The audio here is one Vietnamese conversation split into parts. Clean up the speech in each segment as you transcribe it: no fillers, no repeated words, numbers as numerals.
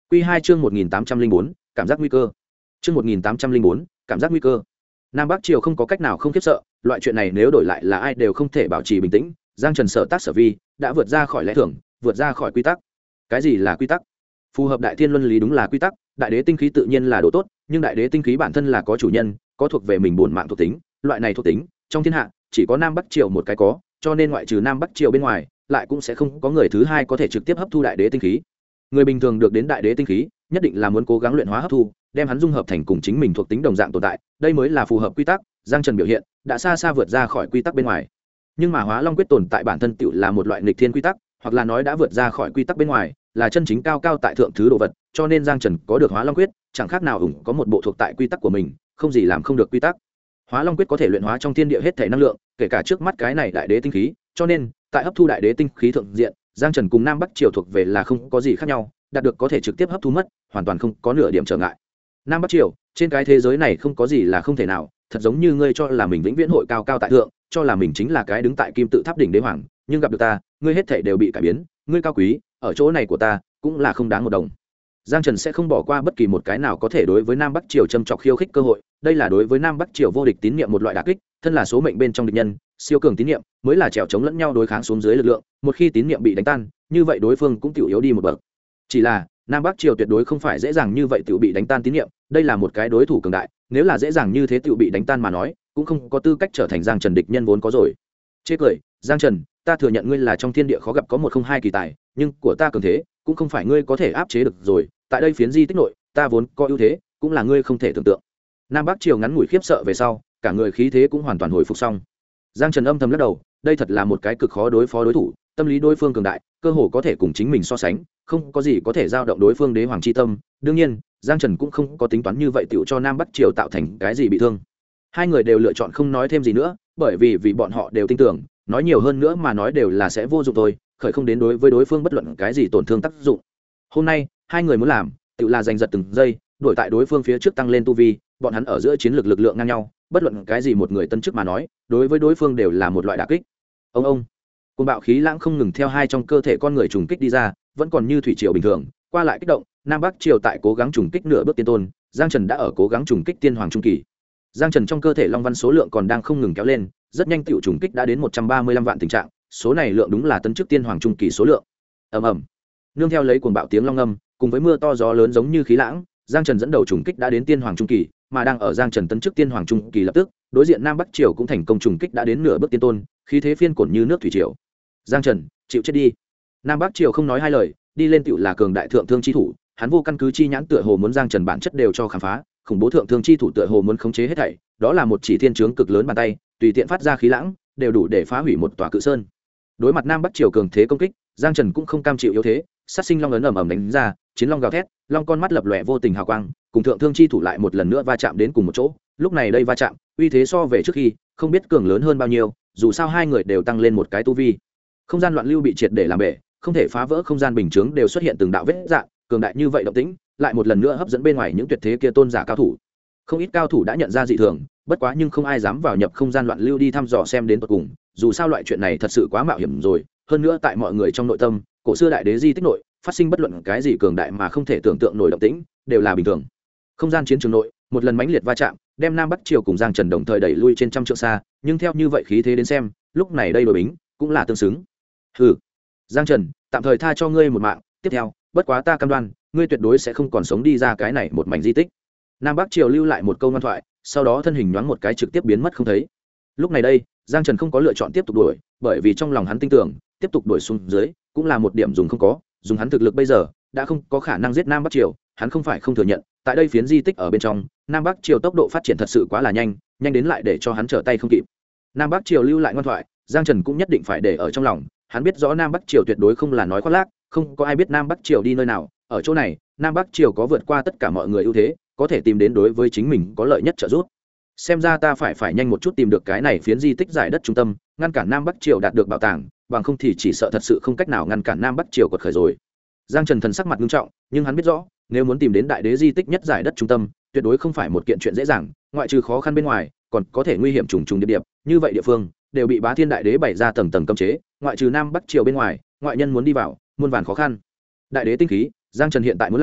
Quy 2 chương 1804, cảm giác nguy cơ. Chương 1804, cảm giác nguy cơ. Nam Bắc Triều không có cách nào không khiếp sợ, loại chuyện này nếu đổi lại là ai đều không thể bảo trì bình tĩnh, Giang Trần sở tác sở vi, đã vượt ra khỏi lẽ thường, vượt ra khỏi quy tắc. Cái gì là quy tắc? Phù hợp đại thiên luân lý đúng là quy tắc, đại đế tinh khí tự nhiên là đồ tốt, nhưng đại đế tinh khí bản thân là có chủ nhân, có thuộc về mình bổn mạng thuộc tính, loại này thuộc tính, trong thiên hạ chỉ có Nam Bắc Triều một cái có, cho nên ngoại trừ Nam Bắc Triều bên ngoài, lại cũng sẽ không có người thứ hai có thể trực tiếp hấp thu đại đế tinh khí. Người bình thường được đến đại đế tinh khí, nhất định là muốn cố gắng luyện hóa hấp thu, đem hắn dung hợp thành cùng chính mình thuộc tính đồng dạng tồn tại, đây mới là phù hợp quy tắc. Giang Trần biểu hiện đã xa xa vượt ra khỏi quy tắc bên ngoài. Nhưng mà Hóa Long quyết tồn tại bản thân tựu là một loại nghịch thiên quy tắc, hoặc là nói đã vượt ra khỏi quy tắc bên ngoài, là chân chính cao cao tại thượng thứ đồ vật, cho nên Giang Trần có được Hóa Long quyết, chẳng khác nào ủng có một bộ thuộc tại quy tắc của mình, không gì làm không được quy tắc. Hóa Long quyết có thể luyện hóa trong thiên địa hết thể năng lượng, kể cả trước mắt cái này đại đế tinh khí, cho nên tại hấp thu đại đế tinh khí thượng diện, Giang Trần cùng Nam Bắc Triều thuộc về là không có gì khác nhau, đạt được có thể trực tiếp hấp thu mất, hoàn toàn không có nửa điểm trở ngại. Nam Bắc Triều, trên cái thế giới này không có gì là không thể nào, thật giống như ngươi cho là mình vĩnh viễn hội cao cao tại thượng, cho là mình chính là cái đứng tại kim tự tháp đỉnh đế hoàng, nhưng gặp được ta, ngươi hết thảy đều bị cải biến, ngươi cao quý, ở chỗ này của ta, cũng là không đáng một đồng. Giang Trần sẽ không bỏ qua bất kỳ một cái nào có thể đối với Nam Bắc Triều châm chọc khiêu khích cơ hội, đây là đối với Nam Bắc Triều vô địch tín niệm một loại đả kích, thân là số mệnh bên trong địch nhân, siêu cường tín niệm mới là trèo chống lẫn nhau đối kháng xuống dưới lực lượng, một khi tín niệm bị đánh tan, như vậy đối phương cũng tiểu yếu đi một bậc. Chỉ là, Nam Bắc Triều tuyệt đối không phải dễ dàng như vậy tiểu bị đánh tan tín niệm, đây là một cái đối thủ cường đại, nếu là dễ dàng như thế tiểu bị đánh tan mà nói, cũng không có tư cách trở thành Giang Trần địch nhân vốn có rồi. Chê cười, Giang Trần, ta thừa nhận ngươi là trong thiên địa khó gặp có một không hai kỳ tài, nhưng của ta cường thế, cũng không phải ngươi có thể áp chế được rồi, tại đây phiến di tích nội, ta vốn có ưu thế, cũng là ngươi không thể tưởng tượng. Nam Bắc Triều ngắn ngủi khiếp sợ về sau, cả người khí thế cũng hoàn toàn hồi phục xong. Giang Trần âm thầm lắc đầu, đây thật là một cái cực khó đối phó đối thủ, tâm lý đối phương cường đại, cơ hồ có thể cùng chính mình so sánh, không có gì có thể giao động đối phương đế hoàng chi tâm. Đương nhiên, Giang Trần cũng không có tính toán như vậy tiểu cho Nam Bắc Triều tạo thành cái gì bị thương. Hai người đều lựa chọn không nói thêm gì nữa, bởi vì bọn họ đều tin tưởng, nói nhiều hơn nữa mà nói đều là sẽ vô dụng thôi, khởi không đến đối với đối phương bất luận cái gì tổn thương tác dụng. Hôm nay, hai người muốn làm, tự là giành giật từng giây, đuổi tại đối phương phía trước tăng lên tu vi, bọn hắn ở giữa chiến lược lực lượng ngang nhau, bất luận cái gì một người tân chức mà nói, đối với đối phương đều là một loại đả kích. Ông, cơn bạo khí lãng không ngừng theo hai trong cơ thể con người trùng kích đi ra, vẫn còn như thủy triều bình thường, qua lại kích động. Nam Bắc Triều tại cố gắng trùng kích nửa bước tiên tôn, Giang Trần đã ở cố gắng trùng kích tiên hoàng trung kỳ. Giang Trần trong cơ thể long văn số lượng còn đang không ngừng kéo lên, rất nhanh tiểu trùng kích đã đến 135 vạn tình trạng, số này lượng đúng là tân chức tiên hoàng trung kỳ số lượng. Ầm, nương theo lấy cuồng bạo tiếng long ngâm, cùng với mưa to gió lớn giống như khí lãng, Giang Trần dẫn đầu trùng kích đã đến tiên hoàng trung kỳ, mà đang ở Giang Trần tấn chức tiên hoàng trung kỳ lập tức, đối diện Nam Bắc Triều cũng thành công trùng kích đã đến nửa bước tiên tôn, khí thế phiên cuộn như nước thủy triều. Giang Trần, chịu chết đi. Nam Bắc Triều không nói hai lời, đi lên tựu là cường đại thượng thương chi thủ, hắn vô căn cứ chi nhãn tựa hồ muốn Giang Trần bản chất đều cho khám phá, khủng bố thượng thương chi thủ tựa hồ muốn khống chế hết thảy, đó là một chỉ thiên chướng cực lớn bàn tay, tùy tiện phát ra khí lãng, đều đủ để phá hủy một tòa cự sơn. Đối mặt Nam Bắc Triều cường thế công kích, Giang Trần cũng không cam chịu yếu thế, sát sinh long ấn ầm ầm đánh ra, chiến long gào thét, long con mắt lập lòe vô tình hào quang, cùng thượng thương chi thủ lại một lần nữa va chạm đến cùng một chỗ. Lúc này đây va chạm, uy thế so về trước khi, không biết cường lớn hơn bao nhiêu, dù sao hai người đều tăng lên một cái tu vi. Không gian loạn lưu bị triệt để làm bể, không thể phá vỡ không gian bình chướng đều xuất hiện từng đạo vết rạn, cường đại như vậy động tĩnh, lại một lần nữa hấp dẫn bên ngoài những tuyệt thế kia tôn giả cao thủ. Không ít cao thủ đã nhận ra dị thường, bất quá nhưng không ai dám vào nhập không gian loạn lưu đi thăm dò xem đến tận cùng, dù sao loại chuyện này thật sự quá mạo hiểm rồi, hơn nữa tại mọi người trong nội tâm, cổ xưa đại đế di tích nội, phát sinh bất luận cái gì cường đại mà không thể tưởng tượng nổi động tĩnh, đều là bình thường. Không gian chiến trường nội, một lần mãnh liệt va chạm, đem Nam Bắc Triều cùng Giang Trần đồng thời đẩy lui trên trăm trượng xa, nhưng theo như vậy khí thế đến xem, lúc này đây đối bính cũng là tương xứng. Hừ, Giang Trần, tạm thời tha cho ngươi một mạng, tiếp theo, bất quá ta cam đoan, ngươi tuyệt đối sẽ không còn sống đi ra cái này một mảnh di tích. Nam Bắc Triều lưu lại một câu ngoan thoại, sau đó thân hình nhoáng một cái trực tiếp biến mất không thấy. Lúc này đây, Giang Trần không có lựa chọn tiếp tục đuổi, bởi vì trong lòng hắn tin tưởng, tiếp tục đuổi xuống dưới cũng là một điểm dùng không có, dùng hắn thực lực bây giờ, đã không có khả năng giết Nam Bắc Triều, hắn không phải không thừa nhận, tại đây phiến di tích ở bên trong, Nam Bắc Triều tốc độ phát triển thật sự quá là nhanh, nhanh đến lại để cho hắn trở tay không kịp. Nam Bắc Triều lưu lại ngoan thoại, Giang Trần cũng nhất định phải để ở trong lòng, hắn biết rõ Nam Bắc Triều tuyệt đối không là nói khoác lác, không có ai biết Nam Bắc Triều đi nơi nào, ở chỗ này, Nam Bắc Triều có vượt qua tất cả mọi người ưu thế, có thể tìm đến đối với chính mình có lợi nhất trợ giúp. Xem ra ta phải nhanh một chút tìm được cái này phiến di tích giải đất trung tâm, ngăn cản Nam Bắc Triều đạt được bảo tàng, bằng không thì chỉ sợ thật sự không cách nào ngăn cản Nam Bắc Triều quật khởi rồi. Giang Trần thần sắc mặt nghiêm trọng, nhưng hắn biết rõ, nếu muốn tìm đến đại đế di tích nhất giải đất trung tâm, tuyệt đối không phải một kiện chuyện dễ dàng, ngoại trừ khó khăn bên ngoài, còn có thể nguy hiểm trùng trùng điệp điệp, như vậy địa phương đều bị Bá Thiên đại đế bày ra tầng tầng cấm chế, ngoại trừ Nam Bắc Triều bên ngoài, ngoại nhân muốn đi vào, muôn vàn khó khăn. Đại đế tinh khí, Giang Trần hiện tại muốn làm,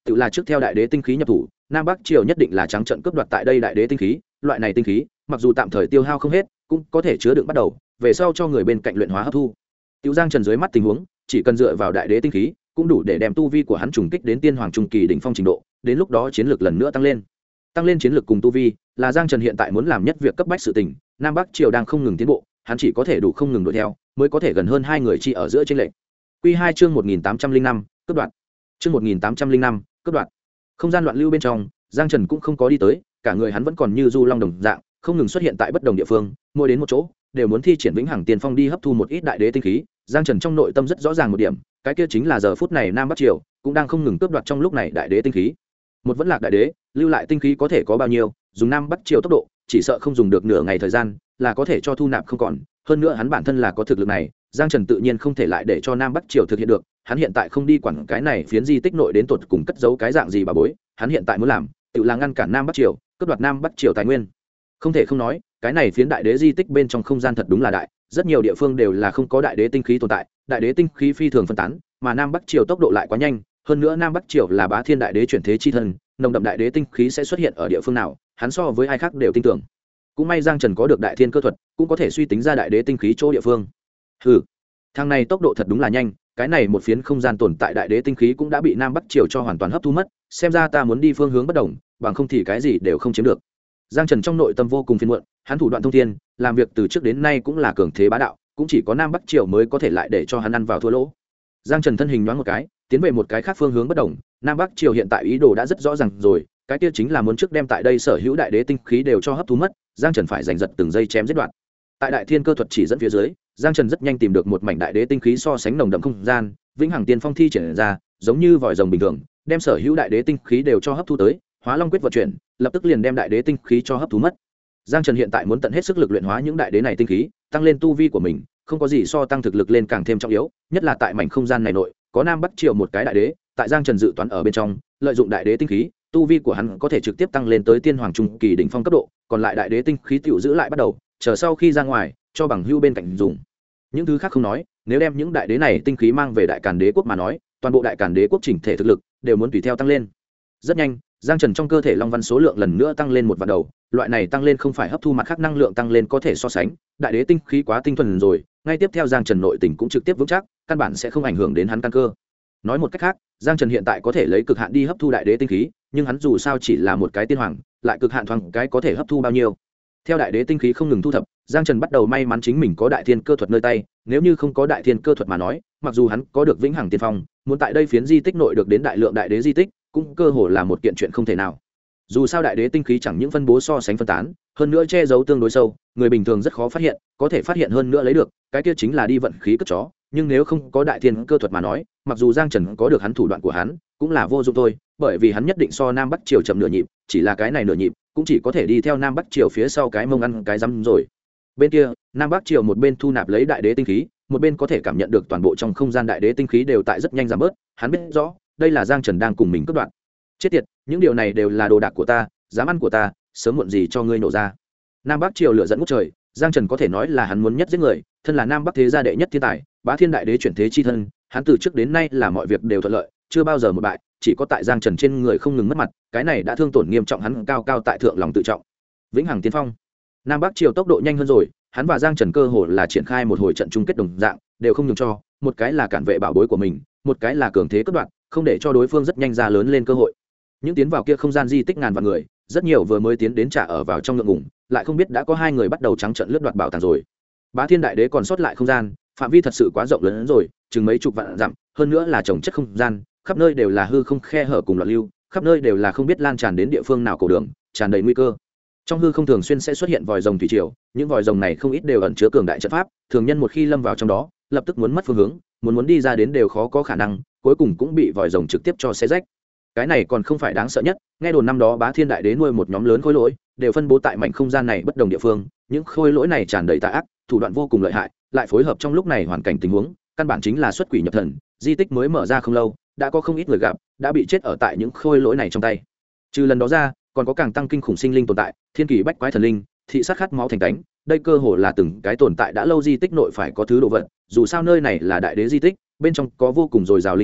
tự là trước theo đại đế tinh khí nhập thủ, Nam Bắc Triều nhất định là trắng trận cướp đoạt tại đây đại đế tinh khí, loại này tinh khí, mặc dù tạm thời tiêu hao không hết, cũng có thể chứa đựng bắt đầu, về sau cho người bên cạnh luyện hóa hấp thu. Tiểu Giang Trần dưới mắt tình huống, chỉ cần dựa vào đại đế tinh khí, cũng đủ để đem tu vi của hắn trùng kích đến tiên hoàng trung kỳ đỉnh phong trình độ, đến lúc đó chiến lược lần nữa tăng lên. Tăng lên chiến lược cùng tu vi, là Giang Trần hiện tại muốn làm nhất việc cấp bách sự tình, Nam Bắc Triều đang không ngừng tiến bộ, hắn chỉ có thể đủ không ngừng đuổi theo, mới có thể gần hơn hai người chi ở giữa chênh lệch. Quy 2 chương 1805, cấp đoạn. Chương 1805, cấp đoạn. Không gian loạn lưu bên trong, Giang Trần cũng không có đi tới, cả người hắn vẫn còn như du long đồng dạng, không ngừng xuất hiện tại bất đồng địa phương, mỗi đến một chỗ, đều muốn thi triển vĩnh hằng tiên phong đi hấp thu một ít đại đế tinh khí. Giang Trần trong nội tâm rất rõ ràng một điểm, cái kia chính là giờ phút này Nam Bắc Triều cũng đang không ngừng cướp đoạt trong lúc này đại đế tinh khí. Một vẫn lạc đại đế, lưu lại tinh khí có thể có bao nhiêu, dùng Nam Bắc Triều tốc độ, chỉ sợ không dùng được nửa ngày thời gian, là có thể cho thu nạp không còn. Hơn nữa hắn bản thân là có thực lực này, Giang Trần tự nhiên không thể lại để cho Nam Bắc Triều thực hiện được. Hắn hiện tại không đi quản cái này phiến di tích nội đến tột cùng cất giấu cái dạng gì bà bối, hắn hiện tại muốn làm, tự là ngăn cản Nam Bắc Triều, cướp đoạt Nam Bắc Triều tài nguyên. Không thể không nói, cái này phiến đại đế di tích bên trong không gian thật đúng là đại, rất nhiều địa phương đều là không có đại đế tinh khí tồn tại, đại đế tinh khí phi thường phân tán, mà Nam Bắc Triều tốc độ lại quá nhanh, hơn nữa Nam Bắc Triều là bá thiên đại đế chuyển thế chi thân, nồng đậm đại đế tinh khí sẽ xuất hiện ở địa phương nào, hắn so với ai khác đều tin tưởng. Cũng may Giang Trần có được đại thiên cơ thuật, cũng có thể suy tính ra đại đế tinh khí chỗ địa phương. Hừ, thằng này tốc độ thật đúng là nhanh, cái này một phiến không gian tồn tại đại đế tinh khí cũng đã bị Nam Bắc Triều cho hoàn toàn hấp thu mất, xem ra ta muốn đi phương hướng bất đồng, bằng không thì cái gì đều không chiếm được. Giang Trần trong nội tâm vô cùng phiền muộn, hắn thủ đoạn thông thiên, làm việc từ trước đến nay cũng là cường thế bá đạo, cũng chỉ có Nam Bắc Triều mới có thể lại để cho hắn ăn vào thua lỗ. Giang Trần thân hình nhoáng một cái, tiến về một cái khác phương hướng bất đồng. Nam Bắc Triều hiện tại ý đồ đã rất rõ ràng rồi, cái kia chính là muốn trước đem tại đây sở hữu đại đế tinh khí đều cho hấp thu mất. Giang Trần phải giành giật từng giây chém giết đoạn. Tại đại thiên cơ thuật chỉ dẫn phía dưới, Giang Trần rất nhanh tìm được một mảnh đại đế tinh khí so sánh nồng đậm không gian, vĩnh hằng tiên phong thi triển ra, giống như vòi rồng bình thường, đem sở hữu đại đế tinh khí đều cho hấp thu tới. Hóa Long quyết vận chuyển, lập tức liền đem đại đế tinh khí cho hấp thu mất. Giang Trần hiện tại muốn tận hết sức lực luyện hóa những đại đế này tinh khí, tăng lên tu vi của mình, không có gì so tăng thực lực lên càng thêm trọng yếu, nhất là tại mảnh không gian này nội, có Nam Bắc Triều một cái đại đế, tại Giang Trần dự toán ở bên trong, lợi dụng đại đế tinh khí, tu vi của hắn có thể trực tiếp tăng lên tới tiên hoàng trung kỳ đỉnh phong cấp độ, còn lại đại đế tinh khí tiểu giữ lại bắt đầu, chờ sau khi ra ngoài, cho bằng hưu bên cạnh dùng. Những thứ khác không nói, nếu đem những đại đế này tinh khí mang về Đại Càn Đế quốc mà nói, toàn bộ Đại Càn Đế quốc chỉnh thể thực lực đều muốn tùy theo tăng lên. Rất nhanh, Giang Trần trong cơ thể long văn số lượng lần nữa tăng lên một vạn đầu, loại này tăng lên không phải hấp thu mặt khác năng lượng tăng lên có thể so sánh, đại đế tinh khí quá tinh thuần rồi, ngay tiếp theo Giang Trần nội tình cũng trực tiếp vững chắc, căn bản sẽ không ảnh hưởng đến hắn căn cơ. Nói một cách khác, Giang Trần hiện tại có thể lấy cực hạn đi hấp thu đại đế tinh khí, nhưng hắn dù sao chỉ là một cái tiên hoàng, lại cực hạn thoáng cái có thể hấp thu bao nhiêu. Theo đại đế tinh khí không ngừng thu thập, Giang Trần bắt đầu may mắn chính mình có đại thiên cơ thuật nơi tay, nếu như không có đại thiên cơ thuật mà nói, mặc dù hắn có được vĩnh hằng tiên phong, muốn tại đây phiến di tích nội được đến đại lượng đại đế di tích, cũng cơ hồ là một kiện chuyện không thể nào. Dù sao đại đế tinh khí chẳng những phân bố so sánh phân tán, hơn nữa che giấu tương đối sâu, người bình thường rất khó phát hiện, có thể phát hiện hơn nữa lấy được, cái kia chính là đi vận khí cất chó, nhưng nếu không có đại thiên cơ thuật mà nói, mặc dù Giang Trần có được hắn thủ đoạn của hắn, cũng là vô dụng thôi, bởi vì hắn nhất định so Nam Bắc Triều chậm nửa nhịp, chỉ là cái này nửa nhịp, cũng chỉ có thể đi theo Nam Bắc Triều phía sau cái mông ăn cái răm rồi. Bên kia, Nam Bắc Triều một bên thu nạp lấy đại đế tinh khí, một bên có thể cảm nhận được toàn bộ trong không gian đại đế tinh khí đều tại rất nhanh giảm bớt, hắn biết rõ, đây là Giang Trần đang cùng mình cướp đoạt. Chết tiệt, những điều này đều là đồ đạc của ta, dám ăn của ta, sớm muộn gì cho ngươi nổ ra. Nam Bắc Triều lửa dẫn ngút trời, Giang Trần có thể nói là hắn muốn nhất giết người, thân là Nam Bắc thế gia đệ nhất thiên tài, bá thiên đại đế chuyển thế chi thân, hắn từ trước đến nay là mọi việc đều thuận lợi, chưa bao giờ một bại, chỉ có tại Giang Trần trên người không ngừng mất mặt, cái này đã thương tổn nghiêm trọng hắn cao cao tại thượng lòng tự trọng. Vĩnh hằng tiên phong, Nam Bắc Triều tốc độ nhanh hơn rồi, hắn và Giang Trần cơ hồ là triển khai một hồi trận chung kết đồng dạng, đều không nhường cho, một cái là cản vệ bảo bối của mình, một cái là cường thế cất đoạn, không để cho đối phương rất nhanh ra lớn lên cơ hội. Những tiến vào kia không gian di tích ngàn vạn người, rất nhiều vừa mới tiến đến trả ở vào trong ngượng ngùng, lại không biết đã có hai người bắt đầu trắng trận lướt đoạt bảo tàng rồi. Bá thiên đại đế còn sót lại không gian, phạm vi thật sự quá rộng lớn rồi, chừng mấy chục vạn dặm, hơn nữa là trồng chất không gian, khắp nơi đều là hư không khe hở cùng loạn lưu, khắp nơi đều là không biết lan tràn đến địa phương nào cổ đường, tràn đầy nguy cơ. Trong hư không thường xuyên sẽ xuất hiện vòi rồng thủy triều, những vòi rồng này không ít đều ẩn chứa cường đại trận pháp, thường nhân một khi lâm vào trong đó, lập tức muốn mất phương hướng, muốn đi ra đến đều khó có khả năng, cuối cùng cũng bị vòi rồng trực tiếp cho xé rách. Cái này còn không phải đáng sợ nhất, nghe đồn năm đó bá thiên đại đế nuôi một nhóm lớn khối lỗi, đều phân bố tại mảnh không gian này bất đồng địa phương, những khối lỗi này tràn đầy tà ác, thủ đoạn vô cùng lợi hại, lại phối hợp trong lúc này hoàn cảnh tình huống, căn bản chính là xuất quỷ nhập thần, di tích mới mở ra không lâu, đã có không ít người gặp, đã bị chết ở tại những khối lỗi này trong tay. Trừ lần đó ra, còn có càng tăng kinh khủng sinh linh tồn tại, thiên kỳ bách quái thần linh, thị sát khát máu thành cánh, đây cơ hồ là từng cái tồn tại đã lâu di tích nội phải có thứ đồ vật, dù sao nơi này là đại đế di tích, bên trong có vô cùng dồi dào linh khí,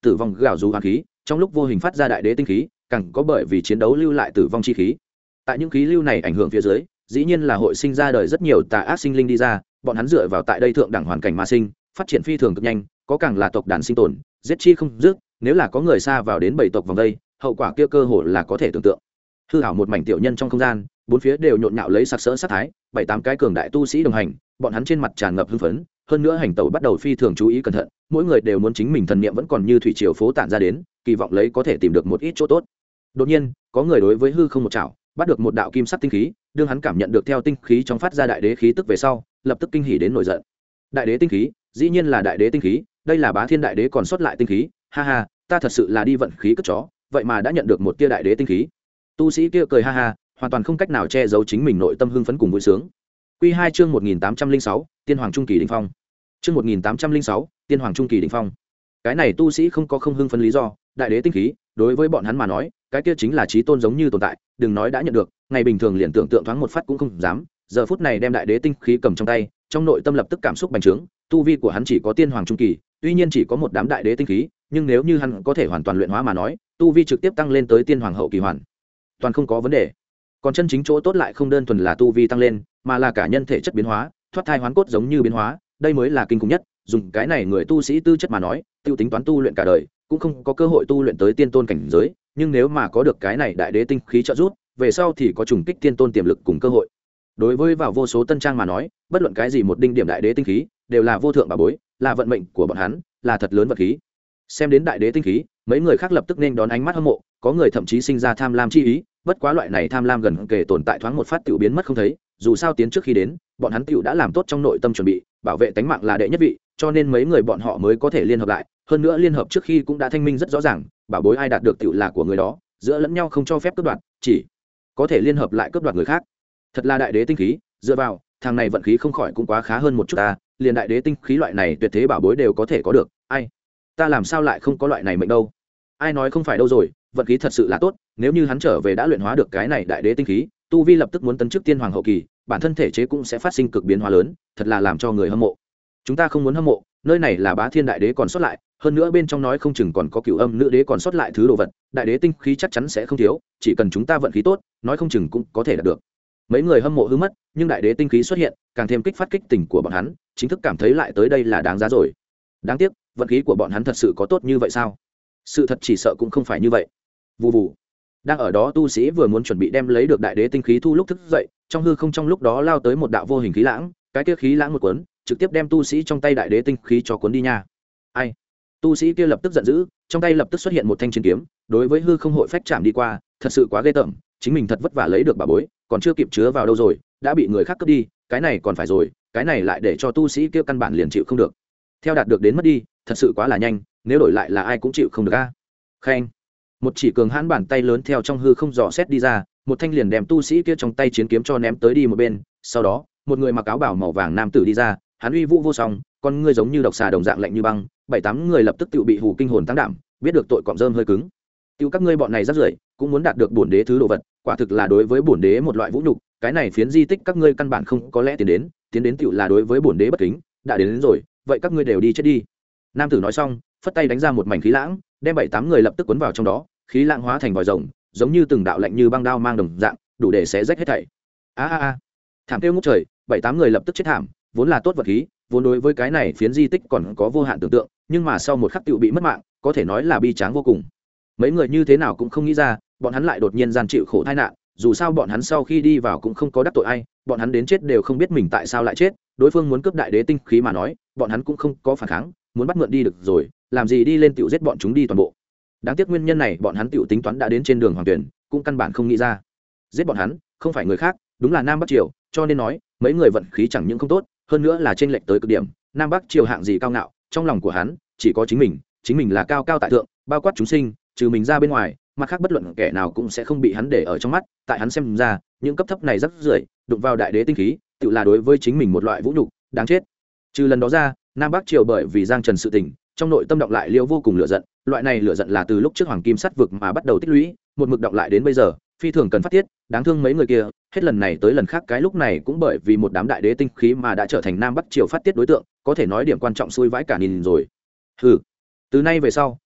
tử vong gào rú hoàng khí trong lúc vô hình phát ra đại đế tinh khí, càng có bởi vì chiến đấu lưu lại tử vong chi khí. Tại những khí lưu này ảnh hưởng phía dưới, dĩ nhiên là hội sinh ra đời rất nhiều tà ác sinh linh đi ra, bọn hắn dựa vào tại đây thượng đẳng hoàn cảnh mà sinh, phát triển phi thường cực nhanh, có càng là tộc đàn sinh tồn, giết chi không dứt, nếu là có người xa vào đến bảy tộc vòng đây, hậu quả kia cơ hội là có thể tưởng tượng. Hư ảo một mảnh tiểu nhân trong không gian, bốn phía đều nhộn nhạo lấy sặc sỡ sát thái, bảy tám cái cường đại tu sĩ đồng hành, bọn hắn trên mặt tràn ngập hưng phấn, hơn nữa hành tẩu bắt đầu phi thường chú ý cẩn thận, mỗi người đều muốn chính mình thần niệm vẫn còn như thủy triều phố tản ra đến, kỳ vọng lấy có thể tìm được một ít chỗ tốt. Đột nhiên, có người đối với hư không một chảo, bắt được một đạo kim sắc tinh khí, đương hắn cảm nhận được theo tinh khí trong phát ra đại đế khí tức về sau, lập tức kinh hỉ đến nổi giận. Đại đế tinh khí, dĩ nhiên là đại đế tinh khí, đây là Bá Thiên đại đế còn sót lại tinh khí, ha ha, ta thật sự là đi vận khí cất chó, vậy mà đã nhận được một tia đại đế tinh khí. Tu sĩ kia cười ha ha, hoàn toàn không cách nào che giấu chính mình nội tâm hưng phấn cùng vui sướng. Quy 2 chương 1806, Tiên Hoàng trung kỳ đỉnh phong. Chương 1806, Tiên Hoàng trung kỳ đỉnh phong. Cái này tu sĩ không có không hưng phấn lý do, đại đế tinh khí, đối với bọn hắn mà nói, cái kia chính là chí tôn giống như tồn tại, đừng nói đã nhận được, ngày bình thường liền tưởng tượng thoáng một phát cũng không dám, giờ phút này đem đại đế tinh khí cầm trong tay, trong nội tâm lập tức cảm xúc bành trướng, tu vi của hắn chỉ có Tiên Hoàng trung kỳ, tuy nhiên chỉ có một đám đại đế tinh khí, nhưng nếu như hắn có thể hoàn toàn luyện hóa mà nói, tu vi trực tiếp tăng lên tới Tiên Hoàng hậu kỳ hoàn toàn không có vấn đề. Còn chân chính chỗ tốt lại không đơn thuần là tu vi tăng lên, mà là cả nhân thể chất biến hóa, thoát thai hoán cốt giống như biến hóa, đây mới là kinh khủng nhất. Dùng cái này người tu sĩ tư chất mà nói, tiêu tính toán tu luyện cả đời cũng không có cơ hội tu luyện tới tiên tôn cảnh giới, nhưng nếu mà có được cái này đại đế tinh khí trợ giúp, về sau thì có trùng kích tiên tôn tiềm lực cùng cơ hội. Đối với vào vô số tân trang mà nói, bất luận cái gì một đinh điểm đại đế tinh khí đều là vô thượng bảo bối, là vận mệnh của bọn hắn, là thật lớn vật khí. Xem đến đại đế tinh khí, mấy người khác lập tức nên đón ánh mắt hâm mộ, có người thậm chí sinh ra tham lam chi ý, bất quá loại này tham lam gần kề tồn tại thoáng một phát tiểu biến mất không thấy, dù sao tiến trước khi đến, bọn hắn tiểu đã làm tốt trong nội tâm chuẩn bị, bảo vệ tính mạng là đệ nhất vị, cho nên mấy người bọn họ mới có thể liên hợp lại, hơn nữa liên hợp trước khi cũng đã thanh minh rất rõ ràng, bảo bối ai đạt được tiểu là của người đó, giữa lẫn nhau không cho phép cướp đoạt, chỉ có thể liên hợp lại cướp đoạt người khác. Thật là đại đế tinh khí, dựa vào, thằng này vận khí không khỏi cũng quá khá hơn một chút ta, liền đại đế tinh khí loại này tuyệt thế bảo bối đều có thể có được, ai? Ta làm sao lại không có loại này mệnh đâu? Ai nói không phải đâu rồi, vận khí thật sự là tốt, nếu như hắn trở về đã luyện hóa được cái này đại đế tinh khí, tu vi lập tức muốn tấn chức tiên hoàng hậu kỳ, bản thân thể chế cũng sẽ phát sinh cực biến hóa lớn, thật là làm cho người hâm mộ. Chúng ta không muốn hâm mộ, nơi này là Bá Thiên đại đế còn sót lại, hơn nữa bên trong nói không chừng còn có Cửu Âm nữ đế còn sót lại thứ đồ vật, đại đế tinh khí chắc chắn sẽ không thiếu, chỉ cần chúng ta vận khí tốt, nói không chừng cũng có thể đạt được. Mấy người hâm mộ hư mất, nhưng đại đế tinh khí xuất hiện, càng thêm kích phát kích tình của bọn hắn, chính thức cảm thấy lại tới đây là đáng giá rồi. Đáng tiếc, vận khí của bọn hắn thật sự có tốt như vậy sao? Sự thật chỉ sợ cũng không phải như vậy. Vù vù. Đang ở đó tu sĩ vừa muốn chuẩn bị đem lấy được đại đế tinh khí thu lúc thức dậy, trong hư không trong lúc đó lao tới một đạo vô hình khí lãng, cái kia khí lãng một cuốn, trực tiếp đem tu sĩ trong tay đại đế tinh khí cho cuốn đi nha. Ai? Tu sĩ kia lập tức giận dữ, trong tay lập tức xuất hiện một thanh chiến kiếm, đối với hư không hội phách chạm đi qua, thật sự quá ghê tởm, chính mình thật vất vả lấy được bảo bối, còn chưa kịp chứa vào đâu rồi, đã bị người khác cướp đi, cái này còn phải rồi, cái này lại để cho tu sĩ kia căn bản liền chịu không được. Theo đạt được đến mất đi, thật sự quá là nhanh, nếu đổi lại là ai cũng chịu không được a. Khen. Một chỉ cường hãn bàn tay lớn theo trong hư không dò xét đi ra, một thanh liền đem tu sĩ kia trong tay chiến kiếm cho ném tới đi một bên, sau đó, một người mặc áo bào màu vàng nam tử đi ra, hắn uy vũ vô song, con ngươi giống như độc xà đồng dạng lạnh như băng, bảy tám người lập tức tự bị hù kinh hồn tăng đảm, biết được tội cọm rơm hơi cứng. Tiêu các ngươi bọn này rác rưởi, cũng muốn đạt được bổn đế thứ đồ vật, quả thực là đối với bổn đế một loại vũ nhục, cái này phiến di tích các ngươi căn bản không có lẽ tiến đến tiểu là đối với bổn đế bất kính, đã đến rồi, vậy các ngươi đều đi chết đi. Nam tử nói xong, phất tay đánh ra một mảnh khí lãng, đem bảy tám người lập tức cuốn vào trong đó, khí lãng hóa thành vòi rồng, giống như từng đạo lạnh như băng đao mang đồng dạng, đủ để xé rách hết thảy. A. Thảm kêu ngút trời, bảy tám người lập tức chết thảm, vốn là tốt vật khí, vốn đối với cái này phiến di tích còn có vô hạn tưởng tượng, nhưng mà sau một khắc tiểu bị mất mạng, có thể nói là bi tráng vô cùng. Mấy người như thế nào cũng không nghĩ ra, bọn hắn lại đột nhiên gian chịu khổ tai nạn, dù sao bọn hắn sau khi đi vào cũng không có đắc tội ai, bọn hắn đến chết đều không biết mình tại sao lại chết, đối phương muốn cướp đại đế tinh khí mà nói, bọn hắn cũng không có phản kháng, muốn bắt mượn đi được rồi, làm gì đi lên tiểu giết bọn chúng đi toàn bộ. Đáng tiếc nguyên nhân này bọn hắn tiểu tính toán đã đến trên đường hoàng tuyển, cũng căn bản không nghĩ ra. Giết bọn hắn, không phải người khác, đúng là Nam Bắc Triều, cho nên nói, mấy người vận khí chẳng những không tốt, hơn nữa là chênh lệch tới cực điểm, Nam Bắc Triều hạng gì cao ngạo, trong lòng của hắn chỉ có chính mình là cao cao tại thượng, bao quát chúng sinh, trừ mình ra bên ngoài, mặt khác bất luận kẻ nào cũng sẽ không bị hắn để ở trong mắt, tại hắn xem ra, những cấp thấp này rất rưởi, đụng vào đại đế tinh khí, tự là đối với chính mình một loại vũ nhục, đáng chết. Trừ lần đó ra, Nam Bắc Triều bởi vì Giang Trần sự tình, trong nội tâm động lại liêu vô cùng lửa giận, loại này lửa giận là từ lúc trước Hoàng Kim Sắt vực mà bắt đầu tích lũy, một mực động lại đến bây giờ, phi thường cần phát tiết, đáng thương mấy người kia, hết lần này tới lần khác cái lúc này cũng bởi vì một đám đại đế tinh khí mà đã trở thành Nam Bắc Triều phát tiết đối tượng, có thể nói điểm quan trọng xui vãi cả nhìn rồi. Hừ, từ nay về sau,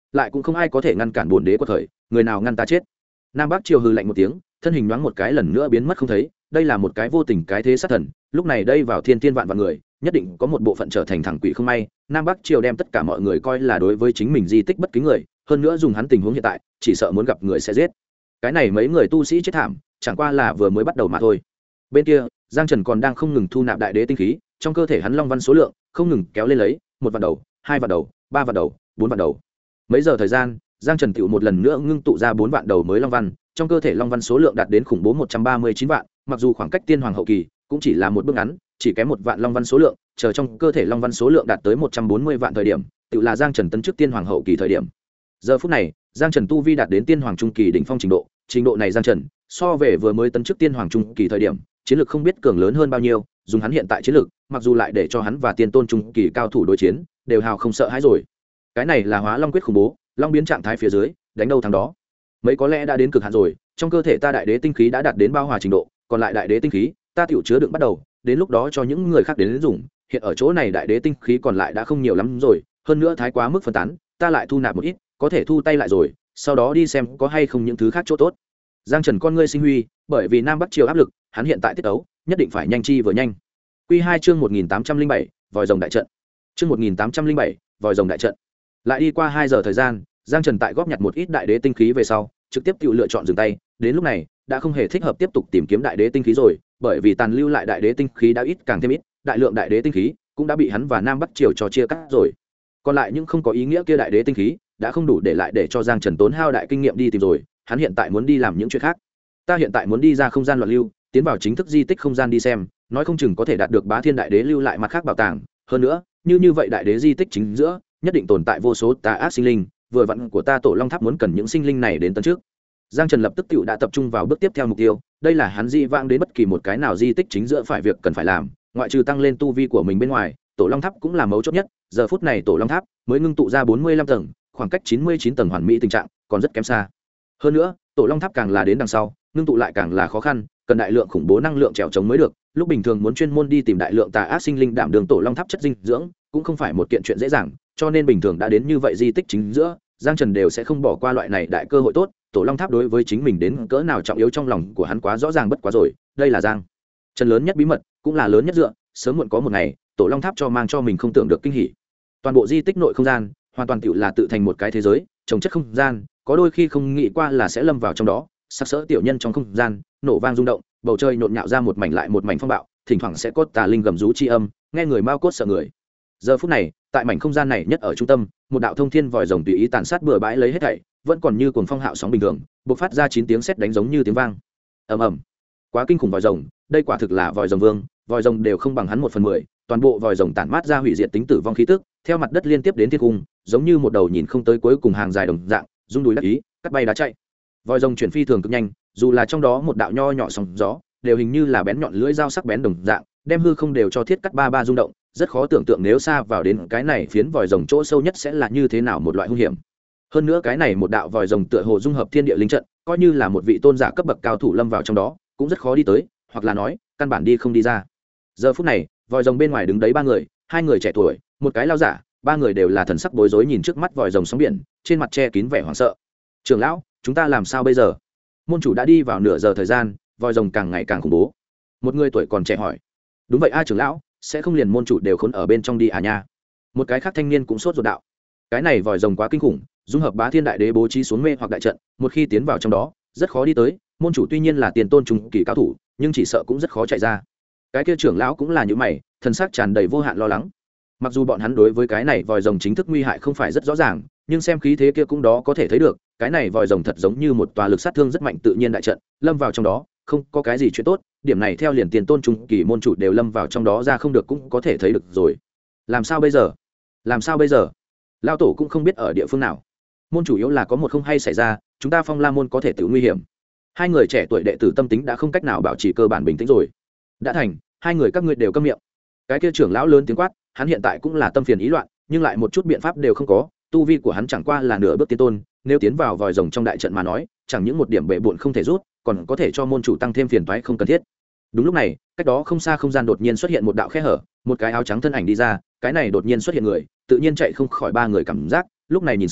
lại cũng không ai có thể ngăn cản bổn đế của thời, người nào ngăn ta chết. Nam Bắc Triều hừ lạnh một tiếng, thân hình nhoáng một cái lần nữa biến mất không thấy. Đây là một cái vô tình cái thế sát thần, lúc này đây vào thiên thiên vạn vạn người, nhất định có một bộ phận trở thành thằng quỷ không may. Nam Bắc Triều đem tất cả mọi người coi là đối với chính mình di tích bất kính người, hơn nữa dùng hắn tình huống hiện tại, chỉ sợ muốn gặp người sẽ giết. Cái này mấy người tu sĩ chết thảm, chẳng qua là vừa mới bắt đầu mà thôi. Bên kia, Giang Trần còn đang không ngừng thu nạp đại đế tinh khí, trong cơ thể hắn long văn số lượng không ngừng kéo lên lấy, 1 vạn đầu, 2 vạn đầu, 3 vạn đầu, 4 vạn đầu. Mấy giờ thời gian, Giang Trần tựu một lần nữa ngưng tụ ra 4 vạn đầu mới long văn, trong cơ thể long văn số lượng đạt đến khủng bố 139 vạn, mặc dù khoảng cách tiên hoàng hậu kỳ cũng chỉ là một bước ngắn, chỉ kém 1 vạn long văn số lượng, chờ trong cơ thể long văn số lượng đạt tới 140 vạn thời điểm, tựu là Giang Trần tấn chức tiên hoàng hậu kỳ thời điểm. Giờ phút này, Giang Trần tu vi đạt đến tiên hoàng trung kỳ đỉnh phong trình độ này Giang Trần, so về vừa mới tấn chức tiên hoàng trung kỳ thời điểm, chiến lược không biết cường lớn hơn bao nhiêu, dùng hắn hiện tại chiến lược, mặc dù lại để cho hắn và tiên tôn trung kỳ cao thủ đối chiến, đều hào không sợ hãi rồi. Cái này là Hóa Long quyết khủng bố, long biến trạng thái phía dưới, đánh đâu thắng đó. Mấy có lẽ đã đến cực hạn rồi, trong cơ thể ta đại đế tinh khí đã đạt đến bao hòa trình độ, còn lại đại đế tinh khí, ta tiểu chứa đựng bắt đầu, đến lúc đó cho những người khác đến dùng, hiện ở chỗ này đại đế tinh khí còn lại đã không nhiều lắm rồi, hơn nữa thái quá mức phân tán, ta lại thu nạp một ít, có thể thu tay lại rồi, sau đó đi xem có hay không những thứ khác chỗ tốt. Giang Trần con ngươi sinh huy, bởi vì Nam Bắc Triều áp lực, hắn hiện tại tiết tấu, nhất định phải nhanh chi vừa nhanh. Quy 2 chương 1807, vòi rồng đại trận. Chương 1807, vòi rồng đại trận. Lại đi qua 2 giờ thời gian, Giang Trần tại góp nhặt một ít đại đế tinh khí về sau, trực tiếp tự lựa chọn dừng tay, đến lúc này, đã không hề thích hợp tiếp tục tìm kiếm đại đế tinh khí rồi, bởi vì tàn lưu lại đại đế tinh khí đã ít càng thêm ít, đại lượng đại đế tinh khí cũng đã bị hắn và Nam Bắc Triều cho chia cắt rồi. Còn lại những không có ý nghĩa kia đại đế tinh khí, đã không đủ để lại để cho Giang Trần tốn hao đại kinh nghiệm đi tìm rồi, hắn hiện tại muốn đi làm những chuyện khác. Ta hiện tại muốn đi ra không gian loạn lưu, tiến vào chính thức di tích không gian đi xem, nói không chừng có thể đạt được Bá Thiên đại đế lưu lại mặt khác bảo tàng, hơn nữa, như vậy đại đế di tích chính giữa, nhất định tồn tại vô số tà ác sinh linh, vừa vặn của ta Tổ Long Tháp muốn cần những sinh linh này đến tấn trước. Giang Trần lập tức tựu đã tập trung vào bước tiếp theo mục tiêu, đây là hắn di vãng đến bất kỳ một cái nào di tích chính giữa phải việc cần phải làm, ngoại trừ tăng lên tu vi của mình bên ngoài, Tổ Long Tháp cũng là mấu chốt nhất, giờ phút này Tổ Long Tháp mới ngưng tụ ra 45 tầng, khoảng cách 99 tầng hoàn mỹ tình trạng, còn rất kém xa. Hơn nữa, Tổ Long Tháp càng là đến đằng sau, ngưng tụ lại càng là khó khăn, cần đại lượng khủng bố năng lượng trèo chống mới được, lúc bình thường muốn chuyên môn đi tìm đại lượng tà ác sinh linh đảm đường Tổ Long Tháp chất dinh dưỡng, cũng không phải một kiện chuyện dễ dàng, cho nên bình thường đã đến như vậy di tích chính giữa, Giang Trần đều sẽ không bỏ qua loại này đại cơ hội tốt. Tổ Long Tháp đối với chính mình đến cỡ nào trọng yếu trong lòng của hắn quá rõ ràng bất quá rồi, đây là Giang Trần lớn nhất bí mật, cũng là lớn nhất dựa, sớm muộn có một ngày, Tổ Long Tháp cho mang cho mình không tưởng được kinh hỉ. Toàn bộ di tích nội không gian, hoàn toàn tựu là tự thành một cái thế giới, trồng chất không gian, có đôi khi không nghĩ qua là sẽ lâm vào trong đó, sắc sỡ tiểu nhân trong không gian, nổ vang rung động, bầu trời nhộn nhạo ra một mảnh lại một mảnh phong bạo, thỉnh thoảng sẽ có tà linh gầm rú chi âm, nghe người mau cốt sợ người. Giờ phút này, tại mảnh không gian này nhất ở trung tâm, một đạo thông thiên vòi rồng tùy ý tàn sát bừa bãi lấy hết thảy, vẫn còn như cuồng phong hạo sóng bình thường, bộc phát ra 9 tiếng sét đánh giống như tiếng vang. Ầm ầm. Quá kinh khủng vòi rồng, đây quả thực là vòi rồng vương, vòi rồng đều không bằng hắn 1/10, toàn bộ vòi rồng tản mát ra hủy diệt tính tử vong khí tức, theo mặt đất liên tiếp đến thiên cung, giống như một đầu nhìn không tới cuối cùng hàng dài đồng dạng, rung đùi đắc ý, cắt bay đá chạy. Vòi rồng chuyển phi thường cực nhanh, dù là trong đó một đạo nho nhỏ sóng gió, đều hình như là bén nhọn lưỡi dao sắc bén đồng dạng, đem hư không đều cho thiết cắt ba rung động, rất khó tưởng tượng nếu xa vào đến cái này phiến vòi rồng chỗ sâu nhất sẽ là như thế nào một loại hung hiểm. Hơn nữa cái này một đạo vòi rồng tựa hồ dung hợp thiên địa linh trận, coi như là một vị tôn giả cấp bậc cao thủ lâm vào trong đó, cũng rất khó đi tới, hoặc là nói, căn bản đi không đi ra. Giờ phút này, vòi rồng bên ngoài đứng đấy 3 người, 2 người trẻ tuổi, một cái lão giả, 3 người đều là thần sắc bối rối nhìn trước mắt vòi rồng sóng biển, trên mặt che kín vẻ hoảng sợ. "Trưởng lão, chúng ta làm sao bây giờ?" Môn chủ đã đi vào nửa giờ thời gian, vòi rồng càng ngày càng khủng bố. Một người tuổi còn trẻ hỏi. "Đúng vậy a trưởng lão, sẽ không liền môn chủ đều khốn ở bên trong đi à nha?" Một cái khác thanh niên cũng sốt ruột đạo. Cái này vòi rồng quá kinh khủng, dung hợp Bá Thiên đại đế bố trí xuống mê hoặc đại trận, một khi tiến vào trong đó, rất khó đi tới, môn chủ tuy nhiên là tiền tôn trung kỳ cao thủ, nhưng chỉ sợ cũng rất khó chạy ra. Cái kia trưởng lão cũng là như mày, thần sắc tràn đầy vô hạn lo lắng. Mặc dù bọn hắn đối với cái này vòi rồng chính thức nguy hại không phải rất rõ ràng, nhưng xem khí thế kia cũng đó có thể thấy được, cái này vòi rồng thật giống như một tòa lực sát thương rất mạnh tự nhiên đại trận, lâm vào trong đó, không có cái gì chuyện tốt, điểm này theo liền tiền tôn trung kỳ môn chủ đều lâm vào trong đó ra không được cũng có thể thấy được rồi. Làm sao bây giờ? Làm sao bây giờ? Lão tổ cũng không biết ở địa phương nào. Môn chủ yếu là có một không hay xảy ra, chúng ta Phong La môn có thể tự nguy hiểm. 2 người trẻ tuổi đệ tử tâm tính đã không cách nào bảo trì cơ bản bình tĩnh rồi. Đã thành, 2 người các ngươi đều câm miệng. Cái kia trưởng lão lớn tiếng quát, hắn hiện tại cũng là tâm phiền ý loạn, nhưng lại một chút biện pháp đều không có, tu vi của hắn chẳng qua là nửa bước tiên tôn, nếu tiến vào vòi rồng trong đại trận mà nói, chẳng những một điểm bệ bội không thể rút, còn có thể cho môn chủ tăng thêm phiền toái không cần thiết. Đúng lúc này, cách đó không xa không gian đột nhiên xuất hiện một đạo khe hở, một cái áo trắng thân ảnh đi ra, cái này đột nhiên xuất hiện người, tự nhiên chạy không khỏi 3 người cảm giác, lúc này nhìn sang,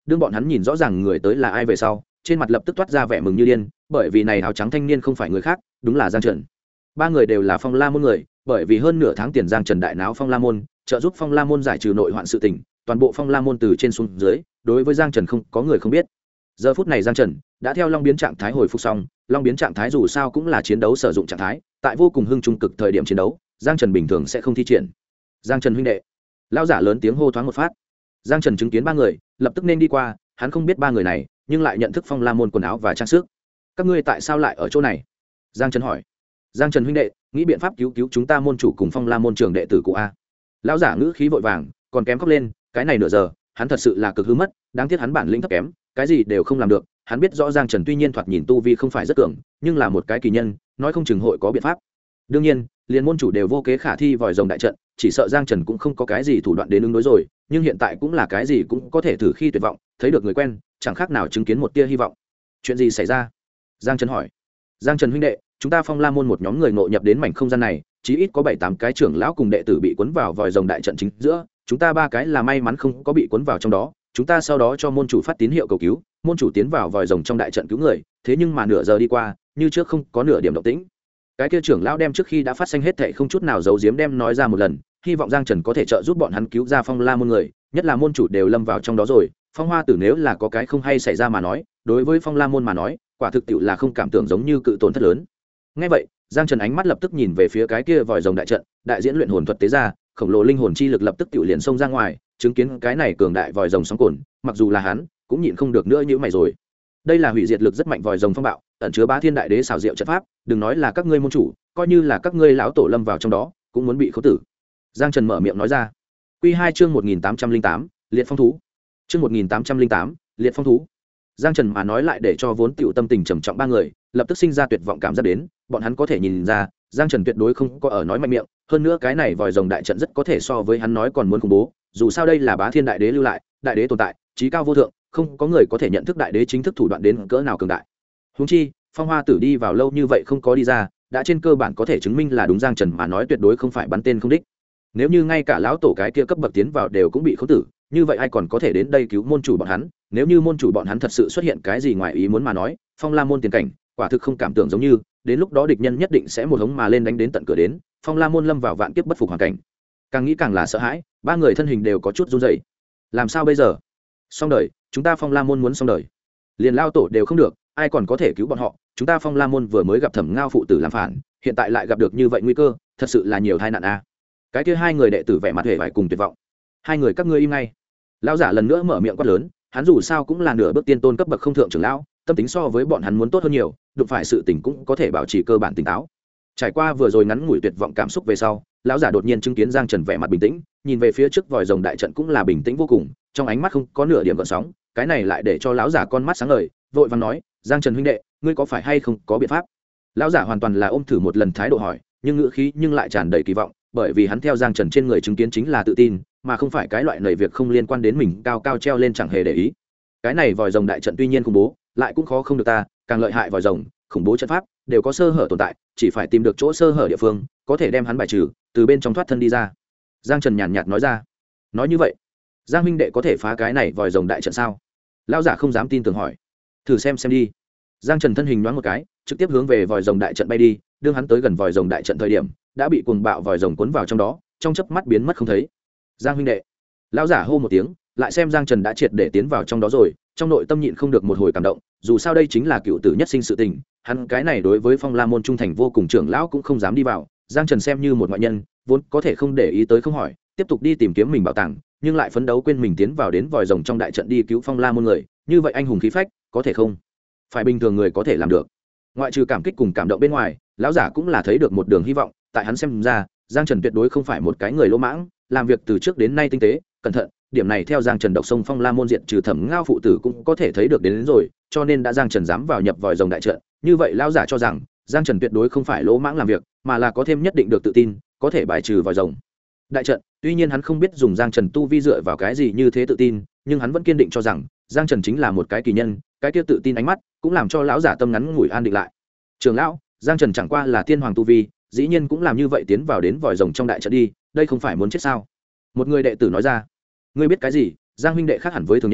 đương bọn hắn nhìn rõ ràng người tới là ai về sau, trên mặt lập tức toát ra vẻ mừng như điên, bởi vì này áo trắng thanh niên không phải người khác, đúng là Giang Trần. Ba người đều là Phong La môn người, bởi vì hơn nửa tháng tiền Giang Trần đại náo Phong La môn, trợ giúp Phong La môn giải trừ nội hoạn sự tình, toàn bộ Phong La môn từ trên xuống dưới, đối với Giang Trần không có người không biết. Giờ phút này Giang Trần đã theo long biến trạng thái hồi phục xong, long biến trạng thái dù sao cũng là chiến đấu sử dụng trạng thái, tại vô cùng hưng trung cực thời điểm chiến đấu, Giang Trần bình thường sẽ không thi triển. Giang Trần huynh đệ, lão giả lớn tiếng hô thoáng một phát. Giang Trần chứng kiến ba người, lập tức nên đi qua, hắn không biết ba người này, nhưng lại nhận thức Phong La môn quần áo và trang sức. Các ngươi tại sao lại ở chỗ này? Giang Trần hỏi. Giang Trần huynh đệ, nghĩ biện pháp cứu cứu chúng ta môn chủ cùng Phong La môn trưởng đệ tử cụ a. Lão giả ngữ khí vội vàng, còn kém khóc lên, cái này nửa giờ, hắn thật sự là cực hư mất, đáng tiếc hắn bản lĩnh thấp kém, cái gì đều không làm được. Hắn biết rõ Giang Trần tuy nhiên thoạt nhìn tu vi không phải rất cường, nhưng là một cái kỳ nhân, nói không chừng hội có biện pháp. Đương nhiên, liên môn chủ đều vô kế khả thi vòi rồng đại trận, chỉ sợ Giang Trần cũng không có cái gì thủ đoạn đến ứng đối rồi, nhưng hiện tại cũng là cái gì cũng có thể thử khi tuyệt vọng, thấy được người quen, chẳng khác nào chứng kiến một tia hy vọng. Chuyện gì xảy ra? Giang Trần hỏi. Giang Trần huynh đệ, chúng ta Phong La môn một nhóm người ngộ nhập đến mảnh không gian này, chí ít có 7-8 cái trưởng lão cùng đệ tử bị cuốn vào vòi rồng đại trận chính giữa, chúng ta 3 cái là may mắn không có bị cuốn vào trong đó, chúng ta sau đó cho môn chủ phát tín hiệu cầu cứu, môn chủ tiến vào vòi rồng trong đại trận cứu người, thế nhưng mà nửa giờ đi qua, như trước không có nửa điểm động tĩnh. Cái kia trưởng lão đem trước khi đã phát sinh hết thảy không chút nào giấu giếm đem nói ra một lần, hy vọng Giang Trần có thể trợ giúp bọn hắn cứu ra Phong La môn người, nhất là môn chủ đều lâm vào trong đó rồi, Phong Hoa Tử nếu là có cái không hay xảy ra mà nói, đối với Phong La môn mà nói, quả thực tiệu là không cảm tưởng giống như cự tổn thất lớn. Nghe vậy, Giang Trần ánh mắt lập tức nhìn về phía cái kia vòi rồng đại trận, đại diễn luyện hồn thuật tế ra, khổng lồ linh hồn chi lực lập tức tiệu liền xông ra ngoài, chứng kiến cái này cường đại vòi rồng sóng cồn, mặc dù là hắn, cũng nhịn không được nữa như mày rồi. Đây là hủy diệt lực rất mạnh vòi rồng phong bạo, ẩn chứa bá thiên đại đế xảo diệu trận pháp, đừng nói là các ngươi môn chủ, coi như là các ngươi lão tổ lâm vào trong đó, cũng muốn bị khấu tử. Giang Trần mở miệng nói ra. Quy 2 chương 1808, liệt phong thú. Chương 1808, liệt phong thú. Giang Trần mà nói lại để cho vốn tiểu tâm tình trầm trọng ba người, lập tức sinh ra tuyệt vọng cảm giác đến, bọn hắn có thể nhìn ra, Giang Trần tuyệt đối không có ở nói mạnh miệng, hơn nữa cái này vòi rồng đại trận rất có thể so với hắn nói còn muốn khủng bố, dù sao đây là bá thiên đại đế lưu lại, đại đế tồn tại, chí cao vô thượng, không có người có thể nhận thức đại đế chính thức thủ đoạn đến cỡ nào cường đại. Huống chi, Phong Hoa Tử đi vào lâu như vậy không có đi ra, đã trên cơ bản có thể chứng minh là đúng Giang Trần mà nói tuyệt đối không phải bắn tên không đích. Nếu như ngay cả lão tổ cái kia cấp bậc tiến vào đều cũng bị khống tử, như vậy ai còn có thể đến đây cứu môn chủ bọn hắn? Nếu như môn chủ bọn hắn thật sự xuất hiện cái gì ngoài ý muốn mà nói, Phong La môn tiền cảnh, quả thực không cảm tưởng giống như, đến lúc đó địch nhân nhất định sẽ một hống mà lên đánh đến tận cửa đến, Phong La môn lâm vào vạn kiếp bất phục hoàn cảnh. Càng nghĩ càng là sợ hãi, ba người thân hình đều có chút run rẩy. Làm sao bây giờ? Xong đời, chúng ta Phong La môn muốn xong đời. Liền lao tổ đều không được, ai còn có thể cứu bọn họ? Chúng ta Phong La môn vừa mới gặp Thẩm Ngao phụ tử làm phản, hiện tại lại gặp được như vậy nguy cơ, thật sự là nhiều tai nạn a. Cái kia hai người đệ tử vẻ mặt hề vải cùng tuyệt vọng. Hai người các ngươi im ngay. Lão giả lần nữa mở miệng quát lớn, hắn dù sao cũng là nửa bước tiên tôn cấp bậc không thượng trưởng lão, tâm tính so với bọn hắn muốn tốt hơn nhiều, đụng phải sự tình cũng có thể bảo trì cơ bản tỉnh táo. Trải qua vừa rồi ngắn ngủi tuyệt vọng cảm xúc về sau, lão giả đột nhiên chứng kiến Giang Trần vẻ mặt bình tĩnh, nhìn về phía trước vòi rồng đại trận cũng là bình tĩnh vô cùng, trong ánh mắt không có nửa điểm gợn sóng, cái này lại để cho lão giả con mắt sáng ngời, vội vàng nói, "Giang Trần huynh đệ, ngươi có phải hay không có biện pháp?" Lão giả hoàn toàn là ôm thử một lần thái độ hỏi, nhưng ngữ khí nhưng lại tràn đầy kỳ vọng, bởi vì hắn theo Giang Trần trên người chứng kiến chính là tự tin, mà không phải cái loại nảy việc không liên quan đến mình cao cao treo lên chẳng hề để ý. Cái này vòi rồng đại trận tuy nhiên khủng bố, lại cũng khó không được ta, càng lợi hại vòi rồng, khủng bố trận pháp đều có sơ hở tồn tại, chỉ phải tìm được chỗ sơ hở địa phương, có thể đem hắn bài trừ, từ bên trong thoát thân đi ra. Giang Trần nhàn nhạt nói ra. Nói như vậy, Giang huynh đệ có thể phá cái này vòi rồng đại trận sao? Lão giả không dám tin tưởng hỏi. Thử xem đi. Giang Trần thân hình nhoáng một cái, trực tiếp hướng về vòi rồng đại trận bay đi, đương hắn tới gần vòi rồng đại trận thời điểm, đã bị cuồng bạo vòi rồng cuốn vào trong đó, trong chớp mắt biến mất không thấy. Giang huynh đệ. Lão giả hô một tiếng, lại xem Giang Trần đã triệt để tiến vào trong đó rồi, trong nội tâm nhịn không được một hồi cảm động, dù sao đây chính là cựu tử nhất sinh sự tình, hắn cái này đối với Phong La môn trung thành vô cùng, trưởng lão cũng không dám đi vào. Giang Trần xem như một ngoại nhân, vốn có thể không để ý tới không hỏi, tiếp tục đi tìm kiếm mình bảo tàng, nhưng lại phấn đấu quên mình tiến vào đến vòi rồng trong đại trận đi cứu Phong La môn người, như vậy anh hùng khí phách, có thể không phải bình thường người có thể làm được. Ngoại trừ cảm kích cùng cảm động bên ngoài, lão giả cũng là thấy được một đường hy vọng, tại hắn xem ra, Giang Trần tuyệt đối không phải một cái người lỗ mãng, làm việc từ trước đến nay tinh tế, cẩn thận, điểm này theo Giang Trần độc sông Phong La môn diện trừ Thẩm Ngao phụ tử cũng có thể thấy được đến rồi, cho nên đã Giang Trần dám vào nhập vòi rồng đại trận, như vậy lão giả cho rằng Giang Trần tuyệt đối không phải lỗ mãng làm việc, mà là có thêm nhất định được tự tin, có thể bài trừ vòi rồng đại trận. Tuy nhiên hắn không biết dùng Giang Trần tu vi dựa vào cái gì như thế tự tin, nhưng hắn vẫn kiên định cho rằng Giang Trần chính là một cái kỳ nhân, cái kia tự tin ánh mắt cũng làm cho lão giả tâm ngắn ngủi an định lại. Trưởng lão, Giang Trần chẳng qua là tiên hoàng tu vi, dĩ nhiên cũng làm như vậy tiến vào đến vòi rồng trong đại trận đi, đây không phải muốn chết sao? Một người đệ tử nói ra. Ngươi biết cái gì? Giang huynh đệ khác hẳn với thường nhân,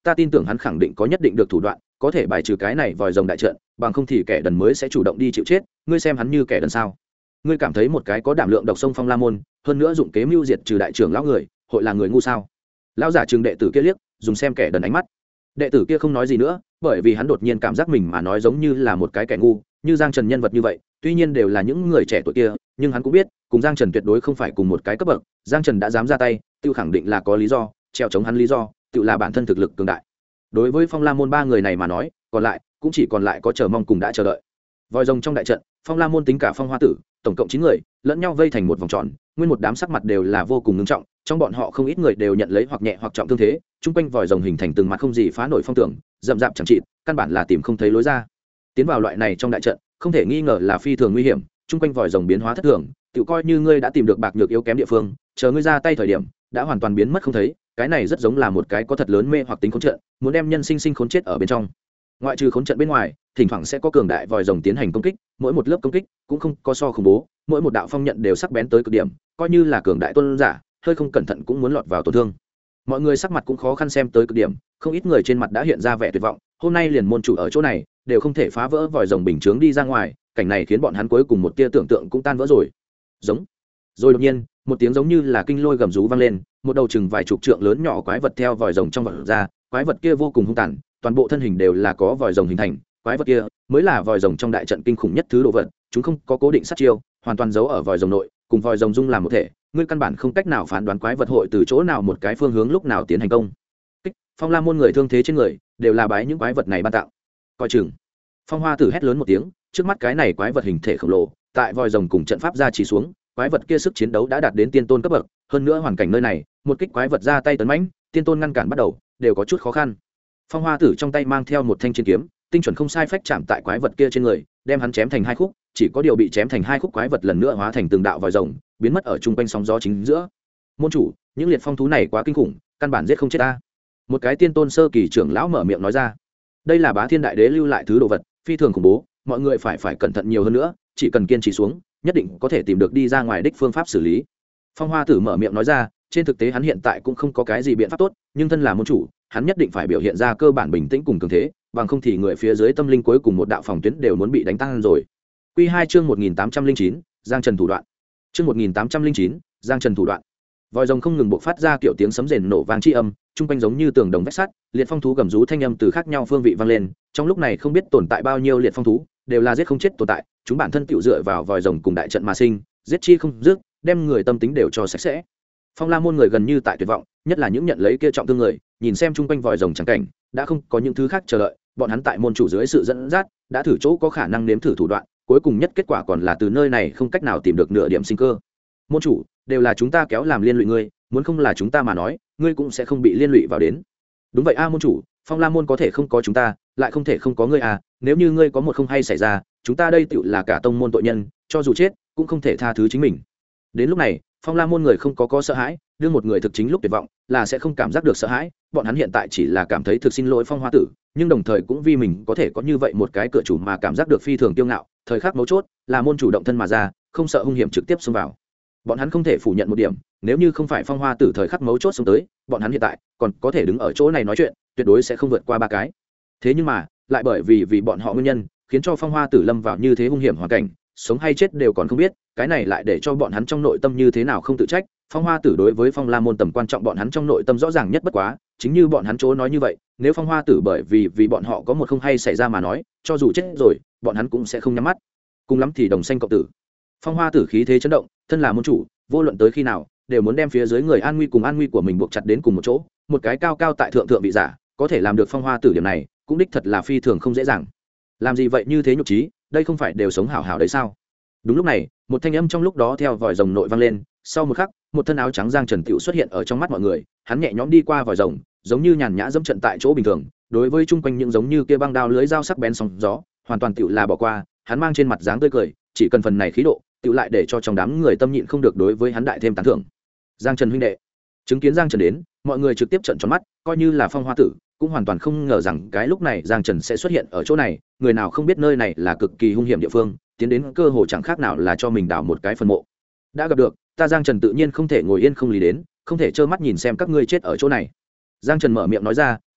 ta tin tưởng hắn khẳng định có nhất định được thủ đoạn có thể bài trừ cái này vòi rồng đại trận, bằng không thì kẻ đần mới sẽ chủ động đi chịu chết. Ngươi xem hắn như kẻ đần sao? Ngươi cảm thấy một cái có đảm lượng độc sông Phong La môn, hơn nữa dụng kế mưu diệt trừ đại trưởng lão người, hội là người ngu sao? Lão giả trừng đệ tử kia liếc, dùng xem kẻ đần ánh mắt. Đệ tử kia không nói gì nữa, bởi vì hắn đột nhiên cảm giác mình mà nói giống như là một cái kẻ ngu, như Giang Trần nhân vật như vậy, tuy nhiên đều là những người trẻ tuổi kia, nhưng hắn cũng biết, cùng Giang Trần tuyệt đối không phải cùng một cái cấp bậc. Giang Trần đã dám ra tay, tiêu khẳng định là có lý do, treo chống hắn lý do, tự là bản thân thực lực cường đại. Đối với Phong La môn ba người này mà nói, còn lại cũng chỉ còn lại có chờ mong cùng đã chờ đợi. Vòi rồng trong đại trận, Phong La môn tính cả Phong Hoa tử, tổng cộng 9 người, lẫn nhau vây thành một vòng tròn, nguyên một đám sắc mặt đều là vô cùng nghiêm trọng, trong bọn họ không ít người đều nhận lấy hoặc nhẹ hoặc trọng thương thế, trung quanh vòi rồng hình thành từng mặt không gì phá nổi phong tường, rậm rạp chẳng trị, căn bản là tìm không thấy lối ra. Tiến vào loại này trong đại trận, không thể nghi ngờ là phi thường nguy hiểm, trung quanh vòi rồng biến hóa thất thường, tự coi như ngươi đã tìm được bạc nhược yếu kém địa phương, chờ ngươi ra tay thời điểm, đã hoàn toàn biến mất không thấy, cái này rất giống là một cái có thật lớn mê hoặc tính khốn trận, muốn đem nhân sinh sinh khốn chết ở bên trong. Ngoại trừ khốn trận bên ngoài, thỉnh thoảng sẽ có cường đại vòi rồng tiến hành công kích, mỗi một lớp công kích cũng không có so khủng bố, mỗi một đạo phong nhận đều sắc bén tới cực điểm, coi như là cường đại tôn giả, hơi không cẩn thận cũng muốn lọt vào tổn thương. Mọi người sắc mặt cũng khó khăn xem tới cực điểm, không ít người trên mặt đã hiện ra vẻ tuyệt vọng, hôm nay liền môn chủ ở chỗ này đều không thể phá vỡ vòi rồng bình chướng đi ra ngoài, cảnh này khiến bọn hắn cuối cùng một tia tưởng tượng cũng tan vỡ rồi. Giống. Rồi đột nhiên, một tiếng giống như là kinh lôi gầm rú vang lên, một đầu chừng vài chục trượng lớn nhỏ quái vật theo vòi rồng trong vật ra, quái vật kia vô cùng hung tàn, toàn bộ thân hình đều là có vòi rồng hình thành, quái vật kia mới là vòi rồng trong đại trận kinh khủng nhất thứ đồ vật, chúng không có cố định sát chiêu, hoàn toàn giấu ở vòi rồng nội, cùng vòi rồng dung làm một thể, ngươi căn bản không cách nào phán đoán quái vật hội từ chỗ nào một cái phương hướng lúc nào tiến hành công kích. Phong La môn người thương thế trên người đều là bái những quái vật này ban tạo. Coi chừng. Phong Hoa tử hét lớn một tiếng, trước mắt cái này quái vật hình thể khổng lồ, tại vòi rồng cùng trận pháp ra chỉ xuống, quái vật kia sức chiến đấu đã đạt đến tiên tôn cấp bậc, hơn nữa hoàn cảnh nơi này, một kích quái vật ra tay tấn mãnh, tiên tôn ngăn cản bắt đầu, đều có chút khó khăn. Phong Hoa tử trong tay mang theo một thanh chiến kiếm, tinh chuẩn không sai phách chạm tại quái vật kia trên người, đem hắn chém thành hai khúc, chỉ có điều bị chém thành hai khúc quái vật lần nữa hóa thành từng đạo vòi rồng, biến mất ở trung quanh sóng gió chính giữa. Môn chủ, những liệt phong thú này quá kinh khủng, căn bản giết không chết ta. Một cái tiên tôn sơ kỳ trưởng lão mở miệng nói ra. Đây là Bá Thiên đại đế lưu lại thứ đồ vật, phi thường khủng bố, mọi người phải cẩn thận nhiều hơn nữa, chỉ cần kiên trì xuống, nhất định có thể tìm được đi ra ngoài đích phương pháp xử lý. Phong Hoa tử mở miệng nói ra, trên thực tế hắn hiện tại cũng không có cái gì biện pháp tốt, nhưng thân là môn chủ, hắn nhất định phải biểu hiện ra cơ bản bình tĩnh cùng cường thế, bằng không thì người phía dưới tâm linh cuối cùng một đạo phòng tuyến đều muốn bị đánh tan rồi. Quy 2 chương 1809, Giang Trần thủ đoạn. Chương 1809, Giang Trần thủ đoạn. Vòi rồng không ngừng bộc phát ra kiểu tiếng sấm rền nổ vang chi âm, trung quanh giống như tường đồng vách sắt, liệt phong thú gầm rú thanh âm từ khác nhau phương vị vang lên, trong lúc này không biết tồn tại bao nhiêu liệt phong thú, đều là giết không chết tồn tại, chúng bản thân tiểu dựa vào vòi rồng cùng đại trận mà sinh, giết chi không dứt, đem người tâm tính đều cho sạch sẽ. Phong La môn người gần như tại tuyệt vọng, nhất là những nhận lấy kia trọng thương người, nhìn xem trung quanh vòi rồng chẳng cảnh, đã không có những thứ khác chờ đợi, bọn hắn tại môn chủ dưới sự dẫn dắt, đã thử chỗ có khả năng nếm thử thủ đoạn, cuối cùng nhất kết quả còn là từ nơi này không cách nào tìm được nửa điểm sinh cơ. Môn chủ, đều là chúng ta kéo làm liên lụy ngươi, muốn không là chúng ta mà nói, ngươi cũng sẽ không bị liên lụy vào đến. Đúng vậy a môn chủ, Phong La môn có thể không có chúng ta, lại không thể không có ngươi à, nếu như ngươi có một không hay xảy ra, chúng ta đây tựu là cả tông môn tội nhân, cho dù chết, cũng không thể tha thứ chính mình. Đến lúc này, Phong La môn người không có sợ hãi, đương một người thực chính lúc tuyệt vọng, là sẽ không cảm giác được sợ hãi, bọn hắn hiện tại chỉ là cảm thấy thực xin lỗi Phong Hoa tử, nhưng đồng thời cũng vì mình có thể có như vậy một cái cửa chủ mà cảm giác được phi thường kiêu ngạo, thời khắc mấu chốt, là môn chủ động thân mà ra, không sợ hung hiểm trực tiếp xông vào. Bọn hắn không thể phủ nhận một điểm, nếu như không phải Phong Hoa tử thời khắc mấu chốt xông tới, bọn hắn hiện tại còn có thể đứng ở chỗ này nói chuyện, tuyệt đối sẽ không vượt qua ba cái. Thế nhưng mà, lại bởi vì bọn họ nguyên nhân, khiến cho Phong Hoa tử lâm vào như thế hung hiểm hoàn cảnh, sống hay chết đều còn không biết, cái này lại để cho bọn hắn trong nội tâm như thế nào không tự trách. Phong Hoa tử đối với Phong La môn tầm quan trọng bọn hắn trong nội tâm rõ ràng nhất bất quá, chính như bọn hắn chỗ nói như vậy, nếu Phong Hoa tử bởi vì bọn họ có một không hay xảy ra mà nói, cho dù chết rồi, bọn hắn cũng sẽ không nhắm mắt, cùng lắm thì đồng sanh cộng tử. Phong Hoa tử khí thế chấn động, thân là môn chủ, vô luận tới khi nào, đều muốn đem phía dưới người an nguy cùng an nguy của mình buộc chặt đến cùng một chỗ, một cái cao cao tại thượng vị giả, có thể làm được Phong Hoa tử điểm này, cũng đích thật là phi thường không dễ dàng. Làm gì vậy như thế nhục trí, đây không phải đều sống hảo hảo đấy sao? Đúng lúc này, một thanh âm trong lúc đó theo vòi rồng nội vang lên, sau một khắc, một thân áo trắng Giang Trần Tiểu xuất hiện ở trong mắt mọi người, hắn nhẹ nhõm đi qua vòi rồng, giống như nhàn nhã dẫm trận tại chỗ bình thường, đối với chung quanh những giống như kia băng đao lưới dao sắc bén sóng gió, hoàn toàn tiểu là bỏ qua, hắn mang trên mặt dáng tươi cười, chỉ cần phần này khí độ, tiểu lại để cho trong đám người tâm nhịn không được đối với hắn đại thêm tán thưởng. Giang Trần huynh đệ. Chứng kiến Giang Trần đến, mọi người trực tiếp trợn tròn mắt, coi như là Phong Hoa tử, cũng hoàn toàn không ngờ rằng cái lúc này Giang Trần sẽ xuất hiện ở chỗ này, người nào không biết nơi này là cực kỳ hung hiểm địa phương, tiến đến cơ hội chẳng khác nào là cho mình đào một cái phần mộ. Đã gặp được, ta Giang Trần tự nhiên không thể ngồi yên không lý đến, không thể trơ mắt nhìn xem các ngươi chết ở chỗ này. Giang Trần mở miệng nói ra,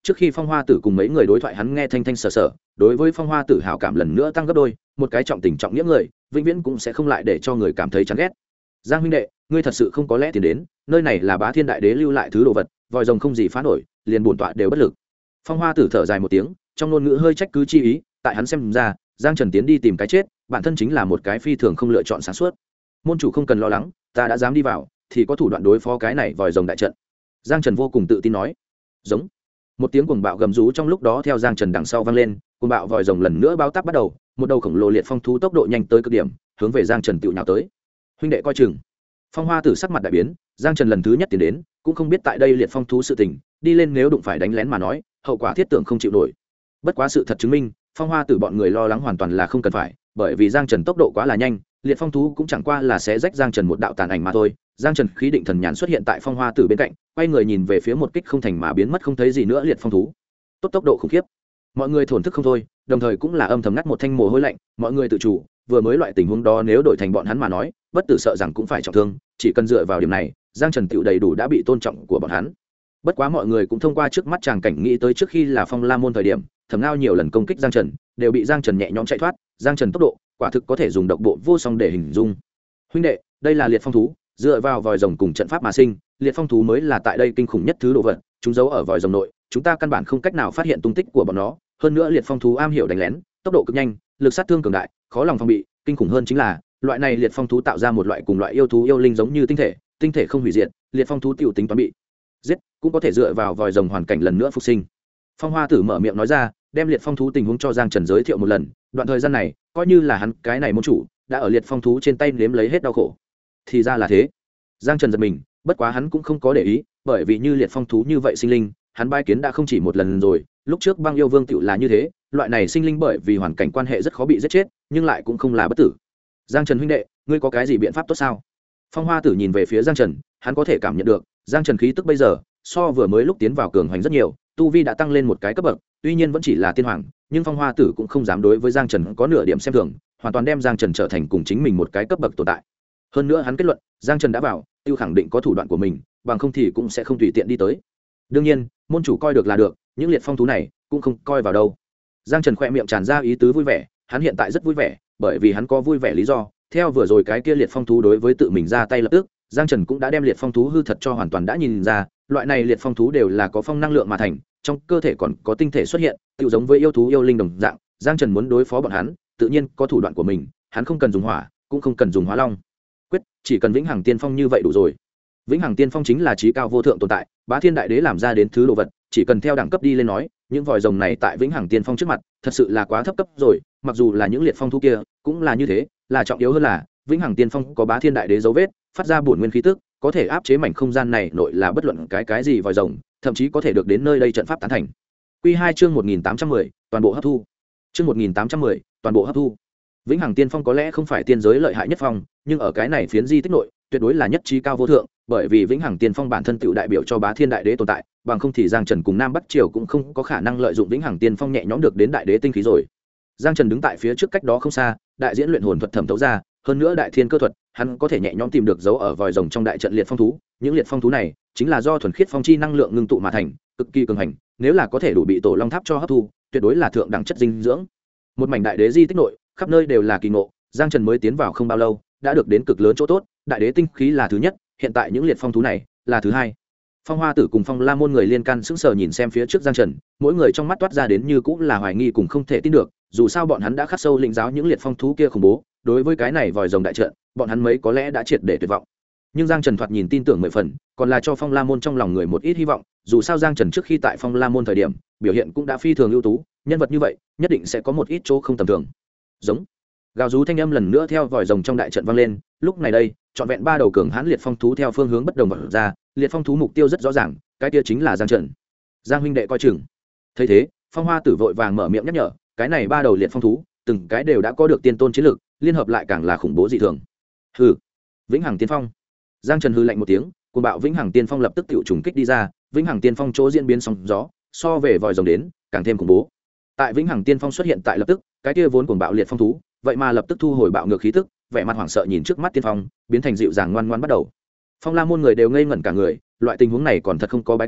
trước khi Phong Hoa Tử cùng mấy người đối thoại hắn nghe thanh thanh sở sở, đối với Phong Hoa Tử hảo cảm lần nữa tăng gấp đôi, một cái trọng tình trọng nghĩa người vĩnh viễn cũng sẽ không lại để cho người cảm thấy chán ghét. Giang huynh đệ, ngươi thật sự không có lẽ tiền đến, nơi này là Bá Thiên Đại Đế lưu lại thứ đồ vật, vòi rồng không gì phá nổi, liền bổn tọa đều bất lực. Phong Hoa Tử thở dài một tiếng, trong ngôn ngữ hơi trách cứ chi ý, tại hắn xem ra, Giang Trần tiến đi tìm cái chết, bản thân chính là một cái phi thường không lựa chọn sáng suốt. Môn chủ không cần lo lắng, ta đã dám đi vào, thì có thủ đoạn đối phó cái này vòi rồng đại trận. Giang Trần vô cùng tự tin nói. Giống. Một tiếng cuồng bạo gầm rú trong lúc đó theo Giang Trần đằng sau vang lên, cuồng bạo vòi rồng lần nữa báo táp bắt đầu, một đầu khổng lồ liệt phong thú tốc độ nhanh tới cực điểm, hướng về Giang Trần tựu nhào tới. Huynh đệ coi chừng. Phong Hoa Tử sắc mặt đại biến, Giang Trần lần thứ nhất tiến đến, cũng không biết tại đây liệt phong thú sự tình, đi lên nếu đụng phải đánh lén mà nói, hậu quả thiết tưởng không chịu nổi. Bất quá sự thật chứng minh, Phong Hoa Tử bọn người lo lắng hoàn toàn là không cần phải, bởi vì Giang Trần tốc độ quá là nhanh, liệt phong thú cũng chẳng qua là sẽ rách Giang Trần một đạo tàn ảnh mà thôi. Giang Trần khí định thần nhàn xuất hiện tại Phong Hoa Tử bên cạnh, quay người nhìn về phía một kích không thành mà biến mất không thấy gì nữa liệt phong thú. Tốt tốc độ khủng khiếp. Mọi người thổn thức không thôi, đồng thời cũng là âm thầm ngắt một thanh mồ hôi lạnh, mọi người tự chủ, vừa mới loại tình huống đó nếu đổi thành bọn hắn mà nói, bất tử sợ rằng cũng phải trọng thương, chỉ cần dựa vào điểm này, Giang Trần tựu đầy đủ đã bị tôn trọng của bọn hắn. Bất quá mọi người cũng thông qua trước mắt chàng cảnh nghĩ tới trước khi là Phong La môn thời điểm, Thẩm Ngao nhiều lần công kích Giang Trần, đều bị Giang Trần nhẹ nhõm chạy thoát. Giang Trần tốc độ, quả thực có thể dùng độc bộ vô song để hình dung. Huynh đệ, đây là liệt phong thú, dựa vào vòi rồng cùng trận pháp mà sinh, liệt phong thú mới là tại đây kinh khủng nhất thứ đồ vật, chúng giấu ở vòi rồng nội, chúng ta căn bản không cách nào phát hiện tung tích của bọn nó. Hơn nữa liệt phong thú am hiểu đánh lén, tốc độ cực nhanh, lực sát thương cường đại, khó lòng phòng bị. Kinh khủng hơn chính là loại này liệt phong thú tạo ra một loại cùng loại yêu thú yêu linh giống như tinh thể không hủy diệt, liệt phong thú tiểu tính toán bị giết cũng có thể dựa vào vòi rồng hoàn cảnh lần nữa phục sinh. Phong Hoa Tử mở miệng nói ra, đem liệt phong thú tình huống cho Giang Trần giới thiệu một lần. Đoạn thời gian này coi như là hắn cái này môn chủ đã ở liệt phong thú trên tay nếm lấy hết đau khổ. Thì ra là thế. Giang Trần giật mình, bất quá hắn cũng không có để ý, bởi vì như liệt phong thú như vậy sinh linh, hắn bái kiến đã không chỉ một lần rồi. Lúc trước Băng Yêu Vương tựu là như thế, loại này sinh linh bởi vì hoàn cảnh quan hệ rất khó bị giết chết, nhưng lại cũng không là bất tử. Giang Trần huynh đệ, ngươi có cái gì biện pháp tốt sao? Phong Hoa Tử nhìn về phía Giang Trần, hắn có thể cảm nhận được Giang Trần khí tức bây giờ so vừa mới lúc tiến vào cường hoành rất nhiều, tu vi đã tăng lên một cái cấp bậc, tuy nhiên vẫn chỉ là tiên hoàng, nhưng Phong Hoa Tử cũng không dám đối với Giang Trần có nửa điểm xem thường, hoàn toàn đem Giang Trần trở thành cùng chính mình một cái cấp bậc tồn tại. Hơn nữa hắn kết luận, Giang Trần đã vào, tiêu khẳng định có thủ đoạn của mình, bằng không thì cũng sẽ không tùy tiện đi tới. Đương nhiên, môn chủ coi được là được, những liệt phong thú này cũng không coi vào đâu. Giang Trần khẽ miệng tràn ra ý tứ vui vẻ, hắn hiện tại rất vui vẻ, bởi vì hắn có vui vẻ lý do. Theo vừa rồi cái kia liệt phong thú đối với tự mình ra tay lập tức, Giang Trần cũng đã đem liệt phong thú hư thật cho hoàn toàn đã nhìn ra, loại này liệt phong thú đều là có phong năng lượng mà thành, trong cơ thể còn có tinh thể xuất hiện, tựu giống với yêu thú yêu linh đồng dạng. Giang Trần muốn đối phó bọn hắn, tự nhiên có thủ đoạn của mình, hắn không cần dùng hỏa, cũng không cần dùng hóa long quyết, chỉ cần vĩnh hằng tiên phong như vậy đủ rồi. Vĩnh hằng tiên phong chính là trí cao vô thượng tồn tại, Bá Thiên Đại Đế làm ra đến thứ đồ vật, chỉ cần theo đẳng cấp đi lên nói, những vòi rồng này tại vĩnh hằng tiên phong trước mặt, thật sự là quá thấp cấp rồi, mặc dù là những liệt phong thú kia, cũng là như thế, là trọng yếu hơn là vĩnh hằng tiên phong có Bá Thiên Đại Đế dấu vết, phát ra bổn nguyên khí tức, có thể áp chế mảnh không gian này nội là bất luận cái gì vòi rồng, thậm chí có thể được đến nơi đây trận pháp tán thành. Quy 2 chương 1810, toàn bộ hấp thu. Chương 1810, toàn bộ hấp thu. Vĩnh hằng tiên phong có lẽ không phải tiên giới lợi hại nhất phong, nhưng ở cái này phiến di tích nội, tuyệt đối là nhất trí cao vô thượng, bởi vì vĩnh hằng tiên phong bản thân tựu đại biểu cho Bá Thiên Đại Đế tồn tại, bằng không thì Giang Trần cùng Nam Bắc Triều cũng không có khả năng lợi dụng vĩnh hằng tiên phong nhẹ nhõm được đến đại đế tinh khí rồi. Giang Trần đứng tại phía trước cách đó không xa, đại diễn luyện hồn thuật thẩm thấu ra, hơn nữa đại thiên cơ thuật, hắn có thể nhẹ nhõm tìm được dấu ở vòi rồng trong đại trận liệt phong thú, những liệt phong thú này chính là do thuần khiết phong chi năng lượng ngưng tụ mà thành, cực kỳ cường hành, nếu là có thể đủ bị tổ long tháp cho hấp thu, tuyệt đối là thượng đẳng chất dinh dưỡng. Một mảnh đại đế di tích nội, khắp nơi đều là kỳ ngộ, Giang Trần mới tiến vào không bao lâu, đã được đến cực lớn chỗ tốt, đại đế tinh khí là thứ nhất, hiện tại những liệt phong thú này là thứ hai. Phong Hoa Tử cùng Phong La môn người liên can sững sờ nhìn xem phía trước Giang Trần, mỗi người trong mắt toát ra đến như cũng là hoài nghi cùng không thể tin được, dù sao bọn hắn đã khắc sâu lĩnh giáo những liệt phong thú kia khủng bố, đối với cái này vòi rồng đại trận, bọn hắn mấy có lẽ đã triệt để tuyệt vọng. Nhưng Giang Trần thoạt nhìn tin tưởng 10 phần, còn là cho Phong La môn trong lòng người một ít hy vọng, dù sao Giang Trần trước khi tại Phong La môn thời điểm, biểu hiện cũng đã phi thường ưu tú, nhân vật như vậy, nhất định sẽ có một ít chỗ không tầm thường. Giống gào rú thanh âm lần nữa theo vòi rồng trong đại trận vang lên, lúc này đây, trọn vẹn 3 đầu cường hãn liệt phong thú theo phương hướng bất đồng vọt ra, liệt phong thú mục tiêu rất rõ ràng, cái kia chính là Giang Trần. Giang huynh đệ coi chừng. Thấy thế, Phong Hoa Tử vội vàng mở miệng nhắc nhở, cái này 3 đầu liệt phong thú, từng cái đều đã có được tiên tôn chiến lực, liên hợp lại càng là khủng bố dị thường. Hừ, Vĩnh Hằng Tiên Phong. Giang Trần hừ lạnh một tiếng, cuồng bạo Vĩnh Hằng Tiên Phong lập tức tiểu trùng kích đi ra, Vĩnh Hằng Tiên Phong chỗ diễn biến sóng gió, so về vòi rồng đến, càng thêm khủng bố. Tại Vĩnh Hằng Tiên Phong xuất hiện tại lập tức, cái kia vốn cuồng bạo liệt phong thú, vậy mà lập tức thu hồi bạo ngược khí tức, vẻ mặt hoảng sợ nhìn trước mắt tiên phong, biến thành dịu dàng ngoan ngoãn bắt đầu. Phong La môn người đều ngây ngẩn cả người, loại tình huống này còn thật không có bái kiến,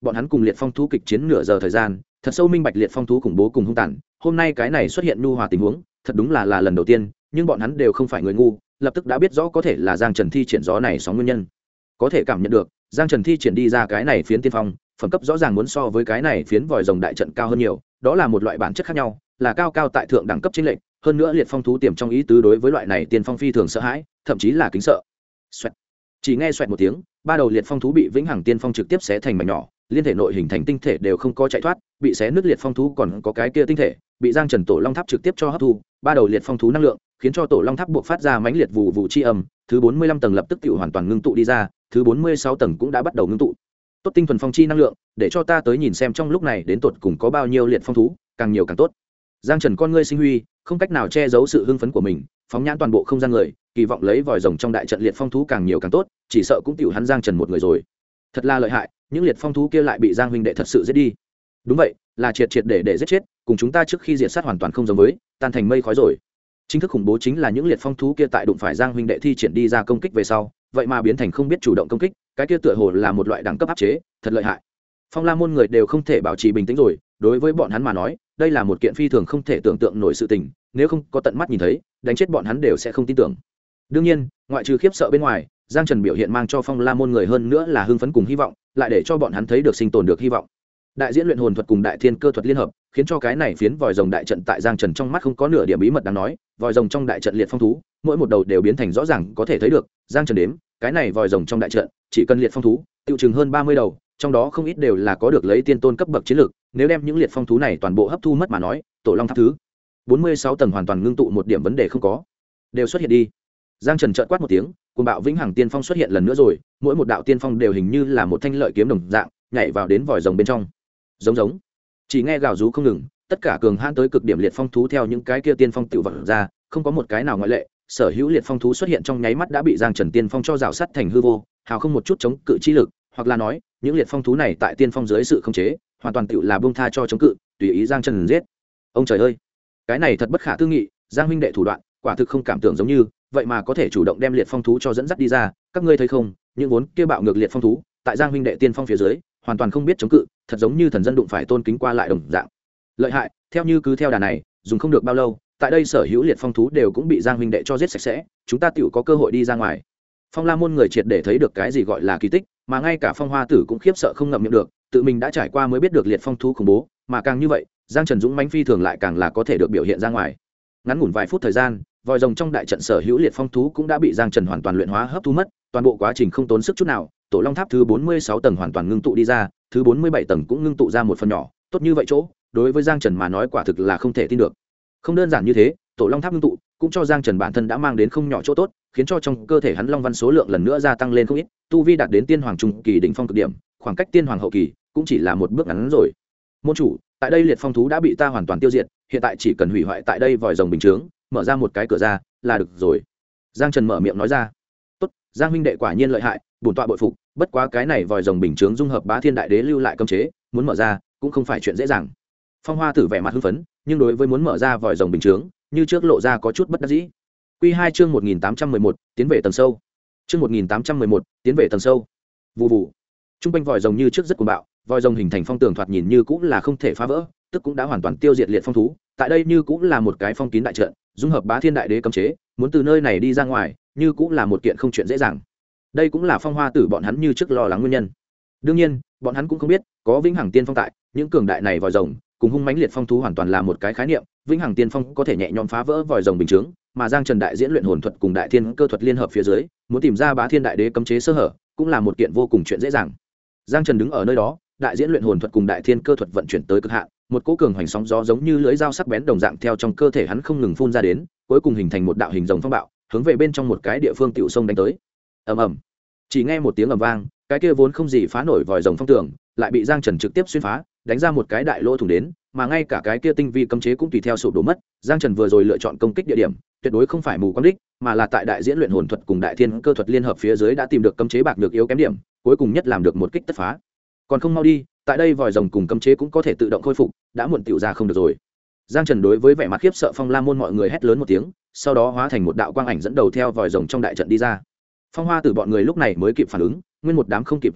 bọn hắn cùng liệt phong thú kịch chiến nửa giờ thời gian, thật sâu minh bạch liệt phong thú khủng bố cùng hung tàn. Hôm nay cái này xuất hiện nhu hòa tình huống, thật đúng là lần đầu tiên, nhưng bọn hắn đều không phải người ngu, lập tức đã biết rõ có thể là Giang Trần thi triển gió này sóng nguyên nhân. Có thể cảm nhận được, Giang Trần thi triển đi ra cái này phiến tiên phong, phẩm cấp rõ ràng muốn so với cái này phiến vòi rồng đại trận cao hơn nhiều, đó là một loại bản chất khác nhau, là cao cao tại thượng đẳng cấp chênh lệch, hơn nữa liệt phong thú tiềm trong ý tứ đối với loại này tiên phong phi thường sợ hãi, thậm chí là kính sợ. Xoẹt. Chỉ nghe xoẹt một tiếng, ba đầu liệt phong thú bị vĩnh hằng tiên phong trực tiếp xé thành mảnh nhỏ, liên thể nội hình thành tinh thể đều không có chạy thoát, bị xé nứt liệt phong thú còn có cái kia tinh thể, bị Giang Trần tổ long tháp trực tiếp cho hấp thu, ba đầu liệt phong thú năng lượng, khiến cho tổ long tháp buộc phát ra mãnh liệt vụ vụ chi âm, thứ 45 tầng lập tức tự hoàn toàn ngưng tụ đi ra, thứ 46 tầng cũng đã bắt đầu ngưng tụ. Tốt tinh thuần phong chi năng lượng, để cho ta tới nhìn xem trong lúc này đến tột cùng có bao nhiêu liệt phong thú, càng nhiều càng tốt. Giang Trần con ngươi sinh huy, không cách nào che giấu sự hưng phấn của mình, phóng nhãn toàn bộ không gian người, kỳ vọng lấy vòi rồng trong đại trận liệt phong thú càng nhiều càng tốt, chỉ sợ cũng tiểu hắn Giang Trần một người rồi. Thật là lợi hại, những liệt phong thú kia lại bị Giang huynh đệ thật sự giết đi. Đúng vậy, là triệt để giết chết, cùng chúng ta trước khi diệt sát hoàn toàn không giống với, tan thành mây khói rồi. Chính thức khủng bố chính là những liệt phong thú kia tại đụng phải Giang huynh đệ thi triển đi ra công kích về sau, vậy mà biến thành không biết chủ động công kích, cái kia tựa hồ là một loại đẳng cấp áp chế, thật lợi hại. Phong La môn người đều không thể bảo trì bình tĩnh rồi, đối với bọn hắn mà nói, đây là một kiện phi thường không thể tưởng tượng nổi sự tình, nếu không có tận mắt nhìn thấy, đánh chết bọn hắn đều sẽ không tin tưởng. Đương nhiên, ngoại trừ khiếp sợ bên ngoài, Giang Trần biểu hiện mang cho Phong La môn người hơn nữa là hưng phấn cùng hy vọng, lại để cho bọn hắn thấy được sinh tồn được hy vọng. Đại diễn luyện hồn thuật cùng đại thiên cơ thuật liên hợp, khiến cho cái này phiến vòi rồng đại trận tại Giang Trần trong mắt không có nửa điểm bí mật đáng nói, vòi rồng trong đại trận liệt phong thú, mỗi một đầu đều biến thành rõ ràng có thể thấy được, Giang Trần đếm, cái này vòi rồng trong đại trận, chỉ cần liệt phong thú, tiêu chừng hơn 30 đầu, trong đó không ít đều là có được lấy tiên tôn cấp bậc chiến lược, nếu đem những liệt phong thú này toàn bộ hấp thu mất mà nói, tổ long tháp thứ 46 tầng hoàn toàn ngưng tụ một điểm vấn đề không có, đều xuất hiện đi. Giang Trần chợt quát một tiếng, cuồng bạo vĩnh hằng tiên phong xuất hiện lần nữa rồi, mỗi một đạo tiên phong đều hình như là một thanh lợi kiếm đồng dạng, nhảy vào đến vòi rồng bên trong. Giống, chỉ nghe gào rú không ngừng, tất cả cường hãn tới cực điểm liệt phong thú theo những cái kia tiên phong tự vật ra, không có một cái nào ngoại lệ, sở hữu liệt phong thú xuất hiện trong nháy mắt đã bị Giang Trần tiên phong cho rào sắt thành hư vô, hào không một chút chống cự chi lực, hoặc là nói, những liệt phong thú này tại tiên phong dưới sự khống chế, hoàn toàn tự là buông tha cho chống cự, tùy ý Giang Trần giết. Ông trời ơi, cái này thật bất khả tư nghị, Giang huynh đệ thủ đoạn, quả thực không cảm tưởng giống như, vậy mà có thể chủ động đem liệt phong thú cho dẫn dắt đi ra, các ngươi thấy không, những vốn kia bạo ngược liệt phong thú, tại Giang huynh đệ tiên phong phía dưới, hoàn toàn không biết chống cự, thật giống như thần dân đụng phải tôn kính qua lại đồng dạng. Lợi hại, theo như cứ theo đà này, dùng không được bao lâu, tại đây sở hữu liệt phong thú đều cũng bị Giang huynh đệ cho giết sạch sẽ, chúng ta tựu có cơ hội đi ra ngoài. Phong La môn người triệt để thấy được cái gì gọi là kỳ tích, mà ngay cả Phong Hoa Tử cũng khiếp sợ không ngậm miệng được, tự mình đã trải qua mới biết được liệt phong thú khủng bố, mà càng như vậy, Giang Trần Dũng mãnh phi thường lại càng là có thể được biểu hiện ra ngoài. Ngắn ngủn vài phút thời gian, vòi rồng trong đại trận sở hữu liệt phong thú cũng đã bị Giang Trần hoàn toàn luyện hóa hấp thu mất, toàn bộ quá trình không tốn sức chút nào, tổ long tháp thứ 46 tầng hoàn toàn ngưng tụ đi ra, thứ 47 tầng cũng ngưng tụ ra một phần nhỏ, tốt như vậy chỗ, đối với Giang Trần mà nói quả thực là không thể tin được. Không đơn giản như thế, tổ long tháp ngưng tụ cũng cho Giang Trần bản thân đã mang đến không nhỏ chỗ tốt, khiến cho trong cơ thể hắn long văn số lượng lần nữa gia tăng lên không ít, tu vi đạt đến tiên hoàng trung kỳ đỉnh phong cực điểm, khoảng cách tiên hoàng hậu kỳ cũng chỉ là một bước ngắn rồi. Môn chủ, tại đây liệt phong thú đã bị ta hoàn toàn tiêu diệt, hiện tại chỉ cần hủy hoại tại đây vòi rồng bình chướng, mở ra một cái cửa ra là được rồi. Giang Trần mở miệng nói ra. Tốt, Giang huynh đệ quả nhiên lợi hại, bổn tọa bội phục, bất quá cái này vòi rồng bình chướng dung hợp Bá Thiên Đại Đế lưu lại cấm chế, muốn mở ra cũng không phải chuyện dễ dàng. Phong Hoa Tử vẻ mặt hưng phấn, nhưng đối với muốn mở ra vòi rồng bình chướng, như trước lộ ra có chút bất đắc dĩ. Quy 2 chương 1811, tiến về tầng sâu. Chương 1811, tiến về tầng sâu. Vù vù. Trung quanh vòi rồng như trước rất cuồng bạo, vòi rồng hình thành phong tường thoạt nhìn như cũng là không thể phá vỡ, tức cũng đã hoàn toàn tiêu diệt liệt phong thú. Tại đây như cũng là một cái phong kín đại trận, dung hợp Bá Thiên Đại Đế cấm chế, muốn từ nơi này đi ra ngoài, như cũng là một kiện không chuyện dễ dàng. Đây cũng là Phong Hoa Tử bọn hắn như trước lo lắng nguyên nhân. Đương nhiên, bọn hắn cũng không biết, có vĩnh hằng tiên phong tại, những cường đại này vòi rồng cùng hung mãnh liệt phong thú hoàn toàn là một cái khái niệm, vĩnh hằng tiên phong có thể nhẹ nhõm phá vỡ vòi rồng bình chướng, mà Giang Trần đại diễn luyện hồn thuật cùng đại thiên cơ thuật liên hợp phía dưới, muốn tìm ra Bá Thiên Đại Đế cấm chế sơ hở, cũng là một kiện vô cùng chuyện dễ dàng. Giang Trần đứng ở nơi đó, đại diễn luyện hồn thuật cùng đại thiên cơ thuật vận chuyển tới cực hạn, một cỗ cường hoành sóng gió giống như lưỡi dao sắc bén đồng dạng theo trong cơ thể hắn không ngừng phun ra đến, cuối cùng hình thành một đạo hình rồng phong bạo, hướng về bên trong một cái địa phương tiểu sông đánh tới. Ầm ầm. Chỉ nghe một tiếng ầm vang, cái kia vốn không gì phá nổi vòi rồng phong tường, lại bị Giang Trần trực tiếp xuyên phá, đánh ra một cái đại lỗ thủng đến, mà ngay cả cái kia tinh vi cấm chế cũng tùy theo sụp đổ mất. Giang Trần vừa rồi lựa chọn công kích địa điểm, tuyệt đối không phải mù quáng đích, mà là tại đại diễn luyện hồn thuật cùng đại thiên cơ thuật liên hợp phía dưới đã tìm được cấm chế bạc được yếu kém điểm, cuối cùng nhất làm được một kích tất phá. Còn không mau đi, tại đây vòi rồng cùng cấm chế cũng có thể tự động khôi phục, đã muộn tiểu ra không được rồi. Giang Trần đối với vẻ mặt khiếp sợ Phong La môn mọi người hét lớn một tiếng, sau đó hóa thành một đạo quang ảnh dẫn đầu theo vòi rồng trong đại trận đi ra. Phong Hoa Tử bọn người lúc này mới kịp phản ứng, nguyên một đám không kịp hưng phấn,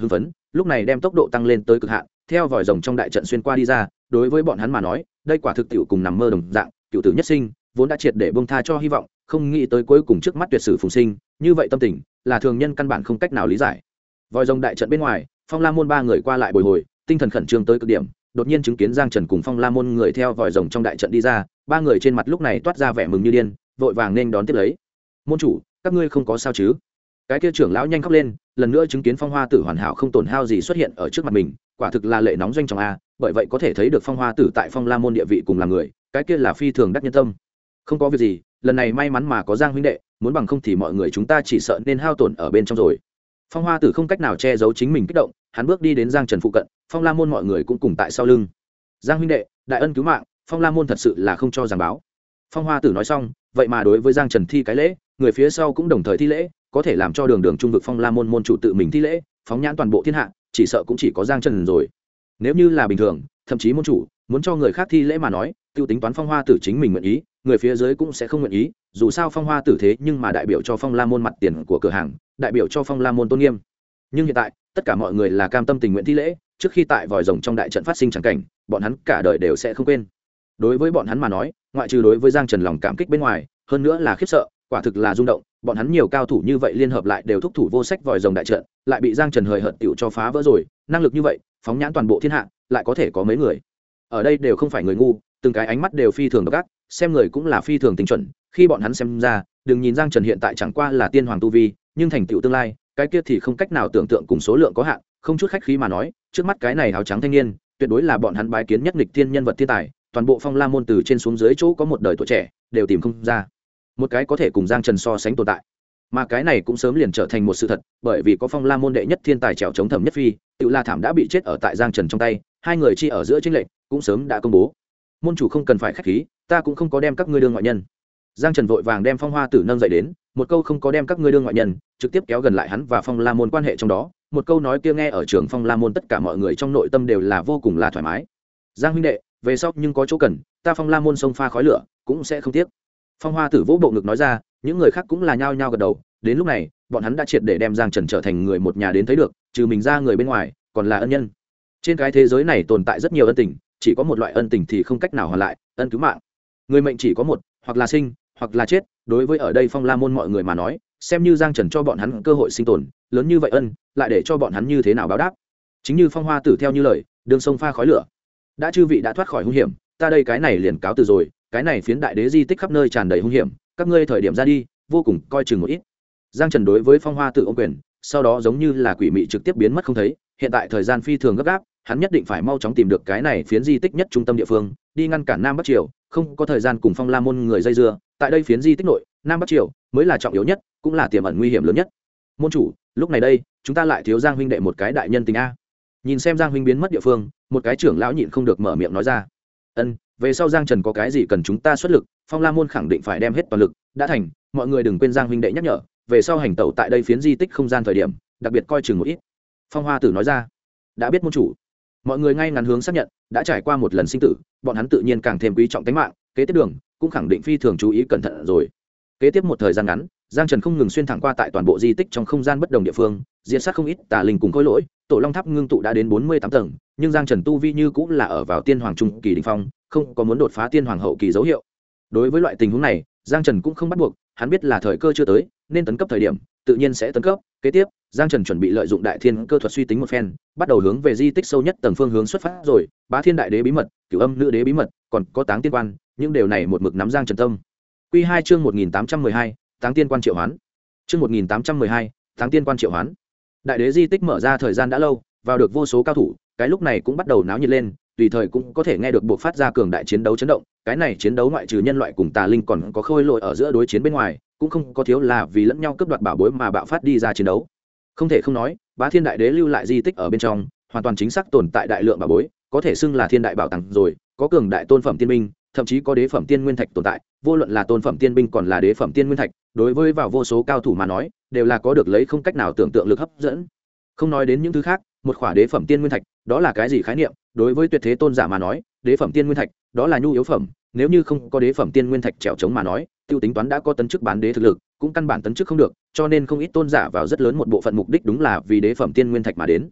lúc này đem tốc độ tăng lên tới cực hạn, theo vòi rồng trong đại trận xuyên qua đi ra. Đối với bọn hắn mà nói, đây quả thực tiệu cùng nằm mơ đồng dạng, cựu tử nhất sinh vốn đã triệt để bông tha cho hy vọng, không nghĩ tới cuối cùng trước mắt tuyệt sử phùng sinh, như vậy tâm tình là thường nhân căn bản không cách nào lý giải. Vòi rồng đại trận bên ngoài, Phong La môn ba người qua lại bồi hồi, tinh thần khẩn trương tới cực điểm, đột nhiên chứng kiến Giang Trần cùng Phong La môn người theo vòi rồng trong đại trận đi ra, ba người trên mặt lúc này toát ra vẻ mừng như điên, vội vàng nên đón tiếp lấy. Môn chủ, các ngươi không có sao chứ? Cái kia trưởng lão nhanh khóc lên, lần nữa chứng kiến Phong Hoa Tử hoàn hảo không tổn hao gì xuất hiện ở trước mặt mình, quả thực là lệ nóng doanh trọng a, bởi vậy có thể thấy được Phong Hoa Tử tại Phong La môn địa vị cùng là người, cái kia là phi thường đắc nhân tâm. Không có việc gì, lần này may mắn mà có Giang huynh đệ, muốn bằng không thì mọi người chúng ta chỉ sợ nên hao tổn ở bên trong rồi. Phong Hoa Tử không cách nào che giấu chính mình kích động, hắn bước đi đến Giang Trần phụ cận, Phong La môn mọi người cũng cùng tại sau lưng. Giang huynh đệ, đại ân cứu mạng, Phong La môn thật sự là không cho giảng báo. Phong Hoa Tử nói xong, vậy mà đối với Giang Trần thi cái lễ, người phía sau cũng đồng thời thi lễ, có thể làm cho đường đường trung vực Phong La môn môn chủ tự mình thi lễ, phóng nhãn toàn bộ thiên hạ, chỉ sợ cũng chỉ có Giang Trần rồi. Nếu như là bình thường, thậm chí môn chủ muốn cho người khác thi lễ mà nói, tiêu tính toán Phong Hoa Tử chính mình nguyện ý, người phía dưới cũng sẽ không nguyện ý, dù sao Phong Hoa Tử thế nhưng mà đại biểu cho Phong La môn mặt tiền của cửa hàng, đại biểu cho Phong La môn tôn nghiêm. Nhưng hiện tại, tất cả mọi người là cam tâm tình nguyện thi lễ, trước khi tại vòi rồng trong đại trận phát sinh chẳng cảnh, bọn hắn cả đời đều sẽ không quên. Đối với bọn hắn mà nói, ngoại trừ đối với Giang Trần lòng cảm kích bên ngoài, hơn nữa là khiếp sợ, quả thực là rung động, bọn hắn nhiều cao thủ như vậy liên hợp lại đều thúc thủ vô sách vòi rồng đại trận, lại bị Giang Trần hời hợt tiểu cho phá vỡ rồi, năng lực như vậy, phóng nhãn toàn bộ thiên hạ, lại có thể có mấy người. Ở đây đều không phải người ngu, từng cái ánh mắt đều phi thường độc ác, xem người cũng là phi thường tinh chuẩn, khi bọn hắn xem ra, đừng nhìn Giang Trần hiện tại chẳng qua là tiên hoàng tu vi, nhưng thành tựu tương lai, cái kia thì không cách nào tưởng tượng cùng số lượng có hạn, không chút khách khí mà nói, trước mắt cái này áo trắng thanh niên, tuyệt đối là bọn hắn bái kiến nhất nghịch thiên nhân vật thiên tài, toàn bộ Phong La môn từ trên xuống dưới chỗ có một đời tuổi trẻ, đều tìm không ra một cái có thể cùng Giang Trần so sánh tồn tại. Mà cái này cũng sớm liền trở thành một sự thật, bởi vì có Phong La môn đệ nhất thiên tài trèo chống Thẩm Nhất Phi, Tự La Thảm đã bị chết ở tại Giang Trần trong tay, hai người chi ở giữa chênh lệch cũng sớm đã công bố. Môn chủ không cần phải khách khí, ta cũng không có đem các ngươi đương ngoại nhân. Giang Trần vội vàng đem Phong Hoa Tử nâng dậy đến, một câu không có đem các ngươi đương ngoại nhân, trực tiếp kéo gần lại hắn và Phong La môn quan hệ trong đó, một câu nói kia nghe ở trường Phong La môn tất cả mọi người trong nội tâm đều là vô cùng là thoải mái. Giang huynh đệ, về sau nhưng có chỗ cần, ta Phong La môn sông pha khói lửa cũng sẽ không tiếc. Phong Hoa Tử vỗ bộ ngực nói ra, những người khác cũng là nhao nhao gật đầu. Đến lúc này, bọn hắn đã triệt để đem Giang Trần trở thành người một nhà đến thấy được, trừ mình ra người bên ngoài, còn là ân nhân. Trên cái thế giới này tồn tại rất nhiều ân tình, chỉ có một loại ân tình thì không cách nào hoàn lại, ân cứu mạng. Người mệnh chỉ có một, hoặc là sinh, hoặc là chết. Đối với ở đây Phong La môn mọi người mà nói, xem như Giang Trần cho bọn hắn cơ hội sinh tồn, lớn như vậy ân, lại để cho bọn hắn như thế nào báo đáp. Chính như Phong Hoa Tử theo như lời, đường sông pha khói lửa. Đã chư vị đã thoát khỏi hung hiểm, ta đây cái này liền cáo từ rồi, cái này phiến đại đế di tích khắp nơi tràn đầy hung hiểm, các ngươi thời điểm ra đi, vô cùng coi chừng một ít. Giang Trần đối với Phong Hoa Tử ôm quyền, sau đó giống như là quỷ mị trực tiếp biến mất không thấy, hiện tại thời gian phi thường gấp gáp, hắn nhất định phải mau chóng tìm được cái này phiến di tích nhất trung tâm địa phương, đi ngăn cản Nam Bắc Triều, không có thời gian cùng Phong La môn người dây dưa, tại đây phiến di tích nội, Nam Bắc Triều mới là trọng yếu nhất, cũng là tiềm ẩn nguy hiểm lớn nhất. Môn chủ, lúc này đây, chúng ta lại thiếu Giang huynh đệ một cái đại nhân tình a. Nhìn xem Giang huynh biến mất địa phương, một cái trưởng lão nhịn không được mở miệng nói ra. Ân, về sau Giang Trần có cái gì cần chúng ta xuất lực, Phong La môn khẳng định phải đem hết toàn lực, đã thành, mọi người đừng quên Giang huynh đệ nhắc nhở, về sau hành tẩu tại đây phiến di tích không gian thời điểm, đặc biệt coi chừng một ít. Phong Hoa Tử nói ra. Đã biết môn chủ. Mọi người ngay ngắn hướng xác nhận, đã trải qua một lần sinh tử, bọn hắn tự nhiên càng thêm quý trọng tính mạng, kế tiếp đường cũng khẳng định phi thường chú ý cẩn thận rồi. Kế tiếp một thời gian ngắn, Giang Trần không ngừng xuyên thẳng qua tại toàn bộ di tích trong không gian bất đồng địa phương, diệt sát không ít tà linh cùng khối lỗi, tổ long tháp ngưng tụ đã đến 48 tầng, nhưng Giang Trần tu vi như cũng là ở vào tiên hoàng trung kỳ đỉnh phong, không có muốn đột phá tiên hoàng hậu kỳ dấu hiệu. Đối với loại tình huống này, Giang Trần cũng không bắt buộc, hắn biết là thời cơ chưa tới, nên tấn cấp thời điểm, tự nhiên sẽ tấn cấp. Kế tiếp, Giang Trần chuẩn bị lợi dụng đại thiên cơ thuật suy tính một phen, bắt đầu hướng về di tích sâu nhất tầng phương hướng xuất phát rồi, Bá Thiên đại đế bí mật, Cửu Âm nữ đế bí mật, còn có Táng Tiên quan, những điều này một mực nắm Giang Trần tâm. Quy 2 chương 1812, Táng Tiên quan triệu hoán. Chương 1812, Táng Tiên quan triệu hoán. Đại đế di tích mở ra thời gian đã lâu, vào được vô số cao thủ, cái lúc này cũng bắt đầu náo nhiệt lên, tùy thời cũng có thể nghe được buộc phát ra cường đại chiến đấu chấn động. Cái này chiến đấu ngoại trừ nhân loại cùng tà linh còn có khôi lỗi ở giữa đối chiến bên ngoài, cũng không có thiếu là vì lẫn nhau cướp đoạt bảo bối mà bạo phát đi ra chiến đấu. Không thể không nói, Bá Thiên đại đế lưu lại di tích ở bên trong, hoàn toàn chính xác tồn tại đại lượng bảo bối, có thể xưng là thiên đại bảo tàng rồi, có cường đại tôn phẩm tiên binh, thậm chí có đế phẩm tiên nguyên thạch tồn tại, vô luận là tôn phẩm tiên binh còn là đế phẩm tiên nguyên thạch, đối với vào vô số cao thủ mà nói, đều là có được lấy không cách nào tưởng tượng lực hấp dẫn. Không nói đến những thứ khác, một khỏa đế phẩm tiên nguyên thạch, đó là cái gì khái niệm? Đối với tuyệt thế tôn giả mà nói, đế phẩm tiên nguyên thạch, đó là nhu yếu phẩm, nếu như không có đế phẩm tiên nguyên thạch trèo chống mà nói, tiêu tính toán đã có tấn chức bán đế thực lực, cũng căn bản tấn chức không được, cho nên không ít tôn giả vào rất lớn một bộ phận mục đích đúng là vì đế phẩm tiên nguyên thạch mà đến.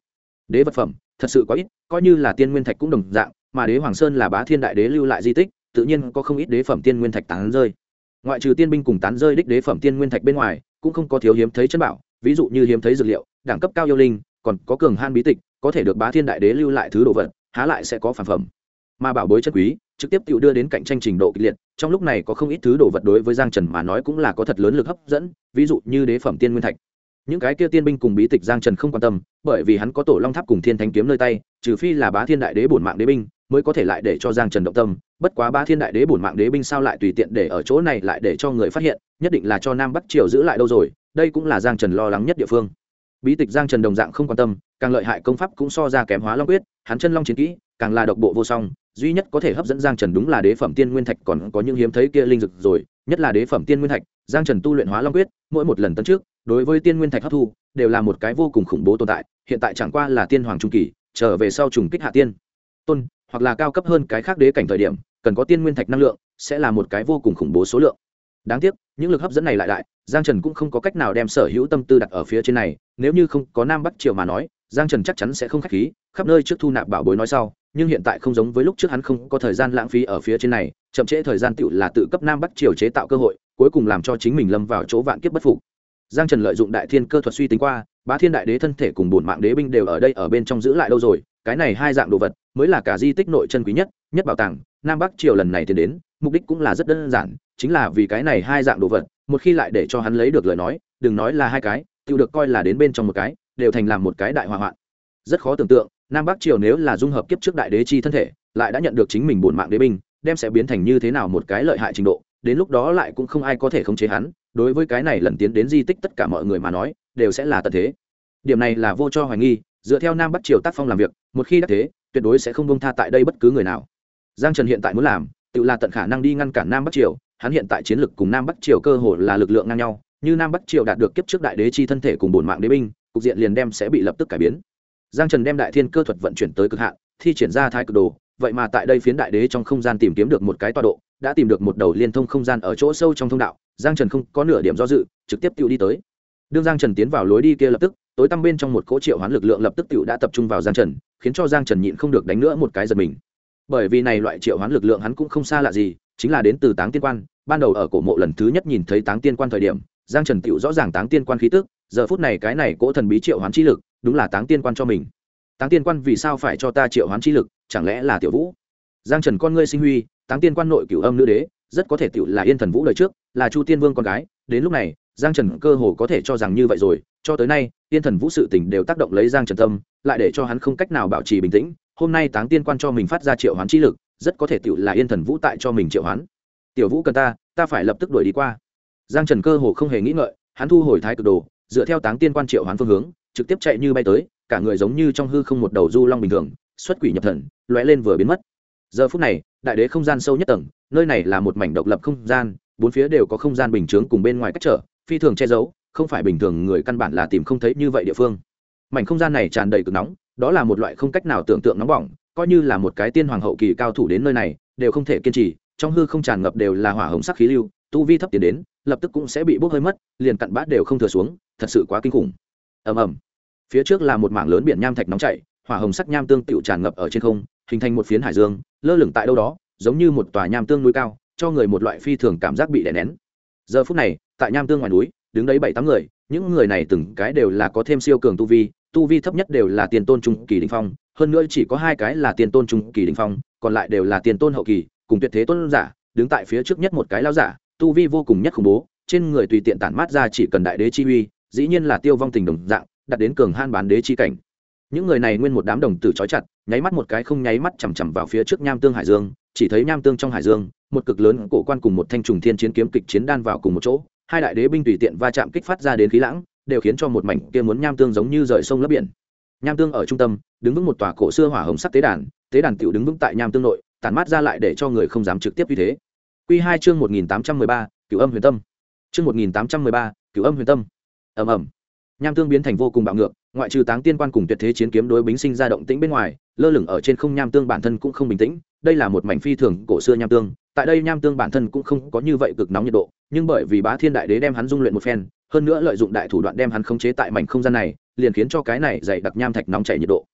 đế vật phẩm thật sự quá ít, coi như là tiên nguyên thạch cũng đồng dạng, mà đế hoàng sơn là Bá Thiên đại đế lưu lại di tích, tự nhiên có không ít đế phẩm tiên nguyên thạch tán rơi. Ngoại trừ tiên binh cùng tán rơi đích đế phẩm tiên nguyên thạch bên ngoài, cũng không có thiếu hiếm thấy chân bảo, ví dụ như hiếm thấy dược liệu, đẳng cấp cao yêu linh, còn có cường han bí tịch, có thể được Bá Thiên đại đế lưu lại thứ đồ vật, há lại sẽ có phản phẩm. Mà bảo bối chân quý trực tiếp tự đưa đến cạnh tranh trình độ kịch liệt, trong lúc này có không ít thứ đồ vật đối với Giang Trần mà nói cũng là có thật lớn lực hấp dẫn, ví dụ như đế phẩm tiên nguyên thạch. Những cái kia tiên binh cùng bí tịch Giang Trần không quan tâm, bởi vì hắn có Tổ Long Tháp cùng Thiên Thánh kiếm nơi tay, trừ phi là Bá Thiên đại đế bổn mạng đế binh mới có thể lại để cho Giang Trần động tâm, bất quá Bá Thiên đại đế bổn mạng đế binh sao lại tùy tiện để ở chỗ này lại để cho người phát hiện, nhất định là cho Nam Bắc Triều giữ lại đâu rồi, đây cũng là Giang Trần lo lắng nhất địa phương. Bí tịch Giang Trần đồng dạng không quan tâm, càng lợi hại công pháp cũng so ra kém Hóa Long quyết, hắn chân long chiến kỹ càng là độc bộ vô song, duy nhất có thể hấp dẫn Giang Trần đúng là đế phẩm tiên nguyên thạch, còn có những hiếm thấy kia linh dược rồi, nhất là đế phẩm tiên nguyên thạch. Giang Trần tu luyện Hóa Long quyết, mỗi một lần tấn trước, đối với tiên nguyên thạch hấp thu đều là một cái vô cùng khủng bố tồn tại, hiện tại chẳng qua là tiên hoàng trung kỳ, trở về sau trùng kích hạ tiên tôn hoặc là cao cấp hơn cái khác đế cảnh thời điểm, cần có tiên nguyên thạch năng lượng sẽ là một cái vô cùng khủng bố số lượng. Đáng tiếc những lực hấp dẫn này lại đại, Giang Trần cũng không có cách nào đem sở hữu tâm tư đặt ở phía trên này, nếu như không có Nam Bắc Triều mà nói, Giang Trần chắc chắn sẽ không khách khí, khắp nơi trước thu nạp bảo bối nói sau, nhưng hiện tại không giống với lúc trước, hắn không có thời gian lãng phí ở phía trên này, chậm trễ thời gian tựu là tự cấp Nam Bắc Triều chế tạo cơ hội, cuối cùng làm cho chính mình lâm vào chỗ vạn kiếp bất phục. Giang Trần lợi dụng đại thiên cơ thuật suy tính qua, Bá Thiên đại đế thân thể cùng bổn mạng đế binh đều ở đây ở bên trong giữ lại đâu rồi, cái này hai dạng đồ vật mới là cả di tích nội chân quý nhất bảo tàng. Nam Bắc Triều lần này tiến đến, mục đích cũng là rất đơn giản, chính là vì cái này hai dạng đồ vật, một khi lại để cho hắn lấy được lời nói, đừng nói là hai cái, tiêu được coi là đến bên trong một cái, đều thành làm một cái đại hỏa hoạn. Rất khó tưởng tượng, Nam Bắc Triều nếu là dung hợp kiếp trước đại đế chi thân thể, lại đã nhận được chính mình bổn mạng đế binh, đem sẽ biến thành như thế nào một cái lợi hại trình độ, đến lúc đó lại cũng không ai có thể khống chế hắn, đối với cái này lần tiến đến di tích tất cả mọi người mà nói, đều sẽ là tận thế. Điểm này là vô cho hoài nghi, dựa theo Nam Bắc Triều tác phong làm việc, một khi đắc thế, tuyệt đối sẽ không buông tha tại đây bất cứ người nào. Giang Trần hiện tại muốn làm, tự là tận khả năng đi ngăn cản Nam Bắc Triều, hắn hiện tại chiến lực cùng Nam Bắc Triều cơ hồ là lực lượng ngang nhau, như Nam Bắc Triều đạt được kiếp trước đại đế chi thân thể cùng bổn mạng đế binh, cục diện liền đem sẽ bị lập tức cải biến. Giang Trần đem đại thiên cơ thuật vận chuyển tới cực hạn, thi triển ra thái cực đồ, vậy mà tại đây phiến đại đế trong không gian tìm kiếm được một cái tọa độ, đã tìm được một đầu liên thông không gian ở chỗ sâu trong thông đạo. Giang Trần không có nửa điểm do dự, trực tiếp tiêu đi tới. Đương Giang Trần tiến vào lối đi kia lập tức, tối tăm bên trong một cỗ triệu hoán lực lượng lập tức tiêu đã tập trung vào Giang Trần, khiến cho Giang Trần nhịn không được đánh nữa một cái giật mình. Bởi vì này loại triệu hoán lực lượng hắn cũng không xa lạ gì, chính là đến từ Táng Tiên Quan. Ban đầu ở cổ mộ lần thứ nhất nhìn thấy Táng Tiên Quan thời điểm, Giang Trần tiêu rõ ràng Táng Tiên Quan khí tức, giờ phút này cái này cỗ thần bí triệu hoán chi lực, đúng là Táng Tiên Quan cho mình. Táng Tiên Quan vì sao phải cho ta triệu hoán chi lực, chẳng lẽ là Tiểu Vũ? Giang Trần con ngươi sinh huy, Táng Tiên Quan nội cửu âm nữ đế, rất có thể tiểu là Yên Thần Vũ đời trước, là Chu Tiên Vương con gái. Đến lúc này, Giang Trần cơ hồ có thể cho rằng như vậy rồi, cho tới nay, Yên Thần Vũ sự tình đều tác động lấy Giang Trần tâm, lại để cho hắn không cách nào bảo trì bình tĩnh. Hôm nay Táng Tiên Quan cho mình phát ra triệu hoán chi lực, rất có thể tiểu là Yên Thần Vũ tại cho mình triệu hoán. Tiểu Vũ cần ta phải lập tức đuổi đi qua. Giang Trần cơ hồ không hề nghĩ ngợi, hắn thu hồi thái cực đồ, dựa theo Táng Tiên Quan triệu hoán phương hướng, trực tiếp chạy như bay tới, cả người giống như trong hư không một đầu du long bình thường, xuất quỷ nhập thần, lóe lên vừa biến mất. Giờ phút này, đại đế không gian sâu nhất tầng, nơi này là một mảnh độc lập không gian, bốn phía đều có không gian bình chướng cùng bên ngoài cách trở, phi thường che giấu, không phải bình thường người căn bản là tìm không thấy như vậy địa phương. Mảnh không gian này tràn đầy cực nóng, đó là một loại không cách nào tưởng tượng nóng bỏng, coi như là một cái tiên hoàng hậu kỳ cao thủ đến nơi này, đều không thể kiên trì, trong hư không tràn ngập đều là hỏa hồng sắc khí lưu, tu vi thấp tiến đến, lập tức cũng sẽ bị bốc hơi mất, liền cặn bã đều không thừa xuống, thật sự quá kinh khủng. Ầm ầm. Phía trước là một mảng lớn biển nham thạch nóng chảy, hỏa hồng sắc nham tương tựu tràn ngập ở trên không, hình thành một phiến hải dương, lơ lửng tại đâu đó, giống như một tòa nham tương núi cao, cho người một loại phi thường cảm giác bị đè nén. Giờ phút này, tại nham tương ngoài núi, đứng đấy 7-8 người, những người này từng cái đều là có thêm siêu cường tu vi thấp nhất đều là tiền tôn trung kỳ đỉnh phong, hơn nữa chỉ có 2 cái là tiền tôn trung kỳ đỉnh phong, còn lại đều là tiền tôn hậu kỳ, cùng tuyệt thế tôn giả, đứng tại phía trước nhất một cái lão giả, tu vi vô cùng nhất khủng bố, trên người tùy tiện tản mát ra chỉ cần đại đế chi uy, dĩ nhiên là Tiêu Vong Tình đồng dạng, đạt đến cường han bán đế chi cảnh. Những người này nguyên một đám đồng tử chói chặt, nháy mắt một cái không nháy mắt chằm chằm vào phía trước nham tương hải dương, chỉ thấy nham tương trong hải dương, một cực lớn cổ quan cùng một thanh trùng thiên chiến kiếm kịch chiến đan vào cùng một chỗ, hai đại đế binh tùy tiện va chạm kích phát ra đến khí lãng, đều khiến cho một mảnh kia muốn nham tương giống như rời sông lấp biển. Nham tương ở trung tâm, đứng vững một tòa cổ xưa hỏa hồng sắc tế đàn tiểu đứng vững tại nham tương nội, tản mát ra lại để cho người không dám trực tiếp như thế. Quy 2 chương 1813, Cửu Âm Huyền Tâm. Chương 1813, Cửu Âm Huyền Tâm. Ầm ầm. Nham tương biến thành vô cùng bạo ngược, ngoại trừ Táng Tiên Quan cùng tuyệt thế chiến kiếm đối bính sinh ra động tĩnh bên ngoài, lơ lửng ở trên không nham tương bản thân cũng không bình tĩnh, đây là một mảnh phi thường cổ xưa nham tương, tại đây nham tương bản thân cũng không có như vậy cực nóng nhiệt độ, nhưng bởi vì Bá Thiên đại đế đem hắn dung luyện một phen, hơn nữa lợi dụng đại thủ đoạn đem hắn khống chế tại mảnh không gian này, liền khiến cho cái này dày đặc nham thạch nóng chảy nhiệt độ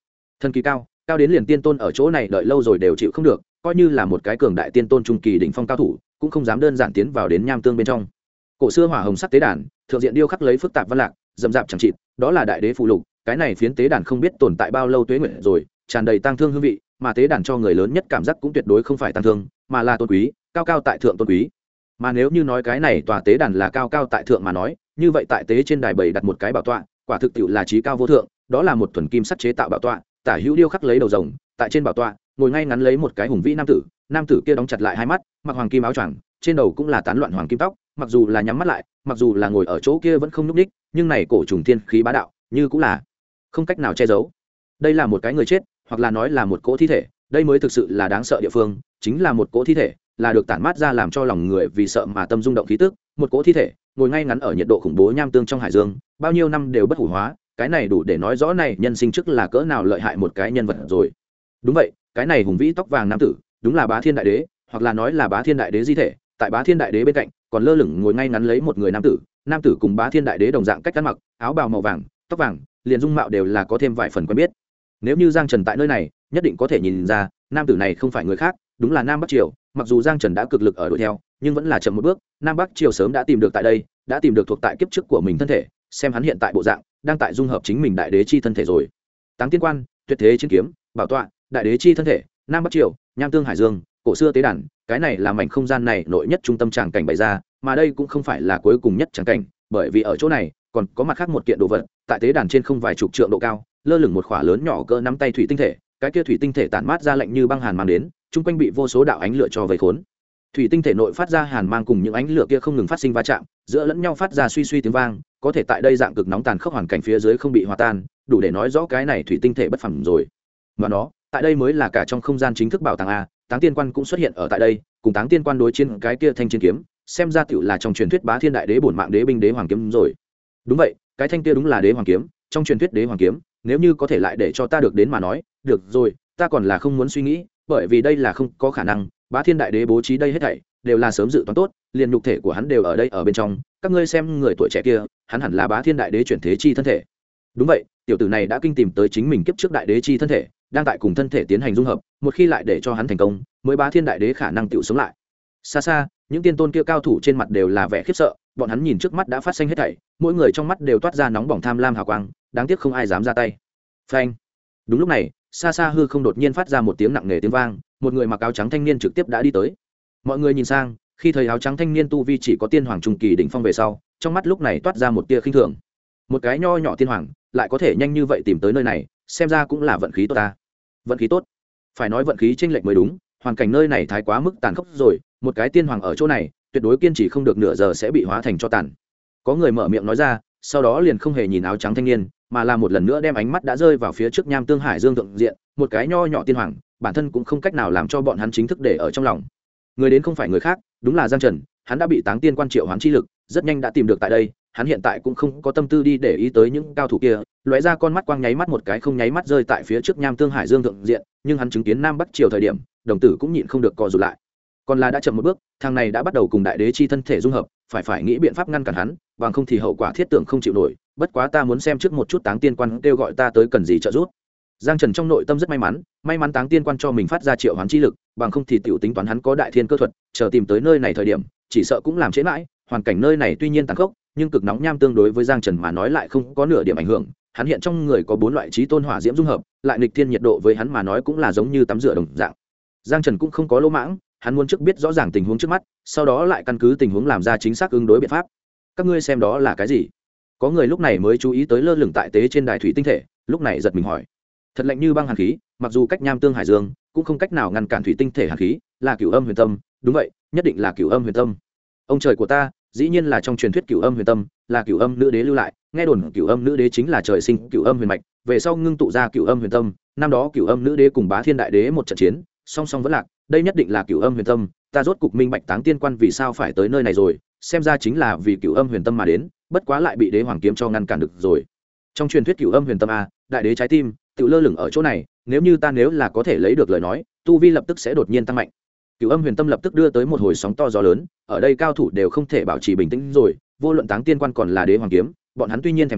thần kỳ cao, cao đến liền tiên tôn ở chỗ này đợi lâu rồi đều chịu không được, coi như là một cái cường đại tiên tôn trung kỳ đỉnh phong cao thủ cũng không dám đơn giản tiến vào đến nham tương bên trong. Cổ xưa hỏa hồng sắc tế đàn, thượng diện điêu khắc lấy phức tạp văn lạc, rậm rạp chẳng chịt, đó là đại đế phụ lục. Cái này phiến tế đàn không biết tồn tại bao lâu tuế nguyện rồi, tràn đầy tang thương hương vị, mà tế đàn cho người lớn nhất cảm giác cũng tuyệt đối không phải tang thương, mà là tôn quý, cao cao tại thượng tôn quý. Mà nếu như nói cái này tòa tế đàn là cao cao tại thượng mà nói, như vậy tại tế trên đài bày đặt một cái bảo tọa, quả thực tiệu là trí cao vô thượng, đó là một thuần kim sắt chế tạo bảo tọa, tả hữu điêu khắc lấy đầu rồng, tại trên bảo tọa ngồi ngay ngắn lấy một cái hùng vĩ nam tử kia đóng chặt lại hai mắt, mặc hoàng kim áo choàng, trên đầu cũng là tán loạn hoàng kim tóc, mặc dù là nhắm mắt lại, mặc dù là ngồi ở chỗ kia vẫn không nhúc nhích, nhưng này cổ trùng thiên khí bá đạo như cũng là không cách nào che giấu. Đây là một cái người chết, hoặc là nói là một cỗ thi thể, đây mới thực sự là đáng sợ địa phương, chính là một cỗ thi thể, là được tản mát ra làm cho lòng người vì sợ mà tâm rung động khí tức, một cỗ thi thể ngồi ngay ngắn ở nhiệt độ khủng bố nham tương trong hải dương, bao nhiêu năm đều bất hủ hóa, cái này đủ để nói rõ này nhân sinh trước là cỡ nào lợi hại một cái nhân vật rồi. Đúng vậy, cái này hùng vĩ tóc vàng nam tử đúng là Bá Thiên Đại Đế, hoặc là nói là Bá Thiên Đại Đế di thể. Tại Bá Thiên Đại Đế bên cạnh còn lơ lửng ngồi ngay ngắn lấy một người nam tử cùng Bá Thiên Đại Đế đồng dạng cách ăn mặc, áo bào màu vàng, tóc vàng, liền dung mạo đều là có thêm vài phần quen biết. Nếu như Giang Trần tại nơi này, nhất định có thể nhìn ra, nam tử này không phải người khác, đúng là Nam Bắc Triều. Mặc dù Giang Trần đã cực lực ở đuổi theo, nhưng vẫn là chậm một bước, Nam Bắc Triều sớm đã tìm được tại đây, đã tìm được thuộc tại kiếp trước của mình thân thể, xem hắn hiện tại bộ dạng, đang tại dung hợp chính mình đại đế chi thân thể rồi. Táng Tiên Quan, tuyệt thế chiến kiếm, bảo tọa, đại đế chi thân thể, Nam Bắc Triều, nham tương hải dương, cổ xưa tế đàn, cái này là mảnh không gian này nội nhất trung tâm tràng cảnh bày ra, mà đây cũng không phải là cuối cùng nhất tràng cảnh, bởi vì ở chỗ này còn có mặt khác một kiện đồ vật, tại tế đàn trên không vài chục trượng độ cao, lơ lửng một khỏa lớn nhỏ cỡ nắm tay thủy tinh thể, cái kia thủy tinh thể tản mát ra lạnh như băng hàn mang đến, chung quanh bị vô số đạo ánh lửa cho vây khốn. Thủy tinh thể nội phát ra hàn mang cùng những ánh lửa kia không ngừng phát sinh va chạm, giữa lẫn nhau phát ra suy suy tiếng vang, có thể tại đây dạng cực nóng tàn khốc hoàn cảnh phía dưới không bị hòa tan, đủ để nói rõ cái này thủy tinh thể bất phàm rồi. Mà nó, tại đây mới là cả trong không gian chính thức bảo tàng a. Táng Tiên Quan cũng xuất hiện ở tại đây, cùng Táng Tiên Quan đối chiến cái kia thanh chiến kiếm, xem ra tựu là trong truyền thuyết Bá Thiên Đại Đế bổn mạng đế binh đế hoàng kiếm rồi. Đúng vậy, cái thanh kia đúng là đế hoàng kiếm, trong truyền thuyết đế hoàng kiếm, nếu như có thể lại để cho ta được đến mà nói, được rồi, ta còn là không muốn suy nghĩ, bởi vì đây là không có khả năng, Bá Thiên Đại Đế bố trí đây hết thảy đều là sớm dự toán tốt, liền nhục thể của hắn đều ở đây ở bên trong, các ngươi xem người tuổi trẻ kia, hắn hẳn là Bá Thiên Đại Đế chuyển thế chi thân thể. Đúng vậy, tiểu tử này đã kinh tìm tới chính mình kiếp trước đại đế chi thân thể, đang tại cùng thân thể tiến hành dung hợp, một khi lại để cho hắn thành công, mới Bá Thiên Đại Đế khả năng tựu sống lại. Xa xa, những tiên tôn kia cao thủ trên mặt đều là vẻ khiếp sợ, bọn hắn nhìn trước mắt đã phát sinh hết thảy, mỗi người trong mắt đều toát ra nóng bỏng tham lam hào quang, đáng tiếc không ai dám ra tay. Phanh. Đúng lúc này, xa xa hư không đột nhiên phát ra một tiếng nặng nề tiếng vang, một người mặc áo trắng thanh niên trực tiếp đã đi tới. Mọi người nhìn sang, khi thấy áo trắng thanh niên tu vi chỉ có tiên hoàng trung kỳ đỉnh phong về sau, trong mắt lúc này toát ra một tia khinh thường. Một cái nho nhỏ tiên hoàng, lại có thể nhanh như vậy tìm tới nơi này, xem ra cũng là vận khí tốt ta. Vận khí tốt? Phải nói vận khí chênh lệch mới đúng, hoàn cảnh nơi này thái quá mức tàn khốc rồi, một cái tiên hoàng ở chỗ này, tuyệt đối kiên trì không được nửa giờ sẽ bị hóa thành tro tàn. Có người mở miệng nói ra, sau đó liền không hề nhìn áo trắng thanh niên, mà là một lần nữa đem ánh mắt đã rơi vào phía trước nham tương hải dương thượng diện, một cái nho nhỏ tiên hoàng, bản thân cũng không cách nào làm cho bọn hắn chính thức để ở trong lòng. Người đến không phải người khác, đúng là Giang Trần, hắn đã bị Táng Tiên Quan triệu hoán chi lực, rất nhanh đã tìm được tại đây, hắn hiện tại cũng không có tâm tư đi để ý tới những cao thủ kia, lóe ra con mắt quang nháy mắt một cái không nháy mắt rơi tại phía trước nham tương hải dương thượng diện, nhưng hắn chứng kiến Nam Bắc Triều thời điểm, đồng tử cũng nhịn không được co rụt lại. Còn là đã chậm một bước, thằng này đã bắt đầu cùng đại đế chi thân thể dung hợp, phải nghĩ biện pháp ngăn cản hắn, bằng không thì hậu quả thiết tưởng không chịu nổi, bất quá ta muốn xem trước một chút Táng Tiên Quan kêu gọi ta tới cần gì trợ giúp. Giang Trần trong nội tâm rất may mắn Táng Tiên Quan cho mình phát ra triệu hoán chi lực, bằng không thì tiểu tính toán hắn có đại thiên cơ thuật, chờ tìm tới nơi này thời điểm, chỉ sợ cũng làm trễ mãi. Hoàn cảnh nơi này tuy nhiên tàn khốc, nhưng cực nóng nham tương đối với Giang Trần mà nói lại không có nửa điểm ảnh hưởng. Hắn hiện trong người có 4 loại chí tôn hỏa diễm dung hợp, lại nghịch thiên nhiệt độ với hắn mà nói cũng là giống như tắm rửa đồng dạng. Giang Trần cũng không có lỗ mãng, hắn muốn trước biết rõ ràng tình huống trước mắt, sau đó lại căn cứ tình huống làm ra chính xác ứng đối biện pháp. Các ngươi xem đó là cái gì? Có người lúc này mới chú ý tới lơ lửng tại tế trên đài thủy tinh thể, lúc này giật mình hỏi. Thật lạnh như băng hàn khí, mặc dù cách nham tương hải dương, cũng không cách nào ngăn cản thủy tinh thể hàn khí, là Cửu Âm Huyền Tâm, đúng vậy, nhất định là Cửu Âm Huyền Tâm. Ông trời của ta, dĩ nhiên là trong truyền thuyết Cửu Âm Huyền Tâm, là Cửu Âm nữ đế lưu lại, nghe đồn Cửu Âm nữ đế chính là trời sinh Cửu Âm huyền mạch, về sau ngưng tụ ra Cửu Âm Huyền Tâm, năm đó Cửu Âm nữ đế cùng Bá Thiên Đại Đế một trận chiến, song song vẫn lạc, đây nhất định là Cửu Âm Huyền Tâm, ta rốt cục minh bạch Táng Tiên Quan vì sao phải tới nơi này rồi, xem ra chính là vì Cửu Âm Huyền Tâm mà đến, bất quá lại bị đế hoàng kiếm cho ngăn cản được rồi. Trong truyền thuyết Cửu Âm Huyền Tâm a, đại đế trái tim, tự lơ lửng ở chỗ này, nếu như ta nếu là có thể lấy được lời nói, tu vi lập tức sẽ đột nhiên tăng mạnh. Cửu Âm Huyền Tâm lập tức đưa tới một hồi sóng to gió lớn, ở đây cao thủ đều không thể bảo trì bình tĩnh rồi, vô luận Táng Tiên Quan còn là đế hoàng kiếm, bọn hắn tuy nhiên thèm thuồng,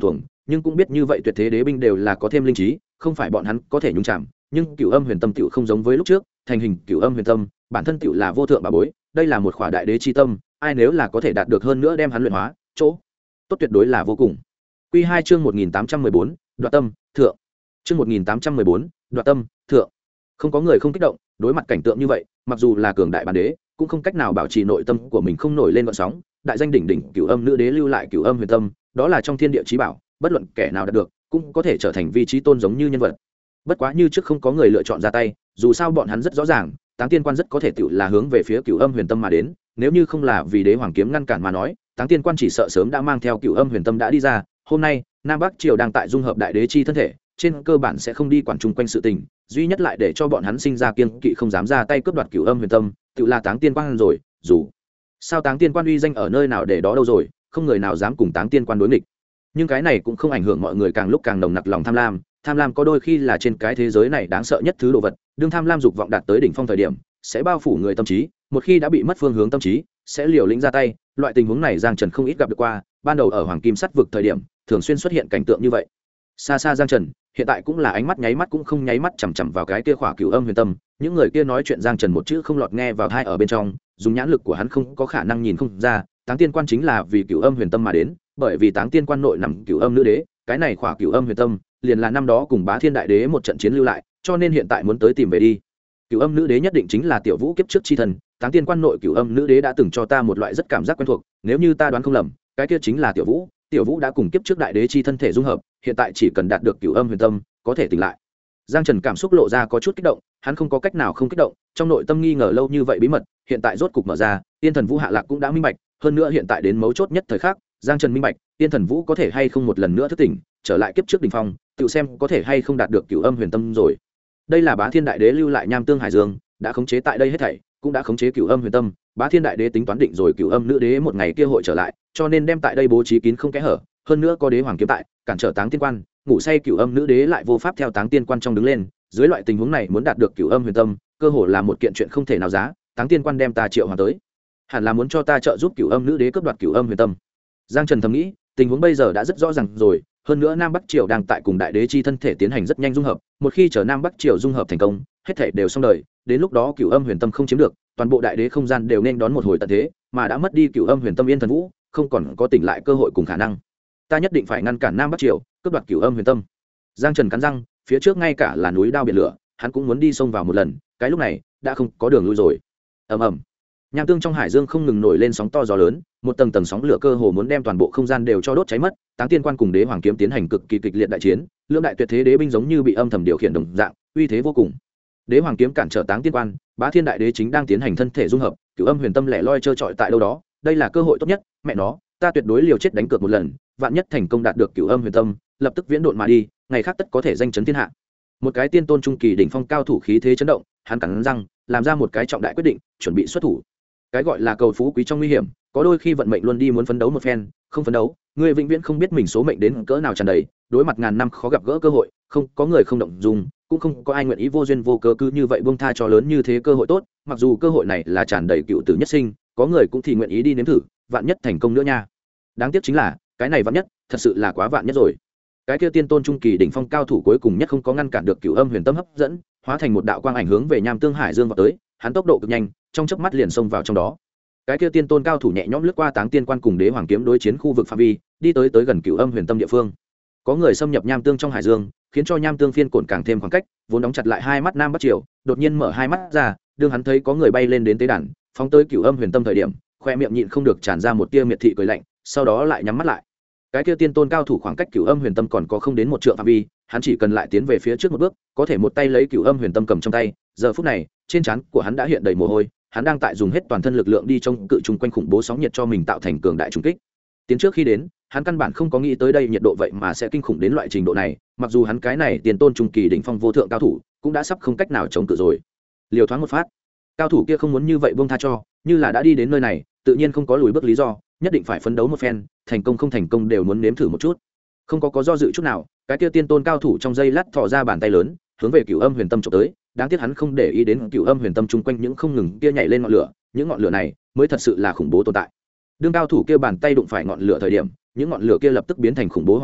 nhưng cũng biết như vậy tuyệt thế đế binh đều là có thêm linh trí, không phải bọn hắn có thể nhúng chạm. Nhưng Cửu Âm Huyền Tâm tựu không giống với lúc trước, thành hình Cửu Âm Huyền Tâm bản thân tựu là vô thượng bà bối, đây là một khỏa đại đế chi tâm, ai nếu là có thể đạt được hơn nữa đem hắn luyện hóa, chỗ tốt tuyệt đối là vô cùng. Quy 2 chương 1814, Đoạt Tâm, thượng. Chương 1814, Đoạt Tâm, thượng. Không có người không kích động, đối mặt cảnh tượng như vậy, mặc dù là cường đại bản đế, cũng không cách nào bảo trì nội tâm của mình không nổi lên gợn sóng. Đại danh đỉnh đỉnh Cửu Âm nữ đế lưu lại Cửu Âm Huyền Tâm, đó là trong thiên địa chí bảo, bất luận kẻ nào đạt được, cũng có thể trở thành vị trí tôn giống như nhân vật. Bất quá như trước không có người lựa chọn ra tay, dù sao bọn hắn rất rõ ràng, Táng Tiên Quan rất có thể tựu là hướng về phía Cửu Âm Huyền Tâm mà đến, nếu như không là vì Đế Hoàng kiếm ngăn cản mà nói, Táng Tiên Quan chỉ sợ sớm đã mang theo Cửu Âm Huyền Tâm đã đi ra. Hôm nay, Nam Bắc triều đang tại dung hợp đại đế chi thân thể, trên cơ bản sẽ không đi quản chung quanh sự tình, duy nhất lại để cho bọn hắn sinh ra kiêng kỵ không dám ra tay cướp đoạt Cửu Âm Huyền Tâm, tựu là Táng Tiên Quan rồi, dù sao Táng Tiên Quan uy danh ở nơi nào để đó đâu rồi, không người nào dám cùng Táng Tiên Quan đối nghịch. Nhưng cái này cũng không ảnh hưởng mọi người càng lúc càng nồng nặc lòng tham lam, tham lam có đôi khi là trên cái thế giới này đáng sợ nhất thứ đồ vật, đương tham lam dục vọng đạt tới đỉnh phong thời điểm, sẽ bao phủ người tâm trí, một khi đã bị mất phương hướng tâm trí, sẽ liều lĩnh ra tay, loại tình huống này Giang Trần không ít gặp được qua, ban đầu ở Hoàng Kim Sắt vực thời điểm, thường xuyên xuất hiện cảnh tượng như vậy. Xa xa Giang Trần, hiện tại cũng là ánh mắt nháy mắt cũng không nháy mắt chằm chằm vào cái kia khỏa Cửu Âm Huyền Tâm, những người kia nói chuyện Giang Trần một chữ không lọt nghe vào tai ở bên trong, dùng nhãn lực của hắn không có khả năng nhìn không ra, Táng Tiên Quan chính là vì Cửu Âm Huyền Tâm mà đến, bởi vì Táng Tiên Quan nội nằm Cửu Âm nữ đế, cái này khỏa Cửu Âm Huyền Tâm liền là năm đó cùng Bá Thiên đại đế một trận chiến lưu lại, cho nên hiện tại muốn tới tìm về đi. Cửu Âm nữ đế nhất định chính là Tiểu Vũ kiếp trước chi thần, Táng Tiên Quan nội Cửu Âm nữ đế đã từng cho ta một loại rất cảm giác quen thuộc, nếu như ta đoán không lầm, cái kia chính là Tiểu Vũ. Tiểu Vũ đã cùng kiếp trước đại đế chi thân thể dung hợp, hiện tại chỉ cần đạt được Cửu Âm Huyền Tâm, có thể tỉnh lại. Giang Trần cảm xúc lộ ra có chút kích động, hắn không có cách nào không kích động, trong nội tâm nghi ngờ lâu như vậy bí mật, hiện tại rốt cục mở ra, Tiên Thần Vũ hạ lạc cũng đã minh bạch, hơn nữa hiện tại đến mấu chốt nhất thời khắc, Giang Trần minh bạch, Tiên Thần Vũ có thể hay không một lần nữa thức tỉnh, trở lại kiếp trước đỉnh phong, tự xem có thể hay không đạt được Cửu Âm Huyền Tâm rồi. Đây là Bá Thiên đại đế lưu lại Nham Tương Hải Dương, đã khống chế tại đây hết thảy, cũng đã khống chế Cửu Âm Huyền Tâm, Bá Thiên đại đế tính toán định rồi Cửu Âm nữ đế một ngày kia hội trở lại, cho nên đem tại đây bố trí kín không kẽ hở, hơn nữa có Đế Hoàng kiếm tại, cản trở Táng Tiên Quan, ngủ say Cửu Âm nữ đế lại vô pháp theo Táng Tiên Quan trong đứng lên, dưới loại tình huống này muốn đạt được Cửu Âm Huyền Tâm, cơ hồ là một kiện chuyện không thể nào giá. Táng Tiên Quan đem ta triệu hoàn tới, hẳn là muốn cho ta trợ giúp Cửu Âm nữ đế cướp đoạt Cửu Âm Huyền Tâm. Giang Trần thầm nghĩ, tình huống bây giờ đã rất rõ ràng rồi, hơn nữa Nam Bắc triều đang tại cùng đại đế chi thân thể tiến hành rất nhanh dung hợp, một khi chờ Nam Bắc triều dung hợp thành công, hết thảy đều xong đời, đến lúc đó Cửu Âm Huyền Tâm không chiếm được, toàn bộ đại đế không gian đều nên đón một hồi tận thế, mà đã mất đi Cửu Âm Huyền Tâm Yên Thần Vũ, không còn có tỉnh lại cơ hội cùng khả năng. Ta nhất định phải ngăn cản Nam Bắc triều cướp đoạt Cửu Âm Huyền Tâm. Giang Trần cắn răng, phía trước ngay cả là núi đao biển lửa, hắn cũng muốn đi xông vào một lần, cái lúc này đã không có đường lui rồi. Ầm ầm. Nham Tương trong hải dương không ngừng nổi lên sóng to gió lớn, một tầng tầng sóng lửa cơ hồ muốn đem toàn bộ không gian đều cho đốt cháy mất. Táng Tiên Quan cùng Đế Hoàng kiếm tiến hành cực kỳ kịch liệt đại chiến, lưỡng đại tuyệt thế đế binh giống như bị âm thầm điều khiển đồng dạng, uy thế vô cùng. Đế Hoàng kiếm cản trở Táng Tiên Quan, Bá Thiên đại đế chính đang tiến hành thân thể dung hợp, Cửu Âm Huyền Tâm lẻ loi chơi chọi tại đâu đó, đây là cơ hội tốt nhất, mẹ nó, ta tuyệt đối liều chết đánh cược một lần, vạn nhất thành công đạt được Cửu Âm Huyền Tâm, lập tức viễn độn mà đi, ngày khác tất có thể danh chấn thiên hạ. Một cái tiên tôn trung kỳ đỉnh phong cao thủ khí thế chấn động, hắn cắn răng, làm ra một cái trọng đại quyết định, chuẩn bị xuất thủ. Cái gọi là cầu phú quý trong nguy hiểm, có đôi khi vận mệnh luôn đi muốn phấn đấu một phen, không phấn đấu, người vĩnh viễn không biết mình số mệnh đến cỡ nào tràn đầy, đối mặt ngàn năm khó gặp gỡ cơ hội, không có người không động dung, cũng không có ai nguyện ý vô duyên vô cớ cứ như vậy buông tha cho lớn như thế cơ hội tốt, mặc dù cơ hội này là tràn đầy cựu tử nhất sinh, có người cũng thì nguyện ý đi nếm thử, vạn nhất thành công nữa nha. Đáng tiếc chính là, cái này vạn nhất, thật sự là quá vạn nhất rồi. Cái kia tiên tôn trung kỳ đỉnh phong cao thủ cuối cùng nhất không có ngăn cản được Cửu Âm Huyền Tâm hấp dẫn, hóa thành một đạo quang ảnh hướng về Nham Tương Hải Dương vọt tới, hắn tốc độ cực nhanh, trong chớp mắt liền xông vào trong đó. Cái kia tiên tôn cao thủ nhẹ nhõm lướt qua Táng Tiên Quan cùng Đế Hoàng kiếm đối chiến khu vực phạm vi, đi tới gần Cửu Âm Huyền Tâm địa phương. Có người xâm nhập Nham Tương trong hải dương, khiến cho Nham Tương phiên cổn càng thêm khoảng cách, vốn đóng chặt lại hai mắt Nam Bắc triều, đột nhiên mở hai mắt ra, đương hắn thấy có người bay lên đến tế đàn, phóng tới Cửu Âm Huyền Tâm thời điểm, khoe miệng nhịn không được tràn ra một tia miệt thị cười lạnh, sau đó lại nhắm mắt lại. Cái kia tiên tôn cao thủ khoảng cách Cửu Âm Huyền Tâm còn có không đến một trượng phạm vi, hắn chỉ cần lại tiến về phía trước một bước, có thể một tay lấy Cửu Âm Huyền Tâm cầm trong tay. Giờ phút này, trên trán của hắn đã hiện đầy mồ hôi, hắn đang tại dùng hết toàn thân lực lượng đi trong cự trùng quanh khủng bố sóng nhiệt cho mình tạo thành cường đại trùng kích. Tiến trước khi đến, hắn căn bản không có nghĩ tới đây nhiệt độ vậy mà sẽ kinh khủng đến loại trình độ này, mặc dù hắn cái này tiền tôn trung kỳ đỉnh phong vô thượng cao thủ, cũng đã sắp không cách nào chống cự rồi. Liều thoáng một phát, cao thủ kia không muốn như vậy buông tha cho, như là đã đi đến nơi này, tự nhiên không có lùi bước lý do, nhất định phải phấn đấu một phen, thành công không thành công đều muốn nếm thử một chút. Không có do dự chút nào, cái kia tiên tôn cao thủ trong giây lát thò ra bàn tay lớn, hướng về Cửu Âm Huyền Tâm chụp tới. Đáng tiếc hắn không để ý đến Cửu Âm Huyền Tâm chung quanh những không ngừng kia nhảy lên ngọn lửa, những ngọn lửa này mới thật sự là khủng bố tồn tại. Đương cao thủ kia bàn tay đụng phải ngọn lửa thời điểm, những ngọn lửa kia lập tức biến thành khủng bố hỏa long,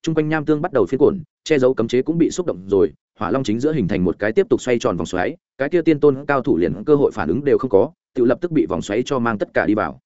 chung quanh nham tương bắt đầu phiên cuộn, che giấu cấm chế cũng bị xúc động rồi, hỏa long chính giữa hình thành một cái tiếp tục xoay tròn vòng xoáy, cái kia tiên tôn cao thủ liền cơ hội phản ứng đều không có, tự lập tức bị vòng xoáy cho mang tất cả đi vào.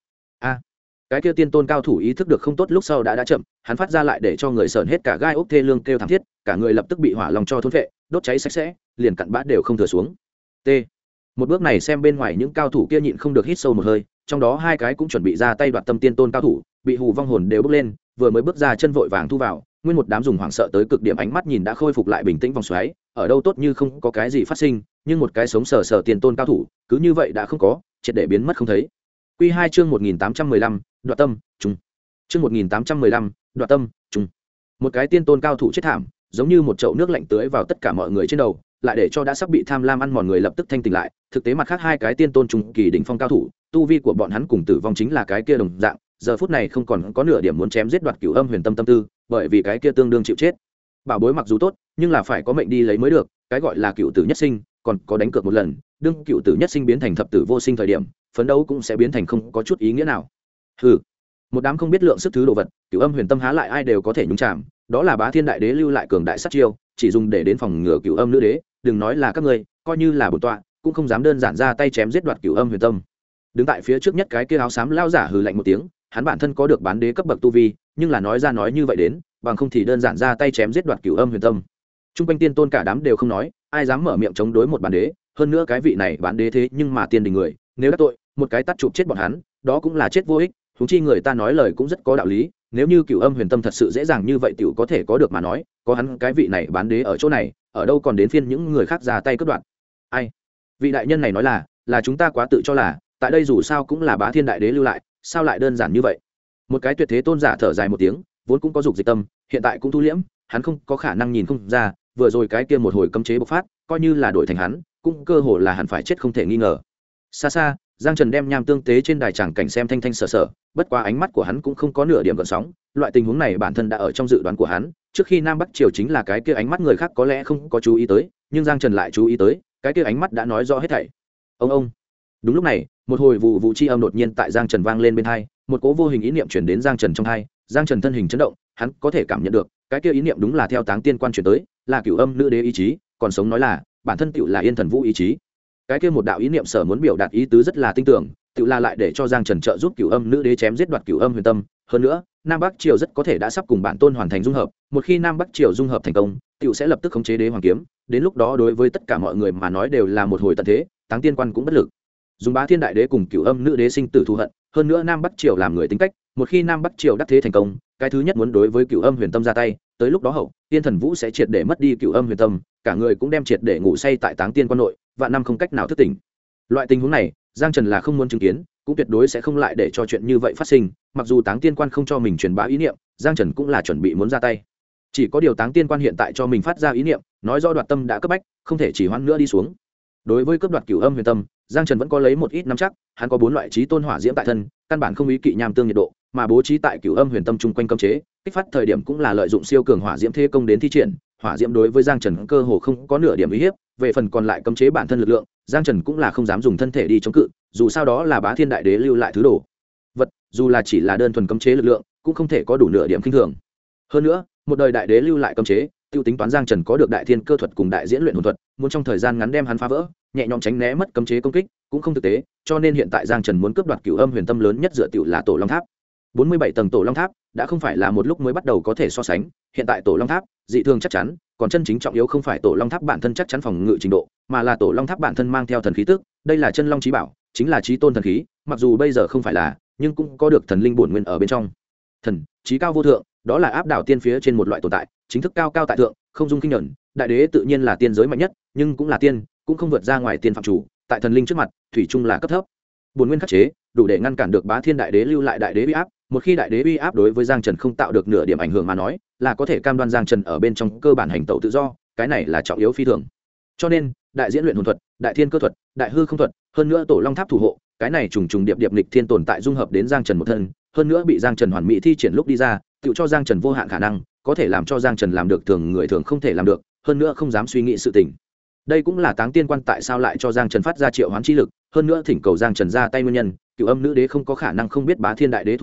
Cái kia tiên tôn cao thủ ý thức được không tốt lúc sau đã chậm, hắn phát ra lại để cho người sởn hết cả gai ốc thê lương kêu thảm thiết, cả người lập tức bị hỏa long cho thôn phệ, đốt cháy sạch sẽ, liền cặn bã đều không thừa xuống. T. Một bước này xem bên ngoài những cao thủ kia nhịn không được hít sâu một hơi, trong đó hai cái cũng chuẩn bị ra tay đoạt tâm tiên tôn cao thủ, bị hù vong hồn đều bốc lên, vừa mới bước ra chân vội vàng thu vào, nguyên một đám dùng hoảng sợ tới cực điểm ánh mắt nhìn đã khôi phục lại bình tĩnh vòng xoáy, ở đâu tốt như không có cái gì phát sinh, nhưng một cái sống sờ tiên tôn cao thủ, cứ như vậy đã không có, triệt để biến mất không thấy. Quy 2 chương 1815, đoạt tâm, trùng. Chương 1815, đoạt tâm, trùng. Một cái tiên tôn cao thủ chết thảm, giống như một chậu nước lạnh tưới vào tất cả mọi người trên đầu, lại để cho đã sắp bị tham lam ăn mòn người lập tức thanh tỉnh lại. Thực tế mặt khác hai cái tiên tôn trung kỳ đỉnh phong cao thủ, tu vi của bọn hắn cùng tử vong chính là cái kia đồng dạng, giờ phút này không còn có nửa điểm muốn chém giết đoạt Cửu Âm Huyền Tâm tâm tư, bởi vì cái kia tương đương chịu chết. Bảo bối mặc dù tốt, nhưng là phải có mệnh đi lấy mới được, cái gọi là cựu tử nhất sinh, còn có đánh cược một lần, đương cựu tử nhất sinh biến thành thập tử vô sinh thời điểm, phấn đấu cũng sẽ biến thành không có chút ý nghĩa nào. Hừ, một đám không biết lượng sức thứ đồ vật, Cửu Âm Huyền Tâm há lại ai đều có thể nhúng chạm, đó là Bá Thiên Đại Đế lưu lại cường đại sát chiêu, chỉ dùng để đến phòng ngừa Cửu Âm Nữ Đế, đừng nói là các ngươi, coi như là bổn tọa, cũng không dám đơn giản ra tay chém giết đoạt Cửu Âm Huyền Tâm. Đứng tại phía trước nhất cái kia áo xám lao giả hừ lạnh một tiếng, hắn bản thân có được bán đế cấp bậc tu vi, nhưng là nói ra nói như vậy đến, bằng không thì đơn giản ra tay chém giết đoạt Cửu Âm Huyền Tâm. Trung quanh tiên tôn cả đám đều không nói, ai dám mở miệng chống đối một bán đế, hơn nữa cái vị này bán đế thế nhưng mà tiên đình người, nếu đắc tội, một cái tát chụp chết bọn hắn, đó cũng là chết vô ích, huống chi người ta nói lời cũng rất có đạo lý, nếu như Cửu Âm Huyền Tâm thật sự dễ dàng như vậy tiểu có thể có được mà nói, có hắn cái vị này bán đế ở chỗ này, ở đâu còn đến phiên những người khác ra tay cướp đoạt. Ai? Vị đại nhân này nói là chúng ta quá tự cho là, tại đây dù sao cũng là Bá Thiên Đại Đế lưu lại, sao lại đơn giản như vậy? Một cái tuyệt thế tôn giả thở dài một tiếng, vốn cũng có dục dịch tâm, hiện tại cũng thu liễm, hắn không có khả năng nhìn không ra, vừa rồi cái kia một hồi cấm chế bộc phát, coi như là đổi thành hắn, cũng cơ hồ là hẳn phải chết không thể nghi ngờ. Xa xa, Giang Trần đem nham tương tế trên đài tràng cảnh xem thanh thanh sở sở, bất quá ánh mắt của hắn cũng không có nửa điểm gợn sóng, loại tình huống này bản thân đã ở trong dự đoán của hắn, trước khi Nam Bắc Triều chính là cái kia ánh mắt người khác có lẽ không có chú ý tới, nhưng Giang Trần lại chú ý tới, cái kia ánh mắt đã nói rõ hết thảy. Ông. Đúng lúc này, một hồi vụ vụ chi âm đột nhiên tại Giang Trần vang lên bên tai, một cỗ vô hình ý niệm truyền đến Giang Trần trong tai, Giang Trần thân hình chấn động, hắn có thể cảm nhận được, cái kia ý niệm đúng là theo Táng Tiên Quan truyền tới, là Cửu Âm Nữ Đế ý chí, còn sống nói là bản thân tựu là Yên Thần Vũ ý chí. Cái kia một đạo ý niệm sở muốn biểu đạt ý tứ rất là tinh tưởng, tựu là lại để cho Giang Trần trợ giúp Cửu Âm Nữ Đế chém giết đoạt Cửu Âm Huyền Tâm, hơn nữa, Nam Bắc Triều rất có thể đã sắp cùng bản tôn hoàn thành dung hợp, một khi Nam Bắc Triều dung hợp thành công, tựu sẽ lập tức khống chế Đế Hoàng kiếm, đến lúc đó đối với tất cả mọi người mà nói đều là một hồi tận thế, Táng Tiên Quan cũng bất lực. Dùng Bá Thiên Đại Đế cùng Cửu Âm Nữ Đế sinh tử thù hận, hơn nữa Nam Bắc Triều làm người tính cách, một khi Nam Bắc Triều đắc thế thành công, cái thứ nhất muốn đối với Cửu Âm Huyền Tâm ra tay, tới lúc đó hậu, Tiên Thần Vũ sẽ triệt để mất đi Cửu Âm Huyền Tâm, cả người cũng đem triệt để ngủ say tại Táng Tiên Quan nội, vạn năm không cách nào thức tỉnh. Loại tình huống này, Giang Trần là không muốn chứng kiến, cũng tuyệt đối sẽ không lại để cho chuyện như vậy phát sinh, mặc dù Táng Tiên Quan không cho mình truyền bá ý niệm, Giang Trần cũng là chuẩn bị muốn ra tay. Chỉ có điều Táng Tiên Quan hiện tại cho mình phát ra ý niệm, nói rõ đoạt tâm đã cấp bách, không thể chỉ hoãn nữa đi xuống. Đối với cướp đoạt Cửu Âm Huyền Tâm, Giang Trần vẫn có lấy một ít nắm chắc, hắn có 4 loại chí tôn hỏa diễm tại thân, căn bản không ý kỵ nham tương nhiệt độ, mà bố trí tại Cửu Âm Huyền Tâm chung quanh cấm chế, kích phát thời điểm cũng là lợi dụng siêu cường hỏa diễm thế công đến thi triển, hỏa diễm đối với Giang Trần cơ hồ không có nửa điểm uy hiếp, về phần còn lại cấm chế bản thân lực lượng, Giang Trần cũng là không dám dùng thân thể đi chống cự, dù sao đó là Bá Thiên Đại Đế lưu lại thứ đồ vật, dù là chỉ là đơn thuần cấm chế lực lượng, cũng không thể có đủ nửa điểm khinh thường. Hơn nữa, một đời đại đế lưu lại cấm chế, tiêu tính toán Giang Trần có được đại thiên cơ thuật cùng đại diễn luyện hồn thuật, muốn trong thời gian ngắn đem hắn phá vỡ, nhẹ nhõm tránh né mất cấm chế công kích, cũng không thực tế, cho nên hiện tại Giang Trần muốn cướp đoạt Cửu Âm Huyền Tâm lớn nhất dựa tiểu là Tổ Long Tháp. 47 tầng Tổ Long Tháp đã không phải là một lúc mới bắt đầu có thể so sánh, hiện tại Tổ Long Tháp dị thường chắc chắn, còn chân chính trọng yếu không phải Tổ Long Tháp bản thân chắc chắn phòng ngự trình độ, mà là Tổ Long Tháp bản thân mang theo thần khí tức, đây là chân long chí bảo, chính là chí tôn thần khí, mặc dù bây giờ không phải là, nhưng cũng có được thần linh bổn nguyên ở bên trong. Thần, chí cao vô thượng, đó là áp đảo tiên phía trên một loại tồn tại, chính thức cao cao tại thượng, không dung kinh nhẫn, đại đế tự nhiên là tiên giới mạnh nhất, nhưng cũng là tiên, cũng không vượt ra ngoài tiên phạm chủ, tại thần linh trước mặt, thủy chung là cấp thấp. Bổn nguyên khắc chế, đủ để ngăn cản được Bá Thiên Đại Đế lưu lại đại đế uy áp, một khi đại đế uy áp đối với Giang Trần không tạo được nửa điểm ảnh hưởng mà nói, là có thể cam đoan Giang Trần ở bên trong cơ bản hành tẩu tự do, cái này là trọng yếu phi thường. Cho nên, đại diễn luyện hồn thuật, đại thiên cơ thuật, đại hư không thuật, hơn nữa Tổ Long Tháp thủ hộ, cái này trùng trùng điệp điệp nghịch thiên tồn tại dung hợp đến Giang Trần một thân, hơn nữa bị Giang Trần hoàn mỹ thi triển lúc đi ra, tự cho Giang Trần vô hạn khả năng, có thể làm cho Giang Trần làm được thường người thường không thể làm được, hơn nữa không dám suy nghĩ sự tình. Đây cũng là Táng Tiên Quan tại sao lại cho Giang Trần phát ra triệu hoán chi lực, hơn nữa thỉnh cầu Giang Trần ra tay nguyên nhân, Cửu Âm Nữ Đế không có khả năng không biết Bá Thiên Đại Đế thủ đoạn,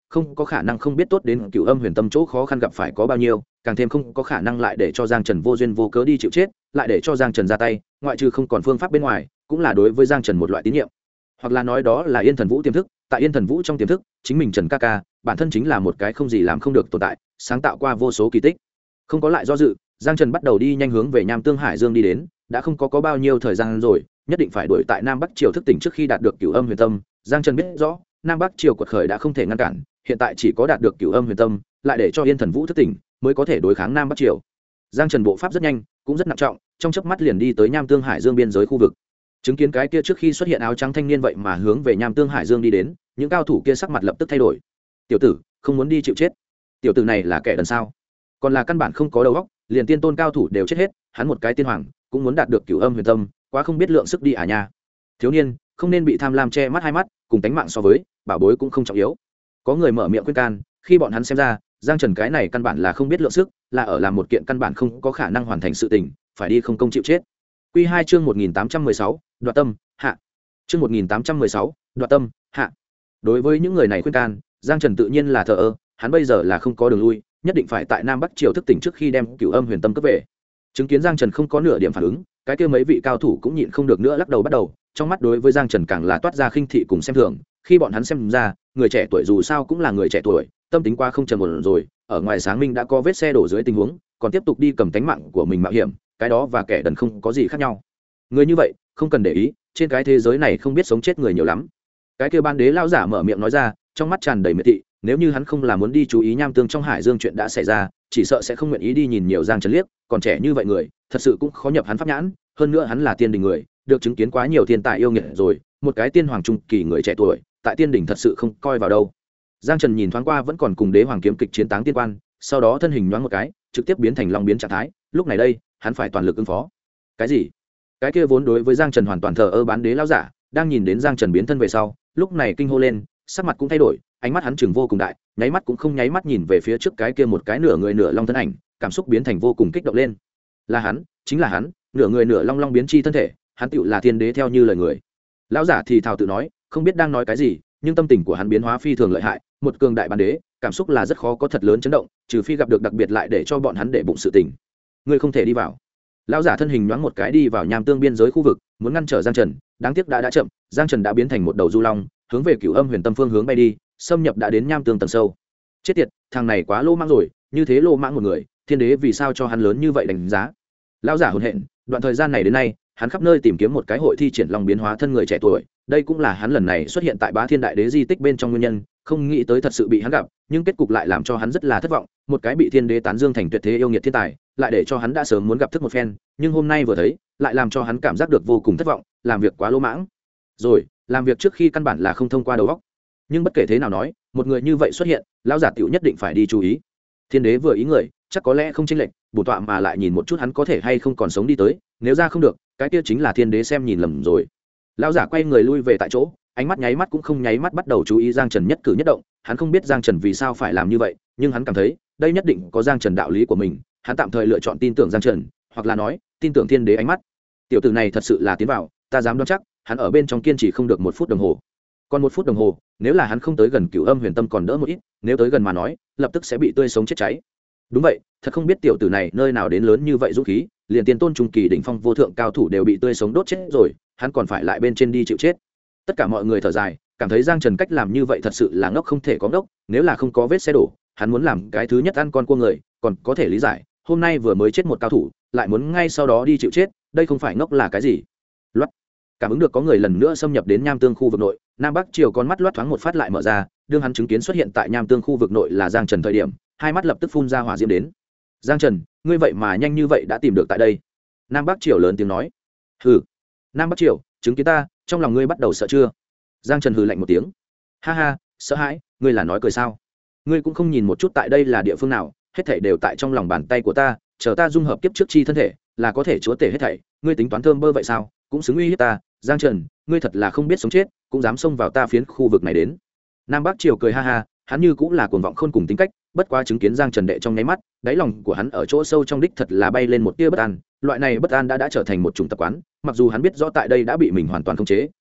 không có khả năng không biết tốt đến Cửu Âm Huyền Tâm chỗ khó khăn gặp phải có bao nhiêu, càng thêm không có khả năng lại để cho Giang Trần vô duyên vô cớ đi chịu chết, lại để cho Giang Trần ra tay, ngoại trừ không còn phương pháp bên ngoài, cũng là đối với Giang Trần một loại tín nhiệm. Hoặc là nói đó là Yên Thần Vũ tiềm thức, tại Yên Thần Vũ trong tiềm thức, chính mình Trần ca ca, bản thân chính là một cái không gì làm không được tồn tại, sáng tạo qua vô số kỳ tích. Không có lại do dự, Giang Trần bắt đầu đi nhanh hướng về Nham Tương Hải Dương đi đến, đã không có bao nhiêu thời gian rồi, nhất định phải đuổi tại Nam Bắc Triều thức tỉnh trước khi đạt được Cửu Âm Huyền Tâm. Giang Trần biết rõ, Nam Bắc Triều quật khởi đã không thể ngăn cản, hiện tại chỉ có đạt được Cửu Âm Huyền Tâm, lại để cho Yên Thần Vũ thức tỉnh, mới có thể đối kháng Nam Bắc Triều. Giang Trần bộ pháp rất nhanh, cũng rất nặng trọng, trong chớp mắt liền đi tới Nham Tương Hải Dương biên giới khu vực. Chứng kiến cái kia trước khi xuất hiện áo trắng thanh niên vậy mà hướng về Nham Tương Hải Dương đi đến, những cao thủ kia sắc mặt lập tức thay đổi. Tiểu tử, không muốn đi chịu chết. Tiểu tử này là kẻ đần sao? Còn là căn bản không có đầu óc, liền tiên tôn cao thủ đều chết hết, hắn một cái tiên hoàng cũng muốn đạt được Cửu Âm Huyền Tâm, quá không biết lượng sức đi à nha. Thiếu niên, không nên bị tham lam che mắt hai mắt, cùng tánh mạng so với, bảo bối cũng không trọng yếu. Có người mở miệng khuyên can, khi bọn hắn xem ra, Giang Trần cái này căn bản là không biết lượng sức, là ở làm một kiện căn bản không có khả năng hoàn thành sự tình, phải đi không công chịu chết. Quy 2 chương 1816, Đoạt Tâm, hạ. Chương 1816, Đoạt Tâm, hạ. Đối với những người này khuyên can, Giang Trần tự nhiên là thờ ơ, hắn bây giờ là không có đường lui, nhất định phải tại Nam Bắc Triều thức tỉnh trước khi đem Cửu Âm Huyền Tâm cấp về. Chứng kiến Giang Trần không có nửa điểm phản ứng, cái kia mấy vị cao thủ cũng nhịn không được nữa lắc đầu bắt đầu, trong mắt đối với Giang Trần càng là toát ra khinh thị cùng xem thường, khi bọn hắn xem ra, người trẻ tuổi dù sao cũng là người trẻ tuổi, tâm tính qua không trầm ổn rồi, ở ngoài sáng minh đã có vết xe đổ dưới tình huống, còn tiếp tục đi cầm tánh mạng của mình mạo hiểm, cái đó và kẻ đần không có gì khác nhau. Người như vậy, không cần để ý, trên cái thế giới này không biết sống chết người nhiều lắm. Cái kia ban đế lão giả mở miệng nói ra, trong mắt tràn đầy miệt thị, nếu như hắn không là muốn đi chú ý Nham Tương trong Hải Dương chuyện đã xảy ra, chỉ sợ sẽ không nguyện ý đi nhìn nhiều Giang Trần liếc, còn trẻ như vậy người, thật sự cũng khó nhập hắn pháp nhãn, hơn nữa hắn là tiên đình người, được chứng kiến quá nhiều thiên tài yêu nghiệt rồi, một cái tiên hoàng trung kỳ người trẻ tuổi, tại tiên đình thật sự không coi vào đâu. Giang Trần nhìn thoáng qua vẫn còn cùng đế hoàng kiếm kịch chiến táng tiên quan, sau đó thân hình nhoáng một cái, trực tiếp biến thành long biến trạng thái, lúc này đây, hắn phải toàn lực ứng phó. Cái gì? Cái kia vốn đối với Giang Trần hoàn toàn thờ ơ bán đế lão giả, đang nhìn đến Giang Trần biến thân về sau, lúc này kinh hô lên, sắc mặt cũng thay đổi, ánh mắt hắn trừng vô cùng đại, nháy mắt cũng không nháy mắt nhìn về phía trước cái kia một cái nửa người nửa long thân ảnh, cảm xúc biến thành vô cùng kích động lên. Là hắn, chính là hắn, nửa người nửa long long biến chi thân thể, hắn tựu là thiên đế theo như lời người. Lão giả thì thào tự nói, không biết đang nói cái gì, nhưng tâm tình của hắn biến hóa phi thường lợi hại, một cường đại bán đế, cảm xúc là rất khó có thật lớn chấn động, trừ phi gặp được đặc biệt lại để cho bọn hắn để bụng sự tình. Ngươi không thể đi vào. Lão giả thân hình nhoáng một cái đi vào Nham Tương biên giới khu vực, muốn ngăn trở Giang Trần, đáng tiếc đã chậm, Giang Trần đã biến thành một đầu du long, hướng về Cửu Âm Huyền Tâm phương hướng bay đi, xâm nhập đã đến Nham Tương tầng sâu. Chết tiệt, thằng này quá lô mãng rồi, như thế lô mãng một người, thiên đế vì sao cho hắn lớn như vậy đánh giá. Lão giả hồn hện, đoạn thời gian này đến nay, hắn khắp nơi tìm kiếm một cái hội thi triển long biến hóa thân người trẻ tuổi, đây cũng là hắn lần này xuất hiện tại Bá Thiên Đại Đế di tích bên trong nguyên nhân, không nghĩ tới thật sự bị hắn gặp, nhưng kết cục lại làm cho hắn rất là thất vọng, một cái bị thiên đế tán dương thành tuyệt thế yêu nghiệt thiên tài, lại để cho hắn đã sớm muốn gặp thức một phen, nhưng hôm nay vừa thấy, lại làm cho hắn cảm giác được vô cùng thất vọng, làm việc quá lỗ mãng. Rồi, làm việc trước khi căn bản là không thông qua đầu óc. Nhưng bất kể thế nào nói, một người như vậy xuất hiện, lão giả tiểu nhất định phải đi chú ý. Thiên đế vừa ý người, chắc có lẽ không chênh lệch, bổ tọa mà lại nhìn một chút hắn có thể hay không còn sống đi tới, nếu ra không được, cái kia chính là thiên đế xem nhìn lầm rồi. Lão giả quay người lui về tại chỗ, ánh mắt nháy mắt cũng không nháy mắt bắt đầu chú ý Giang Trần nhất cử nhất động, hắn không biết Giang Trần vì sao phải làm như vậy, nhưng hắn cảm thấy, đây nhất định có Giang Trần đạo lý của mình, hắn tạm thời lựa chọn tin tưởng Giang Trần, hoặc là nói, tin tưởng thiên đế ánh mắt. Tiểu tử này thật sự là tiến vào, ta dám đoán chắc, hắn ở bên trong kiên trì không được 1 phút đồng hồ. Còn 1 phút đồng hồ, nếu là hắn không tới gần Cửu Âm Huyền Tâm còn đỡ một ít, nếu tới gần mà nói, lập tức sẽ bị tươi sống chết cháy. Đúng vậy, thật không biết tiểu tử này nơi nào đến lớn như vậy dũng khí, liền tiên tôn trung kỳ đỉnh phong vô thượng cao thủ đều bị tươi sống đốt chết rồi, hắn còn phải lại bên trên đi chịu chết. Tất cả mọi người thở dài, cảm thấy Giang Trần cách làm như vậy thật sự là ngốc không thể có ngốc, nếu là không có vết xe đổ, hắn muốn làm cái thứ nhất ăn con cua người, còn có thể lý giải, hôm nay vừa mới chết một cao thủ, lại muốn ngay sau đó đi chịu chết, đây không phải ngốc là cái gì. Loát. Cảm ứng được có người lần nữa xâm nhập đến Nham Tương khu vực nội, Nam Bắc Triều con mắt loát thoáng một phát lại mở ra, đương hắn chứng kiến xuất hiện tại Nham Tương khu vực nội là Giang Trần thời điểm, hai mắt lập tức phun ra hỏa diễm đến. Giang Trần, ngươi vậy mà nhanh như vậy đã tìm được tại đây. Nam Bắc Triều lớn tiếng nói. Hừ. Nam Bắc Triều, chứng kiến ta, trong lòng ngươi bắt đầu sợ chưa? Giang Trần hừ lạnh một tiếng. Ha ha, sợ hãi, ngươi là nói cười sao? Ngươi cũng không nhìn một chút tại đây là địa phương nào, hết thảy đều tại trong lòng bàn tay của ta, chờ ta dung hợp kiếp trước chi thân thể, là có thể chúa tể hết thảy, ngươi tính toán thơm bơ vậy sao? Cũng xứng uy hiếp ta, Giang Trần, ngươi thật là không biết sống chết, cũng dám xông vào ta phiến khu vực này đến. Nam Bắc Triều cười ha ha, hắn như cũng là cuồng vọng khôn cùng tính cách, bất quá chứng kiến Giang Trần đệ trong nháy mắt, đáy lòng của hắn ở chỗ sâu trong đích thật là bay lên một tia bất an, loại này bất an đã trở thành một chủng tập quán, mặc dù hắn biết rõ tại đây đã bị mình hoàn toàn khống chế,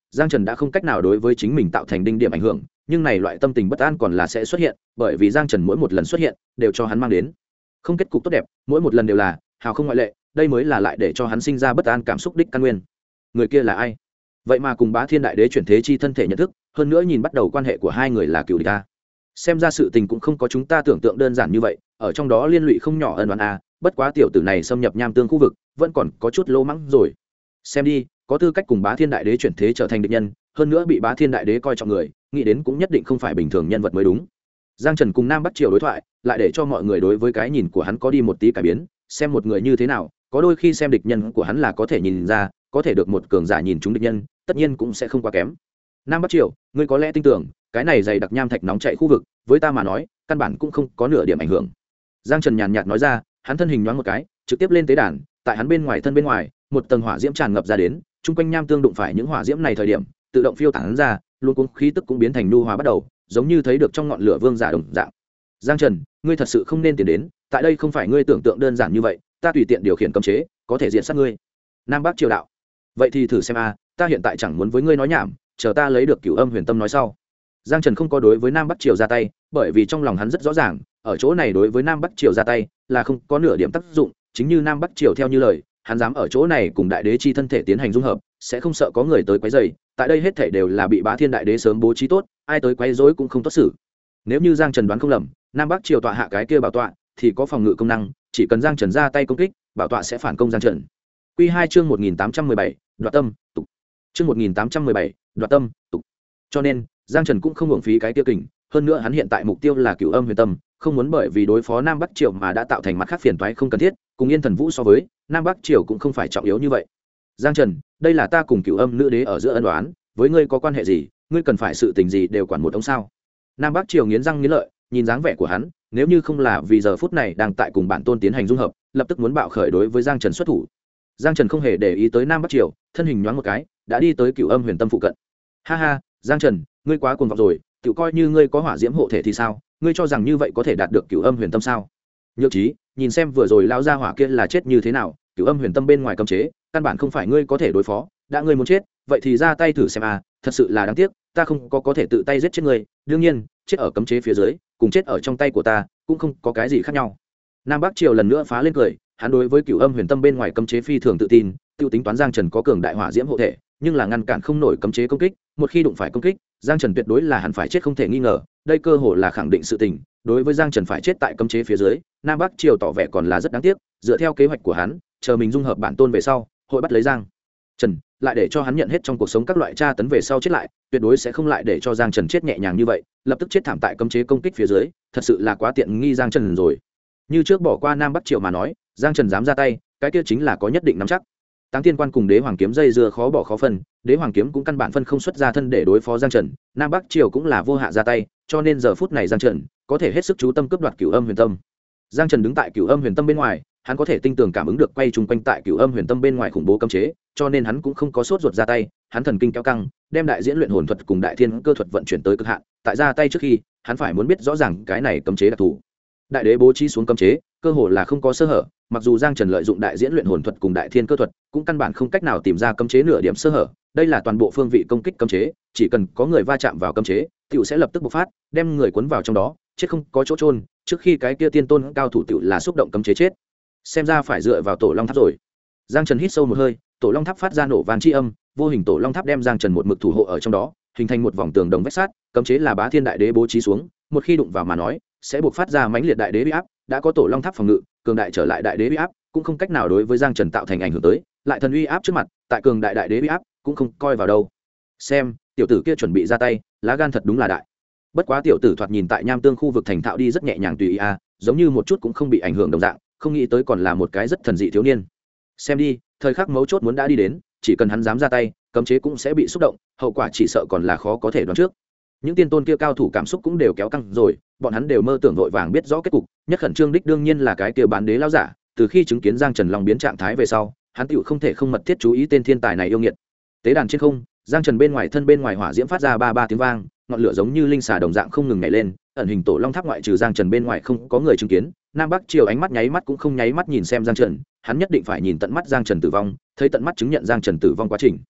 giang trần đã không cách nào đối với chính mình tạo thành đinh điểm ảnh hưởng, nhưng này loại tâm tình bất an còn là sẽ xuất hiện, bởi vì giang trần mỗi một lần xuất hiện đều cho hắn mang đến không kết cục tốt đẹp, mỗi một lần đều là hào không ngoại lệ, đây mới là lại để cho hắn sinh ra bất an cảm xúc đích căn nguyên. Người kia là ai? Vậy mà cùng Bá Thiên Đại Đế chuyển thế chi thân thể nhận thức, hơn nữa nhìn bắt đầu quan hệ của hai người là cựu địch a. Xem ra sự tình cũng không có chúng ta tưởng tượng đơn giản như vậy, ở trong đó liên lụy không nhỏ ân oán a, bất quá tiểu tử này xâm nhập Nham Tương khu vực, vẫn còn có chút lỗ mãng rồi. Xem đi, có tư cách cùng Bá Thiên Đại Đế chuyển thế trở thành địch nhân, hơn nữa bị Bá Thiên Đại Đế coi trọng người, nghĩ đến cũng nhất định không phải bình thường nhân vật mới đúng. Giang Trần cùng Nam Bắc Triều đối thoại, lại để cho mọi người đối với cái nhìn của hắn có đi một tí cải biến, xem một người như thế nào, có đôi khi xem địch nhân của hắn là có thể nhìn ra, có thể được một cường giả nhìn trúng địch nhân, tất nhiên cũng sẽ không quá kém. Nam Bắc Triều, ngươi có lẽ tin tưởng, cái này dày đặc nham thạch nóng chảy khu vực, với ta mà nói, căn bản cũng không có nửa điểm ảnh hưởng. Giang Trần nhàn nhạt nói ra, hắn thân hình nhoáng một cái, trực tiếp lên tế đàn, tại hắn bên ngoài, một tầng hỏa diễm tràn ngập ra đến, chung quanh nham tương đụng phải những hỏa diễm này thời điểm, tự động phiêu tán ra, luôn cuống khí tức cũng biến thành nhu hòa bắt đầu, giống như thấy được trong ngọn lửa vương giả đồng dạng. Giang Trần, ngươi thật sự không nên tiến đến, tại đây không phải ngươi tưởng tượng đơn giản như vậy, ta tùy tiện điều khiển cấm chế, có thể diệt sát ngươi. Nam Bắc Triều đạo, vậy thì thử xem a, ta hiện tại chẳng muốn với ngươi nói nhảm, chờ ta lấy được Cửu Âm Huyền Tâm nói sau. Giang Trần không có đối với Nam Bắc Triều ra tay, bởi vì trong lòng hắn rất rõ ràng, ở chỗ này đối với Nam Bắc Triều ra tay là không có nửa điểm tác dụng, chính như Nam Bắc Triều theo như lời, hắn dám ở chỗ này cùng Đại Đế chi thân thể tiến hành dung hợp, sẽ không sợ có người tới quấy rầy, tại đây hết thảy đều là bị Bá Thiên Đại Đế sớm bố trí tốt, ai tới quấy rối cũng không tốt xử. Nếu như Giang Trần đoán không lầm, Nam Bắc Triều tọa hạ cái kia bảo tọa thì có phòng ngự công năng, chỉ cần Giang Trần ra tay công kích, bảo tọa sẽ phản công Giang Trần. Quy 2 chương 1817, đoạt tâm, tục. Chương 1817, đoạt tâm, tục. Cho nên, Giang Trần cũng không uổng phí cái tiêu kình, hơn nữa hắn hiện tại mục tiêu là Cửu Âm Huyền Tâm, không muốn bởi vì đối phó Nam Bắc Triều mà đã tạo thành mặt khác phiền toái không cần thiết, cùng Yên Thần Vũ so với, Nam Bắc Triều cũng không phải trọng yếu như vậy. Giang Trần, đây là ta cùng Cửu Âm nữ đế ở giữa ân oán, với ngươi có quan hệ gì, ngươi cần phải sự tình gì đều quản một ông sao? Nam Bắc Triều nghiến răng nghiến lợi, nhìn dáng vẻ của hắn, nếu như không là vì giờ phút này đang tại cùng bản tôn tiến hành dung hợp, lập tức muốn bạo khởi đối với Giang Trần xuất thủ. Giang Trần không hề để ý tới Nam Bắc Triều, thân hình nhoáng một cái, đã đi tới Cửu Âm Huyền Tâm phụ cận. Ha ha, Giang Trần, ngươi quá cuồng vọng rồi, tự coi như ngươi có hỏa diễm hộ thể thì sao, ngươi cho rằng như vậy có thể đạt được Cửu Âm Huyền Tâm sao? Nhược Trí, nhìn xem vừa rồi lão gia hỏa kia là chết như thế nào, Cửu Âm Huyền Tâm bên ngoài cấm chế, căn bản không phải ngươi có thể đối phó, đã ngươi muốn chết, vậy thì ra tay thử xem a, thật sự là đáng tiếc, ta không có thể tự tay giết chết ngươi, đương nhiên, chết ở cấm chế phía dưới, cùng chết ở trong tay của ta, cũng không có cái gì khác nhau. Nam Bắc Triều lần nữa phá lên cười, hắn đối với Cửu Âm Huyền Tâm bên ngoài cấm chế phi thường tự tin, tiêu tính toán Giang Trần có cường đại hỏa diễm hộ thể, nhưng là ngăn cản không nổi cấm chế công kích, một khi đụng phải công kích, Giang Trần tuyệt đối là hẳn phải chết không thể nghi ngờ, đây cơ hội là khẳng định sự tình, đối với Giang Trần phải chết tại cấm chế phía dưới, Nam Bắc Triều tỏ vẻ còn là rất đáng tiếc, dựa theo kế hoạch của hắn, chờ mình dung hợp bản tôn về sau, hội bắt lấy Giang Trần, lại để cho hắn nhận hết trong cuộc sống các loại tra tấn về sau chết lại, tuyệt đối sẽ không lại để cho Giang Trần chết nhẹ nhàng như vậy, lập tức chết thảm tại cấm chế công kích phía dưới, thật sự là quá tiện nghi Giang Trần rồi. Như trước bỏ qua Nam Bắc Triều mà nói, Giang Trần dám ra tay, cái kia chính là có nhất định nắm chắc. Táng Tiên Quan cùng Đế Hoàng kiếm dây dưa khó bỏ khó phân, Đế Hoàng kiếm cũng căn bản phân không xuất ra thân để đối phó Giang Trần, Nam Bắc Triều cũng là vô hạ ra tay, cho nên giờ phút này Giang Trần có thể hết sức chú tâm cướp đoạt Cửu Âm Huyền Tâm. Giang Trần đứng tại Cửu Âm Huyền Tâm bên ngoài, hắn có thể tinh tường cảm ứng được quay chung quanh tại Cửu Âm Huyền Tâm bên ngoài khủng bố cấm chế, cho nên hắn cũng không có sốt ruột ra tay, hắn thần kinh kéo căng, đem đại diễn luyện hồn thuật cùng đại thiên cơ thuật vận chuyển tới cực hạn, tại ra tay trước khi, hắn phải muốn biết rõ ràng cái này cấm chế đặc thù. Đại đế bố trí xuống cấm chế, cơ hồ là không có sơ hở, mặc dù Giang Trần lợi dụng đại diễn luyện hồn thuật cùng đại thiên cơ thuật, cũng căn bản không cách nào tìm ra cấm chế nửa điểm sơ hở, đây là toàn bộ phương vị công kích cấm chế, chỉ cần có người va chạm vào cấm chế, tiểu sẽ lập tức bộc phát, đem người cuốn vào trong đó, chết không có chỗ chôn, trước khi cái kia tiên tôn cao thủ tiểu là xúc động cấm chế chết. Xem ra phải dựa vào Tổ Long Tháp rồi. Giang Trần hít sâu một hơi, Tổ Long Tháp phát ra nổ vang chi âm, vô hình Tổ Long Tháp đem Giang Trần một mực thủ hộ ở trong đó, hình thành một vòng tường đồng vách sắt, cấm chế là Bá Thiên Đại Đế bố trí xuống, một khi đụng vào mà nói, sẽ buộc phát ra mãnh liệt đại đế uy áp, đã có Tổ Long Tháp phòng ngự, cường đại trở lại đại đế uy áp, cũng không cách nào đối với Giang Trần tạo thành ảnh hưởng tới, lại thần uy áp trước mặt, tại cường đại đại đế uy áp, cũng không coi vào đâu. Xem, tiểu tử kia chuẩn bị ra tay, lá gan thật đúng là đại. Bất quá tiểu tử thoạt nhìn tại Nham Tương khu vực thành thạo đi rất nhẹ nhàng tùy ý a, giống như một chút cũng không bị ảnh hưởng đồng dạng, không nghĩ tới còn là một cái rất thần dị thiếu niên. Xem đi, thời khắc mấu chốt muốn đã đi đến, chỉ cần hắn dám ra tay, cấm chế cũng sẽ bị xúc động, hậu quả chỉ sợ còn là khó có thể đoán trước. Những tiên tôn kia cao thủ cảm xúc cũng đều kéo căng rồi, bọn hắn đều mơ tưởng vội vàng biết rõ kết cục, nhất khẩn trương đích đương nhiên là cái kia bán đế lão giả, từ khi chứng kiến Giang Trần Long biến trạng thái về sau, hắn tựu không thể không mật thiết chú ý tên thiên tài này yêu nghiệt. Tế đàn trên không, Giang Trần bên ngoài thân bên ngoài hỏa diễm phát ra ba tiếng vang, ngọn lửa giống như linh xà đồng dạng không ngừng nhảy lên, ẩn hình Tổ Long Tháp ngoại trừ Giang Trần bên ngoài không có người chứng kiến, Nam Bắc Triều ánh mắt nháy mắt cũng không nháy mắt nhìn xem Giang Trần, hắn nhất định phải nhìn tận mắt Giang Trần tử vong, thấy tận mắt chứng nhận Giang Trần tử vong quá trình.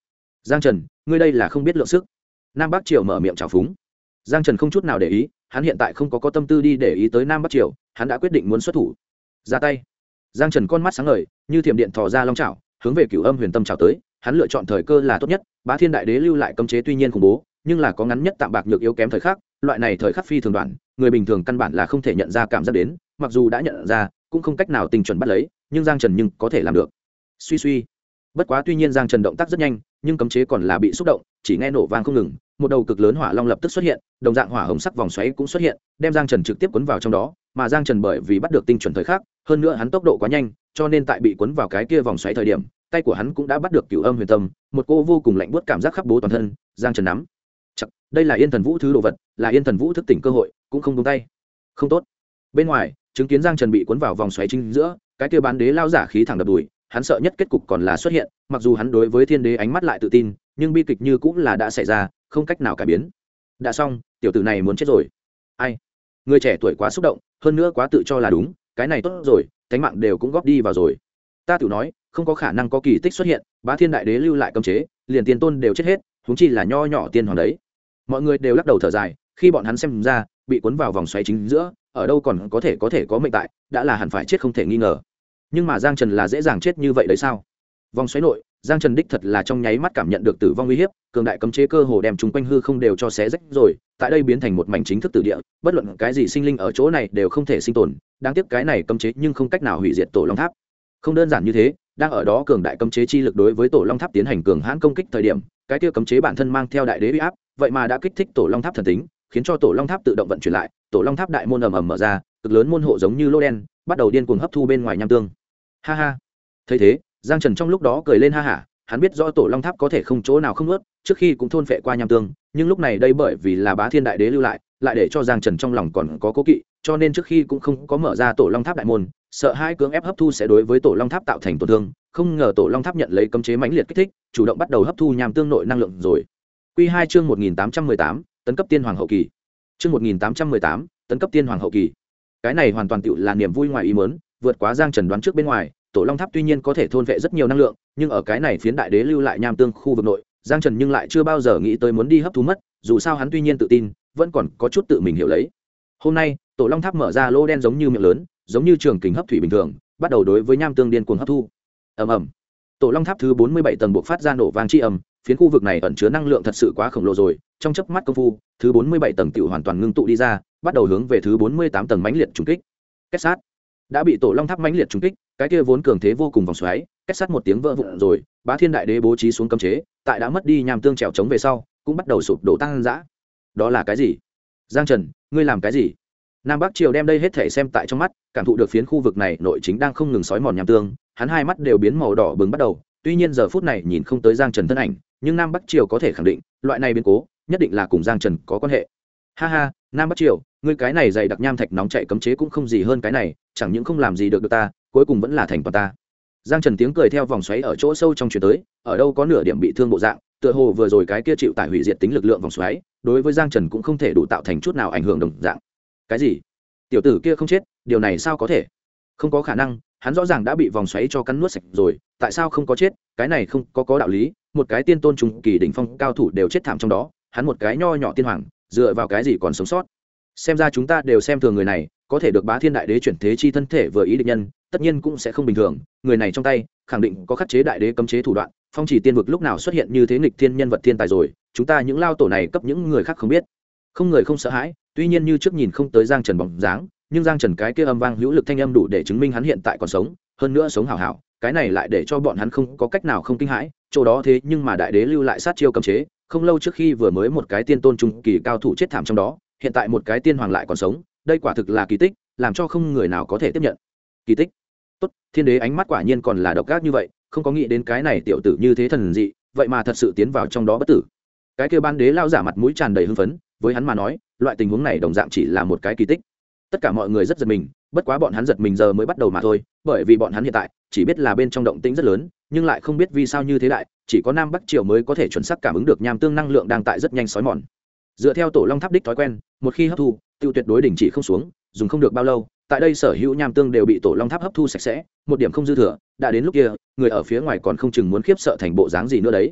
Giang Trần, ngươi đây là không biết lượng sức. Nam Bắc Triều mở miệng chào phúng. Giang Trần không chút nào để ý, hắn hiện tại không có tâm tư đi để ý tới Nam Bắc Triều, hắn đã quyết định muốn xuất thủ. Ra tay. Giang Trần con mắt sáng ngời, như thiểm điện thò ra long chảo, hướng về Cửu Âm Huyền Tâm chảo tới, hắn lựa chọn thời cơ là tốt nhất, Bá Thiên Đại Đế lưu lại cấm chế tuy nhiên khủng bố, nhưng là có ngắn nhất tạm bạc nhược yếu kém thời khắc, loại này thời khắc phi thường đoạn, người bình thường căn bản là không thể nhận ra cảm giác đến, mặc dù đã nhận ra, cũng không cách nào tinh chuẩn bắt lấy, nhưng Giang Trần nhưng có thể làm được. Suy suy. Bất quá tuy nhiên Giang Trần động tác rất nhanh, nhưng cấm chế còn là bị xúc động, chỉ nghe nổ vang không ngừng, một đầu cực lớn hỏa long lập tức xuất hiện, đồng dạng hỏa hồng sắc vòng xoáy cũng xuất hiện, đem Giang Trần trực tiếp cuốn vào trong đó, mà Giang Trần bởi vì bắt được tinh chuẩn thời khắc, hơn nữa hắn tốc độ quá nhanh, cho nên tại bị cuốn vào cái kia vòng xoáy thời điểm, tay của hắn cũng đã bắt được Cửu Âm Huyền Tâm, một cô vô cùng lạnh buốt cảm giác khắc bố toàn thân, Giang Trần nắm. Chắc, đây là Yên Thần Vũ thứ đồ vật, là Yên Thần Vũ thức tỉnh cơ hội, cũng không buông tay. Không tốt. Bên ngoài, chứng kiến Giang Trần bị cuốn vào vòng xoáy chính giữa, cái kia bán đế lao giả khí thẳng đập đùi, hắn sợ nhất kết cục còn là xuất hiện, mặc dù hắn đối với Thiên Đế ánh mắt lại tự tin, nhưng bi kịch như cũng là đã xảy ra, không cách nào cải biến. Đã xong, tiểu tử này muốn chết rồi. Ai? Người trẻ tuổi quá xúc động, hơn nữa quá tự cho là đúng, cái này tốt rồi, cánh mạng đều cũng góp đi vào rồi. Ta tự nói, không có khả năng có kỳ tích xuất hiện, Bá Thiên Đại Đế lưu lại cấm chế, liền tiên tôn đều chết hết, huống chi là nho nhỏ tiên hoàng đấy. Mọi người đều lắc đầu thở dài, khi bọn hắn xem ra, bị cuốn vào vòng xoáy chính giữa, ở đâu còn có thể có mệnh tại, đã là hẳn phải chết không thể nghi ngờ. Nhưng mà Giang Trần là dễ dàng chết như vậy đấy sao? Vòng xoáy nội, Giang Trần đích thật là trong nháy mắt cảm nhận được tử vong uy hiếp, cường đại cấm chế cơ hồ đem chúng quanh hư không đều cho xé rách rồi, tại đây biến thành một mảnh chính thức tử địa, bất luận cái gì sinh linh ở chỗ này đều không thể sinh tồn, đáng tiếc cái này cấm chế nhưng không cách nào hủy diệt Tổ Long Tháp. Không đơn giản như thế, đang ở đó cường đại cấm chế chi lực đối với Tổ Long Tháp tiến hành cường hãn công kích thời điểm, cái kia cấm chế bản thân mang theo đại đế uy áp, vậy mà đã kích thích Tổ Long Tháp thần tính, khiến cho Tổ Long Tháp tự động vận chuyển lại, Tổ Long Tháp đại môn ầm ầm mở ra, cực lớn môn hộ giống như lô đen, bắt đầu điên cuồng hấp thu bên ngoài nham tương. Ha ha. Thấy thế, Giang Trần trong lúc đó cười lên ha hả, hắn biết rõ Tổ Long Tháp có thể không chỗ nào không ướt, trước khi cũng thôn phệ qua nham tương, nhưng lúc này đây bởi vì là Bá Thiên Đại Đế lưu lại, lại để cho Giang Trần trong lòng còn có cố kỵ, cho nên trước khi cũng không có mở ra Tổ Long Tháp đại môn, sợ hai cưỡng ép hấp thu sẽ đối với Tổ Long Tháp tạo thành tổn thương, không ngờ Tổ Long Tháp nhận lấy cấm chế mãnh liệt kích thích, chủ động bắt đầu hấp thu nham tương nội năng lượng rồi. Quy 2 chương 1818, tấn cấp tiên hoàng hậu kỳ. Chương 1818, tấn cấp tiên hoàng hậu kỳ. Cái này hoàn toàn tựu là niềm vui ngoài ý muốn, vượt quá Giang Trần đoán trước bên ngoài, Tổ Long Tháp tuy nhiên có thể thôn vệ rất nhiều năng lượng, nhưng ở cái này phiến đại đế lưu lại nham tương khu vực nội, Giang Trần nhưng lại chưa bao giờ nghĩ tới muốn đi hấp thu mất, dù sao hắn tuy nhiên tự tin, vẫn còn có chút tự mình hiểu lấy. Hôm nay, Tổ Long Tháp mở ra lỗ đen giống như miệng lớn, giống như trường kính hấp thủy bình thường, bắt đầu đối với nham tương điên cuồng hấp thu. Ầm ầm. Tổ Long Tháp thứ 47 tầng buộc phát ra nổ vang chi ầm, phiến khu vực này ẩn chứa năng lượng thật sự quá khổng lồ rồi, trong chớp mắt công phu, thứ 47 tầng tiểu hoàn toàn ngưng tụ đi ra, bắt đầu hướng về thứ 48 tầng mãnh liệt trùng kích. Kết sát. Đã bị Tổ Long Tháp mãnh liệt trùng kích, cái kia vốn cường thế vô cùng vòng xoáy, kết sát một tiếng vỡ vụn rồi, Bá Thiên Đại Đế bố trí xuống cấm chế, tại đã mất đi nham tương trèo chống về sau, cũng bắt đầu sụp đổ tăng dã. Đó là cái gì? Giang Trần, ngươi làm cái gì? Nam Bắc Triều đem đây hết thể xem tại trong mắt, cảm thụ được phiến khu vực này nội chính đang không ngừng sói mòn nham tương, hắn hai mắt đều biến màu đỏ bừng bắt đầu, tuy nhiên giờ phút này nhìn không tới Giang Trần thân ảnh, nhưng Nam Bắc Triều có thể khẳng định, loại này biến cố, nhất định là cùng Giang Trần có quan hệ. Ha ha, Nam Bắc Triều, ngươi cái này dày đặc nham thạch nóng chạy cấm chế cũng không gì hơn cái này, chẳng những không làm gì được ta, cuối cùng vẫn là thành toàn ta. Giang Trần tiếng cười theo vòng xoáy ở chỗ sâu trong truyền tới, ở đâu có nửa điểm bị thương bộ dạng, tựa hồ vừa rồi cái kia chịu tải hủy diệt tính lực lượng vòng xoáy, đối với Giang Trần cũng không thể đủ tạo thành chút nào ảnh hưởng đồng dạng. Cái gì? Tiểu tử kia không chết, điều này sao có thể? Không có khả năng, hắn rõ ràng đã bị vòng xoáy cho cắn nuốt sạch rồi, tại sao không có chết? Cái này không có đạo lý, một cái tiên tôn trung kỳ đỉnh phong cao thủ đều chết thảm trong đó, hắn một cái nho nhỏ tiên hoàng, dựa vào cái gì còn sống sót? Xem ra chúng ta đều xem thường người này, có thể được Bá Thiên Đại Đế chuyển thế chi thân thể vừa ý địch nhân, tất nhiên cũng sẽ không bình thường, người này trong tay khẳng định có khắc chế đại đế cấm chế thủ đoạn, phong chỉ tiên vực lúc nào xuất hiện như thế nghịch thiên nhân vật thiên tài rồi, chúng ta những lao tổ này cấp những người khác không biết. Không người không sợ hãi, tuy nhiên như trước nhìn không tới Giang Trần bóng dáng, nhưng Giang Trần cái kia âm vang hữu lực thanh âm đủ để chứng minh hắn hiện tại còn sống, hơn nữa sống hảo hảo, cái này lại để cho bọn hắn không có cách nào không kinh hãi, chỗ đó thế nhưng mà đại đế lưu lại sát chiêu cấm chế, không lâu trước khi vừa mới một cái tiên tôn trung kỳ cao thủ chết thảm trong đó, hiện tại một cái tiên hoàng lại còn sống, đây quả thực là kỳ tích, làm cho không người nào có thể tiếp nhận. Kỳ tích. Tốt, Thiên Đế ánh mắt quả nhiên còn là độc ác như vậy, không có nghĩ đến cái này tiểu tử như thế thần dị, vậy mà thật sự tiến vào trong đó bất tử. Cái kia ban đế lao giả mặt mũi tràn đầy hưng phấn, với hắn mà nói, loại tình huống này đồng dạng chỉ là một cái kỳ tích. Tất cả mọi người rất giật mình, bất quá bọn hắn giật mình giờ mới bắt đầu mà thôi, bởi vì bọn hắn hiện tại chỉ biết là bên trong động tĩnh rất lớn, nhưng lại không biết vì sao như thế đại, chỉ có Nam Bắc Triều mới có thể chuẩn xác cảm ứng được nham tương năng lượng đang tại rất nhanh sói mòn. Dựa theo Tổ Long Tháp đích thói quen, một khi hấp thu, tiêu tuyệt đối đình chỉ không xuống, dùng không được bao lâu, tại đây sở hữu nham tương đều bị Tổ Long Tháp hấp thu sạch sẽ, một điểm không dư thừa, đã đến lúc kia, người ở phía ngoài còn không chừng muốn khiếp sợ thành bộ dáng gì nữa đấy.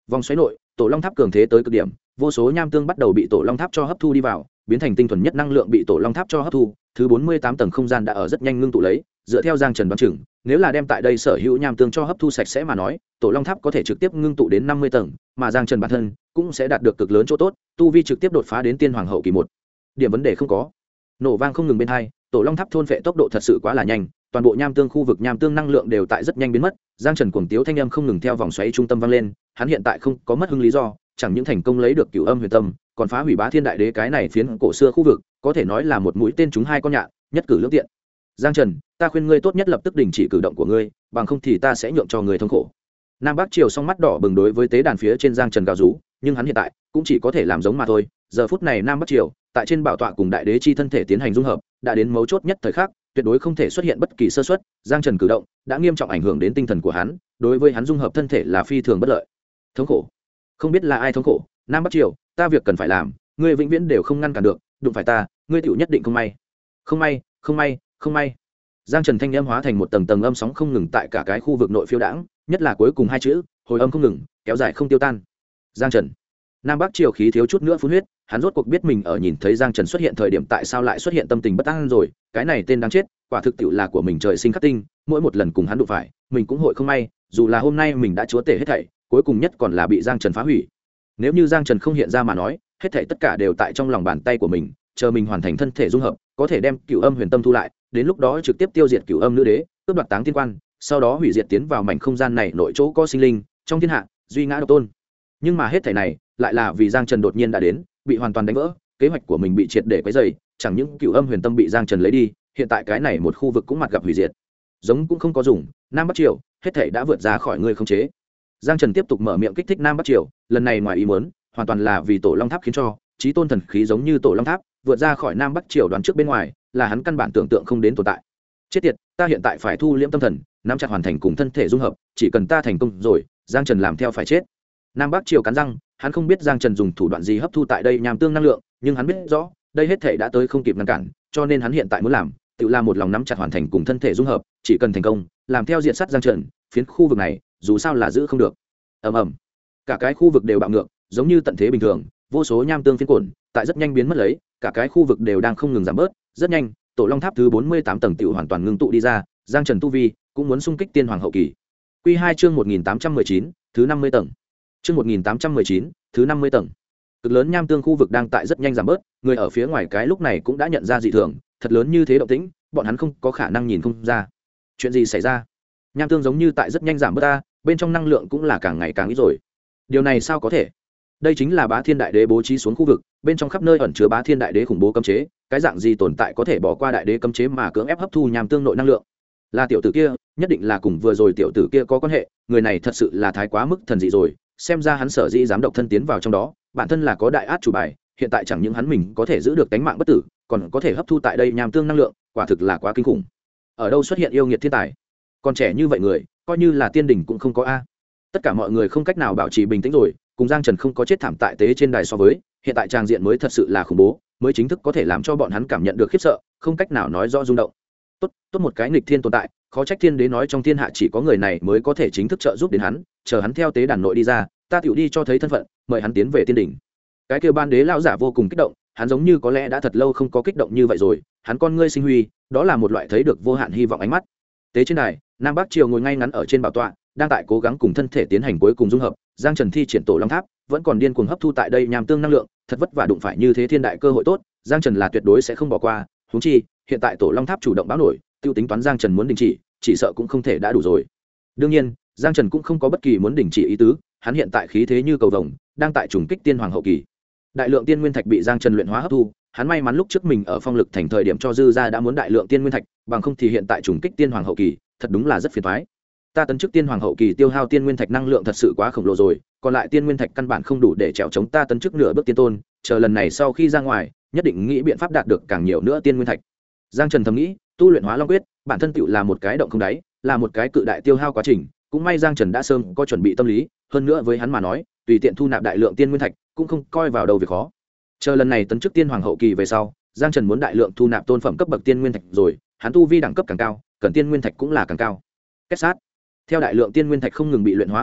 Vòng xoáy nội, tổ long tháp cường thế tới cực điểm, vô số nham tương bắt đầu bị tổ long tháp cho hấp thu đi vào, biến thành tinh thuần nhất năng lượng bị tổ long tháp cho hấp thu. Thứ 48 tầng không gian đã ở rất nhanh ngưng tụ lấy, dựa theo Giang Trần đoán chừng, nếu là đem tại đây sở hữu nham tương cho hấp thu sạch sẽ mà nói, tổ long tháp có thể trực tiếp ngưng tụ đến 50 tầng, mà Giang Trần bản thân cũng sẽ đạt được cực lớn chỗ tốt, tu vi trực tiếp đột phá đến tiên hoàng hậu kỳ 1. Điểm vấn đề không có. Nổ vang không ngừng bên hai, tổ long tháp thôn phệ tốc độ thật sự quá là nhanh, toàn bộ nham tương khu vực nham tương năng lượng đều tại rất nhanh biến mất. Giang Trần cuồng tiếu thanh âm không ngừng theo vòng xoáy trung tâm vang lên, hắn hiện tại không có mất hứng lý do, chẳng những thành công lấy được Cửu Âm Huyền Tâm, còn phá hủy Bá Thiên Đại Đế cái này phiến cổ xưa khu vực, có thể nói là một mũi tên trúng hai con nhạn, nhất cử lưỡng tiện. Giang Trần, ta khuyên ngươi tốt nhất lập tức đình chỉ cử động của ngươi, bằng không thì ta sẽ nhượng cho ngươi thống khổ. Nam Bắc Triều song mắt đỏ bừng đối với tế đàn phía trên Giang Trần gào rú, nhưng hắn hiện tại cũng chỉ có thể làm giống mà thôi. Giờ phút này Nam Bắc Triều tại trên bảo tọa cùng đại đế chi thân thể tiến hành dung hợp, đã đến mấu chốt nhất thời khắc, tuyệt đối không thể xuất hiện bất kỳ sơ suất. Giang Trần cử động đã nghiêm trọng ảnh hưởng đến tinh thần của hắn, đối với hắn dung hợp thân thể là phi thường bất lợi. Thống khổ, không biết là ai thống khổ. Nam Bắc Triều, ta việc cần phải làm, ngươi vĩnh viễn đều không ngăn cản được, đụng phải ta, ngươi tựu nhất định không may. Không may, không may, không may. Giang Trần thanh âm hóa thành một tầng tầng âm sóng không ngừng tại cả cái khu vực nội phiêu đãng, nhất là cuối cùng hai chữ, hồi âm không ngừng, kéo dài không tiêu tan. Giang Trần. Nam Bắc Triều khí thiếu chút nữa phun huyết, hắn rốt cuộc biết mình ở nhìn thấy Giang Trần xuất hiện thời điểm tại sao lại xuất hiện tâm tình bất an rồi, cái này tên đáng chết, quả thực tiệu là của mình trời sinh khắc tinh, mỗi một lần cùng hắn đụng phải, mình cũng hội không may, dù là hôm nay mình đã chúa tể hết thảy, cuối cùng nhất còn là bị Giang Trần phá hủy. Nếu như Giang Trần không hiện ra mà nói, hết thảy tất cả đều tại trong lòng bàn tay của mình, chờ mình hoàn thành thân thể dung hợp, có thể đem Cửu Âm Huyền Tâm thu lại, đến lúc đó trực tiếp tiêu diệt Cửu Âm Nữ Đế, cướp đoạt Táng Tiên Quan, sau đó hủy diệt tiến vào mảnh không gian này nội chỗ có sinh linh, trong thiên hạ, duy ngã độc tôn. Nhưng mà hết thảy này, lại là vì Giang Trần đột nhiên đã đến, bị hoàn toàn đánh vỡ, kế hoạch của mình bị triệt để quấy rầy, chẳng những Cửu Âm Huyền Tâm bị Giang Trần lấy đi, hiện tại cái này một khu vực cũng mặt gặp hủy diệt. Giống cũng không có dùng, Nam Bắc Triều, hết thảy đã vượt ra khỏi ngươi khống chế. Giang Trần tiếp tục mở miệng kích thích Nam Bắc Triều, lần này ngoài ý muốn, hoàn toàn là vì Tổ Long Tháp khiến cho, chí tôn thần khí giống như Tổ Long Tháp, vượt ra khỏi Nam Bắc Triều đoán trước bên ngoài, là hắn căn bản tưởng tượng không đến tồn tại. Chết tiệt, ta hiện tại phải thu liễm tâm thần, nắm chặt hoàn thành cùng thân thể dung hợp, chỉ cần ta thành công rồi, Giang Trần làm theo phải chết. Nam Bắc Triều cắn răng, hắn không biết Giang Trần dùng thủ đoạn gì hấp thu tại đây nham tương năng lượng, nhưng hắn biết rõ, đây hết thể đã tới không kịp ngăn cản, cho nên hắn hiện tại muốn làm, tự là một lòng nắm chặt hoàn thành cùng thân thể dung hợp, chỉ cần thành công, làm theo diện sát Giang Trần, phiến khu vực này, dù sao là giữ không được. Ầm ầm. Cả cái khu vực đều bạo ngược, giống như tận thế bình thường, vô số nham tương phiến cuộn, tại rất nhanh biến mất lấy, cả cái khu vực đều đang không ngừng giảm bớt, rất nhanh, Tổ Long Tháp thứ 48 tầng tiểu hoàn toàn ngưng tụ đi ra, Giang Trần tu vi cũng muốn xung kích tiên hoàng hậu kỳ. Quy 2 chương 1819, thứ 50 tầng. Chương 1819, thứ 50 tầng. Cực lớn nham tương khu vực đang tại rất nhanh giảm bớt, người ở phía ngoài cái lúc này cũng đã nhận ra dị thường, thật lớn như thế động tĩnh, bọn hắn không có khả năng nhìn không ra. Chuyện gì xảy ra? Nham tương giống như tại rất nhanh giảm bớt ta, bên trong năng lượng cũng là càng ngày càng ít rồi. Điều này sao có thể? Đây chính là Bá Thiên Đại Đế bố trí xuống khu vực, bên trong khắp nơi ẩn chứa Bá Thiên Đại Đế khủng bố cấm chế, cái dạng gì tồn tại có thể bỏ qua Đại Đế cấm chế mà cưỡng ép hấp thu nham tương nội năng lượng? Là tiểu tử kia, nhất định là cùng vừa rồi tiểu tử kia có quan hệ, người này thật sự là thái quá mức thần dị rồi, xem ra hắn sở dĩ dám độc thân tiến vào trong đó, bản thân là có đại át chủ bài, hiện tại chẳng những hắn mình có thể giữ được tính mạng bất tử, còn có thể hấp thu tại đây nham tương năng lượng, quả thực là quá kinh khủng. Ở đâu xuất hiện yêu nghiệt thiên tài? Còn trẻ như vậy người, coi như là tiên đỉnh cũng không có a. Tất cả mọi người không cách nào bảo trì bình tĩnh rồi, cùng Giang Trần không có chết thảm tại tế trên đài so với, hiện tại tràng diện mới thật sự là khủng bố, mới chính thức có thể làm cho bọn hắn cảm nhận được khiếp sợ, không cách nào nói rõ rung động. Tốt một cái nghịch thiên tồn tại, khó trách thiên đế nói trong thiên hạ chỉ có người này mới có thể chính thức trợ giúp đến hắn, chờ hắn theo tế đàn nội đi ra, ta tiểu đi cho thấy thân phận, mời hắn tiến về tiên đỉnh. Cái kia ban đế lão giả vô cùng kích động, hắn giống như có lẽ đã thật lâu không có kích động như vậy rồi, hắn con ngươi sinh huy, đó là một loại thấy được vô hạn hy vọng ánh mắt. Tế trên đài, Nam Bắc Triều ngồi ngay ngắn ở trên bảo tọa, đang tại cố gắng cùng thân thể tiến hành cuối cùng dung hợp. Giang Trần thi triển Tổ Long Tháp, vẫn còn điên cuồng hấp thu tại đây nham tương năng lượng, thật vất vả đụng phải như thế thiên đại cơ hội tốt, Giang Trần là tuyệt đối sẽ không bỏ qua. Huống chi, hiện tại Tổ Long Tháp chủ động báo nổi, tiêu tính toán Giang Trần muốn đình chỉ sợ cũng không thể đã đủ rồi. Đương nhiên, Giang Trần cũng không có bất kỳ muốn đình chỉ ý tứ, hắn hiện tại khí thế như cầu vồng, đang tại trùng kích tiên hoàng hậu kỳ. Đại lượng tiên nguyên thạch bị Giang Trần luyện hóa hấp thu, hắn may mắn lúc trước mình ở Phong Lực Thành thời điểm cho dư gia đã muốn đại lượng tiên nguyên thạch, bằng không thì hiện tại trùng kích tiên hoàng hậu kỳ, thật đúng là rất phiền toái. Ta tấn chức tiên hoàng hậu kỳ tiêu hao tiên nguyên thạch năng lượng thật sự quá khổng lồ rồi, còn lại tiên nguyên thạch căn bản không đủ để trèo chống ta tấn chức nửa bước tiên tôn, chờ lần này sau khi ra ngoài, nhất định nghĩ biện pháp đạt được càng nhiều nữa tiên nguyên thạch. Giang Trần thầm nghĩ, tu luyện Hóa Long Quyết, bản thân tựu là một cái động không đáy, là một cái cự đại tiêu hao quá trình, cũng may Giang Trần đã sớm có chuẩn bị tâm lý, hơn nữa với hắn mà nói, tùy tiện thu nạp đại lượng tiên nguyên thạch, cũng không coi vào đầu việc khó. Chờ lần này tấn chức tiên hoàng hậu kỳ về sau, Giang Trần muốn đại lượng thu nạp tôn phẩm cấp bậc tiên nguyên thạch rồi, hắn tu vi đẳng cấp càng cao, cần tiên nguyên thạch cũng là càng cao. Kết sát. Theo đại lượng tiên nguyên thạch không ngừng bị luyện hóa hấp thu,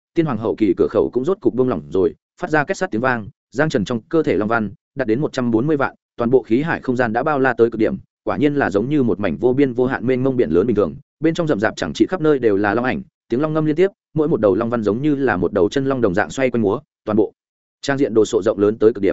tiên hoàng hậu kỳ cửa khẩu cũng rốt cục buông lỏng rồi, phát ra két sắt tiếng vang. Giang Trần trong cơ thể long văn đạt đến 140 vạn, toàn bộ khí hải không gian đã bao la tới cực điểm, quả nhiên là giống như một mảnh vô biên vô hạn mênh mông biển lớn bình thường. Bên trong rậm rạp chẳng trị khắp nơi đều là long ảnh, tiếng long ngâm liên tiếp, mỗi một đầu long văn giống như là một đầu chân long đồng dạng xoay quanh múa, toàn bộ trang diện đồ sộ rộng lớn tới cực điểm.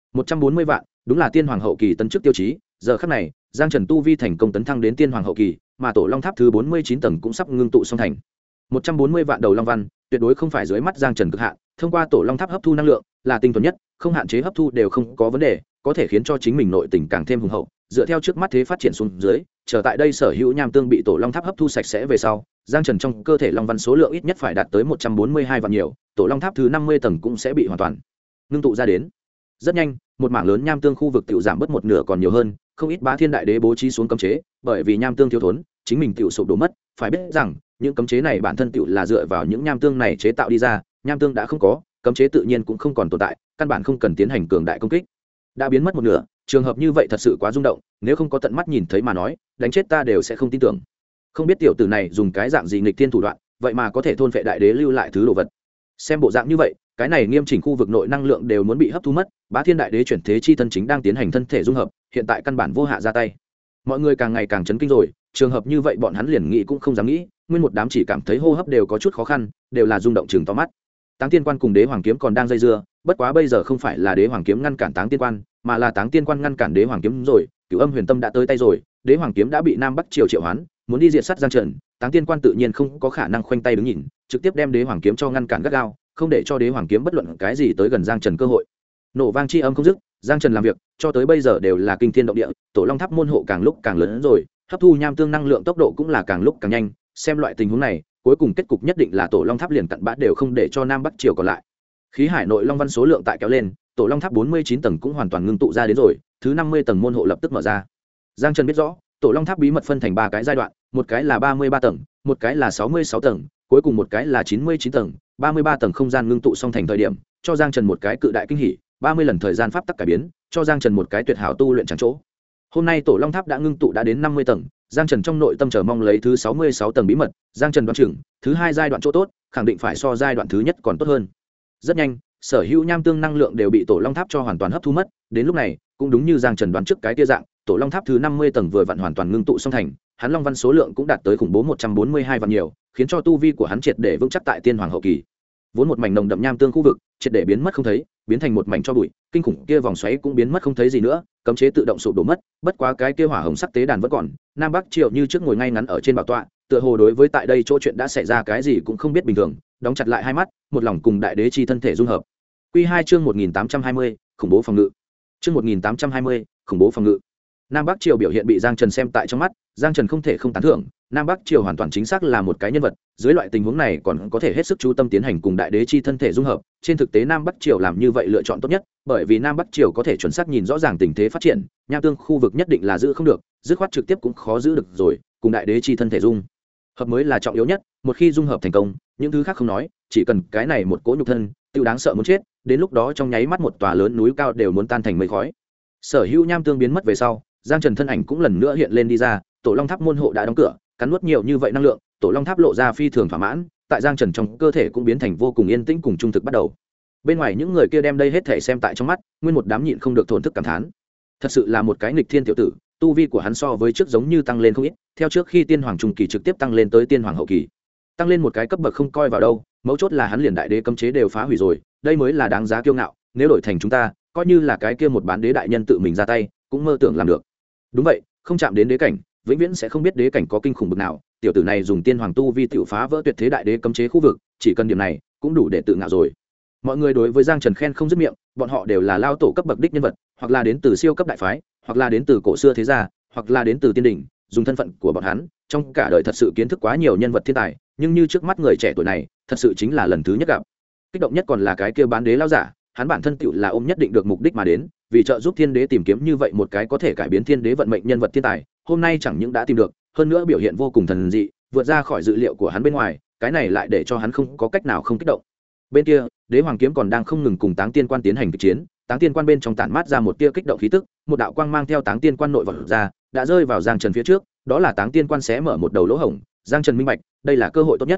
140 vạn, đúng là tiên hoàng hậu kỳ tấn chức tiêu chí. Giờ khắc này, Giang Trần tu vi thành công tấn thăng đến tiên hoàng hậu kỳ, mà tổ long tháp thứ 49 tầng cũng sắp ngưng tụ xong thành. 140 vạn đầu long văn, tuyệt đối không phải dưới mắt Giang Trần cực hạn, thông qua tổ long tháp hấp thu năng lượng, là tinh thuần nhất, không hạn chế hấp thu đều không có vấn đề, có thể khiến cho chính mình nội tình càng thêm hùng hậu. Dựa theo trước mắt thế phát triển xuống dưới, chờ tại đây sở hữu nham tương bị tổ long tháp hấp thu sạch sẽ về sau, Giang Trần trong cơ thể long văn số lượng ít nhất phải đạt tới 142 vạn nhiều, tổ long tháp thứ 50 tầng cũng sẽ bị hoàn toàn ngưng tụ ra đến. Rất nhanh, một mảng lớn nham tương khu vực tiểu giảm bớt một nửa còn nhiều hơn, không ít Bá Thiên Đại Đế bố trí xuống cấm chế, bởi vì nham tương thiếu thốn, chính mình tiểu sụp đổ mất, phải biết rằng, những cấm chế này bản thân tiểu là dựa vào những nham tương này chế tạo đi ra, nham tương đã không có, cấm chế tự nhiên cũng không còn tồn tại, căn bản không cần tiến hành cường đại công kích. Đã biến mất một nửa, trường hợp như vậy thật sự quá rung động, nếu không có tận mắt nhìn thấy mà nói, đánh chết ta đều sẽ không tin tưởng. Không biết tiểu tử này dùng cái dạng gì nghịch thiên thủ đoạn, vậy mà có thể thôn phệ đại đế lưu lại thứ đồ vật. Xem bộ dạng như vậy, cái này nghiêm chỉnh khu vực nội năng lượng đều muốn bị hấp thu mất, Bá Thiên Đại Đế chuyển thế chi thân chính đang tiến hành thân thể dung hợp, hiện tại căn bản vô hạ ra tay. Mọi người càng ngày càng chấn kinh rồi, trường hợp như vậy bọn hắn liền nghĩ cũng không dám nghĩ, nguyên một đám chỉ cảm thấy hô hấp đều có chút khó khăn, đều là rung động chừng to mắt. Táng Tiên Quan cùng Đế Hoàng Kiếm còn đang dây dưa, bất quá bây giờ không phải là Đế Hoàng Kiếm ngăn cản Táng Tiên Quan, mà là Táng Tiên Quan ngăn cản Đế Hoàng Kiếm rồi. Cửu Âm Huyền Tâm đã tới tay rồi, Đế Hoàng Kiếm đã bị Nam Bắc Triều triệu hoán, muốn đi diệt sát Giang Trần, Táng Tiên Quan tự nhiên không có khả năng khoanh tay đứng nhìn, trực tiếp đem Đế Hoàng Kiếm cho ngăn cản gắt gao, không để cho Đế Hoàng Kiếm bất luận cái gì tới gần Giang Trần cơ hội. Nổ vang chi âm không dứt, Giang Trần làm việc cho tới bây giờ đều là kinh thiên động địa, tổ long tháp môn hộ càng lúc càng lớn rồi, hấp thu nham tương năng lượng tốc độ cũng là càng lúc càng nhanh. Xem loại tình huống này, cuối cùng kết cục nhất định là tổ long tháp liền cặn bã đều không để cho Nam Bắc Triều còn lại. Khí hải nội long văn số lượng tại kéo lên, tổ long tháp 49 tầng cũng hoàn toàn ngưng tụ ra đến rồi, thứ 50 tầng môn hộ lập tức mở ra. Giang Trần biết rõ, tổ long tháp bí mật phân thành 3 cái giai đoạn, một cái là 33 tầng, một cái là 66 tầng, cuối cùng một cái là 99 tầng. 33 tầng không gian ngưng tụ xong thành thời điểm, cho Giang Trần một cái cự đại kinh hỉ, 30 lần thời gian pháp tắc cải biến, cho Giang Trần một cái tuyệt hảo tu luyện chẳng chỗ. Hôm nay tổ long tháp đã ngưng tụ đã đến 50 tầng, Giang Trần trong nội tâm chờ mong lấy thứ 66 tầng bí mật, Giang Trần đoán chừng, thứ 2 giai đoạn chỗ tốt, khẳng định phải so giai đoạn thứ nhất còn tốt hơn. Rất nhanh, sở hữu nham tương năng lượng đều bị tổ long tháp cho hoàn toàn hấp thu mất, đến lúc này, cũng đúng như Giang Trần đoán trước cái kia dạng, tổ long tháp thứ 50 tầng vừa vặn hoàn toàn ngưng tụ xong thành, hắn long văn số lượng cũng đạt tới khủng bố 142 vạn nhiều, khiến cho tu vi của hắn triệt để vững chắc tại tiên hoàng hậu kỳ. Vốn một mảnh nồng đậm nham tương khu vực, triệt để biến mất không thấy, biến thành một mảnh cho bụi, kinh khủng kia vòng xoáy cũng biến mất không thấy gì nữa, cấm chế tự động sụp đổ mất, bất quá cái kia hỏa hồng sắc tế đàn vẫn còn, Nam Bắc Triều như trước ngồi ngay ngắn ở trên bảo tọa, tựa hồ đối với tại đây chỗ chuyện đã xảy ra cái gì cũng không biết bình thường, đóng chặt lại hai mắt, một lòng cùng đại đế chi thân thể dung hợp. Quy 2 chương 1820, khủng bố phòng ngự. Chương 1820, khủng bố phòng ngự. Nam Bắc Triều biểu hiện bị Giang Trần xem tại trong mắt, Giang Trần không thể không tán thưởng, Nam Bắc Triều hoàn toàn chính xác là một cái nhân vật, dưới loại tình huống này còn có thể hết sức chú tâm tiến hành cùng đại đế chi thân thể dung hợp, trên thực tế Nam Bắc Triều làm như vậy lựa chọn tốt nhất, bởi vì Nam Bắc Triều có thể chuẩn xác nhìn rõ ràng tình thế phát triển, nham tương khu vực nhất định là giữ không được, dứt khoát trực tiếp cũng khó giữ được rồi, cùng đại đế chi thân thể dung hợp mới là trọng yếu nhất, một khi dung hợp thành công, những thứ khác không nói, chỉ cần cái này một cỗ nhục thân, tiêu đáng sợ muốn chết, đến lúc đó trong nháy mắt một tòa lớn núi cao đều muốn tan thành mây khói. Sở hữu nham tương biến mất về sau, Giang Trần thân ảnh cũng lần nữa hiện lên đi ra, tổ long tháp môn hộ đã đóng cửa, cắn nuốt nhiều như vậy năng lượng, tổ long tháp lộ ra phi thường thỏa mãn, tại Giang Trần trong cơ thể cũng biến thành vô cùng yên tĩnh cùng trung thực bắt đầu. Bên ngoài những người kia đem đây hết thể xem tại trong mắt, nguyên một đám nhịn không được thổn thức cảm thán. Thật sự là một cái nghịch thiên tiểu tử, tu vi của hắn so với trước giống như tăng lên không ít, theo trước khi tiên hoàng trung kỳ trực tiếp tăng lên tới tiên hoàng hậu kỳ, tăng lên một cái cấp bậc không coi vào đâu, mấu chốt là hắn liền đại đế cấm chế đều phá hủy rồi, đây mới là đáng giá kiêu ngạo, nếu đổi thành chúng ta, coi như là cái kia một bán đế đại nhân tự mình ra tay, cũng mơ tưởng làm được. Đúng vậy, không chạm đến đế cảnh, vĩnh viễn sẽ không biết đế cảnh có kinh khủng bực nào, tiểu tử này dùng tiên hoàng tu vi tiểu phá vỡ tuyệt thế đại đế cấm chế khu vực, chỉ cần điểm này cũng đủ để tự ngạo rồi. Mọi người đối với Giang Trần khen không dứt miệng, bọn họ đều là lao tổ cấp bậc đích nhân vật, hoặc là đến từ siêu cấp đại phái, hoặc là đến từ cổ xưa thế gia, hoặc là đến từ tiên đỉnh, dùng thân phận của bọn hắn, trong cả đời thật sự kiến thức quá nhiều nhân vật thiên tài, nhưng như trước mắt người trẻ tuổi này, thật sự chính là lần thứ nhất gặp. Kích động nhất còn là cái kia bán đế lao giả, hắn bản thân tựu là ôm nhất định được mục đích mà đến, vì trợ giúp thiên đế tìm kiếm như vậy một cái có thể cải biến thiên đế vận mệnh nhân vật thiên tài, hôm nay chẳng những đã tìm được, hơn nữa biểu hiện vô cùng thần dị, vượt ra khỏi dự liệu của hắn bên ngoài, cái này lại để cho hắn không có cách nào không kích động. Bên kia, đế hoàng kiếm còn đang không ngừng cùng Táng Tiên Quan tiến hành kịch chiến, Táng Tiên Quan bên trong tản mát ra một tia kích động khí tức, một đạo quang mang theo Táng Tiên Quan nội vọt ra, đã rơi vào Giang Trần phía trước, đó là Táng Tiên Quan xé mở một đầu lỗ hổng, Giang Trần minh bạch, đây là cơ hội tốt nhất.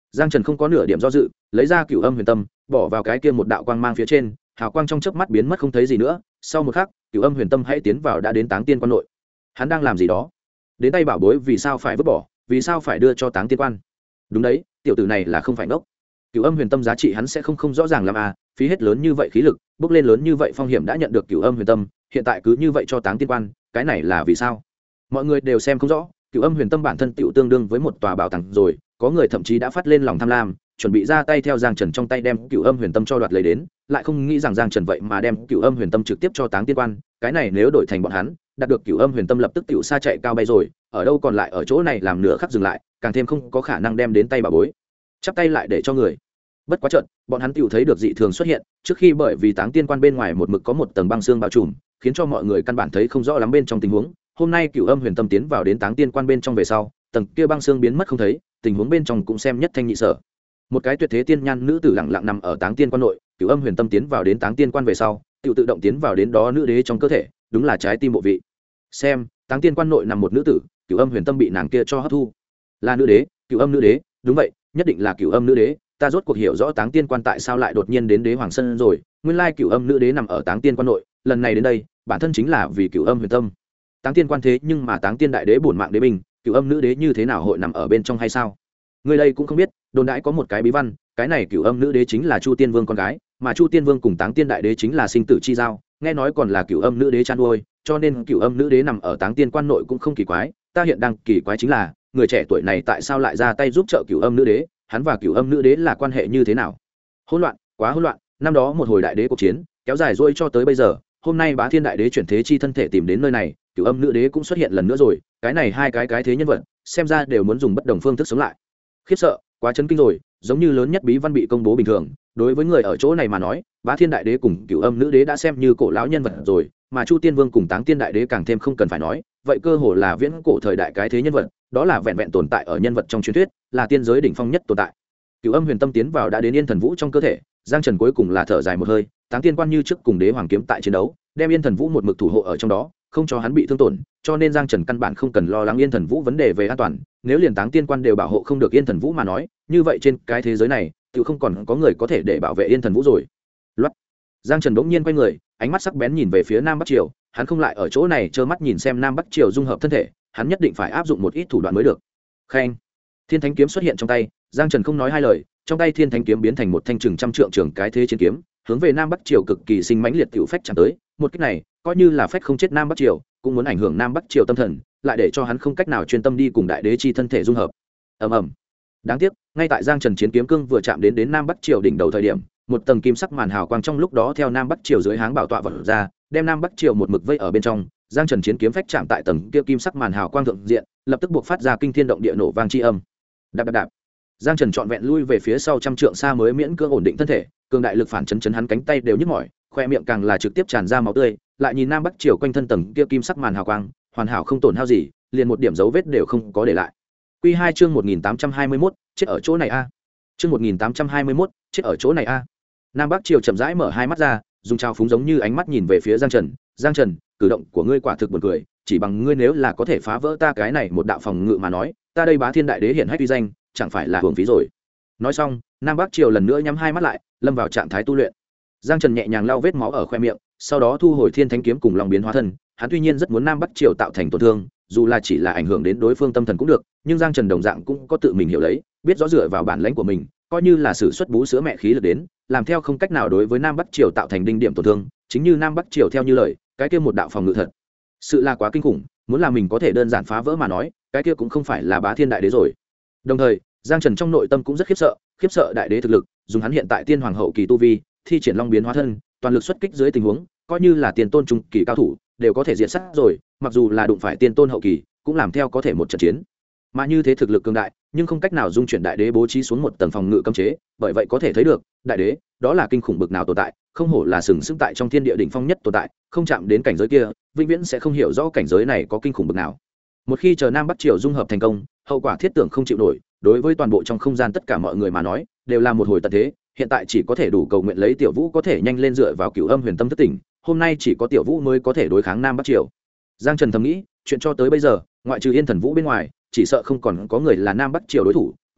Giang Trần không có nửa điểm do dự, lấy ra Cửu Âm Huyền Tâm, bỏ vào cái kia một đạo quang mang phía trên, hào quang trong chớp mắt biến mất không thấy gì nữa. Sau một khắc, Cửu Âm Huyền Tâm hãy tiến vào đã đến Táng Tiên Quan nội. Hắn đang làm gì đó? Đến tay bảo bối vì sao phải vứt bỏ, vì sao phải đưa cho Táng Tiên Quan? Đúng đấy, tiểu tử này là không phải ngốc. Cửu Âm Huyền Tâm giá trị hắn sẽ không rõ ràng làm à, phí hết lớn như vậy khí lực, bước lên lớn như vậy phong hiểm đã nhận được Cửu Âm Huyền Tâm, hiện tại cứ như vậy cho Táng Tiên Quan, cái này là vì sao? Mọi người đều xem không rõ, Cửu Âm Huyền Tâm bản thân tựu tương đương với một tòa bảo tàng rồi, có người thậm chí đã phát lên lòng tham lam, chuẩn bị ra tay theo Giang Trần trong tay đem Cửu Âm Huyền Tâm cho đoạt lấy đến, lại không nghĩ rằng Giang Trần vậy mà đem Cửu Âm Huyền Tâm trực tiếp cho Táng Tiên Quan, cái này nếu đổi thành bọn hắn, đạt được Cửu Âm Huyền Tâm lập tức tựu xa chạy cao bay rồi, ở đâu còn lại ở chỗ này làm nửa khắc dừng lại, càng thêm không có khả năng đem đến tay bà bối. Chắp tay lại để cho người. Bất quá chợt, bọn hắn tựu thấy được dị thường xuất hiện, trước khi bởi vì Táng Tiên Quan bên ngoài một mực có một tầng băng xương bao trùm, khiến cho mọi người căn bản thấy không rõ lắm bên trong tình huống. Hôm nay Cửu Âm Huyền Tâm tiến vào đến Táng Tiên Quan bên trong về sau, tầng kia băng xương biến mất không thấy, tình huống bên trong cũng xem nhất thanh nhị sở. Một cái tuyệt thế tiên nhan nữ tử lặng lặng nằm ở Táng Tiên Quan nội, Cửu Âm Huyền Tâm tiến vào đến Táng Tiên Quan về sau, tự động tiến vào đến đó nữ đế trong cơ thể, đúng là trái tim bộ vị. Xem, Táng Tiên Quan nội nằm một nữ tử, Cửu Âm Huyền Tâm bị nàng kia cho hấp thu. Là nữ đế, Cửu Âm nữ đế, đúng vậy, nhất định là Cửu Âm nữ đế. Ta rốt cuộc hiểu rõ Táng Tiên Quan tại sao lại đột nhiên đến Đế Hoàng Sân rồi, nguyên lai Cửu Âm nữ đế nằm ở Táng Tiên Quan nội, lần này đến đây, bản thân chính là vì Cửu Âm Huyền Tâm. Táng Tiên Quan thế nhưng mà Táng Tiên đại đế bổn mạng đế binh, Cửu Âm nữ đế như thế nào hội nằm ở bên trong hay sao? Người đây cũng không biết, đồn đãi có một cái bí văn, cái này Cửu Âm nữ đế chính là Chu Tiên Vương con gái, mà Chu Tiên Vương cùng Táng Tiên đại đế chính là sinh tử chi giao, nghe nói còn là Cửu Âm nữ đế chan nuôi, cho nên Cửu Âm nữ đế nằm ở Táng Tiên Quan nội cũng không kỳ quái, ta hiện đang kỳ quái chính là, người trẻ tuổi này tại sao lại ra tay giúp trợ Cửu Âm nữ đế, hắn và Cửu Âm nữ đế là quan hệ như thế nào? Hỗn loạn, quá hỗn loạn, năm đó một hồi đại đế cuộc chiến, kéo dài ruôi cho tới bây giờ, hôm nay Bá Thiên đại đế chuyển thế chi thân thể tìm đến nơi này, Cửu Âm nữ đế cũng xuất hiện lần nữa rồi, cái này hai cái thế nhân vật, xem ra đều muốn dùng bất đồng phương thức sống lại. Khiếp sợ, quá chấn kinh rồi, giống như lớn nhất bí văn bị công bố bình thường, đối với người ở chỗ này mà nói, Bá Thiên đại đế cùng Cửu Âm nữ đế đã xem như cổ lão nhân vật rồi, mà Chu Tiên Vương cùng Táng Tiên đại đế càng thêm không cần phải nói, vậy cơ hồ là viễn cổ thời đại cái thế nhân vật, đó là vẹn vẹn tồn tại ở nhân vật trong truyền thuyết, là tiên giới đỉnh phong nhất tồn tại. Cửu Âm Huyền Tâm tiến vào đã đến Yên Thần Vũ trong cơ thể, Giang Trần cuối cùng là thở dài một hơi, Táng Tiên Quan như trước cùng Đế Hoàng kiếm tại chiến đấu, đem Yên Thần Vũ một mực thủ hộ ở trong đó, không cho hắn bị thương tổn, cho nên Giang Trần căn bản không cần lo lắng Yên Thần Vũ vấn đề về an toàn, nếu liền Táng Tiên Quan đều bảo hộ không được Yên Thần Vũ mà nói, như vậy trên cái thế giới này, tự không còn có người có thể để bảo vệ Yên Thần Vũ rồi. Loát. Giang Trần bỗng nhiên quay người, ánh mắt sắc bén nhìn về phía Nam Bắc Triều, hắn không lại ở chỗ này trơ mắt nhìn xem Nam Bắc Triều dung hợp thân thể, hắn nhất định phải áp dụng một ít thủ đoạn mới được. Khen. Thiên Thánh kiếm xuất hiện trong tay, Giang Trần không nói hai lời, trong tay Thiên Thánh kiếm biến thành một thanh chừng trăm trượng trường cái thế chiến kiếm, hướng về Nam Bắc Triều cực kỳ sinh mãnh liệt tiểu phách chạm tới, một kích này, coi như là phách không chết Nam Bắc Triều, cũng muốn ảnh hưởng Nam Bắc Triều tâm thần, lại để cho hắn không cách nào chuyên tâm đi cùng đại đế chi thân thể dung hợp. Ầm ầm. Đáng tiếc, ngay tại Giang Trần chiến kiếm cương vừa chạm đến Nam Bắc Triều đỉnh đầu thời điểm, một tầng kim sắc màn hào quang trong lúc đó theo Nam Bắc Triều dưới háng bảo tọa vọt ra, đem Nam Bắc Triều một mực vây ở bên trong. Giang Trần chiến kiếm phách chạm tại tầng kia kim sắc màn hào quang thượng diện, lập tức buộc phát ra kinh thiên động địa nổ vang chi âm. Đạp đạp đạp. Giang Trần trọn vẹn lui về phía sau trăm trượng xa mới miễn cưỡng ổn định thân thể, cường đại lực phản chấn chấn hắn cánh tay đều nhức mỏi, khoe miệng càng là trực tiếp tràn ra máu tươi, lại nhìn Nam Bắc Triều quanh thân tầng kia kim sắc màn hào quang, hoàn hảo không tổn hao gì, liền một điểm dấu vết đều không có để lại. Quy 2 chương 1821, chết ở chỗ này a. Chương 1821, chết ở chỗ này a. Nam Bắc Triều chậm rãi mở hai mắt ra, dùng trào phúng giống như ánh mắt nhìn về phía Giang Trần. Giang Trần, cử động của ngươi quả thực buồn cười, chỉ bằng ngươi nếu là có thể phá vỡ ta cái này một đạo phòng ngự mà nói, ta đây Bá Thiên đại đế hiển hách uy danh, chẳng phải là hưởng phí rồi. Nói xong, Nam Bắc Triều lần nữa nhắm hai mắt lại, lâm vào trạng thái tu luyện. Giang Trần nhẹ nhàng lau vết máu ở khoe miệng, sau đó thu hồi Thiên Thánh kiếm cùng Long biến hóa thân. Hắn tuy nhiên rất muốn Nam Bắc Triều tạo thành tổn thương, dù là chỉ là ảnh hưởng đến đối phương tâm thần cũng được, nhưng Giang Trần đồng dạng cũng có tự mình hiểu lấy, biết rõ dựa vào bản lãnh của mình, coi như là sử xuất bú sữa mẹ khí lực đến, làm theo không cách nào đối với Nam Bắc Triều tạo thành đinh điểm tổn thương, chính như Nam Bắc Triều theo như lời, cái kia một đạo phòng ngự thật sự là quá kinh khủng, muốn là mình có thể đơn giản phá vỡ mà nói, cái kia cũng không phải là Bá Thiên đại đế rồi. Đồng thời, Giang Trần trong nội tâm cũng rất khiếp sợ đại đế thực lực, dùng hắn hiện tại tiên hoàng hậu kỳ tu vi, thi triển Long biến hóa thân, toàn lực xuất kích dưới tình huống, coi như là tiền tôn trung kỳ cao thủ, đều có thể diệt sát rồi, mặc dù là đụng phải tiên tôn hậu kỳ, cũng làm theo có thể một trận chiến. Mà như thế thực lực cường đại, nhưng không cách nào dung chuyển đại đế bố trí xuống một tầng phòng ngự cấm chế, bởi vậy có thể thấy được, đại đế, đó là kinh khủng bực nào tồn tại, không hổ là sừng sững tại trong thiên địa đỉnh phong nhất tồn tại, không chạm đến cảnh giới kia, vĩnh viễn sẽ không hiểu rõ cảnh giới này có kinh khủng bực nào. Một khi chờ Nam Bắc Triều dung hợp thành công, hậu quả thiết tưởng không chịu nổi, đối với toàn bộ trong không gian tất cả mọi người mà nói, đều là một hồi tận thế, hiện tại chỉ có thể đủ cầu nguyện lấy Tiểu Vũ có thể nhanh lên dựa vào Cửu Âm Huyền Tâm thức tỉnh, hôm nay chỉ có Tiểu Vũ mới có thể đối kháng Nam Bắc Triều. Giang Trần thầm nghĩ, chuyện cho tới bây giờ, ngoại trừ Yên Thần Vũ bên ngoài, chỉ sợ không còn có người là Nam Bắc Triều đối thủ,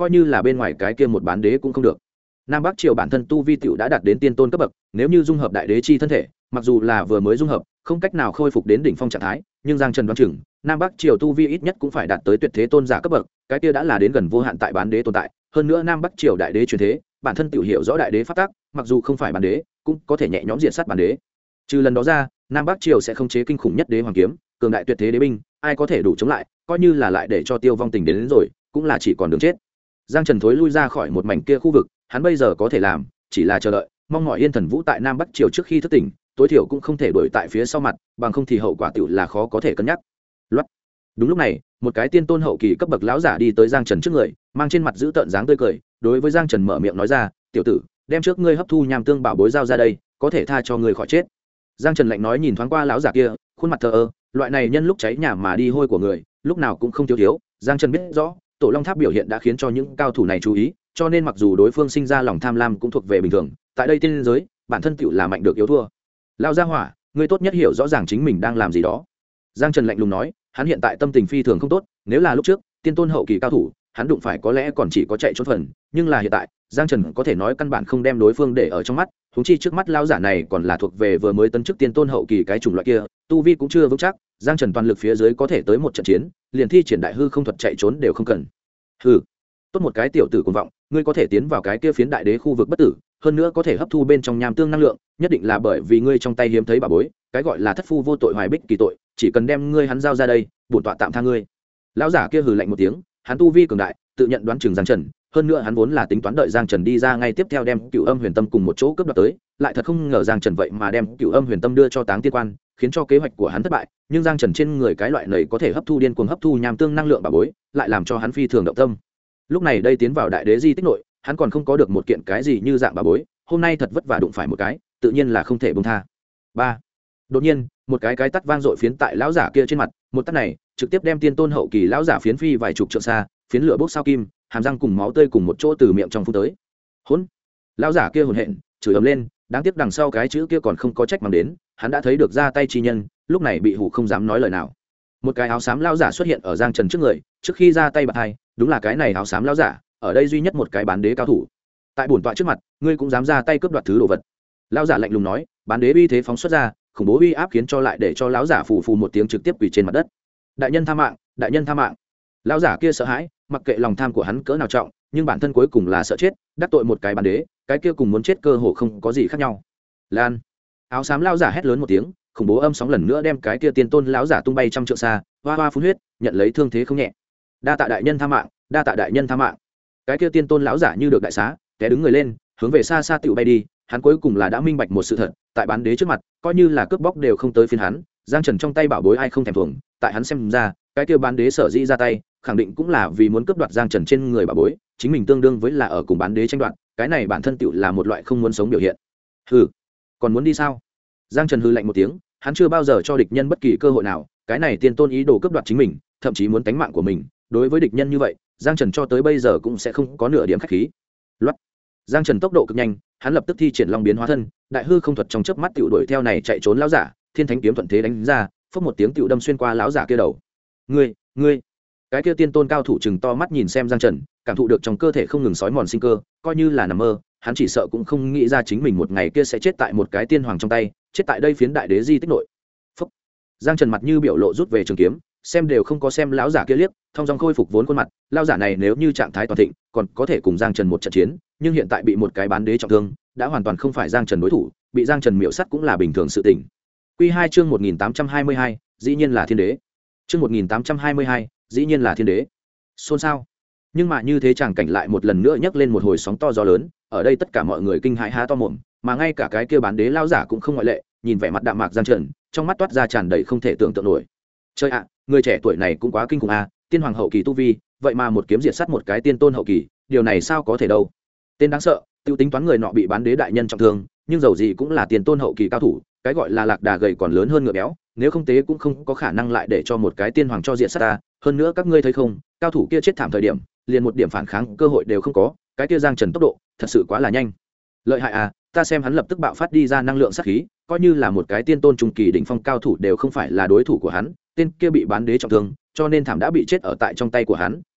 coi như là bên ngoài cái kia một bán đế cũng không được. Nam Bắc Triều bản thân tu vi tiểu đã đạt đến tiên tôn cấp bậc, nếu như dung hợp đại đế chi thân thể, mặc dù là vừa mới dung hợp, không cách nào khôi phục đến đỉnh phong trạng thái, nhưng Giang Trần đoán chừng, Nam Bắc Triều tu vi ít nhất cũng phải đạt tới tuyệt thế tôn giả cấp bậc, cái kia đã là đến gần vô hạn tại bán đế tồn tại, hơn nữa Nam Bắc Triều đại đế truyền thế, bản thân tiểu hiểu rõ đại đế pháp tắc, mặc dù không phải bán đế, cũng có thể nhẹ nhõm diệt sát bán đế. Trừ lần đó ra, Nam Bắc Triều sẽ không chế kinh khủng nhất đế hoàng kiếm, cường đại tuyệt thế đế binh, ai có thể đủ chống lại, coi như là lại để cho Tiêu Vong Tình đến rồi, cũng là chỉ còn đường chết. Giang Trần thối lui ra khỏi một mảnh kia khu vực, hắn bây giờ có thể làm chỉ là chờ đợi, mong mọi Yên Thần Vũ tại Nam Bắc Triều trước khi thức tỉnh, tối thiểu cũng không thể đuổi tại phía sau mặt, bằng không thì hậu quả tiểu là khó có thể cân nhắc. Loát. Đúng lúc này, một cái tiên tôn hậu kỳ cấp bậc lão giả đi tới Giang Trần trước người, mang trên mặt giữ tợn dáng tươi cười, đối với Giang Trần mở miệng nói ra, "Tiểu tử, đem trước ngươi hấp thu nham tương bảo bối giao ra đây, có thể tha cho ngươi khỏi chết." Giang Trần lạnh nói nhìn thoáng qua lão giả kia, khuôn mặt thờ ơ, loại này nhân lúc cháy nhà mà đi hôi của người, lúc nào cũng không thiếu. Giang Trần biết rõ, Tổ Long Tháp biểu hiện đã khiến cho những cao thủ này chú ý, cho nên mặc dù đối phương sinh ra lòng tham lam cũng thuộc về bình thường, tại đây tiên giới, bản thân tựu là mạnh được yếu thua. Lão gia hỏa, ngươi tốt nhất hiểu rõ ràng chính mình đang làm gì đó. Giang Trần lạnh lùng nói, hắn hiện tại tâm tình phi thường không tốt, nếu là lúc trước, tiên tôn hậu kỳ cao thủ, hắn đụng phải có lẽ còn chỉ có chạy trốn phần, nhưng là hiện tại, Giang Trần có thể nói căn bản không đem đối phương để ở trong mắt, huống chi trước mắt lão giả này còn là thuộc về vừa mới tấn chức tiên tôn hậu kỳ cái chủng loại kia, tu vi cũng chưa vững chắc, Giang Trần toàn lực phía dưới có thể tới một trận chiến, liền thi triển đại hư không thuật chạy trốn đều không cần. Hừ, tốt một cái tiểu tử cuồng vọng, ngươi có thể tiến vào cái kia phiến đại đế khu vực bất tử, hơn nữa có thể hấp thu bên trong nham tương năng lượng, nhất định là bởi vì ngươi trong tay hiếm thấy bảo bối, cái gọi là thất phu vô tội hoài bích kỳ tội, chỉ cần đem ngươi hắn giao ra đây, bổn tọa tạm tha ngươi. Lão giả kia hừ lạnh một tiếng, hắn tu vi cường đại, tự nhận đoán chừng Giang Trần, hơn nữa hắn vốn là tính toán đợi Giang Trần đi ra ngay tiếp theo đem Cửu Âm Huyền Tâm cùng một chỗ cướp đoạt tới, lại thật không ngờ Giang Trần vậy mà đem Cửu Âm Huyền Tâm đưa cho Táng Tiên Quan, khiến cho kế hoạch của hắn thất bại, nhưng Giang Trần trên người cái loại này có thể hấp thu điên cuồng hấp thu nham tương năng lượng bảo bối, lại làm cho hắn phi thường động tâm. Lúc này đây tiến vào đại đế di tích nội, hắn còn không có được một kiện cái gì như dạng bảo bối, hôm nay thật vất vả đụng phải một cái, tự nhiên là không thể buông tha. 3. Đột nhiên, một cái tát vang dội phiến tại lão giả kia trên mặt, một tát này trực tiếp đem tiên tôn hậu kỳ lão giả phiến phi vài chục trượng xa, phiến lửa bốc sao kim, hàm răng cùng máu tươi cùng một chỗ từ miệng trong phun tới. Hỗn! Lão giả kia hồn hện, chửi ầm lên, đáng tiếc đằng sau cái chữ kia còn không có trách mắng đến, hắn đã thấy được ra tay chi nhân, lúc này bị hù không dám nói lời nào. Một cái áo xám lão giả xuất hiện ở Giang Trần trước người, trước khi ra tay bạt hai, đúng là cái này áo xám lão giả, ở đây duy nhất một cái bán đế cao thủ. Tại bổn tọa trước mặt, ngươi cũng dám ra tay cướp đoạt thứ đồ vật. Lão giả lạnh lùng nói, bán đế uy thế phóng xuất ra, khủng bố uy áp khiến cho lại để cho lão giả phù phù một tiếng trực tiếp quỳ trên mặt đất. Đại nhân tha mạng, đại nhân tha mạng. Lão giả kia sợ hãi, mặc kệ lòng tham của hắn cỡ nào trọng, nhưng bản thân cuối cùng là sợ chết, đắc tội một cái bán đế, cái kia cùng muốn chết cơ hồ không có gì khác nhau. Lan. Áo xám lão giả hét lớn một tiếng, khủng bố âm sóng lần nữa đem cái kia tiên tôn lão giả tung bay trăm trượng xa, hoa hoa phun huyết, nhận lấy thương thế không nhẹ. Đa tạ đại nhân tha mạng, đa tạ đại nhân tha mạng. Cái kia tiên tôn lão giả như được đại xá, té đứng người lên, hướng về xa xa tựu bay đi, hắn cuối cùng là đã minh bạch một sự thật, tại bán đế trước mặt, coi như là cướp bóc đều không tới phiên hắn, Giang Trần trong tay bảo bối ai không thèm thuồng, tại hắn xem ra, cái kia bán đế sở dĩ ra tay, khẳng định cũng là vì muốn cướp đoạt Giang Trần trên người bảo bối, chính mình tương đương với là ở cùng bán đế tranh đoạt, cái này bản thân tựu là một loại không muốn sống biểu hiện. Hừ, còn muốn đi sao? Giang Trần hừ lạnh một tiếng, hắn chưa bao giờ cho địch nhân bất kỳ cơ hội nào, cái này tiên tôn ý đồ cướp đoạt chính mình, thậm chí muốn tánh mạng của mình, đối với địch nhân như vậy, Giang Trần cho tới bây giờ cũng sẽ không có nửa điểm khách khí. Loát. Giang Trần tốc độ cực nhanh, hắn lập tức thi triển long biến hóa thân, đại hư không thuật trong chớp mắt tiểu đuổi theo này chạy trốn lão giả, thiên thánh kiếm thuận thế đánh ra, phốc một tiếng tiểu đâm xuyên qua lão giả kia đầu. Ngươi, cái kia tiên tôn cao thủ chừng to mắt nhìn xem Giang Trần, cảm thụ được trong cơ thể không ngừng sói mòn sinh cơ, coi như là nằm mơ, hắn chỉ sợ cũng không nghĩ ra chính mình một ngày kia sẽ chết tại một cái tiên hoàng trong tay, chết tại đây phiến đại đế di tích nội. Phốc. Giang Trần mặt như biểu lộ rút về trường kiếm, xem đều không có xem lão giả kia liếc, thông dong khôi phục vốn khuôn mặt, lão giả này nếu như trạng thái toàn thịnh, còn có thể cùng Giang Trần một trận chiến, nhưng hiện tại bị một cái bán đế trọng thương, đã hoàn toàn không phải Giang Trần đối thủ, bị Giang Trần miểu sát cũng là bình thường sự tình. Quy 2 chương 1822, dĩ nhiên là thiên đế. Chương 1822, dĩ nhiên là thiên đế. Xôn xao. Nhưng mà như thế chàng cảnh lại một lần nữa nhấc lên một hồi sóng to gió lớn, ở đây tất cả mọi người kinh hãi há to mồm, mà ngay cả cái kia bán đế lão giả cũng không ngoại lệ, nhìn vẻ mặt đạm mạc Giang Trần, trong mắt toát ra tràn đầy không thể tưởng tượng nổi. Chơi ạ, người trẻ tuổi này cũng quá kinh khủng a, tiên hoàng hậu kỳ tu vi, vậy mà một kiếm diệt sát một cái tiên tôn hậu kỳ, điều này sao có thể đâu? Tên đáng sợ, tiêu tính toán người nọ bị bán đế đại nhân trọng thương, nhưng dầu gì cũng là tiên tôn hậu kỳ cao thủ, cái gọi là lạc đà gầy còn lớn hơn ngựa béo, nếu không tế cũng không có khả năng lại để cho một cái tiên hoàng cho diệt sát ta. Hơn nữa các ngươi thấy không, cao thủ kia chết thảm thời điểm, liền một điểm phản kháng cơ hội đều không có, cái kia Giang Trần tốc độ thật sự quá là nhanh. Lợi hại à, ta xem hắn lập tức bạo phát đi ra năng lượng sát khí, coi như là một cái tiên tôn trung kỳ đỉnh phong cao thủ đều không phải là đối thủ của hắn, tên kia bị bán đế trọng thương, cho nên thảm đã bị chết ở tại trong tay của hắn,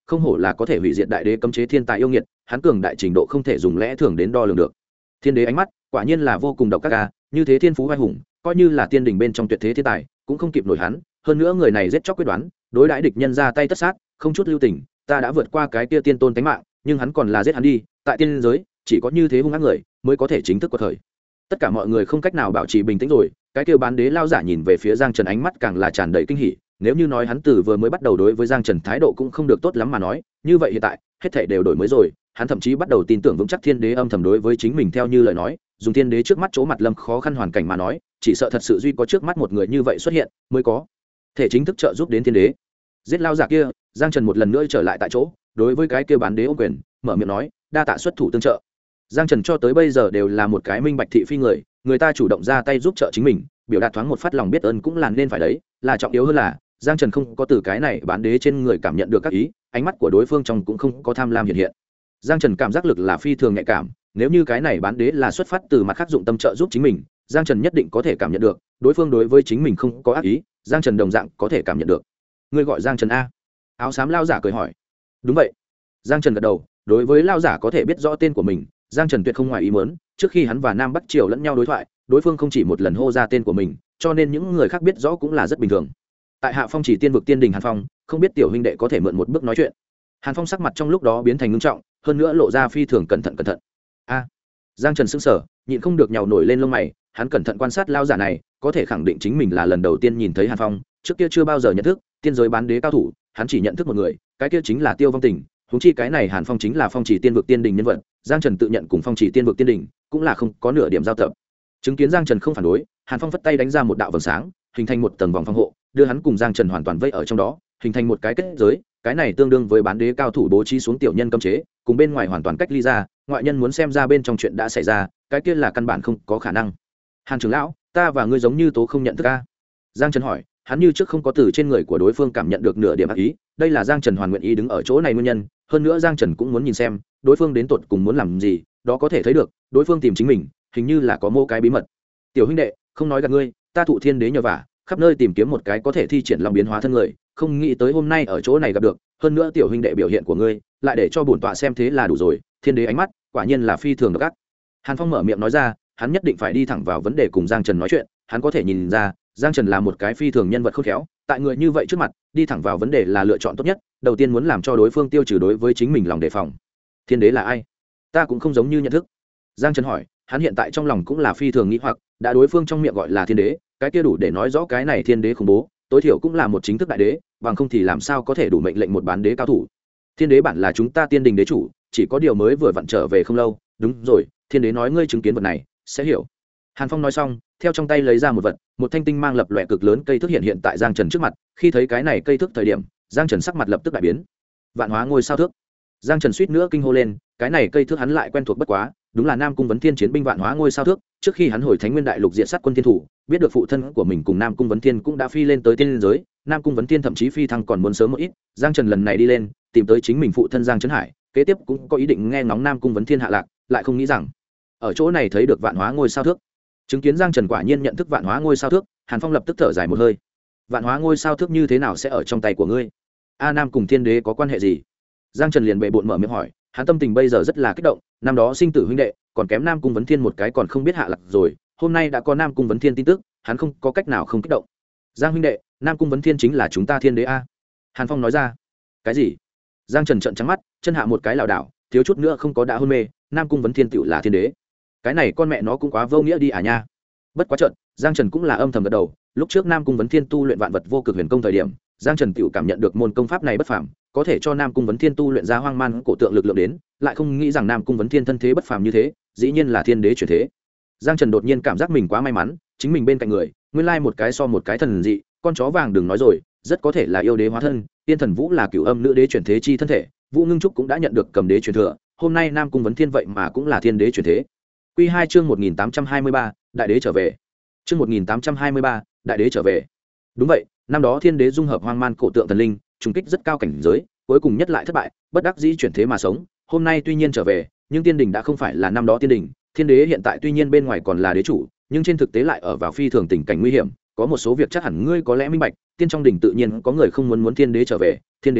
không hổ là có thể hủy diệt đại đế cấm chế thiên tài yêu nghiệt, hắn cường đại trình độ không thể dùng lẽ thường đến đo lường được. Thiên đế ánh mắt quả nhiên là vô cùng độc các như thế thiên phú vai hùng, coi như là tiên đình bên trong tuyệt thế thiên tài cũng không kịp nổi hắn. Hơn nữa người này giết chóc quyết đoán, đối đãi địch nhân ra tay tất sát, không chút lưu tình. Ta đã vượt qua cái kia tiên tôn tánh mạng, nhưng hắn còn là giết hắn đi. Tại tiên giới chỉ có như thế hung ác người mới có thể chính thức quật khởi. Tất cả mọi người không cách nào bảo trì bình tĩnh rồi. Cái kia bán đế lao giả nhìn về phía Giang Trần, ánh mắt càng là tràn đầy kinh hỉ. Nếu như nói hắn từ vừa mới bắt đầu đối với Giang Trần thái độ cũng không được tốt lắm mà nói, như vậy hiện tại hết thảy đều đổi mới rồi. Hắn thậm chí bắt đầu tin tưởng vững chắc thiên đế âm thầm đối với chính mình theo như lời nói, dùng thiên đế trước mắt chỗ mặt lâm khó khăn hoàn cảnh mà nói, chỉ sợ thật sự duy có trước mắt một người như vậy xuất hiện mới có thể chính thức trợ giúp đến thiên đế. Giết lao giả kia, Giang Trần một lần nữa trở lại tại chỗ, đối với cái kia bán đế ôm quyền, mở miệng nói, đa tạ xuất thủ tương trợ. Giang Trần cho tới bây giờ đều là một cái minh bạch thị phi người ta chủ động ra tay giúp trợ chính mình, biểu đạt thoáng một phát lòng biết ơn cũng là nên phải đấy, là trọng yếu hơn là Giang Trần không có từ cái này bán đế trên người cảm nhận được các ý, ánh mắt của đối phương trong cũng không có tham lam hiện hiện. Giang Trần cảm giác lực là phi thường nhạy cảm, nếu như cái này bán đế là xuất phát từ mặt khác dụng tâm trợ giúp chính mình, Giang Trần nhất định có thể cảm nhận được, đối phương đối với chính mình không có ác ý, Giang Trần đồng dạng có thể cảm nhận được. Ngươi gọi Giang Trần a? Áo xám lao giả cười hỏi. Đúng vậy. Giang Trần gật đầu, đối với lao giả có thể biết rõ tên của mình, Giang Trần tuyệt không ngoài ý muốn, trước khi hắn và Nam Bắc Triều lẫn nhau đối thoại, đối phương không chỉ một lần hô ra tên của mình, cho nên những người khác biết rõ cũng là rất bình thường. Tại Hạ Phong Chỉ Tiên vực tiên đình Hàn Phong, không biết tiểu huynh đệ có thể mượn một bước nói chuyện. Hàn Phong sắc mặt trong lúc đó biến thành ngưng trọng, hơn nữa lộ ra phi thường cẩn thận. A. Giang Trần sững sờ, nhịn không được nhào nổi lên lông mày, hắn cẩn thận quan sát lao giả này, có thể khẳng định chính mình là lần đầu tiên nhìn thấy Hàn Phong, trước kia chưa bao giờ nhận thức, tiên giới bán đế cao thủ, hắn chỉ nhận thức một người, cái kia chính là Tiêu Vong Tình, huống chi cái này Hàn Phong chính là Phong Chỉ Tiên vực tiên đình nhân vật, Giang Trần tự nhận cùng Phong Chỉ Tiên vực tiên đình cũng là không có nửa điểm giao tập. Chứng kiến Giang Trần không phản đối, Hàn Phong phất tay đánh ra một đạo vầng sáng, hình thành một tầng vòng phòng hộ, đưa hắn cùng Giang Trần hoàn toàn vây ở trong đó, hình thành một cái kết giới, cái này tương đương với bán đế cao thủ bố trí xuống tiểu nhân cấm chế, cùng bên ngoài hoàn toàn cách ly ra, ngoại nhân muốn xem ra bên trong chuyện đã xảy ra, cái kia là căn bản không có khả năng. Hàn trưởng lão, ta và ngươi giống như tố không nhận thức a? Giang Trần hỏi, hắn như trước không có từ trên người của đối phương cảm nhận được nửa điểm ác ý, đây là Giang Trần hoàn nguyện ý đứng ở chỗ này nguyên nhân, hơn nữa Giang Trần cũng muốn nhìn xem, đối phương đến tột cùng muốn làm gì, đó có thể thấy được, đối phương tìm chính mình, hình như là có mô cái bí mật. Tiểu huynh đệ, không nói gạt ngươi, ta thụ thiên đế nhờ vả, khắp nơi tìm kiếm một cái có thể thi triển lòng biến hóa thân người, không nghĩ tới hôm nay ở chỗ này gặp được, hơn nữa tiểu huynh đệ biểu hiện của ngươi, lại để cho bổn tọa xem thế là đủ rồi. Thiên đế ánh mắt, quả nhiên là phi thường độc ác. Hàn Phong mở miệng nói ra, hắn nhất định phải đi thẳng vào vấn đề cùng Giang Trần nói chuyện, hắn có thể nhìn ra, Giang Trần là một cái phi thường nhân vật khôn khéo, tại người như vậy trước mặt, đi thẳng vào vấn đề là lựa chọn tốt nhất, đầu tiên muốn làm cho đối phương tiêu trừ đối với chính mình lòng đề phòng. Thiên đế là ai? Ta cũng không giống như nhận thức. Giang Trần hỏi, hắn hiện tại trong lòng cũng là phi thường nghĩ hoặc, đã đối phương trong miệng gọi là thiên đế, cái kia đủ để nói rõ cái này thiên đế khủng bố, tối thiểu cũng là một chính thức đại đế, bằng không thì làm sao có thể đủ mệnh lệnh một bán đế cao thủ. Thiên đế bản là chúng ta tiên đình đế chủ, chỉ có điều mới vừa vặn trở về không lâu. Đúng rồi, thiên đế nói ngươi chứng kiến vật này sẽ hiểu. Hàn Phong nói xong, theo trong tay lấy ra một vật, một thanh tinh mang lập lòe cực lớn cây thước hiện tại Giang Trần trước mặt. Khi thấy cái này cây thước thời điểm, Giang Trần sắc mặt lập tức đại biến. Vạn hóa ngôi sao thước. Giang Trần suýt nữa kinh hô lên, cái này cây thước hắn lại quen thuộc bất quá, đúng là Nam Cung Vấn Thiên chiến binh Vạn Hóa ngôi sao thước, trước khi hắn hồi Thánh Nguyên Đại Lục diện sát quân thiên thủ, biết được phụ thân của mình cùng Nam Cung Vấn Thiên cũng đã phi lên tới tiên giới, Nam Cung Vấn Thiên thậm chí phi thăng còn muốn sớm một ít, Giang Trần lần này đi lên, tìm tới chính mình phụ thân Giang Trấn Hải, kế tiếp cũng có ý định nghe ngóng Nam Cung Vấn Thiên hạ lạc, lại không nghĩ rằng ở chỗ này thấy được Vạn Hóa ngôi sao thước. Chứng kiến Giang Trần quả nhiên nhận thức Vạn Hóa ngôi sao thước, Hàn Phong lập tức thở dài một hơi. Vạn Hóa ngôi sao thước như thế nào sẽ ở trong tay của ngươi? A Nam cùng Thiên Đế có quan hệ gì? Giang Trần liền bệ bội mở miệng hỏi, hắn tâm tình bây giờ rất là kích động, năm đó sinh tử huynh đệ, còn kém Nam Cung Vấn Thiên một cái còn không biết hạ lạc rồi, hôm nay đã có Nam Cung Vấn Thiên tin tức, hắn không có cách nào không kích động. Giang huynh đệ, Nam Cung Vấn Thiên chính là chúng ta Thiên Đế a? Hàn Phong nói ra. Cái gì? Giang Trần trợn trắng mắt, chân hạ một cái lảo đảo, thiếu chút nữa không có đã hôn mê, Nam Cung Vấn Thiên tựu là Thiên Đế. Cái này con mẹ nó cũng quá vô nghĩa đi à nha. Bất quá trận, Giang Trần cũng là âm thầm gật đầu, lúc trước Nam Cung Vấn Thiên tu luyện vạn vật vô cực huyền công thời điểm, Giang Trần tựu cảm nhận được môn công pháp này bất phàm, có thể cho Nam Cung Vấn Thiên tu luyện ra hoang man cổ tượng lực lượng đến, lại không nghĩ rằng Nam Cung Vấn Thiên thân thế bất phàm như thế, dĩ nhiên là Thiên Đế chuyển thế. Giang Trần đột nhiên cảm giác mình quá may mắn, chính mình bên cạnh người, nguyên lai một cái so một cái thần dị, con chó vàng đừng nói rồi, rất có thể là yêu đế hóa thân, Tiên Thần Vũ là cửu âm nữ đế chuyển thế chi thân thể, Vũ Ngưng Trúc cũng đã nhận được cầm đế truyền thừa, hôm nay Nam Cung Vấn Thiên vậy mà cũng là Thiên Đế chuyển thế. Quy 2 chương 1823, đại đế trở về. Chương 1823, đại đế trở về. Đúng vậy, năm đó Thiên Đế dung hợp hoang man cổ tượng thần linh, trùng kích rất cao cảnh giới, cuối cùng nhất lại thất bại, bất đắc dĩ chuyển thế mà sống, hôm nay tuy nhiên trở về, nhưng tiên đình đã không phải là năm đó tiên đình, Thiên Đế hiện tại tuy nhiên bên ngoài còn là đế chủ, nhưng trên thực tế lại ở vào phi thường tình cảnh nguy hiểm, có một số việc chắc hẳn ngươi có lẽ minh bạch, tiên trong đình tự nhiên có người không muốn Thiên Đế trở về, Thiên Đế nói,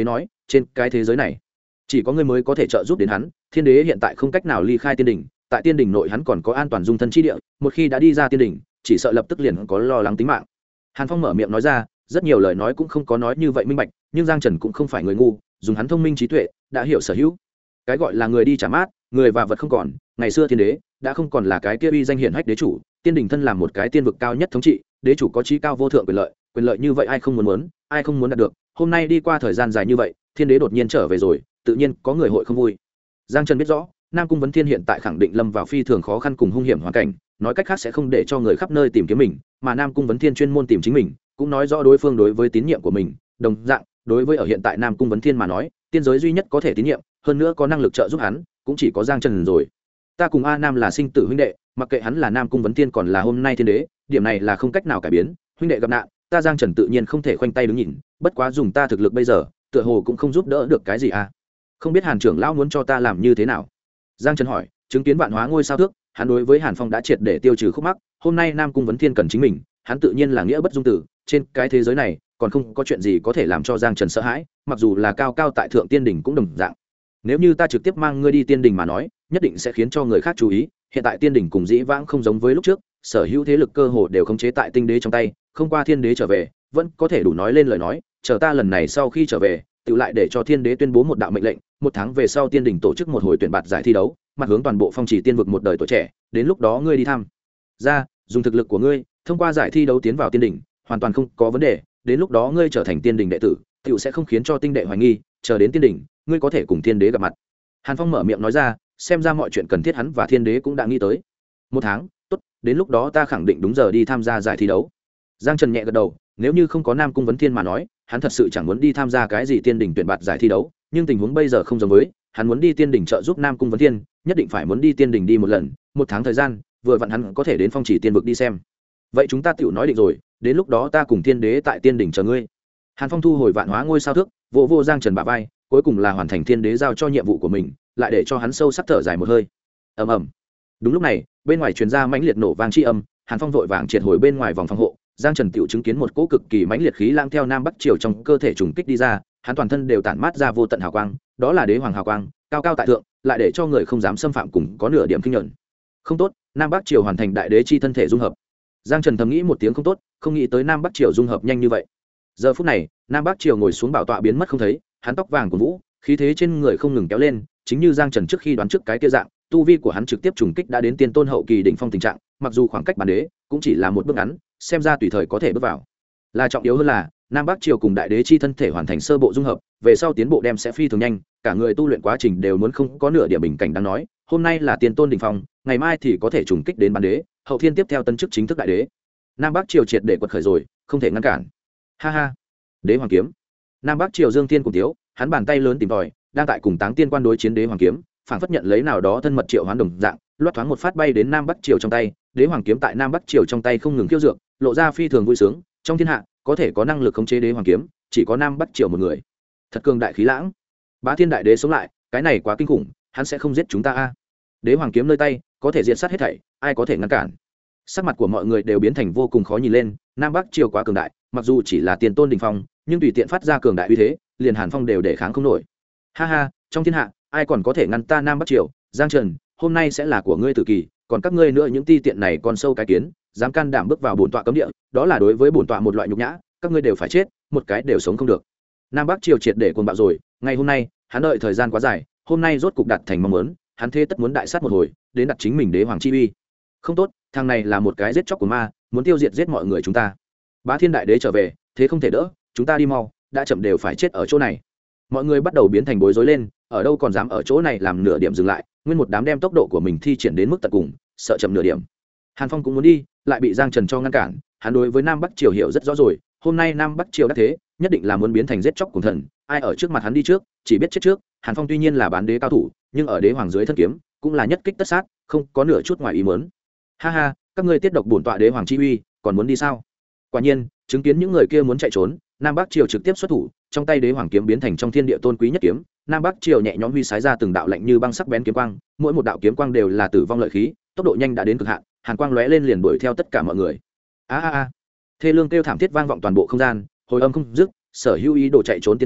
trên cái thế giới này chỉ có ngươi mới có thể trợ giúp đến hắn. Thiên đế hiện tại không cách nào ly khai tiên đỉnh, tại tiên đỉnh nội hắn còn có an toàn dung thân chi địa, một khi đã đi ra tiên đỉnh chỉ sợ lập tức liền có lo lắng tính mạng. Hàn Phong mở miệng nói ra, rất nhiều lời nói cũng không có nói như vậy minh bạch, nhưng Giang Trần cũng không phải người ngu, dùng hắn thông minh trí tuệ đã hiểu sở hữu. Cái gọi là người đi trả mát, người và vật không còn, ngày xưa thiên đế đã không còn là cái kia uy danh hiển hách đế chủ, tiên đỉnh thân làm một cái tiên vực cao nhất thống trị, đế chủ có chí cao vô thượng quyền lợi như vậy ai không muốn, ai không muốn đạt được. Hôm nay đi qua thời gian dài như vậy, thiên đế đột nhiên trở về rồi, tự nhiên có người hội không vui. Giang Trần biết rõ, Nam Cung Vấn Thiên hiện tại khẳng định lâm vào phi thường khó khăn cùng hung hiểm hoàn cảnh, nói cách khác sẽ không để cho người khắp nơi tìm kiếm mình, mà Nam Cung Vấn Thiên chuyên môn tìm chính mình, cũng nói rõ đối phương đối với tín nhiệm của mình. Đồng dạng, đối với ở hiện tại Nam Cung Vấn Thiên mà nói, tiên giới duy nhất có thể tín nhiệm, hơn nữa có năng lực trợ giúp hắn, cũng chỉ có Giang Trần rồi. Ta cùng A Nam là sinh tử huynh đệ, mặc kệ hắn là Nam Cung Vấn Thiên còn là hôm nay thiên đế, điểm này là không cách nào cải biến. Huynh đệ gặp nạn, ta Giang Trần tự nhiên không thể khoanh tay đứng nhìn, bất quá dùng ta thực lực bây giờ, tựa hồ cũng không giúp đỡ được cái gì à? Không biết Hàn trưởng lão muốn cho ta làm như thế nào? Giang Trần hỏi. Chứng kiến vạn hóa ngôi sao thước, hắn đối với Hàn Phong đã triệt để tiêu trừ khúc mắc. Hôm nay Nam Cung Vấn Thiên cần chính mình, hắn tự nhiên là nghĩa bất dung tử. Trên cái thế giới này còn không có chuyện gì có thể làm cho Giang Trần sợ hãi, mặc dù là cao cao tại thượng tiên đỉnh cũng đồng dạng. Nếu như ta trực tiếp mang ngươi đi tiên đỉnh mà nói, nhất định sẽ khiến cho người khác chú ý. Hiện tại tiên đỉnh cùng dĩ vãng không giống với lúc trước, sở hữu thế lực cơ hồ đều khống chế tại tinh đế trong tay, không qua thiên đế trở về, vẫn có thể đủ nói lên lời nói. Chờ ta lần này sau khi trở về, tự lại để cho thiên đế tuyên bố một đạo mệnh lệnh, một tháng về sau tiên đỉnh tổ chức một hồi tuyển bạt giải thi đấu, mặt hướng toàn bộ phong chỉ tiên vực một đời tuổi trẻ, đến lúc đó ngươi đi tham gia, dùng thực lực của ngươi thông qua giải thi đấu tiến vào tiên đỉnh, hoàn toàn không có vấn đề. Đến lúc đó ngươi trở thành tiên đỉnh đệ tử, tiểu sẽ không khiến cho tinh đệ hoài nghi, chờ đến tiên đỉnh, ngươi có thể cùng thiên đế gặp mặt. Hàn Phong mở miệng nói ra, xem ra mọi chuyện cần thiết hắn và thiên đế cũng đã nghĩ tới. Một tháng, tốt, đến lúc đó ta khẳng định đúng giờ đi tham gia giải thi đấu. Giang Trần nhẹ gật đầu, nếu như không có Nam Cung Vấn Thiên mà nói, hắn thật sự chẳng muốn đi tham gia cái gì tiên đỉnh tuyển bạt giải thi đấu, nhưng tình huống bây giờ không giống với, hắn muốn đi tiên đỉnh trợ giúp Nam Cung Vấn Thiên, nhất định phải muốn đi tiên đỉnh đi một lần, một tháng thời gian, vừa vặn hắn có thể đến phong chỉ tiên vực đi xem. Vậy chúng ta tựu nói định rồi, đến lúc đó ta cùng thiên đế tại tiên đỉnh chờ ngươi. Hàn Phong thu hồi vạn hóa ngôi sao thước, vô Giang Trần bả vai, cuối cùng là hoàn thành thiên đế giao cho nhiệm vụ của mình, lại để cho hắn sâu sắc thở dài một hơi. Ầm ầm. Đúng lúc này, bên ngoài truyền ra mãnh liệt nổ vang chi âm, Hàn Phong vội vàng triệt hồi bên ngoài vòng phòng hộ. Giang Trần tiểu chứng kiến một cỗ cực kỳ mãnh liệt khí lang theo nam bắc chiều trong cơ thể trùng kích đi ra, hắn toàn thân đều tản mát ra vô tận hào quang, đó là đế hoàng hào quang, cao cao tại thượng, lại để cho người không dám xâm phạm cùng có nửa điểm kinh nhẫn. Không tốt, nam bắc triều hoàn thành đại đế chi thân thể dung hợp. Giang Trần thầm nghĩ một tiếng không tốt, không nghĩ tới nam bắc triều dung hợp nhanh như vậy. Giờ phút này, nam bắc triều ngồi xuống bảo tọa biến mất không thấy, hắn tóc vàng của vũ, khí thế trên người không ngừng kéo lên, chính như Giang Trần trước khi đoán trước cái kia dạng, tu vi của hắn trực tiếp trùng kích đã đến tiên tôn hậu kỳ đỉnh phong tình trạng, mặc dù khoảng cách bản đế cũng chỉ là một bước ngắn, xem ra tùy thời có thể bước vào. Là trọng yếu hơn là nam bắc triều cùng đại đế chi thân thể hoàn thành sơ bộ dung hợp, về sau tiến bộ đem sẽ phi thường nhanh, cả người tu luyện quá trình đều muốn không có nửa điểm bình cảnh đáng nói. Hôm nay là tiên tôn đỉnh phong, ngày mai thì có thể trùng kích đến bản đế, hậu thiên tiếp theo tân chức chính thức đại đế. Nam bắc triều triệt để quật khởi rồi, không thể ngăn cản. Ha ha, đế hoàng kiếm. Nam bắc triều Dương Tiên cùng thiếu, hắn bàn tay lớn tìm tòi, đang tại cùng Táng Tiên quan đối chiến đế hoàng kiếm, phảng phất nhận lấy nào đó thân mật triệu hoán đồng dạng, loát thoáng một phát bay đến nam bắc triều trong tay. Đế hoàng kiếm tại nam bắc triều trong tay không ngừng khiêu dược, lộ ra phi thường vui sướng. Trong thiên hạ có thể có năng lực khống chế đế hoàng kiếm, chỉ có nam bắc triều một người. Thật cường đại khí lãng. Bá Thiên đại đế sống lại, cái này quá kinh khủng, hắn sẽ không giết chúng ta a. Đế hoàng kiếm nơi tay có thể diệt sát hết thảy, ai có thể ngăn cản? Sắc mặt của mọi người đều biến thành vô cùng khó nhìn lên. Nam bắc triều quá cường đại, mặc dù chỉ là tiền tôn đỉnh phong, nhưng tùy tiện phát ra cường đại uy thế, liền Hàn Phong đều để kháng không nổi. Ha ha, trong thiên hạ ai còn có thể ngăn ta nam bắc triều? Giang Trần, hôm nay sẽ là của ngươi tử kỳ, còn các ngươi nữa những ti tiện này còn sâu cái kiến, dám can đảm bước vào bổn tọa cấm địa, đó là đối với bổn tọa một loại nhục nhã, các ngươi đều phải chết, một cái đều sống không được. Nam bắc triều triệt để cuồng bạo rồi, ngày hôm nay hắn đợi thời gian quá dài, hôm nay rốt cục đạt thành mong muốn, hắn thế tất muốn đại sát một hồi, đến đặt chính mình đế hoàng chi uy. Không tốt, thằng này là một cái giết chóc của ma, muốn tiêu diệt giết mọi người chúng ta. Bá Thiên đại đế trở về, thế không thể đỡ, chúng ta đi mau, đã chậm đều phải chết ở chỗ này. Mọi người bắt đầu biến thành bối rối lên, ở đâu còn dám ở chỗ này làm nửa điểm dừng lại, nguyên một đám đem tốc độ của mình thi triển đến mức tận cùng, sợ chậm nửa điểm. Hàn Phong cũng muốn đi, lại bị Giang Trần cho ngăn cản. Hắn đối với Nam Bắc triều hiểu rất rõ rồi, hôm nay Nam Bắc triều đã thế, nhất định là muốn biến thành giết chóc cùng thần, ai ở trước mặt hắn đi trước, chỉ biết chết trước. Hàn Phong tuy nhiên là bán đế cao thủ, nhưng ở đế hoàng dưới thân kiếm, cũng là nhất kích tất sát, không có nửa chút ngoài ý muốn. Ha ha, các ngươi tiết độc bổn tọa đế hoàng chi uy, còn muốn đi sao? Quả nhiên, chứng kiến những người kia muốn chạy trốn, Nam Bắc triều trực tiếp xuất thủ, trong tay đế hoàng kiếm biến thành trong thiên địa tôn quý nhất kiếm. Nam Bắc triều nhẹ nhõm huy sái ra từng đạo lạnh như băng sắc bén kiếm quang, mỗi một đạo kiếm quang đều là tử vong lợi khí, tốc độ nhanh đã đến cực hạn, hàn quang lóe lên liền đuổi theo tất cả mọi người. A a a, thê lương kêu thảm thiết vang vọng toàn bộ không gian, hồi âm không dứt, sở hữu ý đồ chạy trốn tiên tôn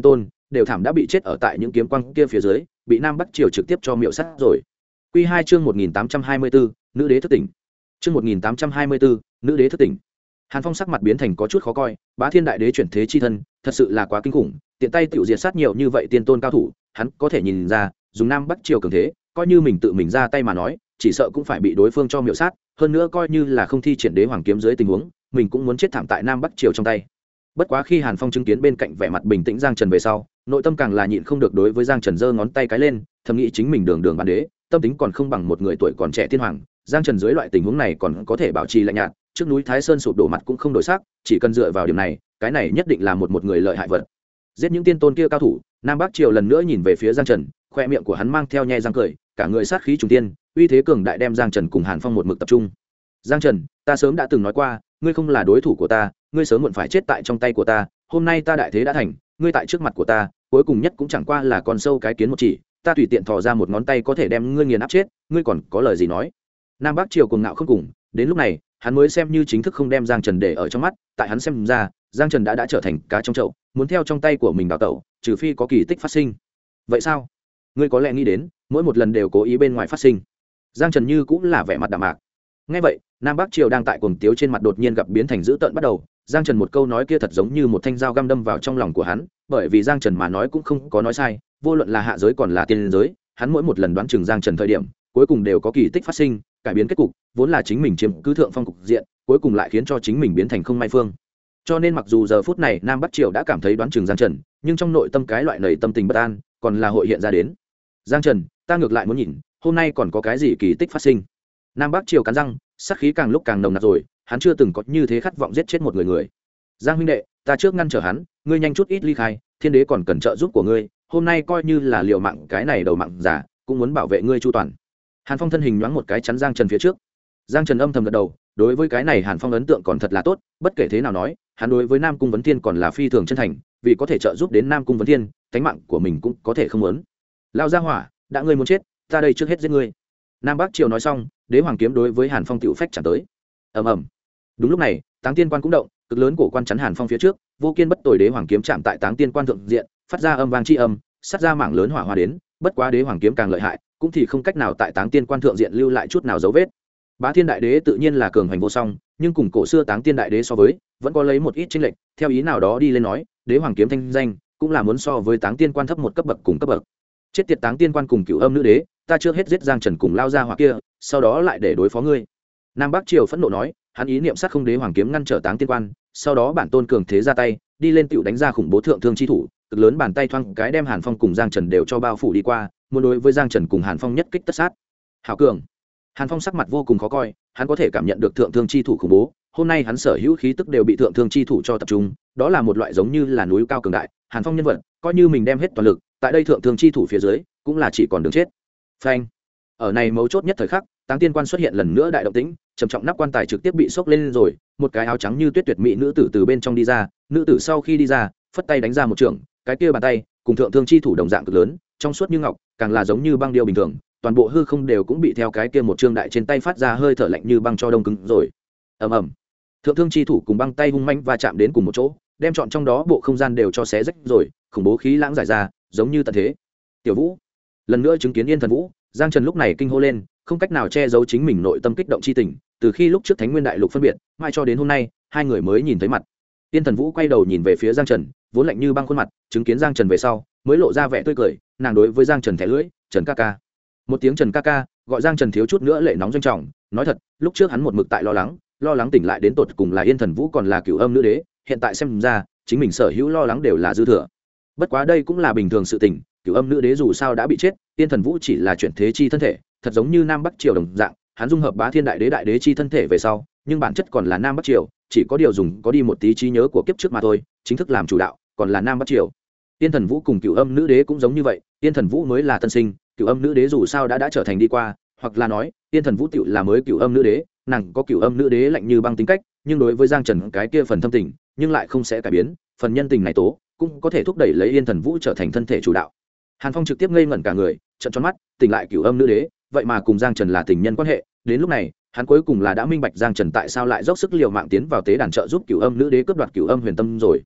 đều thảm đã bị chết ở tại những kiếm quang kia phía dưới, bị Nam Bắc Triều trực tiếp cho miệu sát rồi. Quy 2 chương 1824, nữ đế thức tỉnh. Chương 1824, nữ đế thức tỉnh. Hàn Phong sắc mặt biến thành có chút khó coi, Bá Thiên đại đế chuyển thế chi thân, thật sự là quá kinh khủng, tiện tay tiểu diệt sát nhiều như vậy tiên tôn cao thủ, hắn có thể nhìn ra, dùng Nam Bắc Triều cường thế, coi như mình tự mình ra tay mà nói, chỉ sợ cũng phải bị đối phương cho miệu sát, hơn nữa coi như là không thi triển đế hoàng kiếm dưới tình huống, mình cũng muốn chết thảm tại Nam Bắc Triều trong tay. Bất quá khi Hàn Phong chứng kiến bên cạnh vẻ mặt bình tĩnh Giang Trần về sau, nội tâm càng là nhịn không được đối với Giang Trần giơ ngón tay cái lên, thầm nghĩ chính mình đường đường bản đế, tâm tính còn không bằng một người tuổi còn trẻ tiên hoàng. Giang Trần dưới loại tình huống này còn có thể bảo trì lạnh nhạt, trước núi Thái Sơn sụp đổ mặt cũng không đổi sắc, chỉ cần dựa vào điểm này, cái này nhất định là một người lợi hại vật. Giết những tiên tôn kia cao thủ, Nam Bắc Triều lần nữa nhìn về phía Giang Trần, khoe miệng của hắn mang theo nhe răng cười, cả người sát khí trùng tiên, uy thế cường đại đem Giang Trần cùng Hàn Phong một mực tập trung. Giang Trần, ta sớm đã từng nói qua, ngươi không là đối thủ của ta, ngươi sớm muộn phải chết tại trong tay của ta, hôm nay ta đại thế đã thành, ngươi tại trước mặt của ta, cuối cùng nhất cũng chẳng qua là con sâu cái kiến một chỉ, ta tùy tiện thò ra một ngón tay có thể đem ngươi nghiền áp chết, ngươi còn có lời gì nói? Nam Bắc Triều cuồng ngạo không cùng, đến lúc này, hắn mới xem như chính thức không đem Giang Trần để ở trong mắt, tại hắn xem ra, Giang Trần đã trở thành cá trong chậu, muốn theo trong tay của mình đào tẩu, trừ phi có kỳ tích phát sinh. Vậy sao? Ngươi có lẽ nghĩ đến, mỗi một lần đều cố ý bên ngoài phát sinh. Giang Trần như cũng là vẻ mặt đạm mạc. Nghe vậy, Nam Bắc Triều đang tại cuồng tiếu trên mặt đột nhiên gặp biến thành dữ tợn bắt đầu, Giang Trần một câu nói kia thật giống như một thanh dao găm đâm vào trong lòng của hắn, bởi vì Giang Trần mà nói cũng không có nói sai, vô luận là hạ giới còn là tiên giới, hắn mỗi một lần đoán chừng Giang Trần thời điểm, cuối cùng đều có kỳ tích phát sinh, cải biến kết cục, vốn là chính mình chiếm cứ thượng phong cục diện, cuối cùng lại khiến cho chính mình biến thành không may phương. Cho nên mặc dù giờ phút này Nam Bắc Triều đã cảm thấy đoán chừng Giang Trần, nhưng trong nội tâm cái loại nảy tâm tình bất an, còn là hội hiện ra đến. Giang Trần, ta ngược lại muốn nhìn, hôm nay còn có cái gì kỳ tích phát sinh. Nam Bắc Triều cắn răng, sát khí càng lúc càng nồng nặc rồi, hắn chưa từng có như thế khát vọng giết chết một người. Giang huynh đệ, ta trước ngăn trở hắn, ngươi nhanh chút ít ly khai, thiên đế còn cần trợ giúp của ngươi, hôm nay coi như là liều mạng cái này đầu mạng giả, cũng muốn bảo vệ ngươi chu toàn. Hàn Phong thân hình nhoáng một cái chắn Giang Trần phía trước. Giang Trần âm thầm gật đầu, đối với cái này Hàn Phong ấn tượng còn thật là tốt, bất kể thế nào nói, hắn đối với Nam Cung Vấn Thiên còn là phi thường chân thành, vì có thể trợ giúp đến Nam Cung Vấn Thiên, tính mạng của mình cũng có thể không muốn. Lao ra hỏa, đã ngươi muốn chết, ta đây trước hết giết ngươi. Nam Bắc Triều nói xong, đế hoàng kiếm đối với Hàn Phong tiểu phách chạm tới. Ầm ầm. Đúng lúc này, Táng Tiên Quan cũng động, cực lớn cổ quan chắn Hàn Phong phía trước, vô kiên bất tồi đế hoàng kiếm chạm tại Táng Tiên Quan thượng diện, phát ra âm vang chi âm, sát ra mảng lớn hỏa hoa đến, bất quá đế hoàng kiếm càng lợi hại, cũng thì không cách nào tại Táng Tiên Quan thượng diện lưu lại chút nào dấu vết. Bá Thiên đại đế tự nhiên là cường hành vô song, nhưng cùng cổ xưa Táng Tiên đại đế so với, vẫn có lấy một ít chênh lệch, theo ý nào đó đi lên nói, đế hoàng kiếm thanh danh cũng là muốn so với Táng Tiên Quan thấp một cấp bậc cùng cấp bậc. Chết tiệt Táng Tiên Quan cùng Cửu Âm nữ đế, ta trước hết giết Giang Trần cùng lao ra hỏa kia, sau đó lại để đối phó ngươi. Nam Bắc Triều phẫn nộ nói, hắn ý niệm sát không đế hoàng kiếm ngăn trở Táng Tiên Quan, sau đó bản tôn cường thế ra tay, đi lên tiểu đánh ra khủng bố thượng thương chi thủ, cực lớn bàn tay thoang cái đem Hàn Phong cùng Giang Trần đều cho bao phủ đi qua, muốn đối với Giang Trần cùng Hàn Phong nhất kích tất sát. Hảo cường. Hàn Phong sắc mặt vô cùng khó coi, hắn có thể cảm nhận được thượng thương chi thủ khủng bố, hôm nay hắn sở hữu khí tức đều bị thượng thương chi thủ cho tập trung, đó là một loại giống như là núi cao cường đại, Hàn Phong nhân vật, coi như mình đem hết toàn lực, tại đây thượng thương chi thủ phía dưới, cũng là chỉ còn đường chết. Phanh. Ở này mấu chốt nhất thời khắc, Táng Tiên Quan xuất hiện lần nữa đại động tĩnh, trầm trọng nắp quan tài trực tiếp bị sốc lên rồi, một cái áo trắng như tuyết tuyệt mỹ nữ tử từ bên trong đi ra, nữ tử sau khi đi ra, phất tay đánh ra một trường, cái kia bàn tay cùng thượng thương chi thủ đồng dạng cực lớn, trong suốt như ngọc, càng là giống như băng điêu bình thường, toàn bộ hư không đều cũng bị theo cái kia một trương đại trên tay phát ra hơi thở lạnh như băng cho đông cứng rồi. Ầm ầm. Thượng thương chi thủ cùng băng tay hung manh va chạm đến cùng một chỗ, đem trọn trong đó bộ không gian đều cho xé rách rồi, khủng bố khí lãng giải ra, giống như tận thế. Tiểu Vũ, lần nữa chứng kiến Yên Thần Vũ, Giang Trần lúc này kinh hô lên, không cách nào che giấu chính mình nội tâm kích động chi tình, từ khi lúc trước Thánh Nguyên Đại Lục phân biệt, mãi cho đến hôm nay, hai người mới nhìn thấy mặt. Yên Thần Vũ quay đầu nhìn về phía Giang Trần, vốn lạnh như băng khuôn mặt, chứng kiến Giang Trần về sau, mới lộ ra vẻ tươi cười, nàng đối với Giang Trần thẻ lưỡi, "Trần ca ca." Một tiếng Trần ca ca, gọi Giang Trần thiếu chút nữa lệ nóng doanh trọng, nói thật, lúc trước hắn một mực tại lo lắng tỉnh lại đến tột cùng là Yên Thần Vũ còn là Cửu Âm nữ đế, hiện tại xem ra, chính mình sở hữu lo lắng đều là dư thừa. Bất quá đây cũng là bình thường sự tình, Cửu Âm nữ đế dù sao đã bị chết, Yên Thần Vũ chỉ là chuyển thế chi thân thể, thật giống như Nam Bắc Triều đồng dạng, hắn dung hợp Bá Thiên đại đế chi thân thể về sau, nhưng bản chất còn là Nam Bắc Triều, chỉ có điều dùng có đi một tí trí nhớ của kiếp trước mà thôi, chính thức làm chủ đạo, còn là Nam Bắc Triều. Yên Thần Vũ cùng Cửu Âm nữ đế cũng giống như vậy, Yên Thần Vũ mới là tân sinh, Cửu Âm nữ đế dù sao đã trở thành đi qua, hoặc là nói, Yên Thần Vũ tiểu là mới Cửu Âm nữ đế, nàng có Cửu Âm nữ đế lạnh như băng tính cách, nhưng đối với Giang Trần cái kia phần thâm tình, nhưng lại không sẽ cải biến, phần nhân tình này tố, cũng có thể thúc đẩy lấy Yên Thần Vũ trở thành thân thể chủ đạo. Hàn Phong trực tiếp ngây ngẩn cả người, trợn tròn mắt, tỉnh lại Cửu Âm nữ đế, vậy mà cùng Giang Trần là tình nhân quan hệ, đến lúc này, hắn cuối cùng là đã minh bạch Giang Trần tại sao lại dốc sức liều mạng tiến vào tế đàn trợ giúp Cửu Âm nữ đế cướp đoạt Cửu Âm huyền tâm rồi.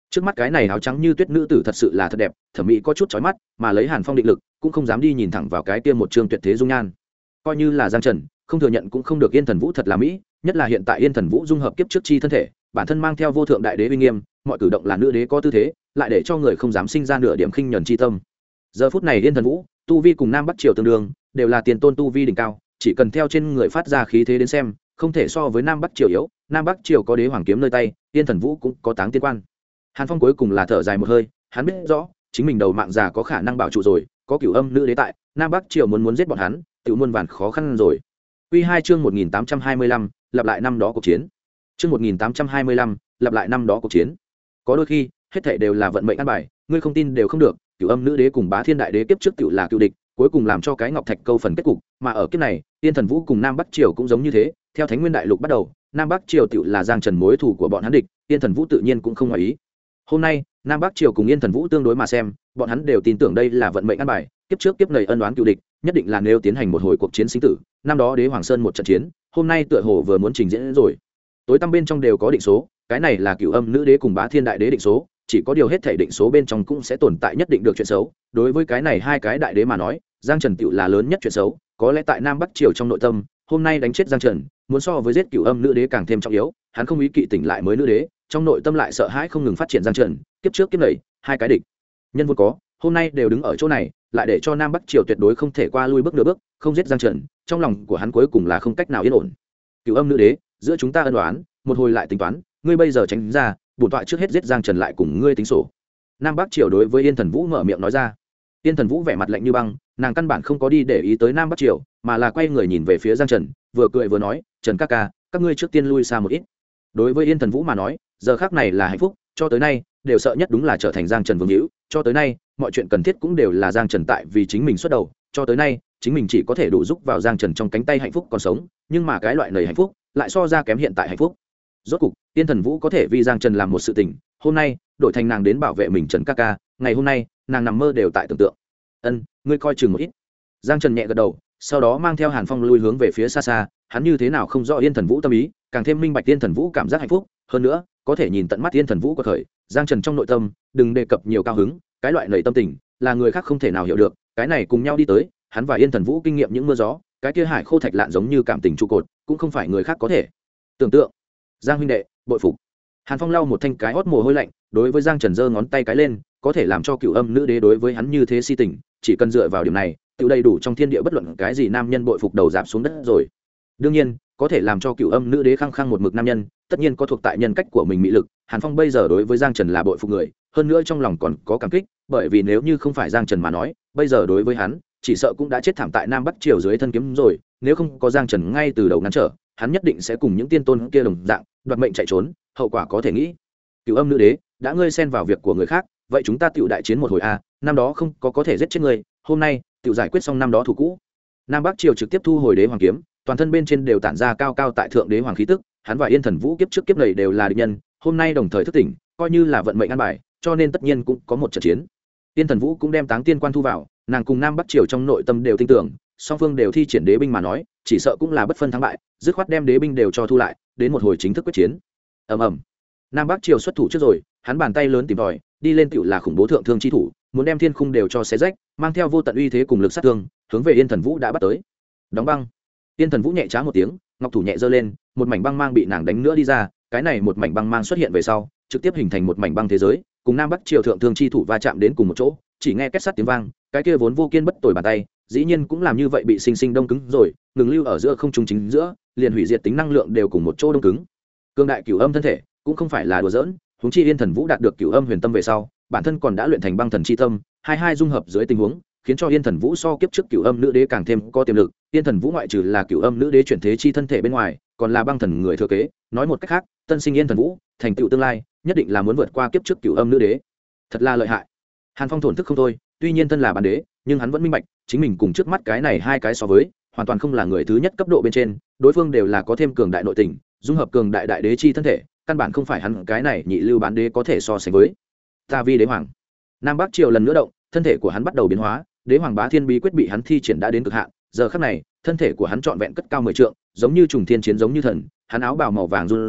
Trước mắt cái này áo trắng như tuyết nữ tử thật sự là thật đẹp, thẩm mỹ có chút chói mắt, mà lấy Hàn Phong định lực cũng không dám đi nhìn thẳng vào cái kia một trương tuyệt thế dung nhan. Coi như là Giang Trần không thừa nhận cũng không được, Yên Thần Vũ thật là mỹ, nhất là hiện tại Yên Thần Vũ dung hợp kiếp trước chi thân thể, bản thân mang theo vô thượng đại đế uy nghiêm, mọi cử động là nữ đế có tư thế, lại để cho người không dám sinh ra nửa điểm khinh nhẫn chi tâm. Giờ phút này Yên Thần Vũ tu vi cùng Nam Bắc Triều tương đương, đều là tiền tôn tu vi đỉnh cao, chỉ cần theo trên người phát ra khí thế đến xem, không thể so với Nam Bắc Triều yếu. Nam Bắc Triều có đế hoàng kiếm nơi tay, Yên Thần Vũ cũng có táng tiên quan. Hàn Phong cuối cùng là thở dài một hơi, hắn biết rõ chính mình đầu mạng già có khả năng bảo trụ rồi, có Cửu Âm nữ đế tại, Nam Bắc Triều muốn giết bọn hắn, tự muôn vàn khó khăn rồi. Quy 2 chương 1825, lặp lại năm đó cuộc chiến. Chương 1825, lặp lại năm đó cuộc chiến. Có đôi khi, hết thảy đều là vận mệnh an bài, ngươi không tin đều không được, Cửu Âm nữ đế cùng Bá Thiên đại đế kiếp trước tiểu là cựu địch, cuối cùng làm cho cái Ngọc Thạch câu phần kết cục, mà ở kiếp này, Yên Thần Vũ cùng Nam Bắc Triều cũng giống như thế, theo Thánh Nguyên đại lục bắt đầu, Nam Bắc Triều tiểu là Giang Trần mối thù của bọn hắn địch, Yên Thần Vũ tự nhiên cũng không ngoài ý. Hôm nay, Nam Bắc Triều cùng Yên Thần Vũ tương đối mà xem, bọn hắn đều tin tưởng đây là vận mệnh an bài, kiếp trước kiếp này ân oán cựu địch, nhất định là nếu tiến hành một hồi cuộc chiến sinh tử. Năm đó Đế Hoàng Sơn một trận chiến, hôm nay tựa hồ vừa muốn trình diễn rồi. Tối tăm bên trong đều có định số, cái này là Cửu Âm nữ đế cùng Bá Thiên đại đế định số, chỉ có điều hết thảy định số bên trong cũng sẽ tồn tại nhất định được chuyện xấu. Đối với cái này hai cái đại đế mà nói, Giang Trần tiểu là lớn nhất chuyện xấu, có lẽ tại Nam Bắc Triều trong nội tâm, hôm nay đánh chết Giang Trần, muốn so với giết Cửu Âm nữ đế càng thêm trọng yếu, hắn không ý kỵ tỉnh lại mới nữ đế, trong nội tâm lại sợ hãi không ngừng phát triển Giang Trần, kiếp trước kiếp này, hai cái địch nhân vốn có, hôm nay đều đứng ở chỗ này, lại để cho Nam Bắc Triều tuyệt đối không thể qua lui bước nửa bước, không giết Giang Trần, trong lòng của hắn cuối cùng là không cách nào yên ổn. Cửu Âm nữ đế, giữa chúng ta ân oán, một hồi lại tính toán, ngươi bây giờ tránh ra, bổn tọa trước hết giết Giang Trần lại cùng ngươi tính sổ. Nam Bắc Triều đối với Yên Thần Vũ mở miệng nói ra. Yên Thần Vũ vẻ mặt lạnh như băng, nàng căn bản không có đi để ý tới Nam Bắc Triều, mà là quay người nhìn về phía Giang Trần, vừa cười vừa nói, Trần ca ca, các ngươi trước tiên lui xa một ít. Đối với Yên Thần Vũ mà nói, giờ khắc này là hạnh phúc, cho tới nay đều sợ nhất đúng là trở thành Giang Trần vương hữu, cho tới nay mọi chuyện cần thiết cũng đều là Giang Trần tại vì chính mình xuất đầu, cho tới nay chính mình chỉ có thể đủ giúp vào Giang Trần trong cánh tay hạnh phúc còn sống, nhưng mà cái loại nầy hạnh phúc lại so ra kém hiện tại hạnh phúc. Rốt cục Yên Thần Vũ có thể vì Giang Trần làm một sự tình, hôm nay đổi thành nàng đến bảo vệ mình. Trần ca ca, ngày hôm nay nàng nằm mơ đều tại tưởng tượng. Ân, ngươi coi chừng một ít. Giang Trần nhẹ gật đầu, sau đó mang theo Hàn Phong lui hướng về phía xa xa, hắn như thế nào không rõ Yên Thần Vũ tâm ý, càng thêm minh bạch Yên Thần Vũ cảm giác hạnh phúc, hơn nữa có thể nhìn tận mắt Yên Thần Vũ của thời Giang Trần trong nội tâm đừng đề cập nhiều cao hứng, cái loại nảy tâm tình là người khác không thể nào hiểu được, cái này cùng nhau đi tới, hắn và Yên Thần Vũ kinh nghiệm những mưa gió, cái kia hải khô thạch lạn giống như cảm tình trụ cột, cũng không phải người khác có thể tưởng tượng. Giang huynh đệ, bội phục. Hàn Phong lau một thanh cái hót mồ hôi lạnh, đối với Giang Trần giơ ngón tay cái lên, có thể làm cho Cửu Âm nữ đế đối với hắn như thế si tình, chỉ cần dựa vào điểm này, tự đầy đủ trong thiên địa bất luận cái gì nam nhân bội phục đầu giảm xuống đất rồi. Đương nhiên, có thể làm cho Cửu Âm nữ đế khăng khăng một mực nam nhân, tất nhiên có thuộc tại nhân cách của mình mị lực. Hàn Phong bây giờ đối với Giang Trần là bội phục người, hơn nữa trong lòng còn có cảm kích, bởi vì nếu như không phải Giang Trần mà nói, bây giờ đối với hắn, chỉ sợ cũng đã chết thảm tại Nam Bắc Triều dưới thân kiếm rồi, nếu không có Giang Trần ngay từ đầu ngăn trở, hắn nhất định sẽ cùng những tiên tôn kia đồng dạng, đoạt mệnh chạy trốn, hậu quả có thể nghĩ. Cửu Âm nữ đế, đã ngươi xen vào việc của người khác, vậy chúng ta tựu đại chiến một hồi a, năm đó không có thể giết chết ngươi, hôm nay tựu giải quyết xong năm đó thủ cũ. Nam Bắc Triều trực tiếp thu hồi đế hoàng kiếm, toàn thân bên trên đều tản ra cao cao tại thượng đế hoàng khí tức, hắn và Yên Thần Vũ kiếp trước kiếp này đều là địch nhân, hôm nay đồng thời thức tỉnh, coi như là vận mệnh an bài, cho nên tất nhiên cũng có một trận chiến. Yên Thần Vũ cũng đem táng tiên quan thu vào, nàng cùng Nam Bắc Triều trong nội tâm đều tin tưởng, song phương đều thi triển đế binh mà nói, chỉ sợ cũng là bất phân thắng bại, dứt khoát đem đế binh đều cho thu lại, đến một hồi chính thức quyết chiến. Ầm ầm. Nam Bắc Triều xuất thủ trước rồi, hắn bàn tay lớn tìm tòi, đi lên tựu là khủng bố thượng thương chi thủ, muốn đem thiên khung đều cho xé rách, mang theo vô tận uy thế cùng lực sát thương, hướng về Yên Thần Vũ đã bắt tới. Đóng băng. Yên Thần Vũ nhẹ trá một tiếng, ngọc thủ nhẹ giơ lên, một mảnh băng mang bị nàng đánh nữa đi ra, cái này một mảnh băng mang xuất hiện về sau, trực tiếp hình thành một mảnh băng thế giới, cùng Nam Bắc Triều thượng thương chi thủ va chạm đến cùng một chỗ, chỉ nghe két sắt tiếng vang, cái kia vốn vô kiên bất tồi bàn tay, dĩ nhiên cũng làm như vậy bị sinh sinh đông cứng rồi, ngừng lưu ở giữa không trung chính giữa, liền hủy diệt tính năng lượng đều cùng một chỗ đông cứng. Cương đại Cửu Âm thân thể, cũng không phải là đùa giỡn, huống chi Yên Thần Vũ đạt được Cửu Âm huyền tâm về sau, bản thân còn đã luyện thành băng thần chi tâm, hai dung hợp dưới tình huống, khiến cho Yên Thần Vũ so kiếp trước Cửu Âm nữ đế càng thêm có tiềm lực. Yên Thần Vũ ngoại trừ là Cửu Âm nữ đế chuyển thế chi thân thể bên ngoài, còn là băng thần người thừa kế, nói một cách khác, tân sinh Yên Thần Vũ, thành tựu tương lai, nhất định là muốn vượt qua kiếp trước Cửu Âm nữ đế. Thật là lợi hại. Hàn Phong thổn thức không thôi, tuy nhiên thân là bản đế, nhưng hắn vẫn minh bạch, chính mình cùng trước mắt cái này hai cái so với, hoàn toàn không là người thứ nhất cấp độ bên trên, đối phương đều là có thêm cường đại nội tình, dung hợp cường đại đại đế chi thân thể, căn bản không phải hắn cái này nhị lưu bán đế có thể so sánh với. Ta vi đế hoàng. Nam Bắc Triều lần nữa động, thân thể của hắn bắt đầu biến hóa, đế hoàng bá thiên bí quyết bị hắn thi triển đã đến cực hạn, giờ khắc này, thân thể của hắn trọn vẹn cất cao 10 trượng, giống như trùng thiên chiến giống như thần, hắn áo bào màu vàng run run,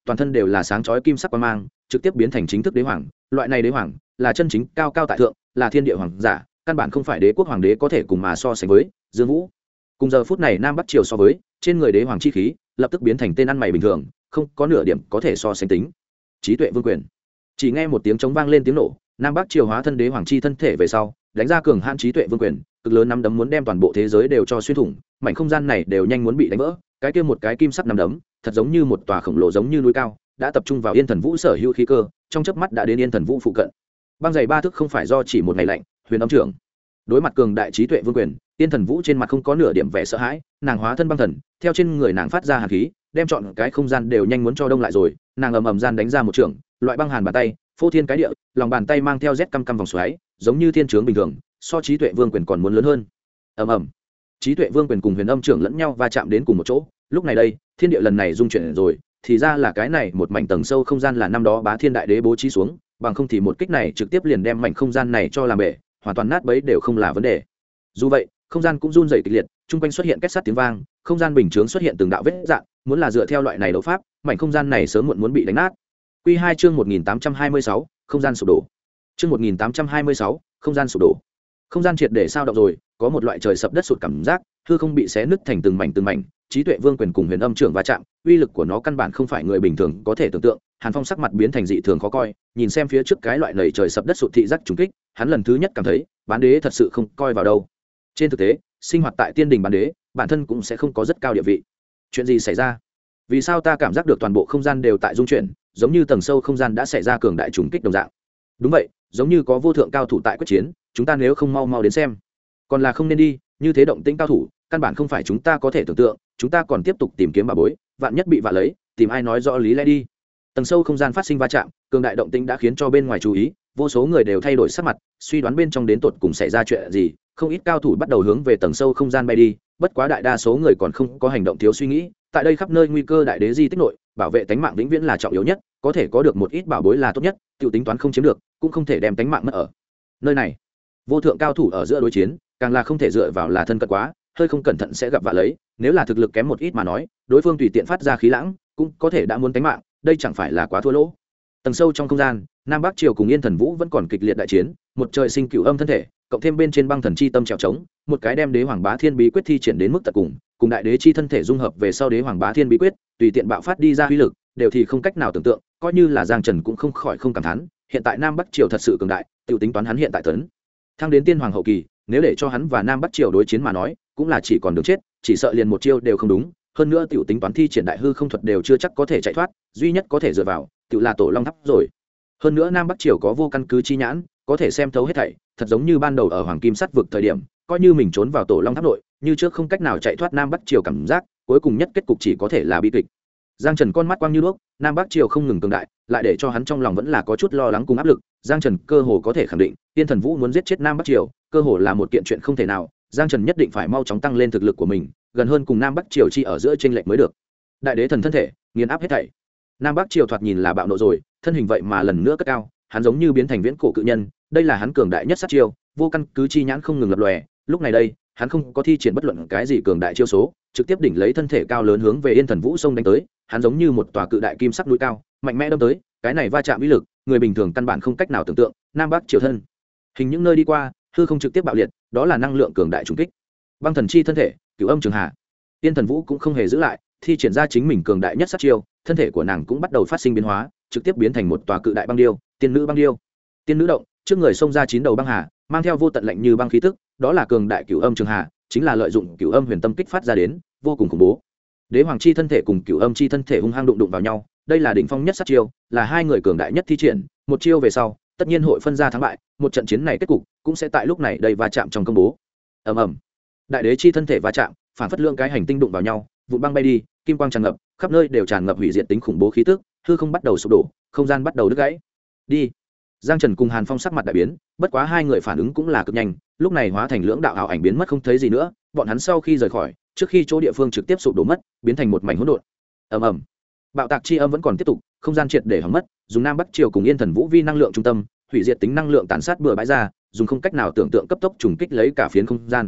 toàn thân đều là sáng chói kim sắc quang mang, trực tiếp biến thành chính thức đế hoàng. Loại này đế hoàng là chân chính cao cao tại thượng, là thiên địa hoàng giả, căn bản không phải đế quốc hoàng đế có thể cùng mà so sánh với. Dương Vũ cùng giờ phút này Nam Bắc Triều so với, trên người đế hoàng chi khí lập tức biến thành tên ăn mày bình thường, không có nửa điểm có thể so sánh tính. Trí tuệ vương quyền. Chỉ nghe một tiếng trống vang lên tiếng nổ, Nam Bắc Triều hóa thân đế hoàng chi thân thể về sau, đánh ra cường hãn trí tuệ vương quyền, cực lớn nắm đấm muốn đem toàn bộ thế giới đều cho xuyên thủng, mảnh không gian này đều nhanh muốn bị đánh vỡ. Cái kia một cái kim sắc nắm đấm, thật giống như một tòa khổng lồ giống như núi cao, đã tập trung vào Yên Thần Vũ sở hữu khí cơ, trong chớp mắt đã đến Yên Thần Vũ phụ cận. Băng dày ba thước không phải do chỉ một ngày lạnh, Huyền Âm trưởng. Đối mặt cường đại trí tuệ vương quyền, Yên Thần Vũ trên mặt không có nửa điểm vẻ sợ hãi, nàng hóa thân băng thần, theo trên người nàng phát ra hàn khí, đem chọn cái không gian đều nhanh muốn cho đông lại rồi, nàng ầm ầm gian đánh ra một trường, loại băng hàn bàn tay, phô thiên cái địa, lòng bàn tay mang theo rét căm căm vòng xoáy, giống như thiên trướng bình thường, so trí tuệ vương quyền còn muốn lớn hơn. Ầm ầm. Trí tuệ vương quyền cùng Huyền Âm trưởng lẫn nhau va chạm đến cùng một chỗ, lúc này đây, thiên địa lần này dung chuyển rồi, thì ra là cái này một mảnh tầng sâu không gian là năm đó Bá Thiên Đại Đế bố trí xuống, bằng không thì một kích này trực tiếp liền đem mảnh không gian này cho làm bể, hoàn toàn nát bấy đều không là vấn đề. Dù vậy, không gian cũng run rẩy kịch liệt, trung quanh xuất hiện két sắt tiếng vang, không gian bình chướng xuất hiện từng đạo vết rạn, muốn là dựa theo loại này đấu pháp, mảnh không gian này sớm muộn muốn bị đánh nát. Quy 2 chương 1826, không gian sụp đổ. Chương 1826, không gian sụp đổ. Không gian triệt để sao động rồi, có một loại trời sập đất sụt cảm giác, hư không bị xé nứt thành từng mảnh, trí tuệ vương quyền cùng Huyền Âm trưởng va chạm, uy lực của nó căn bản không phải người bình thường có thể tưởng tượng. Hàn Phong sắc mặt biến thành dị thường khó coi, nhìn xem phía trước cái loại nầy trời sập đất sụt thị giác trùng kích, hắn lần thứ nhất cảm thấy, bán đế thật sự không coi vào đâu. Trên thực tế, sinh hoạt tại tiên đình bán đế, bản thân cũng sẽ không có rất cao địa vị. Chuyện gì xảy ra? Vì sao ta cảm giác được toàn bộ không gian đều tại dung chuyển, giống như tầng sâu không gian đã xảy ra cường đại trùng kích đồng dạng? Đúng vậy, giống như có vô thượng cao thủ tại quyết chiến, chúng ta nếu không mau mau đến xem. Còn là không nên đi, như thế động tĩnh cao thủ, căn bản không phải chúng ta có thể tưởng tượng, chúng ta còn tiếp tục tìm kiếm bà bối, vạn nhất bị vạ lấy, tìm ai nói rõ lý lẽ đi. Tầng sâu không gian phát sinh va chạm, cường đại động tĩnh đã khiến cho bên ngoài chú ý, vô số người đều thay đổi sắc mặt, suy đoán bên trong đến tột cùng xảy ra chuyện gì. Không ít cao thủ bắt đầu hướng về tầng sâu không gian bay đi, bất quá đại đa số người còn không có hành động thiếu suy nghĩ. Tại đây khắp nơi nguy cơ đại đế di tích nội, bảo vệ tánh mạng vĩnh viễn là trọng yếu nhất, có thể có được một ít bảo bối là tốt nhất, tiểu tính toán không chiếm được, cũng không thể đem tánh mạng mất ở nơi này. Vô thượng cao thủ ở giữa đối chiến, càng là không thể dựa vào là thân cận quá, hơi không cẩn thận sẽ gặp vạ lấy, nếu là thực lực kém một ít mà nói, đối phương tùy tiện phát ra khí lãng, cũng có thể đã muốn tánh mạng, đây chẳng phải là quá thua lỗ. Tầng sâu trong không gian, Nam Bắc Triều cùng Yên Thần Vũ vẫn còn kịch liệt đại chiến, một trời sinh cửu âm thân thể, cộng thêm bên trên băng thần chi tâm trèo trống, một cái đem đế hoàng bá thiên bí quyết thi triển đến mức tận cùng đại đế chi thân thể dung hợp về sau đế hoàng bá thiên bí quyết, tùy tiện bạo phát đi ra uy lực, đều thì không cách nào tưởng tượng, coi như là Giang Trần cũng không khỏi không cảm thán, hiện tại Nam Bắc Triều thật sự cường đại, tiểu tính toán hắn hiện tại tấn thăng đến tiên hoàng hậu kỳ, nếu để cho hắn và Nam Bắc Triều đối chiến mà nói, cũng là chỉ còn đường chết, chỉ sợ liền một chiêu đều không đúng, hơn nữa tiểu tính toán thi triển đại hư không thuật đều chưa chắc có thể chạy thoát, duy nhất có thể dựa vào, tiểu là Tổ Long Tháp rồi. Hơn nữa Nam Bắc Triều có vô căn cứ chi nhãn, có thể xem thấu hết thảy, thật giống như ban đầu ở Hoàng Kim Sắt vực thời điểm, coi như mình trốn vào Tổ Long Tháp nội, như trước không cách nào chạy thoát Nam Bắc Triều cảm giác, cuối cùng nhất kết cục chỉ có thể là bi kịch. Giang Trần con mắt quang như đuốc, Nam Bắc Triều không ngừng cường đại, lại để cho hắn trong lòng vẫn là có chút lo lắng cùng áp lực. Giang Trần cơ hồ có thể khẳng định, Tiên Thần Vũ muốn giết chết Nam Bắc Triều, cơ hồ là một kiện chuyện không thể nào. Giang Trần nhất định phải mau chóng tăng lên thực lực của mình, gần hơn cùng Nam Bắc Triều chi ở giữa chênh lệch mới được. Đại đế thần thân thể, nghiền áp hết thảy. Nam Bắc Triều thoạt nhìn là bạo nộ rồi, thân hình vậy mà lần nữa cất cao, hắn giống như biến thành viễn cổ cự nhân, đây là hắn cường đại nhất sát chiêu, vô căn cứ chi nhãn không ngừng lập lòe. Lúc này đây, hắn không có thi triển bất luận cái gì cường đại chiêu số, trực tiếp đỉnh lấy thân thể cao lớn hướng về Yên Thần Vũ sông đánh tới, hắn giống như một tòa cự đại kim sắc núi cao, mạnh mẽ đâm tới, cái này va chạm uy lực, người bình thường căn bản không cách nào tưởng tượng. Nam Bắc Triều thân hình những nơi đi qua, hư không trực tiếp bạo liệt, đó là năng lượng cường đại trùng kích. Băng thần chi thân thể, Cửu Âm Trường Hà. Yên Thần Vũ cũng không hề giữ lại, thi triển ra chính mình cường đại nhất sát chiêu, thân thể của nàng cũng bắt đầu phát sinh biến hóa, trực tiếp biến thành một tòa cự đại băng điêu, tiên nữ băng điêu. Tiên nữ động, trước người xông ra 9 đầu băng hà, mang theo vô tận lạnh như băng khí tức, đó là cường đại Cửu Âm Trường Hà, chính là lợi dụng Cửu Âm Huyền Tâm kích phát ra đến, vô cùng khủng bố. Đế hoàng chi thân thể cùng Cửu Âm chi thân thể hung hăng đụng vào nhau, đây là đỉnh phong nhất sát chiêu, là hai người cường đại nhất thi triển, một chiêu về sau, tất nhiên hội phân ra thắng bại, một trận chiến này kết cục cũng sẽ tại lúc này đây va chạm trong công bố. Ầm ầm. Đại đế chi thân thể va chạm, phản phất lượng cái hành tinh đụng vào nhau, vụn băng bay đi, kim quang tràn ngập, khắp nơi đều tràn ngập hủy diệt tính khủng bố khí tức, hư không bắt đầu sụp đổ, không gian bắt đầu đứt gãy. Đi. Giang Trần cùng Hàn Phong sắc mặt đại biến, bất quá hai người phản ứng cũng là cực nhanh, lúc này hóa thành lưỡng đạo ảo ảnh biến mất không thấy gì nữa, bọn hắn sau khi rời khỏi, trước khi chỗ địa phương trực tiếp sụp đổ mất, biến thành một mảnh hỗn độn. Ầm ầm. Bạo tạc chi âm vẫn còn tiếp tục, không gian triệt để hỏng mất, dùng Nam Bắc Triều cùng Yên Thần Vũ vi năng lượng trung tâm, hủy diệt tính năng lượng tàn sát bừa bãi ra, dùng không cách nào tưởng tượng cấp tốc trùng kích lấy cả phiến không gian.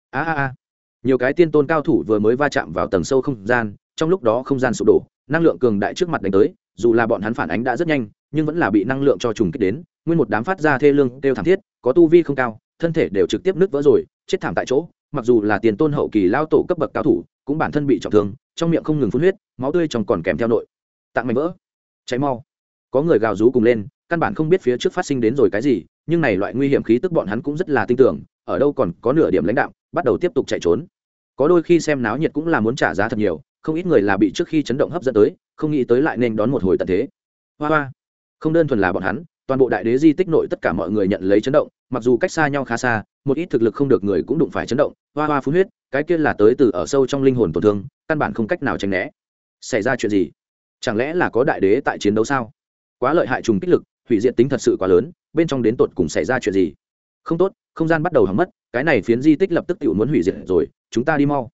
Nhiều cái tiên tôn cao thủ vừa mới va chạm vào tầng sâu không gian, trong lúc đó không gian sụp đổ, năng lượng cường đại trước mặt đánh tới, dù là bọn hắn phản ánh đã rất nhanh nhưng vẫn là bị năng lượng cho trùng kích đến, nguyên một đám phát ra thê lương kêu thảm thiết, có tu vi không cao thân thể đều trực tiếp nứt vỡ rồi, chết thảm tại chỗ. Mặc dù là tiền tôn hậu kỳ lao tổ cấp bậc cao thủ cũng bản thân bị trọng thương, trong miệng không ngừng phun huyết, máu tươi trong còn kèm theo nội tạng mảnh vỡ. Cháy mau! Có người gào rú cùng lên, căn bản không biết phía trước phát sinh đến rồi cái gì, nhưng này loại nguy hiểm khí tức bọn hắn cũng rất là tin tưởng, ở đâu còn có nửa điểm lãnh đạo, bắt đầu tiếp tục chạy trốn. Có đôi khi xem náo nhiệt cũng là muốn trả giá thật nhiều, không ít người là bị trước khi chấn động hấp dẫn tới, không nghĩ tới lại nên đón một hồi tận thế. Hoa hoa! Không đơn thuần là bọn hắn, toàn bộ đại đế di tích nội tất cả mọi người nhận lấy chấn động, mặc dù cách xa nhau khá xa, một ít thực lực không được người cũng đụng phải chấn động, hoa hoa phun huyết, cái kia là tới từ ở sâu trong linh hồn tổn thương, căn bản không cách nào tránh né. Xảy ra chuyện gì? Chẳng lẽ là có đại đế tại chiến đấu sao? Quá lợi hại, trùng kích lực, hủy diệt tính thật sự quá lớn, bên trong đến tột cùng xảy ra chuyện gì? Không tốt, không gian bắt đầu hỏng mất, cái này phiến di tích lập tức tiểu muốn hủy diệt rồi, chúng ta đi mau.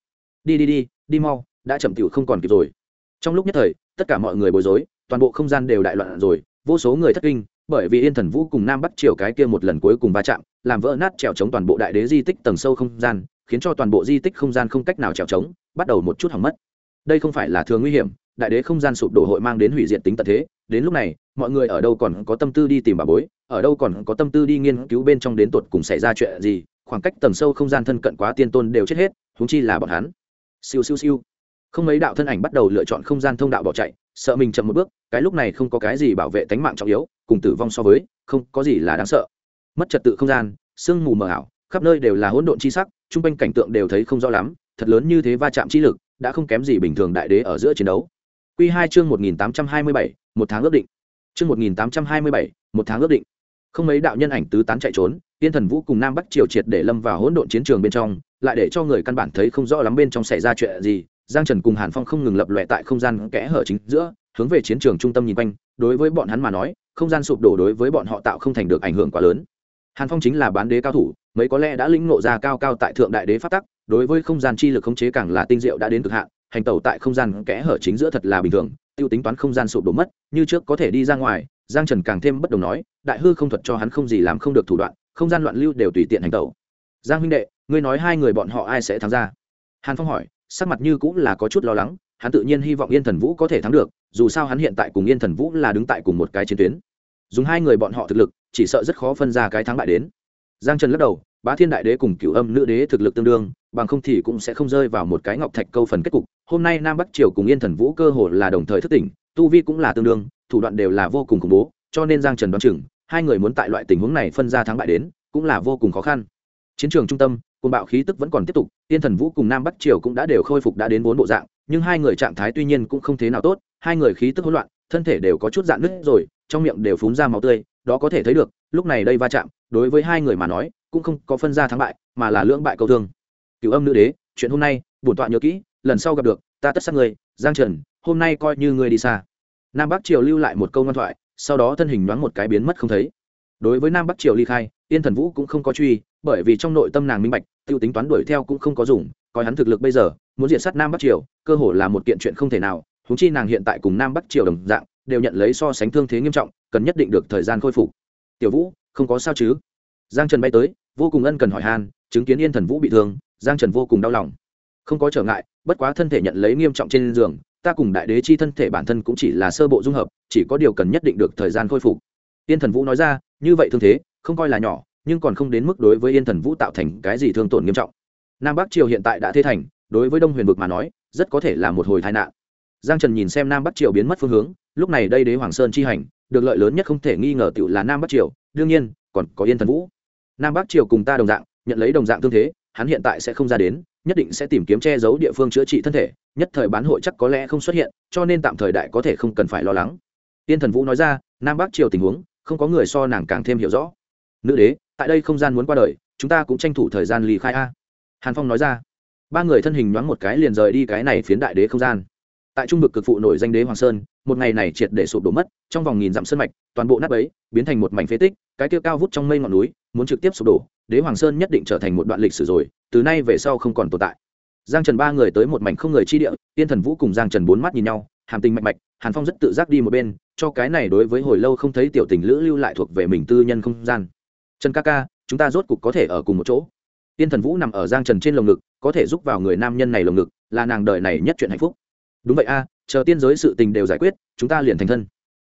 Đi mau, đã chậm tiểu không còn kịp rồi. Trong lúc nhất thời, tất cả mọi người bối rối, toàn bộ không gian đều đại loạn rồi, vô số người thất kinh, bởi vì Yên Thần Vũ cùng Nam Bắc Triều cái kia một lần cuối cùng va chạm, làm vỡ nát trèo chống toàn bộ đại đế di tích tầng sâu không gian, khiến cho toàn bộ di tích không gian không cách nào trèo chống, bắt đầu một chút hỏng mất. Đây không phải là thường nguy hiểm, đại đế không gian sụp đổ hội mang đến hủy diệt tính tận thế. Đến lúc này, mọi người ở đâu còn có tâm tư đi tìm bà bối, ở đâu còn có tâm tư đi nghiên cứu bên trong đến tột cùng xảy ra chuyện gì, khoảng cách tầng sâu không gian thân cận quá tiên tôn đều chết hết, huống chi là bọn hắn. Siêu siêu siêu. Không mấy đạo thân ảnh bắt đầu lựa chọn không gian thông đạo bỏ chạy, sợ mình chậm một bước, cái lúc này không có cái gì bảo vệ tính mạng trọng yếu, cùng tử vong so với, không có gì là đáng sợ. Mất trật tự không gian, sương mù mờ ảo, khắp nơi đều là hỗn độn chi sắc, trung quanh cảnh tượng đều thấy không rõ lắm, thật lớn như thế va chạm chi lực, đã không kém gì bình thường đại đế ở giữa chiến đấu. Quy 2 chương 1827, một tháng ước định. Chương 1827, một tháng ước định. Không mấy đạo nhân ảnh tứ tán chạy trốn, Tiên Thần Vũ cùng Nam Bắc Triều triệt để lâm vào hỗn độn chiến trường bên trong, lại để cho người căn bản thấy không rõ lắm bên trong xảy ra chuyện gì. Giang Trần cùng Hàn Phong không ngừng lập lòe tại không gian kẽ hở chính giữa, hướng về chiến trường trung tâm nhìn quanh, đối với bọn hắn mà nói, không gian sụp đổ đối với bọn họ tạo không thành được ảnh hưởng quá lớn. Hàn Phong chính là bán đế cao thủ, mấy có lẽ đã lĩnh ngộ ra cao cao tại thượng đại đế pháp tắc, đối với không gian chi lực khống chế càng là tinh diệu đã đến cực hạn, hành tẩu tại không gian kẽ hở chính giữa thật là bình thường, tiêu tính toán không gian sụp đổ mất, như trước có thể đi ra ngoài. Giang Trần càng thêm bất đồng nói, đại hư không thuật cho hắn không gì làm không được thủ đoạn, không gian loạn lưu đều tùy tiện hành tẩu. Giang huynh đệ, ngươi nói hai người bọn họ ai sẽ thắng ra? Hàn Phong hỏi, sắc mặt như cũng là có chút lo lắng, hắn tự nhiên hy vọng Yên Thần Vũ có thể thắng được, dù sao hắn hiện tại cùng Yên Thần Vũ là đứng tại cùng một cái chiến tuyến. Dùng hai người bọn họ thực lực, chỉ sợ rất khó phân ra cái thắng bại đến. Giang Trần lắc đầu, Bá Thiên đại đế cùng Cửu Âm nữ đế thực lực tương đương, bằng không thì cũng sẽ không rơi vào một cái ngọc thạch câu phần kết cục. Hôm nay Nam Bắc Triều cùng Yên Thần Vũ cơ hồ là đồng thời thức tỉnh, tu vi cũng là tương đương, thủ đoạn đều là vô cùng khủng bố, cho nên Giang Trần đoán chừng, hai người muốn tại loại tình huống này phân ra thắng bại đến, cũng là vô cùng khó khăn. Chiến trường trung tâm, cuồng bạo khí tức vẫn còn tiếp tục, Yên Thần Vũ cùng Nam Bắc Triều cũng đã đều khôi phục đã đến vốn bộ dạng, nhưng hai người trạng thái tuy nhiên cũng không thế nào tốt, hai người khí tức hỗn loạn, thân thể đều có chút rạn nứt rồi, trong miệng đều phun ra máu tươi, đó có thể thấy được, lúc này đây va chạm, đối với hai người mà nói, cũng không có phân ra thắng bại, mà là lưỡng bại câu thương. Cửu Âm nữ đế, chuyện hôm nay, bổn tọa nhớ kỹ, lần sau gặp được, ta tất sát ngươi, Giang Trần, hôm nay coi như ngươi đi xa. Nam Bắc Triều lưu lại một câu ngoan thoại, sau đó thân hình nhoáng một cái biến mất không thấy. Đối với Nam Bắc Triều ly khai, Yên Thần Vũ cũng không có truy, bởi vì trong nội tâm nàng minh bạch, tiêu tính toán đuổi theo cũng không có dùng, coi hắn thực lực bây giờ, muốn diệt sát Nam Bắc Triều, cơ hội là một kiện chuyện không thể nào, huống chi nàng hiện tại cùng Nam Bắc Triều đồng dạng, đều nhận lấy so sánh thương thế nghiêm trọng, cần nhất định được thời gian khôi phục. Tiểu Vũ, không có sao chứ? Giang Trần bay tới, vô cùng ân cần hỏi han, chứng kiến Yên Thần Vũ bị thương, Giang Trần vô cùng đau lòng. Không có trở ngại, bất quá thân thể nhận lấy nghiêm trọng trên giường, ta cùng đại đế chi thân thể bản thân cũng chỉ là sơ bộ dung hợp, chỉ có điều cần nhất định được thời gian khôi phục. Yên Thần Vũ nói ra, như vậy thương thế, không coi là nhỏ, nhưng còn không đến mức đối với Yên Thần Vũ tạo thành cái gì thương tổn nghiêm trọng. Nam Bắc Triều hiện tại đã thế thành, đối với Đông Huyền vực mà nói, rất có thể là một hồi tai nạn. Giang Trần nhìn xem Nam Bắc Triều biến mất phương hướng, lúc này đây Đế Hoàng Sơn chi hành, được lợi lớn nhất không thể nghi ngờ tiểu là Nam Bắc Triều, đương nhiên, còn có Yên Thần Vũ. Nam Bắc Triều cùng ta đồng dạng, nhận lấy đồng dạng thương thế, hắn hiện tại sẽ không ra đến, nhất định sẽ tìm kiếm che giấu địa phương chữa trị thân thể, nhất thời bán hội chắc có lẽ không xuất hiện, cho nên tạm thời đại có thể không cần phải lo lắng. Yên Thần Vũ nói ra, Nam Bắc Triều tình huống, không có người so nàng càng thêm hiểu rõ. Nữ đế, tại đây không gian muốn qua đời, chúng ta cũng tranh thủ thời gian ly khai a. Hàn Phong nói ra. Ba người thân hình nhoáng một cái liền rời đi cái này phiến đại đế không gian. Tại trung vực cực phụ nổi danh Đế Hoàng Sơn, một ngày này triệt để sụp đổ mất, trong vòng nghìn dặm sơn mạch, toàn bộ nát bấy, biến thành một mảnh phế tích, cái kia cao vút trong mây ngọn núi, muốn trực tiếp sụp đổ, Đế Hoàng Sơn nhất định trở thành một đoạn lịch sử rồi, từ nay về sau không còn tồn tại. Giang Trần ba người tới một mảnh không người chi địa, Tiên Thần Vũ cùng Giang Trần bốn mắt nhìn nhau, hàm tình mạch mạch, Hàn Phong rất tự giác đi một bên, cho cái này đối với hồi lâu không thấy tiểu tình lữ lưu lại thuộc về mình tư nhân không gian. Trần ca ca, chúng ta rốt cục có thể ở cùng một chỗ. Tiên Thần Vũ nằm ở Giang Trần trên lồng ngực, có thể giúp vào người nam nhân này lồng ngực, là nàng đời này nhất chuyện hạnh phúc. Đúng vậy a, chờ tiên giới sự tình đều giải quyết, chúng ta liền thành thân.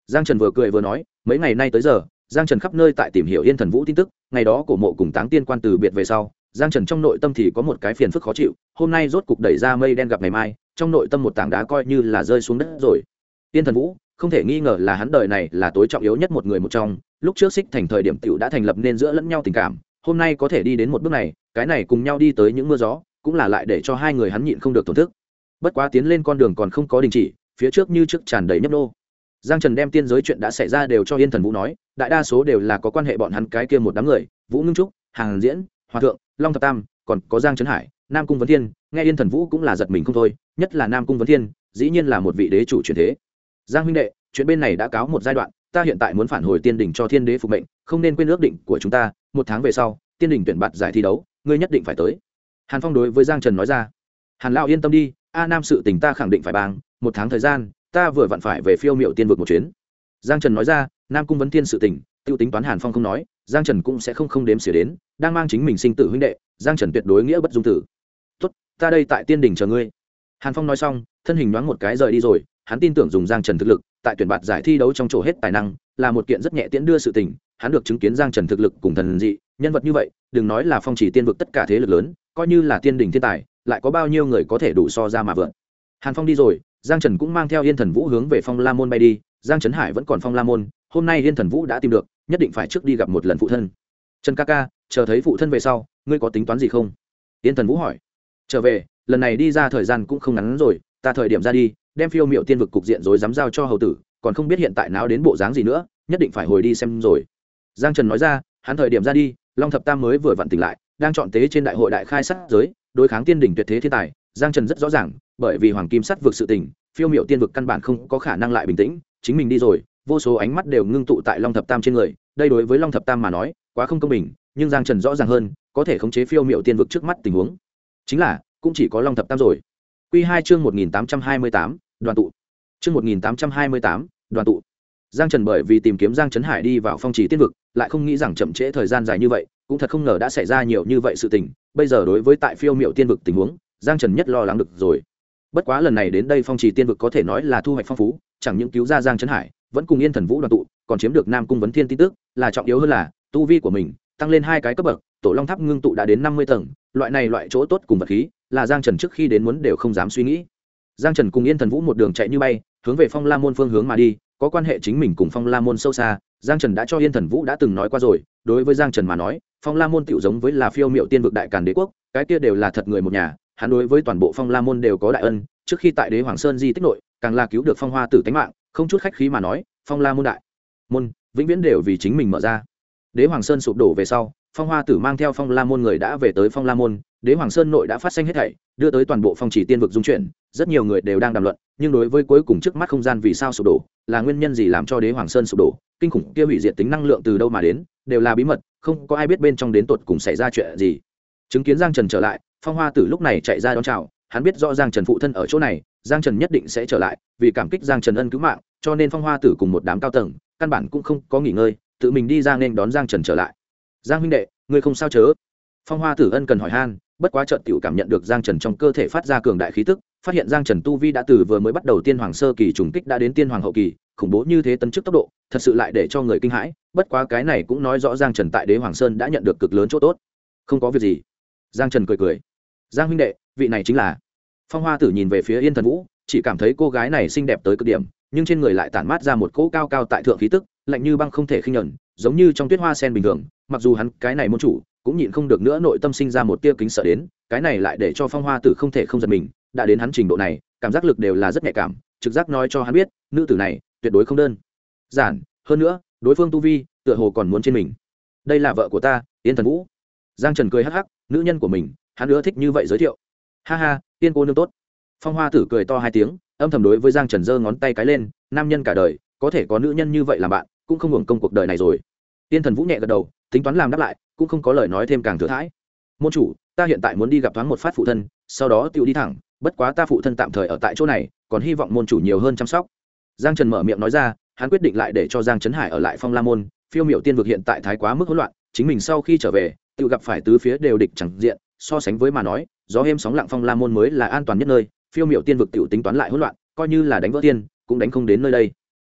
Giang Trần vừa cười vừa nói, mấy ngày nay tới giờ Giang Trần khắp nơi tại tìm hiểu Yên Thần Vũ tin tức, ngày đó cổ mộ cùng Táng Tiên Quan từ biệt về sau, Giang Trần trong nội tâm thì có một cái phiền phức khó chịu, hôm nay rốt cục đẩy ra mây đen gặp ngày mai, trong nội tâm một tảng đá coi như là rơi xuống đất rồi. Yên Thần Vũ, không thể nghi ngờ là hắn đời này là tối trọng yếu nhất một người một trong, lúc trước Xích Thành thời điểm tiểu đã thành lập nên giữa lẫn nhau tình cảm, hôm nay có thể đi đến một bước này, cái này cùng nhau đi tới những mưa gió, cũng là lại để cho hai người hắn nhịn không được tổn thức. Bất quá tiến lên con đường còn không có đình chỉ, phía trước như trước tràn đầy nhấp nô. Giang Trần đem tiên giới chuyện đã xảy ra đều cho Yên Thần Vũ nói, đại đa số đều là có quan hệ bọn hắn cái kia một đám người, Vũ Ngưng Trúc, Hàng Diễn, Hòa Thượng, Long Thập Tam, còn có Giang Trấn Hải, Nam Cung Vấn Thiên, nghe Yên Thần Vũ cũng là giật mình không thôi, nhất là Nam Cung Vấn Thiên, dĩ nhiên là một vị đế chủ truyền thế. Giang huynh đệ, chuyện bên này đã cáo một giai đoạn, ta hiện tại muốn phản hồi tiên đỉnh cho Thiên Đế phục mệnh, không nên quên ước định của chúng ta, một tháng về sau, tiên đỉnh tuyển bạt giải thi đấu, ngươi nhất định phải tới. Hàn Phong đối với Giang Trần nói ra. Hàn lão yên tâm đi, A Nam sự tình ta khẳng định phải bằng, một tháng thời gian, ta vừa vặn phải về Phiêu Miểu Tiên vực một chuyến. Giang Trần nói ra, Nam Cung Vấn Thiên sự tình, tiêu tính toán Hàn Phong không nói, Giang Trần cũng sẽ không đếm xỉa đến, đang mang chính mình sinh tử huynh đệ, Giang Trần tuyệt đối nghĩa bất dung tử. Tốt, ta đây tại tiên đỉnh chờ ngươi. Hàn Phong nói xong, thân hình nhoáng một cái rời đi rồi, hắn tin tưởng dùng Giang Trần thực lực, tại tuyển bạt giải thi đấu trong chỗ hết tài năng, là một kiện rất nhẹ tiễn đưa sự tình, hắn được chứng kiến Giang Trần thực lực cùng thần dị, nhân vật như vậy, đừng nói là phong chỉ tiên vực tất cả thế lực lớn, coi như là tiên đỉnh thiên tài, lại có bao nhiêu người có thể đủ so ra mà vượt. Hàn Phong đi rồi, Giang Trần cũng mang theo Yên Thần Vũ hướng về Phong La môn bay đi, Giang Trấn Hải vẫn còn Phong La môn, hôm nay Yên Thần Vũ đã tìm được, nhất định phải trước đi gặp một lần phụ thân. Trần ca ca, chờ thấy phụ thân về sau, ngươi có tính toán gì không? Yên Thần Vũ hỏi. Trở về, lần này đi ra thời gian cũng không ngắn rồi, ta thời điểm ra đi, đem Phiêu Miểu Tiên vực cục diện rồi dám giao cho hầu tử, còn không biết hiện tại náo đến bộ dáng gì nữa, nhất định phải hồi đi xem rồi. Giang Trần nói ra, hắn thời điểm ra đi, Long Thập Tam mới vừa vặn tỉnh lại, đang chọn tế trên đại hội đại khai sát giới, đối kháng tiên đỉnh tuyệt thế thiên tài. Giang Trần rất rõ ràng, bởi vì Hoàng Kim Sắt vực sự tình, Phiêu Miểu Tiên vực căn bản không có khả năng lại bình tĩnh, chính mình đi rồi, vô số ánh mắt đều ngưng tụ tại Long Thập Tam trên người, đây đối với Long Thập Tam mà nói, quá không công bình, nhưng Giang Trần rõ ràng hơn, có thể khống chế Phiêu Miểu Tiên vực trước mắt tình huống. Chính là, cũng chỉ có Long Thập Tam rồi. Quy 2 chương 1828, đoàn tụ. Chương 1828, đoàn tụ. Giang Trần bởi vì tìm kiếm Giang Trấn Hải đi vào phong trì tiên vực, lại không nghĩ rằng chậm trễ thời gian dài như vậy, cũng thật không ngờ đã xảy ra nhiều như vậy sự tình, bây giờ đối với tại Phiêu Miểu Tiên vực tình huống, Giang Trần nhất lo lắng được rồi. Bất quá lần này đến đây phong trì tiên vực có thể nói là thu hoạch phong phú, chẳng những cứu ra Giang Trấn Hải, vẫn cùng Yên Thần Vũ đoàn tụ, còn chiếm được Nam Cung Vấn Thiên tin tức, là trọng yếu hơn là tu vi của mình tăng lên 2 cái cấp bậc, Tổ Long Tháp ngưng tụ đã đến 50 tầng, loại này loại chỗ tốt cùng vật khí, là Giang Trần trước khi đến muốn đều không dám suy nghĩ. Giang Trần cùng Yên Thần Vũ một đường chạy như bay, hướng về Phong La môn phương hướng mà đi, có quan hệ chính mình cùng Phong La môn sâu xa, Giang Trần đã cho Yên Thần Vũ đã từng nói qua rồi, đối với Giang Trần mà nói, Phong La môn tiểu giống với là Phiêu Miểu Tiên vực đại càn đế quốc, cái kia đều là thật người một nhà, hắn đối với toàn bộ Phong La môn đều có đại ân, trước khi tại Đế Hoàng Sơn di tích nội, càng là cứu được Phong Hoa Tử tánh mạng, không chút khách khí mà nói, Phong La môn đại môn vĩnh viễn đều vì chính mình mở ra. Đế Hoàng Sơn sụp đổ về sau, Phong Hoa Tử mang theo Phong La môn người đã về tới Phong La môn, Đế Hoàng Sơn nội đã phát sinh hết thảy, đưa tới toàn bộ phong chỉ tiên vực dung chuyển, rất nhiều người đều đang đàm luận, nhưng đối với cuối cùng trước mắt không gian vì sao sụp đổ, là nguyên nhân gì làm cho Đế Hoàng Sơn sụp đổ, kinh khủng kia hủy diệt tính năng lượng từ đâu mà đến, đều là bí mật, không có ai biết bên trong đến tột cùng xảy ra chuyện gì. Chứng kiến Giang Trần trở lại, Phong Hoa Tử lúc này chạy ra đón chào, hắn biết rõ Giang Trần phụ thân ở chỗ này, Giang Trần nhất định sẽ trở lại, vì cảm kích Giang Trần ân cứu mạng, cho nên Phong Hoa Tử cùng một đám cao tầng, căn bản cũng không có nghỉ ngơi, tự mình đi ra nên đón Giang Trần trở lại. Giang huynh đệ, ngươi không sao chớ? Phong Hoa Tử ân cần hỏi han, bất quá chợt tiểu cảm nhận được Giang Trần trong cơ thể phát ra cường đại khí tức, phát hiện Giang Trần tu vi đã từ vừa mới bắt đầu tiên hoàng sơ kỳ trùng kích đã đến tiên hoàng hậu kỳ, khủng bố như thế tấn chức tốc độ, thật sự lại để cho người kinh hãi, bất quá cái này cũng nói rõ Giang Trần tại Đế Hoàng Sơn đã nhận được cực lớn chỗ tốt. Không có việc gì. Giang Trần cười cười. Giang huynh đệ, vị này chính là. Phong Hoa Tử nhìn về phía Yên Thần Vũ, chỉ cảm thấy cô gái này xinh đẹp tới cực điểm, nhưng trên người lại tản mát ra một cỗ cao cao tại thượng khí tức, lạnh như băng không thể khinh nhẫn, giống như trong tuyết hoa sen bình thường, mặc dù hắn cái này môn chủ cũng nhịn không được nữa nội tâm sinh ra một tia kính sợ đến, cái này lại để cho Phong Hoa Tử không thể không giật mình, đã đến hắn trình độ này, cảm giác lực đều là rất nhạy cảm, trực giác nói cho hắn biết, nữ tử này tuyệt đối không đơn giản, hơn nữa, đối phương tu vi, tựa hồ còn muốn trên mình. Đây là vợ của ta, Yên Thần Vũ. Giang Trần cười hắc hắc, nữ nhân của mình, hắn ưa thích như vậy giới thiệu. Ha ha, Yên cô nương tốt. Phong Hoa Tử cười to 2 tiếng, âm thầm đối với Giang Trần giơ ngón tay cái lên, nam nhân cả đời, có thể có nữ nhân như vậy làm bạn, cũng không hưởng công cuộc đời này rồi. Yên Thần Vũ nhẹ gật đầu, tính toán làm đáp lại, cũng không có lời nói thêm càng thừa thãi. Môn chủ, ta hiện tại muốn đi gặp thoáng một phát phụ thân, sau đó tiêu đi thẳng, bất quá ta phụ thân tạm thời ở tại chỗ này, còn hy vọng môn chủ nhiều hơn chăm sóc. Giang Trần mở miệng nói ra, hắn quyết định lại để cho Giang Trấn Hải ở lại Phong La môn, Phiêu Miểu Tiên vực hiện tại thái quá mức hỗn loạn, chính mình sau khi trở về, tự gặp phải tứ phía đều địch chẳng diện, so sánh với mà nói, gió êm sóng lặng Phong La môn mới là an toàn nhất nơi, Phiêu Miểu Tiên vực tiểu tính toán lại hỗn loạn, coi như là đánh vỡ tiên, cũng đánh không đến nơi đây.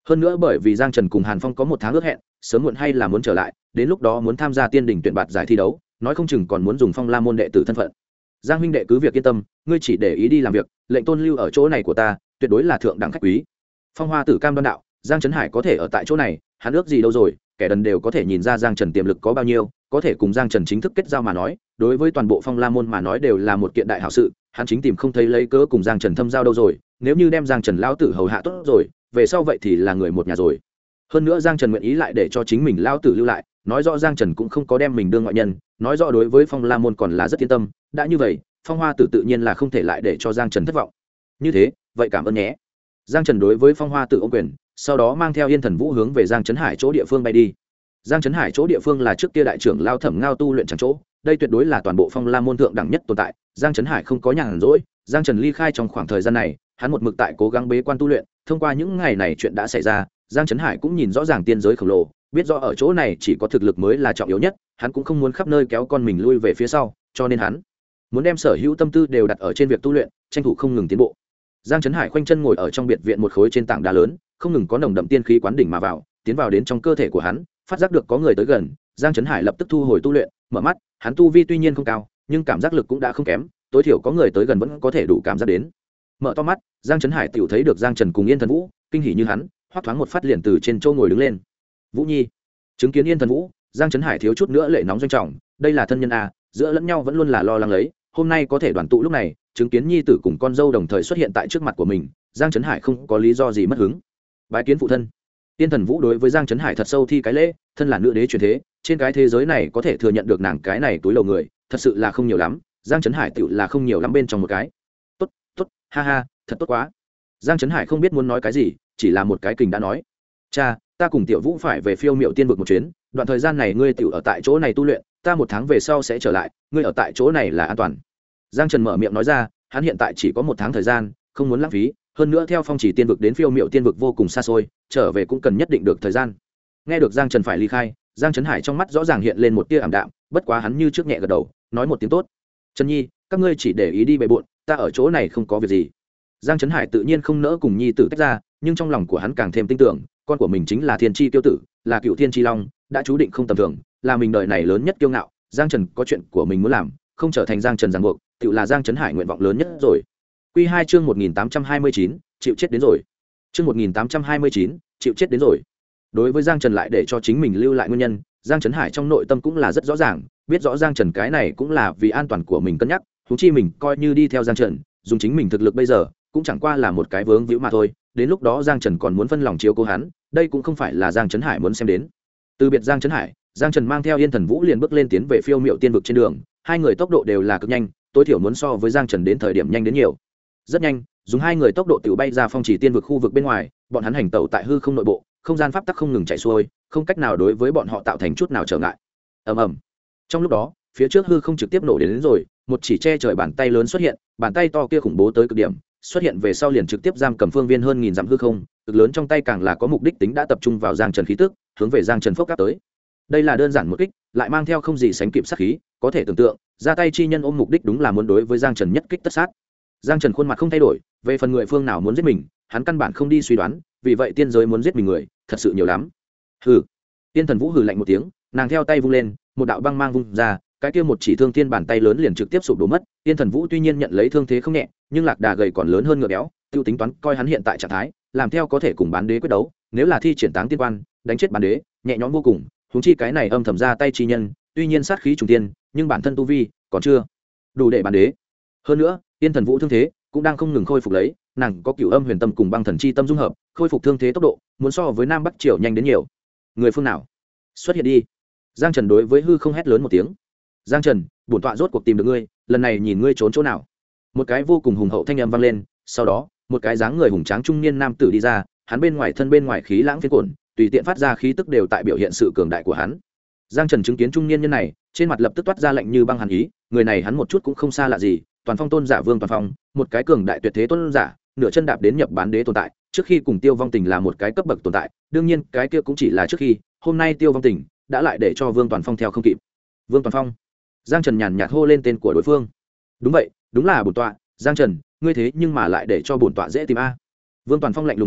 hơn nữa bởi vì giang trần cùng hàn phong có một tháng ước hẹn, sớm muộn hay là muốn trở lại, đến lúc đó muốn tham gia tiên đình tuyển bạt giải thi đấu, nói không chừng còn muốn dùng Phong La môn đệ tử thân phận. Giang huynh đệ cứ việc yên tâm, ngươi chỉ để ý đi làm việc, lệnh tôn lưu ở chỗ này của ta tuyệt đối là thượng đẳng khách quý. Phong Hoa Tử cam đoan đạo. Giang Trấn Hải có thể ở tại chỗ này, hắn ước gì đâu rồi, kẻ đần đều có thể nhìn ra Giang Trần tiềm lực có bao nhiêu, có thể cùng Giang Trần chính thức kết giao mà nói, đối với toàn bộ Phong La môn mà nói đều là một kiện đại hảo sự, hắn chính tìm không thấy lấy cớ cùng Giang Trần thâm giao đâu rồi, nếu như đem Giang Trần lão tử hầu hạ tốt rồi, về sau vậy thì là người một nhà rồi. Hơn nữa Giang Trần nguyện ý lại để cho chính mình lão tử lưu lại, nói rõ Giang Trần cũng không có đem mình đương ngoại nhân, nói rõ đối với Phong La môn còn là rất yên tâm, đã như vậy, Phong Hoa Tử tự nhiên là không thể lại để cho Giang Trần thất vọng. Như thế, vậy cảm ơn nhé. Giang Trần đối với Phong Hoa Tử ôm quyền, sau đó mang theo Yên Thần Vũ hướng về Giang Trấn Hải chỗ địa phương bay đi. Giang Trấn Hải chỗ địa phương là trước kia đại trưởng lao Thẩm Ngao tu luyện chẳng chỗ, đây tuyệt đối là toàn bộ Phong La môn thượng đẳng nhất tồn tại. Giang Trấn Hải không có nhàn rỗi, Giang Trần ly khai trong khoảng thời gian này, hắn một mực tại cố gắng bế quan tu luyện, thông qua những ngày này chuyện đã xảy ra, Giang Trấn Hải cũng nhìn rõ ràng tiên giới khổng lồ, biết rõ ở chỗ này chỉ có thực lực mới là trọng yếu nhất, hắn cũng không muốn khắp nơi kéo con mình lui về phía sau, cho nên hắn muốn đem sở hữu tâm tư đều đặt ở trên việc tu luyện, tranh thủ không ngừng tiến bộ. Giang Trấn Hải khoanh chân ngồi ở trong biệt viện một khối trên tảng đá lớn, không ngừng có nồng đậm tiên khí quán đỉnh mà vào, tiến vào đến trong cơ thể của hắn, phát giác được có người tới gần, Giang Trấn Hải lập tức thu hồi tu luyện, mở mắt, hắn tu vi tuy nhiên không cao, nhưng cảm giác lực cũng đã không kém, tối thiểu có người tới gần vẫn có thể đủ cảm giác đến. Mở to mắt, Giang Trấn Hải tiểu thấy được Giang Trần cùng Yên Thần Vũ, kinh hỉ như hắn, hoắc thoáng một phát liền từ trên châu ngồi đứng lên. Vũ Nhi, chứng kiến Yên Thần Vũ, Giang Trấn Hải thiếu chút nữa lệ nóng doanh trọng, đây là thân nhân a, giữa lẫn nhau vẫn luôn là lo lắng lấy, hôm nay có thể đoàn tụ lúc này, chứng kiến nhi tử cùng con dâu đồng thời xuất hiện tại trước mặt của mình, Giang Trấn Hải không có lý do gì mất hứng. Bái kiến phụ thân. Yên Thần Vũ đối với Giang Trấn Hải thật sâu thi cái lễ, thân là nữ đế truyền thế, trên cái thế giới này có thể thừa nhận được nàng cái này túi lầu người, thật sự là không nhiều lắm, Giang Trấn Hải tựu là không nhiều lắm bên trong một cái. Tốt, tốt, ha ha, thật tốt quá. Giang Trấn Hải không biết muốn nói cái gì, chỉ là một cái kình đã nói. Cha, ta cùng Tiểu Vũ phải về Phiêu Miệu Tiên vực một chuyến, đoạn thời gian này ngươi tiểu ở tại chỗ này tu luyện, ta một tháng về sau sẽ trở lại, ngươi ở tại chỗ này là an toàn. Giang Trần mở miệng nói ra, hắn hiện tại chỉ có một tháng thời gian, không muốn lãng phí, hơn nữa theo Phong Chỉ Tiên vực đến Phiêu Miệu Tiên vực vô cùng xa xôi, trở về cũng cần nhất định được thời gian. Nghe được Giang Trần phải ly khai, Giang Trấn Hải trong mắt rõ ràng hiện lên một tia ảm đạm, bất quá hắn như trước nhẹ gật đầu, nói một tiếng tốt. Trần Nhi, các ngươi chỉ để ý đi bề bộn, ta ở chỗ này không có việc gì. Giang Trấn Hải tự nhiên không nỡ cùng nhi tử tách ra, nhưng trong lòng của hắn càng thêm tin tưởng, con của mình chính là Thiên Chi tiêu tử, là Cựu Thiên Chi Long, đã chú định không tầm thường, là mình đời này lớn nhất kiêu ngạo. Giang Trần có chuyện của mình muốn làm, không trở thành Giang Trần ràng buộc, tự là Giang Trấn Hải nguyện vọng lớn nhất rồi. Quy 2 chương 1829, chịu chết đến rồi. Chương 1829, chịu chết đến rồi. Đối với Giang Trần lại để cho chính mình lưu lại nguyên nhân, Giang Trấn Hải trong nội tâm cũng là rất rõ ràng, biết rõ Giang Trần cái này cũng là vì an toàn của mình cân nhắc, huống chi mình coi như đi theo Giang Trần, dùng chính mình thực lực bây giờ, cũng chẳng qua là một cái vướng víu mà thôi, đến lúc đó Giang Trần còn muốn phân lòng chiếu cố hắn, đây cũng không phải là Giang Trấn Hải muốn xem đến. Từ biệt Giang Trấn Hải, Giang Trần mang theo Yên Thần Vũ liền bước lên tiến về Phiêu Miệu Tiên vực trên đường, hai người tốc độ đều là cực nhanh, tối thiểu muốn so với Giang Trần đến thời điểm nhanh đến nhiều. Rất nhanh, dùng hai người tốc độ tiểu bay ra Phong Chỉ Tiên vực khu vực bên ngoài, bọn hắn hành tẩu tại hư không nội bộ, không gian pháp tắc không ngừng chạy xuôi, không cách nào đối với bọn họ tạo thành chút nào trở ngại. Ầm ầm. Trong lúc đó, phía trước hư không trực tiếp nổ đến rồi, một chỉ che trời bàn tay lớn xuất hiện, bàn tay to kia khủng bố tới cực điểm, xuất hiện về sau liền trực tiếp giam cầm phương viên hơn nghìn dặm hư không, cực lớn trong tay càng là có mục đích tính đã tập trung vào Giang Trần khí tức, hướng về Giang Trần phốc áp tới. Đây là đơn giản một kích, lại mang theo không gì sánh kịp sát khí, có thể tưởng tượng, ra tay chi nhân ôm mục đích đúng là muốn đối với Giang Trần nhất kích tất sát. Giang Trần khuôn mặt không thay đổi, về phần người phương nào muốn giết mình, hắn căn bản không đi suy đoán, vì vậy tiên giới muốn giết mình người, thật sự nhiều lắm. Hừ. Tiên Thần Vũ hừ lạnh một tiếng, nàng theo tay vung lên, một đạo băng mang vung ra, cái kia một chỉ thương thiên bàn tay lớn liền trực tiếp sụp đổ mất. Tiên Thần Vũ tuy nhiên nhận lấy thương thế không nhẹ, nhưng lạc đà gầy còn lớn hơn ngựa béo, tiêu tính toán coi hắn hiện tại trạng thái, làm theo có thể cùng bán đế quyết đấu, nếu là thi triển táng tiên quan, đánh chết bán đế, nhẹ nhõm vô cùng, huống chi cái này âm thầm ra tay chi nhân, tuy nhiên sát khí trùng tiên, nhưng bản thân tu vi còn chưa đủ để bán đế. Hơn nữa, Tiên Thần Vũ thương thế cũng đang không ngừng khôi phục lấy, nàng có Cửu Âm Huyền Tâm cùng Băng Thần Chi Tâm dung hợp, khôi phục thương thế tốc độ muốn so với Nam Bắc Triều nhanh đến nhiều. Người phương nào? Xuất hiện đi. Giang Trần đối với hư không hét lớn một tiếng. Giang Trần, bổn tọa rốt cuộc tìm được ngươi, lần này nhìn ngươi trốn chỗ nào. Một cái vô cùng hùng hậu thanh âm vang lên, sau đó, một cái dáng người hùng tráng trung niên nam tử đi ra, hắn bên ngoài thân bên ngoài khí lãng phiến cuộn, tùy tiện phát ra khí tức đều tại biểu hiện sự cường đại của hắn. Giang Trần chứng kiến trung niên nhân này, trên mặt lập tức toát ra lạnh như băng hàn ý, người này hắn một chút cũng không xa lạ gì, Toàn Phong tôn giả Vương Toàn Phong, một cái cường đại tuyệt thế tôn giả, nửa chân đạp đến nhập bán đế tồn tại, trước khi cùng Tiêu Vong Tình là một cái cấp bậc tồn tại, đương nhiên, cái kia cũng chỉ là trước khi, hôm nay Tiêu Vong Tình đã lại để cho Vương Toàn Phong theo không kịp. Vương Toàn Phong. Giang Trần nhàn nhạt hô lên tên của đối phương. Đúng vậy, đúng là bổn tọa, Giang Trần, ngươi thế nhưng mà lại để cho bổn tọa dễ tìm a. Vương Toàn Phong lạnh lùng nói,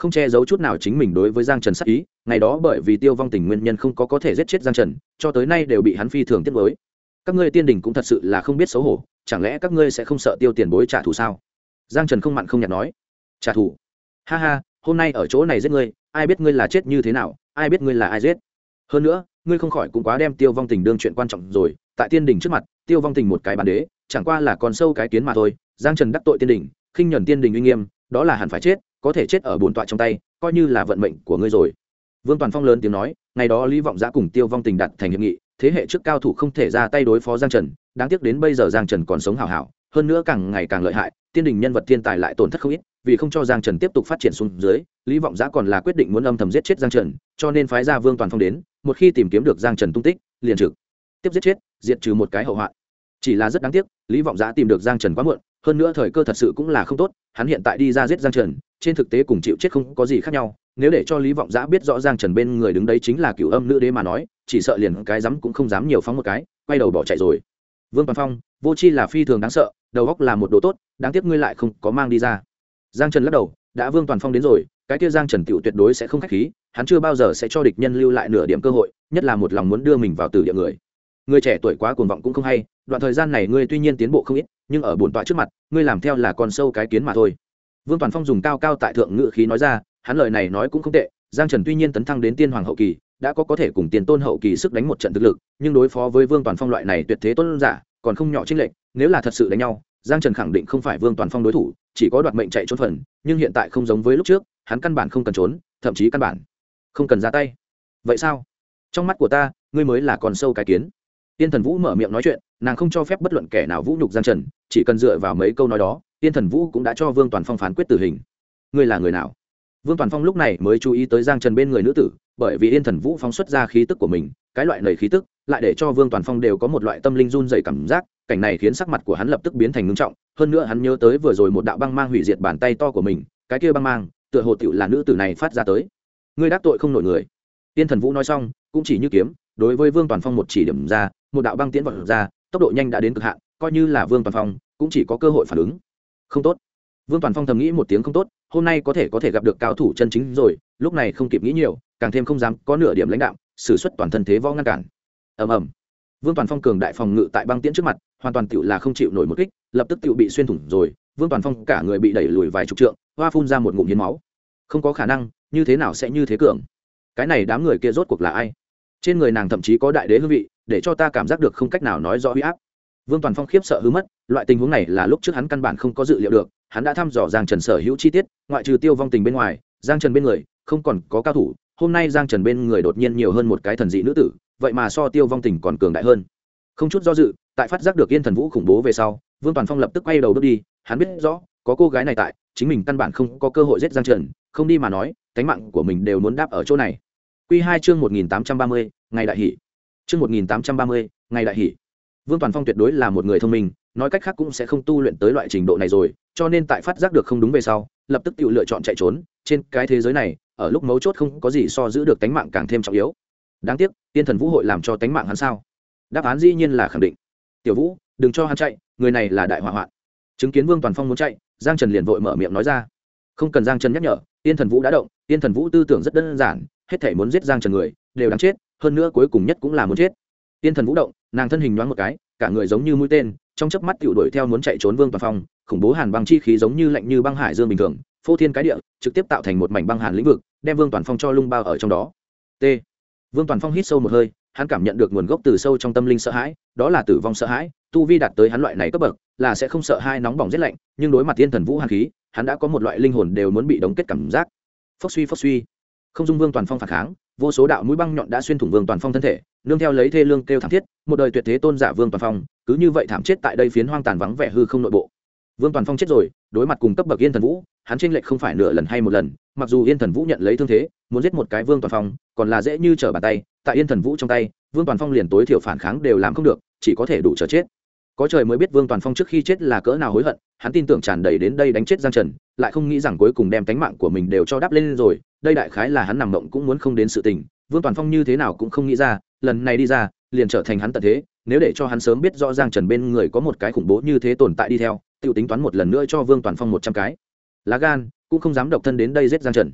không che giấu chút nào chính mình đối với Giang Trần sát ý. Ngày đó bởi vì Tiêu Vong Tình nguyên nhân không có thể giết chết Giang Trần, cho tới nay đều bị hắn phi thường tiếc nuối. Các ngươi Tiên Đình cũng thật sự là không biết xấu hổ, chẳng lẽ các ngươi sẽ không sợ Tiêu tiền bối trả thù sao? Giang Trần không mặn không nhạt nói. Trả thù? Ha ha, hôm nay ở chỗ này giết ngươi, ai biết ngươi là chết như thế nào, ai biết ngươi là ai giết. Hơn nữa, ngươi không khỏi cũng quá đem Tiêu Vong Tình đương chuyện quan trọng rồi. Tại Tiên Đình trước mặt, Tiêu Vong Tình một cái bản đế, chẳng qua là con sâu cái kiến mà thôi. Giang Trần đắc tội Tiên Đình, khinh nhẫn Tiên Đình uy nghiêm, đó là hẳn phải chết, có thể chết ở bổn tọa trong tay, coi như là vận mệnh của ngươi rồi. Vương Toàn Phong lớn tiếng nói, ngày đó Lý Vọng Giã cùng Tiêu Vong Tình đặt thành hiệp nghị, thế hệ trước cao thủ không thể ra tay đối phó Giang Trần, đáng tiếc đến bây giờ Giang Trần còn sống hảo hảo, hơn nữa càng ngày càng lợi hại, Tiên Đình nhân vật thiên tài lại tổn thất không ít, vì không cho Giang Trần tiếp tục phát triển xuống dưới, Lý Vọng Giã còn là quyết định muốn âm thầm giết chết Giang Trần, cho nên phái ra Vương Toàn Phong đến, một khi tìm kiếm được Giang Trần tung tích, liền trực tiếp giết chết, diệt trừ một cái hậu hoạn. Chỉ là rất đáng tiếc, Lý Vọng Giã tìm được Giang Trần quá muộn, hơn nữa thời cơ thật sự cũng là không tốt, hắn hiện tại đi ra giết Giang Trần, trên thực tế cùng chịu chết không có gì khác nhau. Nếu để cho Lý Vọng Giã biết rõ Giang Trần bên người đứng đấy chính là Cửu Âm Nữ Đế mà nói, chỉ sợ liền cái dám cũng không dám nhiều phóng một cái, quay đầu bỏ chạy rồi. Vương Toàn Phong, vô chi là phi thường đáng sợ, đầu óc là một đồ tốt, đáng tiếc ngươi lại không có mang đi ra. Giang Trần lắc đầu, đã Vương Toàn Phong đến rồi, cái kia Giang Trần tiểu tuyệt đối sẽ không khách khí, hắn chưa bao giờ sẽ cho địch nhân lưu lại nửa điểm cơ hội, nhất là một lòng muốn đưa mình vào tử địa người. Người trẻ tuổi quá cuồng vọng cũng không hay, đoạn thời gian này ngươi tuy nhiên tiến bộ không ít, nhưng ở bổn tọa trước mặt, ngươi làm theo là con sâu cái kiến mà thôi. Vương Toàn Phong dùng cao cao tại thượng ngữ khí nói ra, hắn lời này nói cũng không tệ, Giang Trần tuy nhiên tấn thăng đến tiên hoàng hậu kỳ, đã có thể cùng tiền tôn hậu kỳ sức đánh một trận thực lực, nhưng đối phó với Vương Toàn Phong loại này tuyệt thế tôn giả, còn không nhỏ chênh lệch, nếu là thật sự đánh nhau, Giang Trần khẳng định không phải Vương Toàn Phong đối thủ, chỉ có đoạt mệnh chạy trốn phần, nhưng hiện tại không giống với lúc trước, hắn căn bản không cần trốn, thậm chí căn bản không cần ra tay. Vậy sao? Trong mắt của ta, ngươi mới là con sâu cái kiến. Tiên Thần Vũ mở miệng nói chuyện, nàng không cho phép bất luận kẻ nào vũ nhục Giang Trần, chỉ cần dựa vào mấy câu nói đó, Tiên Thần Vũ cũng đã cho Vương Toàn Phong phán quyết tử hình. Ngươi là người nào? Vương Toàn Phong lúc này mới chú ý tới Giang Trần bên người nữ tử, bởi vì Yên Thần Vũ phóng xuất ra khí tức của mình, cái loại nảy khí tức, lại để cho Vương Toàn Phong đều có một loại tâm linh run rẩy cảm giác, cảnh này khiến sắc mặt của hắn lập tức biến thành nghiêm trọng, hơn nữa hắn nhớ tới vừa rồi một đạo băng mang hủy diệt bàn tay to của mình, cái kia băng mang, tựa hồ tiểu là nữ tử này phát ra tới. Ngươi đắc tội không nổi người. Yên Thần Vũ nói xong, cũng chỉ như kiếm, đối với Vương Toàn Phong một chỉ điểm ra, một đạo băng tiễn vọt ra, tốc độ nhanh đã đến cực hạn, coi như là Vương Toàn Phong, cũng chỉ có cơ hội phản ứng. Không tốt. Vương Toàn Phong thầm nghĩ một tiếng không tốt, hôm nay có thể gặp được cao thủ chân chính rồi, lúc này không kịp nghĩ nhiều, càng thêm không dám có nửa điểm lãnh đạm, sử xuất toàn thân thế võ ngăn cản. Ầm ầm. Vương Toàn Phong cường đại phòng ngự tại băng tiễn trước mặt, hoàn toàn tựu là không chịu nổi một kích, lập tức tựu bị xuyên thủng rồi, Vương Toàn Phong cả người bị đẩy lùi vài chục trượng, hoa phun ra một ngụm hiến máu. Không có khả năng, như thế nào sẽ như thế cường? Cái này đám người kia rốt cuộc là ai? Trên người nàng thậm chí có đại đế hương vị, để cho ta cảm giác được không cách nào nói rõ uy áp. Vương Toàn Phong khiếp sợ hứ mất, loại tình huống này là lúc trước hắn căn bản không có dự liệu được, hắn đã thăm dò Giang Trần sở hữu chi tiết, ngoại trừ Tiêu Vong Tình bên ngoài, Giang Trần bên người không còn có cao thủ, hôm nay Giang Trần bên người đột nhiên nhiều hơn một cái thần dị nữ tử, vậy mà so Tiêu Vong Tình còn cường đại hơn. Không chút do dự, tại phát giác được Yên Thần Vũ khủng bố về sau, Vương Toàn Phong lập tức quay đầu bước đi, hắn biết rõ, có cô gái này tại, chính mình căn bản không có cơ hội giết Giang Trần, không đi mà nói, cánh mạng của mình đều muốn đáp ở chỗ này. Quy 2 chương 1830, ngày đại hỷ. Chương 1830, ngày đại hỷ. Vương Toàn Phong tuyệt đối là một người thông minh, nói cách khác cũng sẽ không tu luyện tới loại trình độ này rồi, cho nên tại phát giác được không đúng về sau, lập tức tự lựa chọn chạy trốn. Trên cái thế giới này, ở lúc mấu chốt không có gì so giữ được tánh mạng càng thêm trọng yếu. Đáng tiếc, Tiên Thần Vũ hội làm cho tánh mạng hắn sao? Đáp án dĩ nhiên là khẳng định. Tiểu Vũ, đừng cho hắn chạy, người này là đại hỏa hoạn. Chứng kiến Vương Toàn Phong muốn chạy, Giang Trần liền vội mở miệng nói ra. Không cần Giang Trần nhắc nhở, Tiên Thần Vũ đã động, Tiên Thần Vũ tư tưởng rất đơn giản, hết thảy muốn giết Giang Trần người, đều đáng chết, hơn nữa cuối cùng nhất cũng là muốn chết. Tiên Thần Vũ động, nàng thân hình nhoáng một cái, cả người giống như mũi tên, trong chớp mắt tiểu đuổi theo muốn chạy trốn Vương Toàn Phong, khủng bố hàn băng chi khí giống như lạnh như băng hải dương bình thường, phô thiên cái địa, trực tiếp tạo thành một mảnh băng hàn lĩnh vực, đem Vương Toàn Phong cho lung bao ở trong đó. T. Vương Toàn Phong hít sâu một hơi, hắn cảm nhận được nguồn gốc từ sâu trong tâm linh sợ hãi, đó là tử vong sợ hãi, tu vi đạt tới hắn loại này cấp bậc, là sẽ không sợ hai nóng bỏng rét lạnh, nhưng đối mặt Tiên Thần Vũ hàn khí, hắn đã có một loại linh hồn đều muốn bị đóng kết cảm giác. Phốc suy, không dung Vương Toàn Phong phản kháng, vô số đạo mũi băng nhọn đã xuyên thủng Vương Toàn Phong thân thể, nương theo lấy thê lương kêu thảm thiết, một đời tuyệt thế tôn giả Vương Toàn Phong, cứ như vậy thảm chết tại đây phiến hoang tàn vắng vẻ hư không nội bộ. Vương Toàn Phong chết rồi, đối mặt cùng cấp bậc Yên Thần Vũ, hắn chênh lệch không phải nửa lần hay một lần, mặc dù Yên Thần Vũ nhận lấy thương thế, muốn giết một cái Vương Toàn Phong, còn là dễ như trở bàn tay, tại Yên Thần Vũ trong tay, Vương Toàn Phong liền tối thiểu phản kháng đều làm không được, chỉ có thể đủ chờ chết. Có trời mới biết Vương Toàn Phong trước khi chết là cỡ nào hối hận, hắn tin tưởng tràn đầy đến đây đánh chết Giang Trần, lại không nghĩ rằng cuối cùng đem tánh mạng của mình đều cho đắp lên rồi, đây đại khái là hắn nằm mộng cũng muốn không đến sự tình. Vương Toàn Phong như thế nào cũng không nghĩ ra, lần này đi ra, liền trở thành hắn tận thế, nếu để cho hắn sớm biết rõ Giang Trần bên người có một cái khủng bố như thế tồn tại đi theo, tiểu tính toán một lần nữa cho Vương Toàn Phong 100 cái lá gan, cũng không dám độc thân đến đây giết Giang Trần.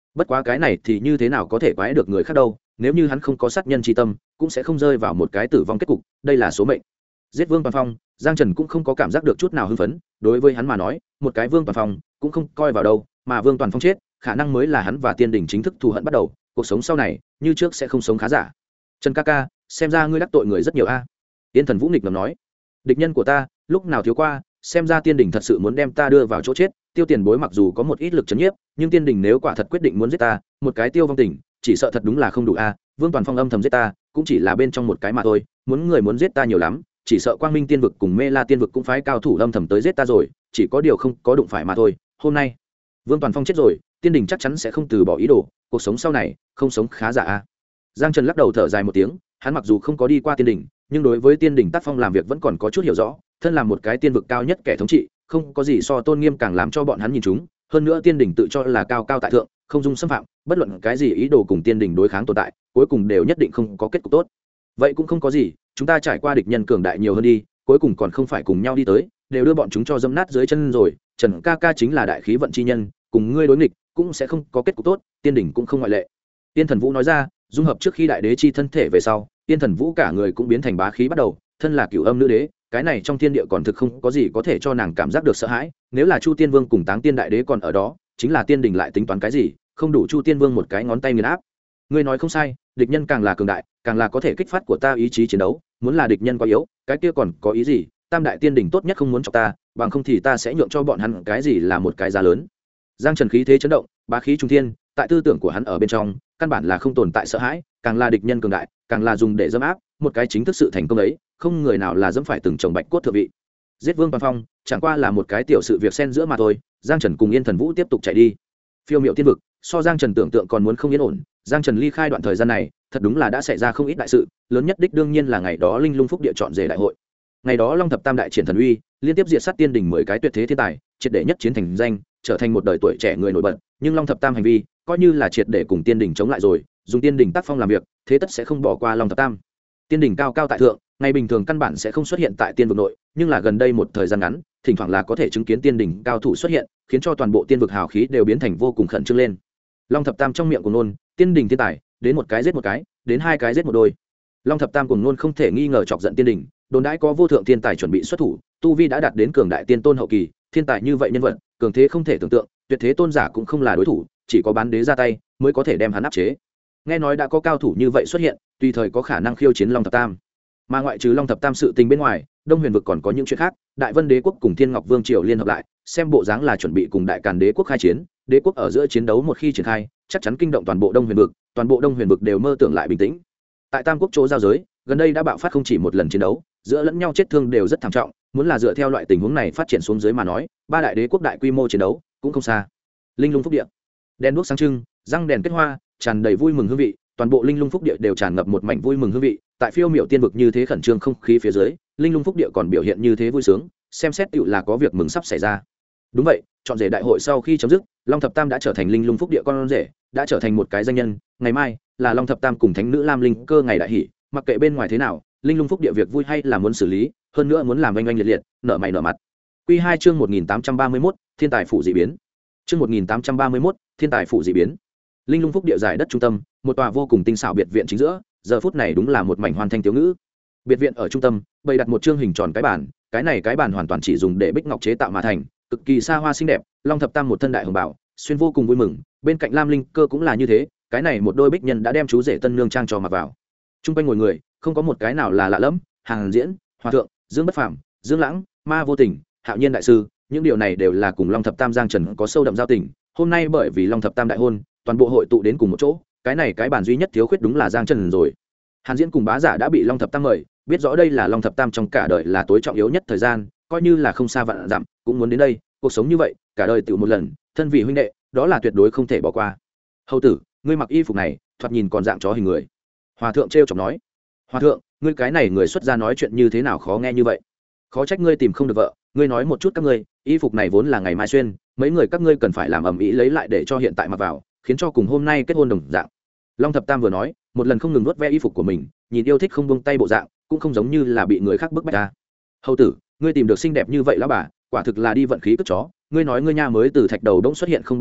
bất quá cái này thì như thế nào có thể quái được người khác đâu, nếu như hắn không có sát nhân tri tâm cũng sẽ không rơi vào một cái tử vong kết cục, đây là số mệnh. Giết Vương Toàn Phong, Giang Trần cũng không có cảm giác được chút nào hưng phấn, đối với hắn mà nói một cái Vương Toàn Phong cũng không coi vào đâu, mà Vương Toàn Phong chết khả năng mới là hắn và Tiên Đình chính thức thù hận bắt đầu, cuộc sống sau này như trước sẽ không sống khá giả. Trần ca ca, xem ra ngươi đắc tội người rất nhiều a. Tiên Thần Vũ nghịch ngầm nói, địch nhân của ta lúc nào thiếu qua, xem ra Tiên Đình thật sự muốn đem ta đưa vào chỗ chết. Tiêu Tiền Bối mặc dù có một ít lực chấn nhiếp, nhưng Tiên Đình nếu quả thật quyết định muốn giết ta, một cái Tiêu Vong Tình chỉ sợ thật đúng là không đủ a. Vương Toàn Phong âm thầm giết ta cũng chỉ là bên trong một cái mà thôi, muốn giết ta nhiều lắm, chỉ sợ Quang Minh Tiên vực cùng Mê La Tiên vực cũng phái cao thủ âm thầm tới giết ta rồi, chỉ có điều không có đụng phải mà thôi. Hôm nay Vương Toàn Phong chết rồi, Tiên Đình chắc chắn sẽ không từ bỏ ý đồ, cuộc sống sau này không sống khá giả a. Giang Trần lắc đầu thở dài một tiếng, hắn mặc dù không có đi qua Tiên Đình, nhưng đối với Tiên Đình tác phong làm việc vẫn còn có chút hiểu rõ, thân làm một cái tiên vực cao nhất kẻ thống trị, không có gì so tôn nghiêm càng làm cho bọn hắn nhìn chúng. Hơn nữa Tiên Đình tự cho là cao cao tại thượng, không dung xâm phạm, bất luận cái gì ý đồ cùng Tiên Đình đối kháng tồn tại, cuối cùng đều nhất định không có kết cục tốt. Vậy cũng không có gì, chúng ta trải qua địch nhân cường đại nhiều hơn đi, cuối cùng còn không phải cùng nhau đi tới, đều đưa bọn chúng cho dẫm nát dưới chân rồi. Trần ca ca chính là đại khí vận chi nhân, cùng ngươi đối nghịch cũng sẽ không có kết cục tốt, Tiên Đình cũng không ngoại lệ. Tiên Thần Vũ nói ra, dung hợp trước khi đại đế chi thân thể về sau, Tiên Thần Vũ cả người cũng biến thành bá khí bắt đầu, thân là cửu âm nữ đế, cái này trong thiên địa còn thực không có gì có thể cho nàng cảm giác được sợ hãi. Nếu là Chu Tiên Vương cùng Táng Tiên đại đế còn ở đó, chính là Tiên Đình lại tính toán cái gì, không đủ Chu Tiên Vương một cái ngón tay nghiền áp. Ngươi nói không sai, địch nhân càng là cường đại, càng là có thể kích phát của ta ý chí chiến đấu, muốn là địch nhân quá yếu, cái kia còn có ý gì? Tam đại tiên đỉnh tốt nhất không muốn chọc ta, bằng không thì ta sẽ nhượng cho bọn hắn cái gì là một cái giá lớn. Giang Trần khí thế chấn động, bá khí trung thiên, tại tư tưởng của hắn ở bên trong, căn bản là không tồn tại sợ hãi, càng là địch nhân cường đại, càng là dùng để dẫm áp, một cái chính thức sự thành công ấy, không người nào là dẫm phải từng chồng bạch cốt thượng vị. Giết Vương Toàn Phong, chẳng qua là một cái tiểu sự việc xen giữa mà thôi. Giang Trần cùng Yên Thần Vũ tiếp tục chạy đi. Phiêu Miệu Tiên vực, so Giang Trần tưởng tượng còn muốn không yên ổn. Giang Trần ly khai đoạn thời gian này, thật đúng là đã xảy ra không ít đại sự, lớn nhất đích đương nhiên là ngày đó Linh Lung Phúc Địa chọn rể đại hội. Ngày đó Long Thập Tam đại triển thần uy, liên tiếp diệt sát Tiên Đình 10 cái tuyệt thế thiên tài, triệt để nhất chiến thành danh, trở thành một đời tuổi trẻ người nổi bật. Nhưng Long Thập Tam hành vi, coi như là triệt để cùng Tiên Đình chống lại rồi, dùng Tiên Đình tác phong làm việc, thế tất sẽ không bỏ qua Long Thập Tam. Tiên Đình cao cao tại thượng, ngày bình thường căn bản sẽ không xuất hiện tại tiên vực nội, nhưng là gần đây một thời gian ngắn, thỉnh thoảng là có thể chứng kiến Tiên Đình cao thủ xuất hiện, khiến cho toàn bộ tiên vực hào khí đều biến thành vô cùng khẩn trương lên. Long Thập Tam trong miệng của nôn, Tiên Đình thiên tài, đến một cái giết một cái, đến hai cái giết một đôi. Long Thập Tam cùng nôn không thể nghi ngờ chọc giận Tiên Đình, đồn đãi có vô thượng thiên tài chuẩn bị xuất thủ, tu vi đã đạt đến cường đại tiên tôn hậu kỳ, thiên tài như vậy nhân vật, cường thế không thể tưởng tượng, tuyệt thế tôn giả cũng không là đối thủ, chỉ có bán đế ra tay mới có thể đem hắn áp chế. Nghe nói đã có cao thủ như vậy xuất hiện, tùy thời có khả năng khiêu chiến Long Thập Tam. Mà ngoại trừ Long Thập Tam sự tình bên ngoài, Đông Huyền vực còn có những chuyện khác. Đại Vân Đế quốc cùng Thiên Ngọc Vương triều liên hợp lại, xem bộ dáng là chuẩn bị cùng Đại Càn Đế quốc khai chiến. Đế quốc ở giữa chiến đấu một khi triển khai, chắc chắn kinh động toàn bộ Đông Huyền vực, toàn bộ Đông Huyền vực đều mơ tưởng lại bình tĩnh. Tại Tam quốc chỗ giao giới, gần đây đã bạo phát không chỉ một lần chiến đấu, giữa lẫn nhau chết thương đều rất thảm trọng. Muốn là dựa theo loại tình huống này phát triển xuống dưới mà nói, ba đại đế quốc đại quy mô chiến đấu cũng không xa. Linh Lung Phúc Địa, đèn đuốc sáng trưng, răng đèn kết hoa, tràn đầy vui mừng hương vị. Toàn bộ Linh Lung Phúc Địa đều tràn ngập một mảnh vui mừng hương vị. Tại Phiêu Miệu Tiên vực như thế khẩn trương không khí phía dưới, Linh Lung Phúc Địa còn biểu hiện như thế vui sướng, xem xét tựu là có việc mừng sắp xảy ra. Đúng vậy, chọn rể đại hội sau khi chấm dứt, Long Thập Tam đã trở thành Linh Lung Phúc Địa con rể, đã trở thành một cái danh nhân. Ngày mai là Long Thập Tam cùng Thánh nữ Lam Linh Cơ ngày đại hỷ, mặc kệ bên ngoài thế nào, Linh Lung Phúc Địa việc vui hay là muốn xử lý, hơn nữa muốn làm oanh oanh liệt liệt, nở mày nở mặt. Quy 2 chương 1831, Thiên tài phủ dị biến. Chương 1831, Thiên tài phủ dị biến. Linh Lung Phúc Địa giải đất trung tâm, một tòa vô cùng tinh xảo biệt viện chính giữa, giờ phút này đúng là một mảnh hoàn thanh thiếu ngữ. Biệt viện ở trung tâm, bày đặt một chương hình tròn cái bàn, cái này cái bàn hoàn toàn chỉ dùng để bích ngọc chế tạo mà thành, cực kỳ xa hoa xinh đẹp. Long Thập Tam một thân đại hồng bảo, xuyên vô cùng vui mừng, bên cạnh Lam Linh Cơ cũng là như thế, cái này một đôi bích nhân đã đem chú rể tân nương trang cho mặc vào. Trung quanh ngồi người, không có một cái nào là lạ lẫm, Hàng Diễn, Hòa thượng, Dương Bất Phàm, Dương Lãng, Ma Vô Tình, Hạo Nhiên đại sư, những điều này đều là cùng Long Thập Tam Giang Trần có sâu đậm giao tình. Hôm nay bởi vì Long Thập Tam đại hôn, toàn bộ hội tụ đến cùng một chỗ, cái này cái bàn duy nhất thiếu khuyết đúng là Giang Trần rồi. Hàn Diễn cùng Bá Giả đã bị Long Thập Tam mời, biết rõ đây là Long Thập Tam trong cả đời là tối trọng yếu nhất thời gian, coi như là không xa vạn dặm cũng muốn đến đây. Cuộc sống như vậy, cả đời tự một lần, thân vì huynh đệ, đó là tuyệt đối không thể bỏ qua. Hầu tử, ngươi mặc y phục này, thoạt nhìn còn dạng chó hình người. Hòa thượng trêu chọc nói. Hòa thượng, ngươi cái này người xuất gia nói chuyện như thế nào khó nghe như vậy? Khó trách ngươi tìm không được vợ, ngươi nói một chút các ngươi, y phục này vốn là ngày mai xuyên, mấy người các ngươi cần phải làm ầm ĩ lấy lại để cho hiện tại mặc vào, khiến cho cùng hôm nay kết hôn đồng dạng. Long Thập Tam vừa nói, một lần không ngừng nuốt ve y phục của mình, nhìn yêu thích không buông tay bộ dạng, cũng không giống như là bị người khác bức bách ta. Hầu tử, ngươi tìm được xinh đẹp như vậy lão bà, quả thực là đi vận khí cất chó. Ngươi nói ngươi nha mới từ thạch đầu đống xuất hiện không bao lâu,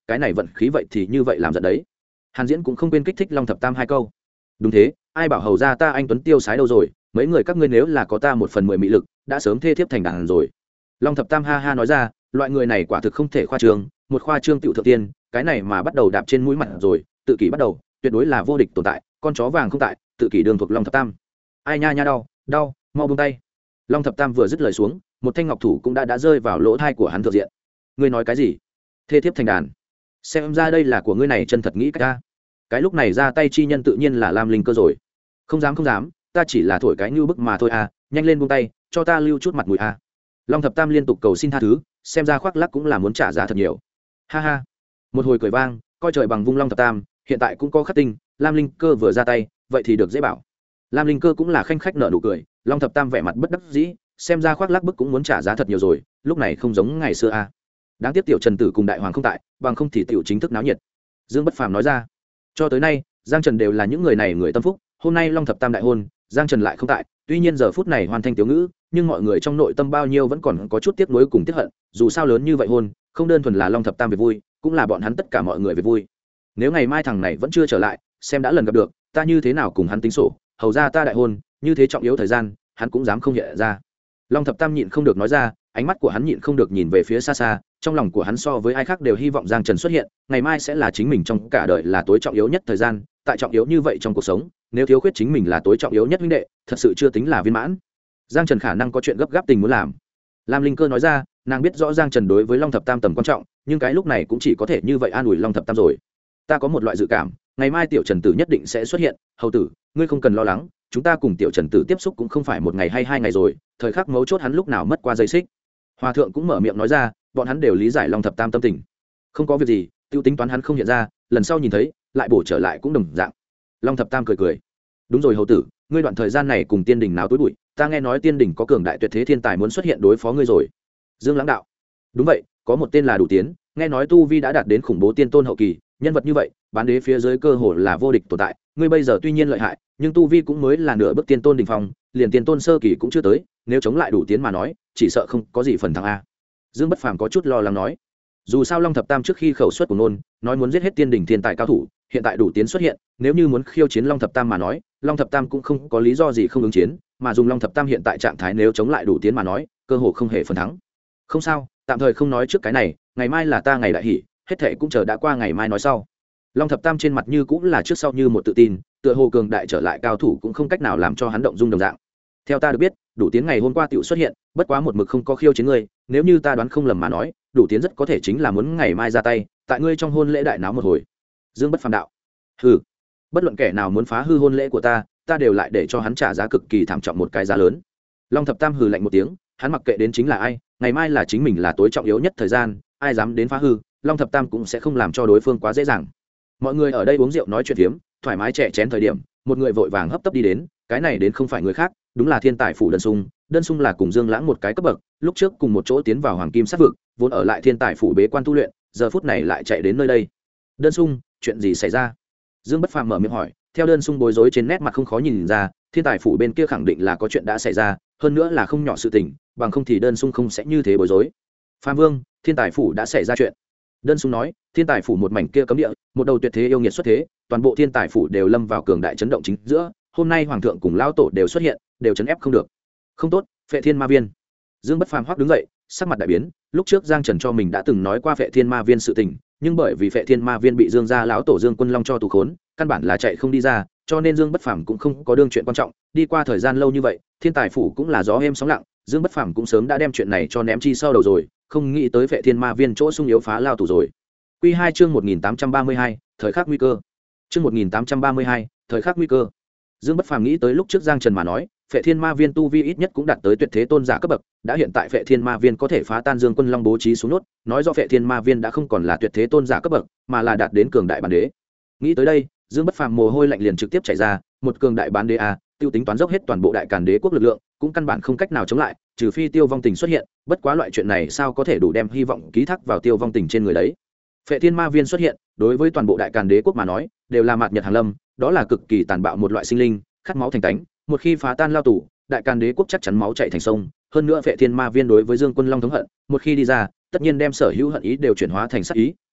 cái này vận khí vậy thì như vậy làm giận đấy. Hàn Diễn cũng không quên kích thích Long Thập Tam hai câu. Đúng thế, ai bảo hầu ra ta anh tuấn tiêu sái đâu rồi, mấy người các ngươi nếu là có ta 1/10 mị lực đã sớm thê thiếp thành đàn rồi. Long Thập Tam ha ha nói ra, loại người này quả thực không thể khoa trương, một khoa trương tiểu thượng tiên, cái này mà bắt đầu đạp trên mũi mặt rồi, tự kỷ bắt đầu, tuyệt đối là vô địch tồn tại, con chó vàng không tại, tự kỷ đường thuộc Long Thập Tam. Ai nha nha đau, đau, mau buông tay. Long Thập Tam vừa dứt lời xuống, một thanh ngọc thủ cũng đã rơi vào lỗ tai của hắn thượng diện. Ngươi nói cái gì? Thê thiếp thành đàn? Xem ra đây là của ngươi này chân thật nghĩ cách ta. Cái lúc này ra tay chi nhân tự nhiên là Lam Linh Cơ rồi. Không dám không dám, ta chỉ là thổi cái nhu bức mà thôi à, nhanh lên buông tay, cho ta lưu chút mặt mũi à. Long Thập Tam liên tục cầu xin tha thứ, xem ra khoác lác cũng là muốn trả giá thật nhiều. Ha ha. Một hồi cười vang, coi trời bằng vung Long Thập Tam, hiện tại cũng có khắc tinh, Lam Linh Cơ vừa ra tay, vậy thì được dễ bảo. Lam Linh Cơ cũng là khanh khách nở nụ cười, Long Thập Tam vẻ mặt bất đắc dĩ, xem ra khoác lác bức cũng muốn trả giá thật nhiều rồi, lúc này không giống ngày xưa à. Đáng tiếc tiểu Trần Tử cùng đại hoàng không tại, bằng không thì tiểu chính thức náo nhiệt. Dương Bất Phàm nói ra, cho tới nay Giang Trần đều là những người này người tâm phúc, hôm nay Long Thập Tam đại hôn, Giang Trần lại không tại, tuy nhiên giờ phút này hoàn thành tiểu ngữ, nhưng mọi người trong nội tâm bao nhiêu vẫn còn có chút tiếc nuối cùng tiếc hận, dù sao lớn như vậy hôn, không đơn thuần là Long Thập Tam về vui, cũng là bọn hắn tất cả mọi người về vui. Nếu ngày mai thằng này vẫn chưa trở lại, xem đã lần gặp được, ta như thế nào cùng hắn tính sổ, hầu ra ta đại hôn, như thế trọng yếu thời gian, hắn cũng dám không hiện ra. Long Thập Tam nhịn không được nói ra, ánh mắt của hắn nhịn không được nhìn về phía xa xa, trong lòng của hắn so với ai khác đều hy vọng Giang Trần xuất hiện, ngày mai sẽ là chính mình trong cả đời là tối trọng yếu nhất thời gian, tại trọng yếu như vậy trong cuộc sống, nếu thiếu khuyết chính mình là tối trọng yếu nhất huynh đệ, thật sự chưa tính là viên mãn. Giang Trần khả năng có chuyện gấp gáp tình muốn làm. Lam Linh Cơ nói ra, nàng biết rõ Giang Trần đối với Long Thập Tam tầm quan trọng, nhưng cái lúc này cũng chỉ có thể như vậy an ủi Long Thập Tam rồi. Ta có một loại dự cảm, ngày mai tiểu Trần Tử nhất định sẽ xuất hiện, hầu tử, ngươi không cần lo lắng, chúng ta cùng tiểu Trần Tử tiếp xúc cũng không phải một ngày hay 2 ngày rồi, thời khắc mấu chốt hắn lúc nào mất qua dây xích. Hòa thượng cũng mở miệng nói ra, bọn hắn đều lý giải Long Thập Tam tâm tình. Không có việc gì, tiêu tính toán hắn không hiện ra, lần sau nhìn thấy, lại bổ trở lại cũng đồng dạng. Long Thập Tam cười cười. Đúng rồi hầu tử, ngươi đoạn thời gian này cùng Tiên Đình náo túi bụi, ta nghe nói Tiên Đình có cường đại tuyệt thế thiên tài muốn xuất hiện đối phó ngươi rồi. Dương Lãng đạo. Đúng vậy, có một tên là Đủ Tiến, nghe nói tu vi đã đạt đến khủng bố tiên tôn hậu kỳ, nhân vật như vậy, bán đế phía dưới cơ hồ là vô địch tồn tại, ngươi bây giờ tuy nhiên lợi hại, nhưng tu vi cũng mới là nửa bước tiên tôn đỉnh phong, liền tiên tôn sơ kỳ cũng chưa tới, nếu chống lại Đủ Tiến mà nói, chỉ sợ không có gì phần thắng a. Dương Bất Phàm có chút lo lắng nói, dù sao Long Thập Tam trước khi khẩu xuất của nôn nói muốn giết hết Tiên Đình thiên tài cao thủ, hiện tại Đủ Tiến xuất hiện, nếu như muốn khiêu chiến Long Thập Tam mà nói, Long Thập Tam cũng không có lý do gì không ứng chiến, mà dùng Long Thập Tam hiện tại trạng thái nếu chống lại Đủ Tiến mà nói, cơ hồ không hề phần thắng. Không sao, tạm thời không nói trước cái này, ngày mai là ta ngày đại hỷ, hết thảy cũng chờ đã qua ngày mai nói sau. Long Thập Tam trên mặt như cũng là trước sau như một tự tin, tựa hồ cường đại trở lại cao thủ cũng không cách nào làm cho hắn động dung đồng dạng. Theo ta được biết, Đủ Tiến ngày hôm qua tiểu xuất hiện, bất quá một mực không có khiêu chiến ngươi, nếu như ta đoán không lầm mà nói, Đủ Tiến rất có thể chính là muốn ngày mai ra tay, tại ngươi trong hôn lễ đại náo một hồi. Dương Bất Phàm đạo. Hừ, bất luận kẻ nào muốn phá hư hôn lễ của ta đều lại để cho hắn trả giá cực kỳ thảm trọng một cái giá lớn. Long Thập Tam hừ lạnh một tiếng, hắn mặc kệ đến chính là ai, ngày mai là chính mình là tối trọng yếu nhất thời gian, ai dám đến phá hư, Long Thập Tam cũng sẽ không làm cho đối phương quá dễ dàng. Mọi người ở đây uống rượu nói chuyện phiếm, thoải mái chè chén thời điểm, một người vội vàng hấp tấp đi đến, cái này đến không phải người khác, đúng là Thiên Tài phủ Đơn Sung là cùng Dương Lãng một cái cấp bậc, lúc trước cùng một chỗ tiến vào Hoàng Kim Sát vực, vốn ở lại Thiên Tài phủ bế quan tu luyện, giờ phút này lại chạy đến nơi đây. Đơn Sung, chuyện gì xảy ra? Dương Bất Phàm mở miệng hỏi, theo Đơn Sung bối rối trên nét mặt không khó nhìn ra, Thiên Tài phủ bên kia khẳng định là có chuyện đã xảy ra, hơn nữa là không nhỏ sự tình, bằng không thì Đơn Sung không sẽ như thế bối rối. Phàm Vương, Thiên Tài phủ đã xảy ra chuyện. Đơn Sung nói, Thiên Tài phủ một mảnh kia cấm địa, một đầu tuyệt thế yêu nghiệt xuất thế, toàn bộ Thiên Tài phủ đều lâm vào cường đại chấn động chính giữa, hôm nay hoàng thượng cùng lão tổ đều xuất hiện, đều chấn ép không được. Không tốt, Phệ Thiên Ma Viên. Dương Bất Phàm hoắc đứng dậy, sắc mặt đại biến, lúc trước Giang Trần cho mình đã từng nói qua Phệ Thiên Ma Viên sự tình, nhưng bởi vì Phệ Thiên Ma Viên bị Dương gia lão tổ Dương Quân Long cho tù khốn, căn bản là chạy không đi ra, cho nên Dương Bất Phàm cũng không có đương chuyện quan trọng, đi qua thời gian lâu như vậy, Thiên Tài phủ cũng là gió êm sóng lặng, Dương Bất Phàm cũng sớm đã đem chuyện này cho ném chi sau đầu rồi, không nghĩ tới Phệ Thiên Ma Viên chỗ sung yếu phá lao tù rồi. Quy 2 chương 1832, thời khắc nguy cơ. Chương 1832, thời khắc nguy cơ. Dương Bất Phàm nghĩ tới lúc trước Giang Trần mà nói, Phệ Thiên Ma Viên tu vi ít nhất cũng đạt tới tuyệt thế tôn giả cấp bậc, đã hiện tại Phệ Thiên Ma Viên có thể phá tan Dương Quân Long bố trí xuống nốt, nói do Phệ Thiên Ma Viên đã không còn là tuyệt thế tôn giả cấp bậc, mà là đạt đến cường đại bán đế. Nghĩ tới đây, Dương Bất Phàm mồ hôi lạnh liền trực tiếp chảy ra, một cường đại bán đế tiêu tính toán dốc hết toàn bộ đại càn đế quốc lực lượng, cũng căn bản không cách nào chống lại, trừ phi Tiêu Vong Tình xuất hiện, bất quá loại chuyện này sao có thể đủ đem hy vọng ký thác vào Tiêu Vong Tình trên người đấy. Phệ Thiên Ma Viên xuất hiện, đối với toàn bộ đại càn đế quốc mà nói, đều là mạt nhật hàng lâm, đó là cực kỳ tàn bạo một loại sinh linh, khát máu thành tánh, một khi phá tan lao tù, đại càn đế quốc chắc chắn máu chảy thành sông, hơn nữa Phệ Thiên Ma Viên đối với Dương Quân Long thống hận, một khi đi ra, tất nhiên đem sở hữu hận ý đều chuyển hóa thành sát ý,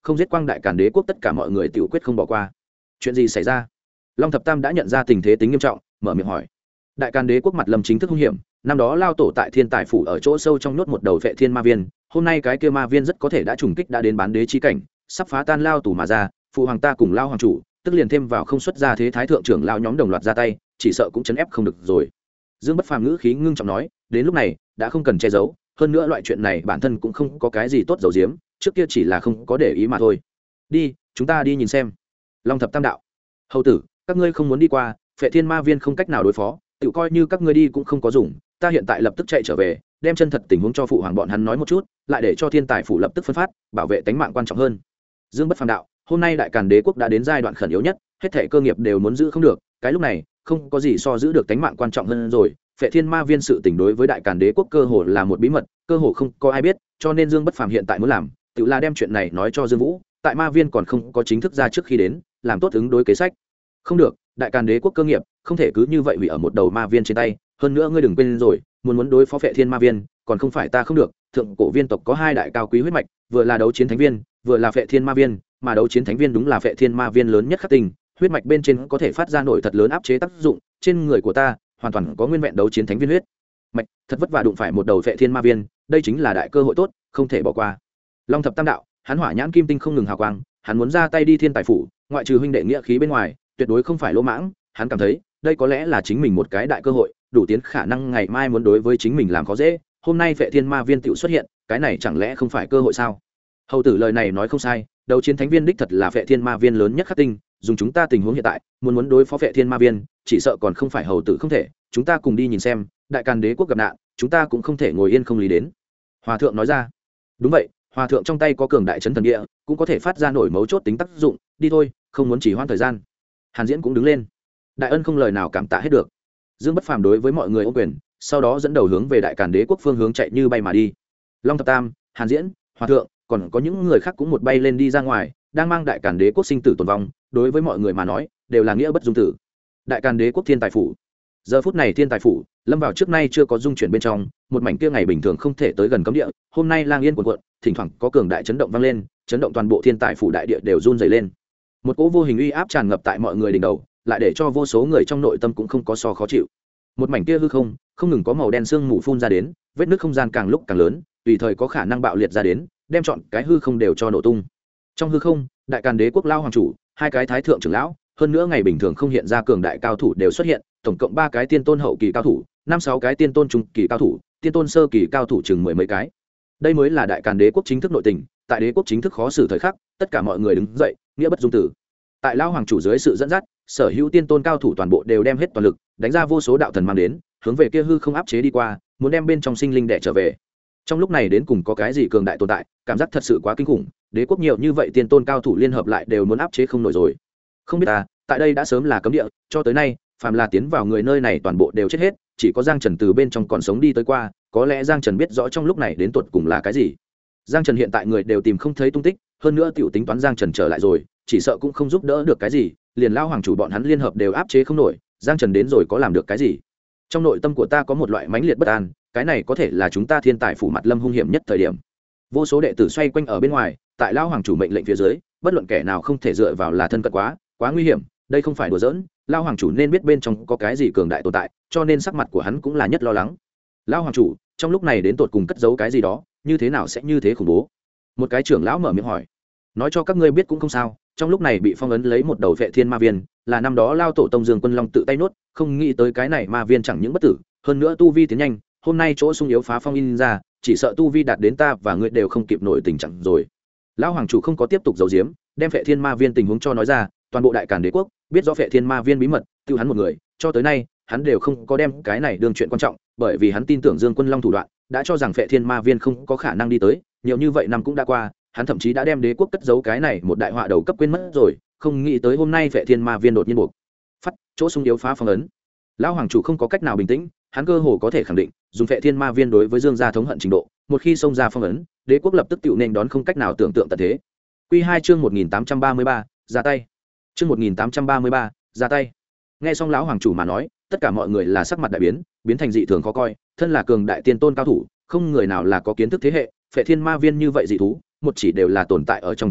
không giết quang đại càn đế quốc tất cả mọi người tự quyết không bỏ qua. Chuyện gì xảy ra? Long Thập Tam đã nhận ra tình thế tính nghiêm trọng, mở miệng hỏi. Đại càn đế quốc mặt lâm chính thức hung hiểm, năm đó lao tổ tại thiên tài phủ ở chỗ sâu trong nhốt một đầu vệ thiên ma viên, hôm nay cái kia ma viên rất có thể đã trùng kích đã đến bán đế chi cảnh, sắp phá tan lao tù mà ra, phụ hoàng ta cùng lao hoàng chủ tức liền thêm vào không xuất ra thế thái thượng trưởng lao nhóm đồng loạt ra tay, chỉ sợ cũng chấn ép không được rồi. Dương Bất Phàm ngữ khí ngưng trọng nói, đến lúc này đã không cần che giấu, hơn nữa loại chuyện này bản thân cũng không có cái gì tốt giấu giếm, trước kia chỉ là không có để ý mà thôi. Đi, chúng ta đi nhìn xem. Long Thập Tam đạo, hầu tử, các ngươi không muốn đi qua, phệ thiên ma viên không cách nào đối phó, tự coi như các ngươi đi cũng không có dùng, ta hiện tại lập tức chạy trở về, đem chân thật tình huống cho phụ hoàng bọn hắn nói một chút, lại để cho thiên tài phủ lập tức phân phát, bảo vệ tính mạng quan trọng hơn. Dương Bất Phàm đạo, hôm nay đại càn đế quốc đã đến giai đoạn khẩn yếu nhất, hết thảy cơ nghiệp đều muốn giữ không được, cái lúc này không có gì so giữ được tính mạng quan trọng hơn rồi. Phệ thiên ma viên sự tình đối với đại càn đế quốc cơ hồ là một bí mật, cơ hồ không có ai biết, cho nên Dương Bất Phàm hiện tại muốn làm tự là đem chuyện này nói cho Dương Vũ, tại ma viên còn không có chính thức ra trước khi đến, làm tốt ứng đối kế sách. Không được, đại càn đế quốc cơ nghiệp không thể cứ như vậy hủy ở một đầu ma viên trên tay, hơn nữa ngươi đừng quên rồi, muốn đối phó phệ thiên ma viên còn không phải ta không được, thượng cổ viên tộc có hai đại cao quý huyết mạch, vừa là đấu chiến thánh viên, vừa là phệ thiên ma viên, mà đấu chiến thánh viên đúng là phệ thiên ma viên lớn nhất khắc tình, huyết mạch bên trên có thể phát ra nổi thật lớn áp chế tác dụng, trên người của ta hoàn toàn có nguyên vẹn đấu chiến thánh viên huyết mạch, thật vất vả đụng phải một đầu phệ thiên ma viên, đây chính là đại cơ hội tốt, không thể bỏ qua. Long Thập Tam đạo, hắn hỏa nhãn kim tinh không ngừng hào quang, hắn muốn ra tay đi thiên tài phủ, ngoại trừ huynh đệ nghĩa khí bên ngoài, tuyệt đối không phải lỗ mãng, hắn cảm thấy đây có lẽ là chính mình một cái đại cơ hội, đủ tiến khả năng ngày mai muốn đối với chính mình làm khó dễ, hôm nay phệ thiên ma viên tiểu xuất hiện, cái này chẳng lẽ không phải cơ hội sao? Hầu tử lời này nói không sai, đấu chiến thánh viên đích thật là phệ thiên ma viên lớn nhất khắc tinh, dùng chúng ta tình huống hiện tại, muốn đối phó phệ thiên ma viên, chỉ sợ còn không phải hầu tử không thể, chúng ta cùng đi nhìn xem, đại càn đế quốc gặp nạn, chúng ta cũng không thể ngồi yên không lý đến. Hòa thượng nói ra. Đúng vậy, hòa thượng trong tay có cường đại chấn thần địa, cũng có thể phát ra nổi mấu chốt tính tác dụng, đi thôi, không muốn chỉ hoãn thời gian. Hàn Diễn cũng đứng lên. Đại ân không lời nào cảm tạ hết được. Dương Bất Phàm đối với mọi người ôm quyền, sau đó dẫn đầu hướng về đại càn đế quốc phương hướng chạy như bay mà đi. Long Thập Tam, Hàn Diễn, hòa thượng, còn có những người khác cũng một bay lên đi ra ngoài, đang mang đại càn đế quốc sinh tử tồn vong, đối với mọi người mà nói đều là nghĩa bất dung tử. Đại càn đế quốc thiên tài phủ, giờ phút này thiên tài phủ lâm vào trước nay chưa có dung chuyển bên trong, một mảnh kia ngày bình thường không thể tới gần cấm địa, hôm nay lang yên cuộn cuộn, thỉnh thoảng có cường đại chấn động vang lên, chấn động toàn bộ thiên tài phủ đại địa đều run rẩy lên. Một cỗ vô hình uy áp tràn ngập tại mọi người đỉnh đầu, lại để cho vô số người trong nội tâm cũng không có so khó chịu. Một mảnh kia hư không ngừng có màu đen sương mù phun ra đến, vết nứt không gian càng lúc càng lớn, tùy thời có khả năng bạo liệt ra đến, đem chọn cái hư không đều cho nổ tung. Trong hư không, đại càn đế quốc lao hoàng chủ, hai cái thái thượng trưởng lão, hơn nữa ngày bình thường không hiện ra cường đại cao thủ đều xuất hiện, tổng cộng 3 cái tiên tôn hậu kỳ cao thủ, 5-6 cái tiên tôn trung kỳ cao thủ, tiên tôn sơ kỳ cao thủ chừng 10 mấy cái. Đây mới là đại càn đế quốc chính thức nội tình, tại đế quốc chính thức khó xử thời khắc, tất cả mọi người đứng dậy, nghĩa bất dung tử. Tại lao hoàng chủ dưới sự dẫn dắt, sở hữu tiên tôn cao thủ toàn bộ đều đem hết toàn lực, đánh ra vô số đạo thần mang đến, hướng về kia hư không áp chế đi qua, muốn đem bên trong sinh linh đẻ trở về. Trong lúc này đến cùng có cái gì cường đại tồn tại, cảm giác thật sự quá kinh khủng, đế quốc nhiều như vậy tiên tôn cao thủ liên hợp lại đều muốn áp chế không nổi rồi. Không biết ta, tại đây đã sớm là cấm địa, cho tới nay, phàm là tiến vào người nơi này toàn bộ đều chết hết, chỉ có Giang Trần từ bên trong còn sống đi tới qua, có lẽ Giang Trần biết rõ trong lúc này đến tuột cùng là cái gì. Giang Trần hiện tại người đều tìm không thấy tung tích, hơn nữa tiểu tính toán Giang Trần trở lại rồi, chỉ sợ cũng không giúp đỡ được cái gì, liền lao hoàng chủ bọn hắn liên hợp đều áp chế không nổi, Giang Trần đến rồi có làm được cái gì? Trong nội tâm của ta có một loại mãnh liệt bất an, cái này có thể là chúng ta thiên tài phủ mặt lâm hung hiểm nhất thời điểm. Vô số đệ tử xoay quanh ở bên ngoài, tại lao hoàng chủ mệnh lệnh phía dưới, bất luận kẻ nào không thể dựa vào là thân cận quá nguy hiểm, đây không phải đùa giỡn, lao hoàng chủ nên biết bên trong có cái gì cường đại tồn tại, cho nên sắc mặt của hắn cũng là nhất lo lắng. Lao hoàng chủ trong lúc này đến tột cùng cất giấu cái gì đó, như thế nào sẽ như thế khủng bố? Một cái trưởng lão mở miệng hỏi. Nói cho các ngươi biết cũng không sao, trong lúc này bị phong ấn lấy một đầu vệ thiên ma viên, là năm đó lao tổ tông Dương Quân Long tự tay nuốt, không nghĩ tới cái này ma viên chẳng những bất tử, hơn nữa tu vi tiến nhanh, hôm nay chỗ sung yếu phá phong in ra, chỉ sợ tu vi đạt đến ta và ngươi đều không kịp nổi tình trạng rồi. Lão hoàng chủ không có tiếp tục giấu giếm, đem vệ thiên ma viên tình huống cho nói ra, toàn bộ đại càn đế quốc biết rõ vệ thiên ma viên bí mật, tiêu hắn một người, cho tới nay hắn đều không có đem cái này đương chuyện quan trọng, bởi vì hắn tin tưởng Dương Quân Long thủ đoạn, đã cho rằng vệ thiên ma viên không có khả năng đi tới, nhiều như vậy năm cũng đã qua, hắn thậm chí đã đem đế quốc cất giấu cái này một đại họa đầu cấp quên mất rồi, không nghĩ tới hôm nay vệ thiên ma viên đột nhiên buộc phát chỗ sung yếu phá phong ấn. Lão hoàng chủ không có cách nào bình tĩnh, hắn cơ hồ có thể khẳng định, dùng vệ thiên ma viên đối với Dương gia thống hận trình độ, một khi xông ra phong ấn, đế quốc lập tức tựu nên đón không cách nào tưởng tượng tận thế. Quy 2 chương 1833, ra tay. Chương 1833, ra tay. Nghe xong lão hoàng chủ mà nói, tất cả mọi người là sắc mặt đại biến, biến thành dị thường khó coi, thân là cường đại tiên tôn cao thủ, không người nào là có kiến thức thế hệ, phệ thiên ma viên như vậy dị thú, một chỉ đều là tồn tại ở trong truyền thuyết,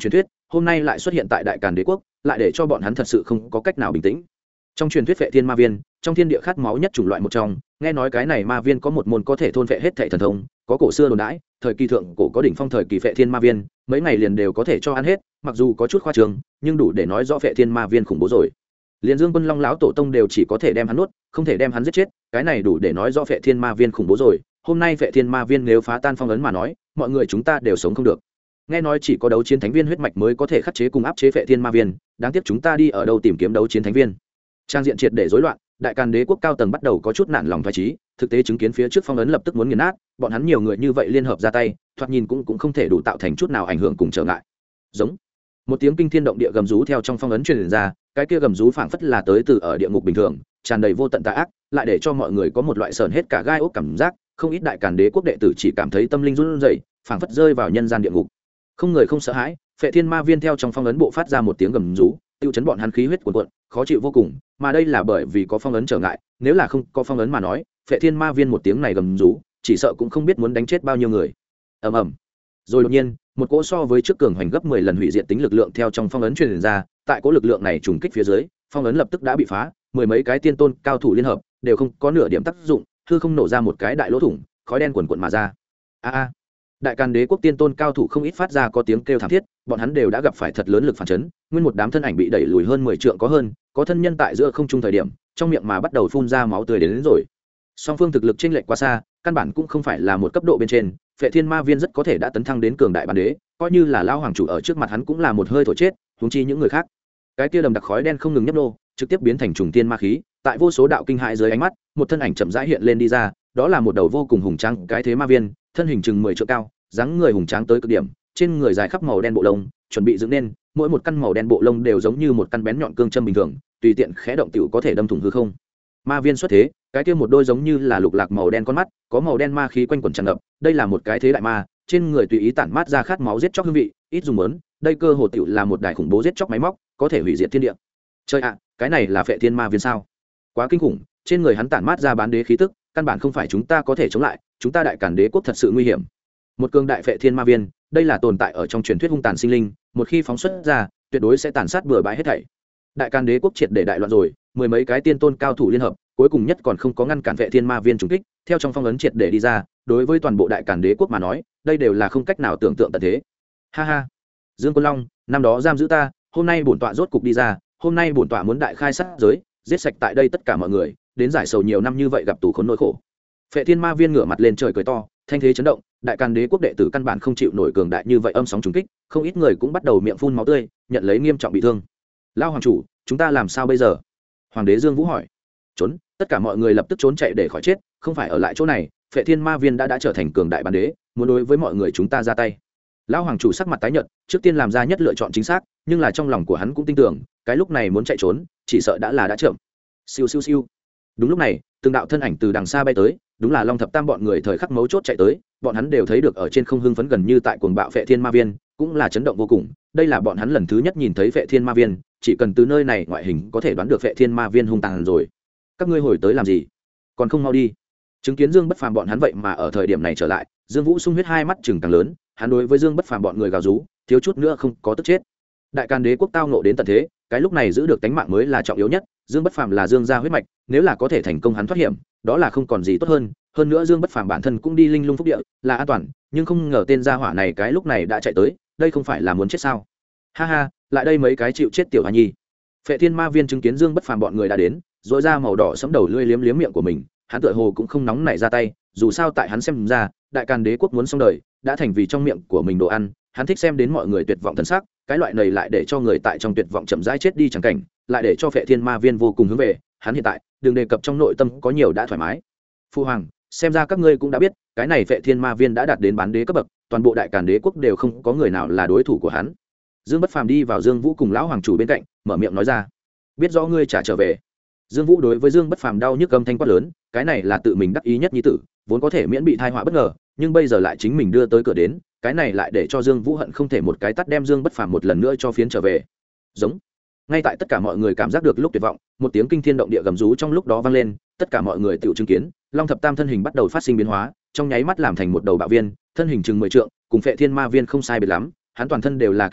hôm nay lại xuất hiện tại đại càn đế quốc, lại để cho bọn hắn thật sự không có cách nào bình tĩnh. Trong truyền thuyết Phệ Thiên Ma Viên, trong thiên địa khát máu nhất chủng loại một trong, nghe nói cái này ma viên có một môn có thể thôn phệ hết thảy thần thông, có cổ xưa đồn đãi, thời kỳ thượng cổ có đỉnh phong thời kỳ Phệ Thiên Ma Viên, mấy ngày liền đều có thể cho ăn hết, mặc dù có chút khoa trương, nhưng đủ để nói rõ Phệ Thiên Ma Viên khủng bố rồi. Liên Dương Quân Long lão tổ tông đều chỉ có thể đem hắn nuốt, không thể đem hắn giết chết, cái này đủ để nói rõ Phệ Thiên Ma Viên khủng bố rồi. Hôm nay Phệ Thiên Ma Viên nếu phá tan phong ấn mà nói, mọi người chúng ta đều sống không được. Nghe nói chỉ có đấu chiến thánh viên huyết mạch mới có thể khắc chế cùng áp chế Phệ Thiên Ma Viên, đáng tiếc chúng ta đi ở đâu tìm kiếm đấu chiến thánh viên. Trang diện triệt để rối loạn, đại càn đế quốc cao tầng bắt đầu có chút nản lòng phái trí, thực tế chứng kiến phía trước phong ấn lập tức muốn nghiền nát, bọn hắn nhiều người như vậy liên hợp ra tay, thoạt nhìn cũng không thể đủ tạo thành chút nào ảnh hưởng cùng trở ngại. Giống một tiếng kinh thiên động địa gầm rú theo trong phong ấn truyền ra, cái kia gầm rú phảng phất là tới từ ở địa ngục bình thường, tràn đầy vô tận tà ác, lại để cho mọi người có một loại sờn hết cả gai ốc cảm giác, không ít đại càn đế quốc đệ tử chỉ cảm thấy tâm linh run rẩy, phảng phất rơi vào nhân gian địa ngục. Không người không sợ hãi, Phệ Thiên Ma Viên theo trong phong ấn bộ phát ra một tiếng gầm rú, tiêu chấn bọn hắn khí huyết cuồn cuộn, khó chịu vô cùng, mà đây là bởi vì có phong ấn trở ngại, nếu là không có phong ấn mà nói, Phệ Thiên Ma Viên một tiếng này gầm rú, chỉ sợ cũng không biết muốn đánh chết bao nhiêu người. Ầm ầm. Rồi đột nhiên, một cỗ so với trước cường hoành gấp 10 lần hủy diệt tính lực lượng theo trong phong ấn truyền ra, tại cỗ lực lượng này trùng kích phía dưới, phong ấn lập tức đã bị phá, mười mấy cái tiên tôn cao thủ liên hợp, đều không có nửa điểm tác dụng, hư không nổ ra một cái đại lỗ thủng, khói đen quần quần mà ra. A Đại càn đế quốc tiên tôn cao thủ không ít phát ra có tiếng kêu thảm thiết, bọn hắn đều đã gặp phải thật lớn lực phản chấn, nguyên một đám thân ảnh bị đẩy lùi hơn 10 trượng có hơn, có thân nhân tại giữa không trung thời điểm, trong miệng mà bắt đầu phun ra máu tươi đến rồi. Song phương thực lực chênh lệch quá xa, căn bản cũng không phải là một cấp độ bên trên, Phệ Thiên Ma Viên rất có thể đã tấn thăng đến cường đại bản đế, coi như là lão hoàng chủ ở trước mặt hắn cũng là một hơi thổi chết, huống chi những người khác. Cái kia đầm đặc khói đen không ngừng nhấp nô, trực tiếp biến thành trùng tiên ma khí, tại vô số đạo kinh hại dưới ánh mắt, một thân ảnh chậm rãi hiện lên đi ra, đó là một đầu vô cùng hùng tráng cái thế ma viên, thân hình chừng 10 trượng cao, dáng người hùng tráng tới cực điểm, trên người dài khắp màu đen bộ lông, chuẩn bị dựng nên, mỗi một căn màu đen bộ lông đều giống như một căn bén nhọn cương châm bình thường, tùy tiện khẽ động tiểu có thể đâm thủng hư không. Ma viên xuất thế, cái kia một đôi giống như là lục lạc màu đen con mắt, có màu đen ma khí quanh quẩn tràn ngập, đây là một cái thế đại ma, trên người tùy ý tản mát ra khát máu giết chóc hương vị, ít dùng mớn, đây cơ hồ tiểu là một đại khủng bố giết chóc máy móc, có thể hủy diệt thiên địa. Trời ạ, cái này là Phệ Thiên Ma Viên sao? Quá kinh khủng, trên người hắn tản mát ra bán đế khí tức, căn bản không phải chúng ta có thể chống lại, chúng ta đại càn đế quốc thật sự nguy hiểm. Một cường đại Phệ Thiên Ma Viên, đây là tồn tại ở trong truyền thuyết hung tàn sinh linh, một khi phóng xuất ra, tuyệt đối sẽ tàn sát bừa bãi hết thảy. Đại càn đế quốc triệt để đại loạn rồi, mười mấy cái tiên tôn cao thủ liên hợp, cuối cùng nhất còn không có ngăn cản Phệ Thiên Ma Viên trùng kích, theo trong phong ấn triệt để đi ra, đối với toàn bộ đại càn đế quốc mà nói, đây đều là không cách nào tưởng tượng tận thế. Ha ha, Dương Quân Long, năm đó giam giữ ta, hôm nay bổn tọa rốt cục đi ra, hôm nay bổn tọa muốn đại khai sát giới, giết sạch tại đây tất cả mọi người, đến giải sầu nhiều năm như vậy gặp tù khốn nỗi khổ. Phệ Thiên Ma Viên ngửa mặt lên trời cười to, thanh thế chấn động, đại càn đế quốc đệ tử căn bản không chịu nổi cường đại như vậy âm sóng trùng kích, không ít người cũng bắt đầu miệng phun máu tươi, nhận lấy nghiêm trọng bị thương. Lao hoàng chủ, chúng ta làm sao bây giờ? Hoàng đế Dương Vũ hỏi. Trốn, tất cả mọi người lập tức trốn chạy để khỏi chết, không phải ở lại chỗ này, Phệ Thiên Ma Viên đã trở thành cường đại bản đế, muốn đối với mọi người chúng ta ra tay. Lão hoàng chủ sắc mặt tái nhợt, trước tiên làm ra nhất lựa chọn chính xác, nhưng là trong lòng của hắn cũng tin tưởng, cái lúc này muốn chạy trốn, chỉ sợ đã chậm. Siêu siêu siêu. Đúng lúc này, từng đạo thân ảnh từ đằng xa bay tới, đúng là Long Thập Tam bọn người thời khắc mấu chốt chạy tới, bọn hắn đều thấy được ở trên không hưng phấn gần như tại cuồng bạo Phệ Thiên Ma Viên, cũng là chấn động vô cùng, đây là bọn hắn lần thứ nhất nhìn thấy Phệ Thiên Ma Viên, chỉ cần từ nơi này ngoại hình có thể đoán được Phệ Thiên Ma Viên hung tàn rồi. Các ngươi hồi tới làm gì? Còn không mau đi. Chứng kiến Dương Bất Phàm bọn hắn vậy mà ở thời điểm này trở lại, Dương Vũ sung huyết hai mắt chừng càng lớn, hắn đối với Dương Bất Phàm bọn người gào rú, thiếu chút nữa không có tức chết. Đại càn đế quốc tao nộ đến tận thế, cái lúc này giữ được tánh mạng mới là trọng yếu nhất, Dương Bất Phàm là Dương gia huyết mạch, nếu là có thể thành công hắn thoát hiểm, đó là không còn gì tốt hơn nữa Dương Bất Phàm bản thân cũng đi linh lung phúc địa, là an toàn, nhưng không ngờ tên gia hỏa này cái lúc này đã chạy tới, đây không phải là muốn chết sao? Ha ha, lại đây mấy cái chịu chết tiểu hoa nhi. Phệ Thiên Ma Viên chứng kiến Dương Bất Phàm bọn người đã đến, rỗi ra màu đỏ sẫm đầu lưỡi liếm liếm miệng của mình, hắn tựa hồ cũng không nóng nảy ra tay, dù sao tại hắn xem ra, đại càn đế quốc muốn xong đời, đã thành vì trong miệng của mình đồ ăn, hắn thích xem đến mọi người tuyệt vọng thần sắc, cái loại này lại để cho người tại trong tuyệt vọng chậm rãi chết đi chẳng cảnh, lại để cho Phệ Thiên Ma Viên vô cùng hướng về, hắn hiện tại, đừng đề cập trong nội tâm có nhiều đã thoải mái. Phu hoàng, xem ra các ngươi cũng đã biết, cái này Phệ Thiên Ma Viên đã đạt đến bán đế cấp bậc, toàn bộ đại càn đế quốc đều không có người nào là đối thủ của hắn. Dương Bất Phàm đi vào Dương Vũ cùng lão hoàng chủ bên cạnh, mở miệng nói ra, biết rõ ngươi trả trở về. Dương Vũ đối với Dương Bất Phàm đau nhức âm thanh quát lớn, cái này là tự mình đắc ý nhất nhi tử, vốn có thể miễn bị tai họa bất ngờ, nhưng bây giờ lại chính mình đưa tới cửa đến, cái này lại để cho Dương Vũ hận không thể một cái tát đem Dương Bất Phàm một lần nữa cho phiến trở về. Giống. Ngay tại tất cả mọi người cảm giác được lúc tuyệt vọng, một tiếng kinh thiên động địa gầm rú trong lúc đó vang lên, tất cả mọi người tự chứng kiến, Long Thập Tam thân hình bắt đầu phát sinh biến hóa, trong nháy mắt làm thành một đầu bạo viên, thân hình chừng 10 trượng, cùng Phệ Thiên Ma Viên không sai biệt lắm, hắn toàn thân đều là kim quang,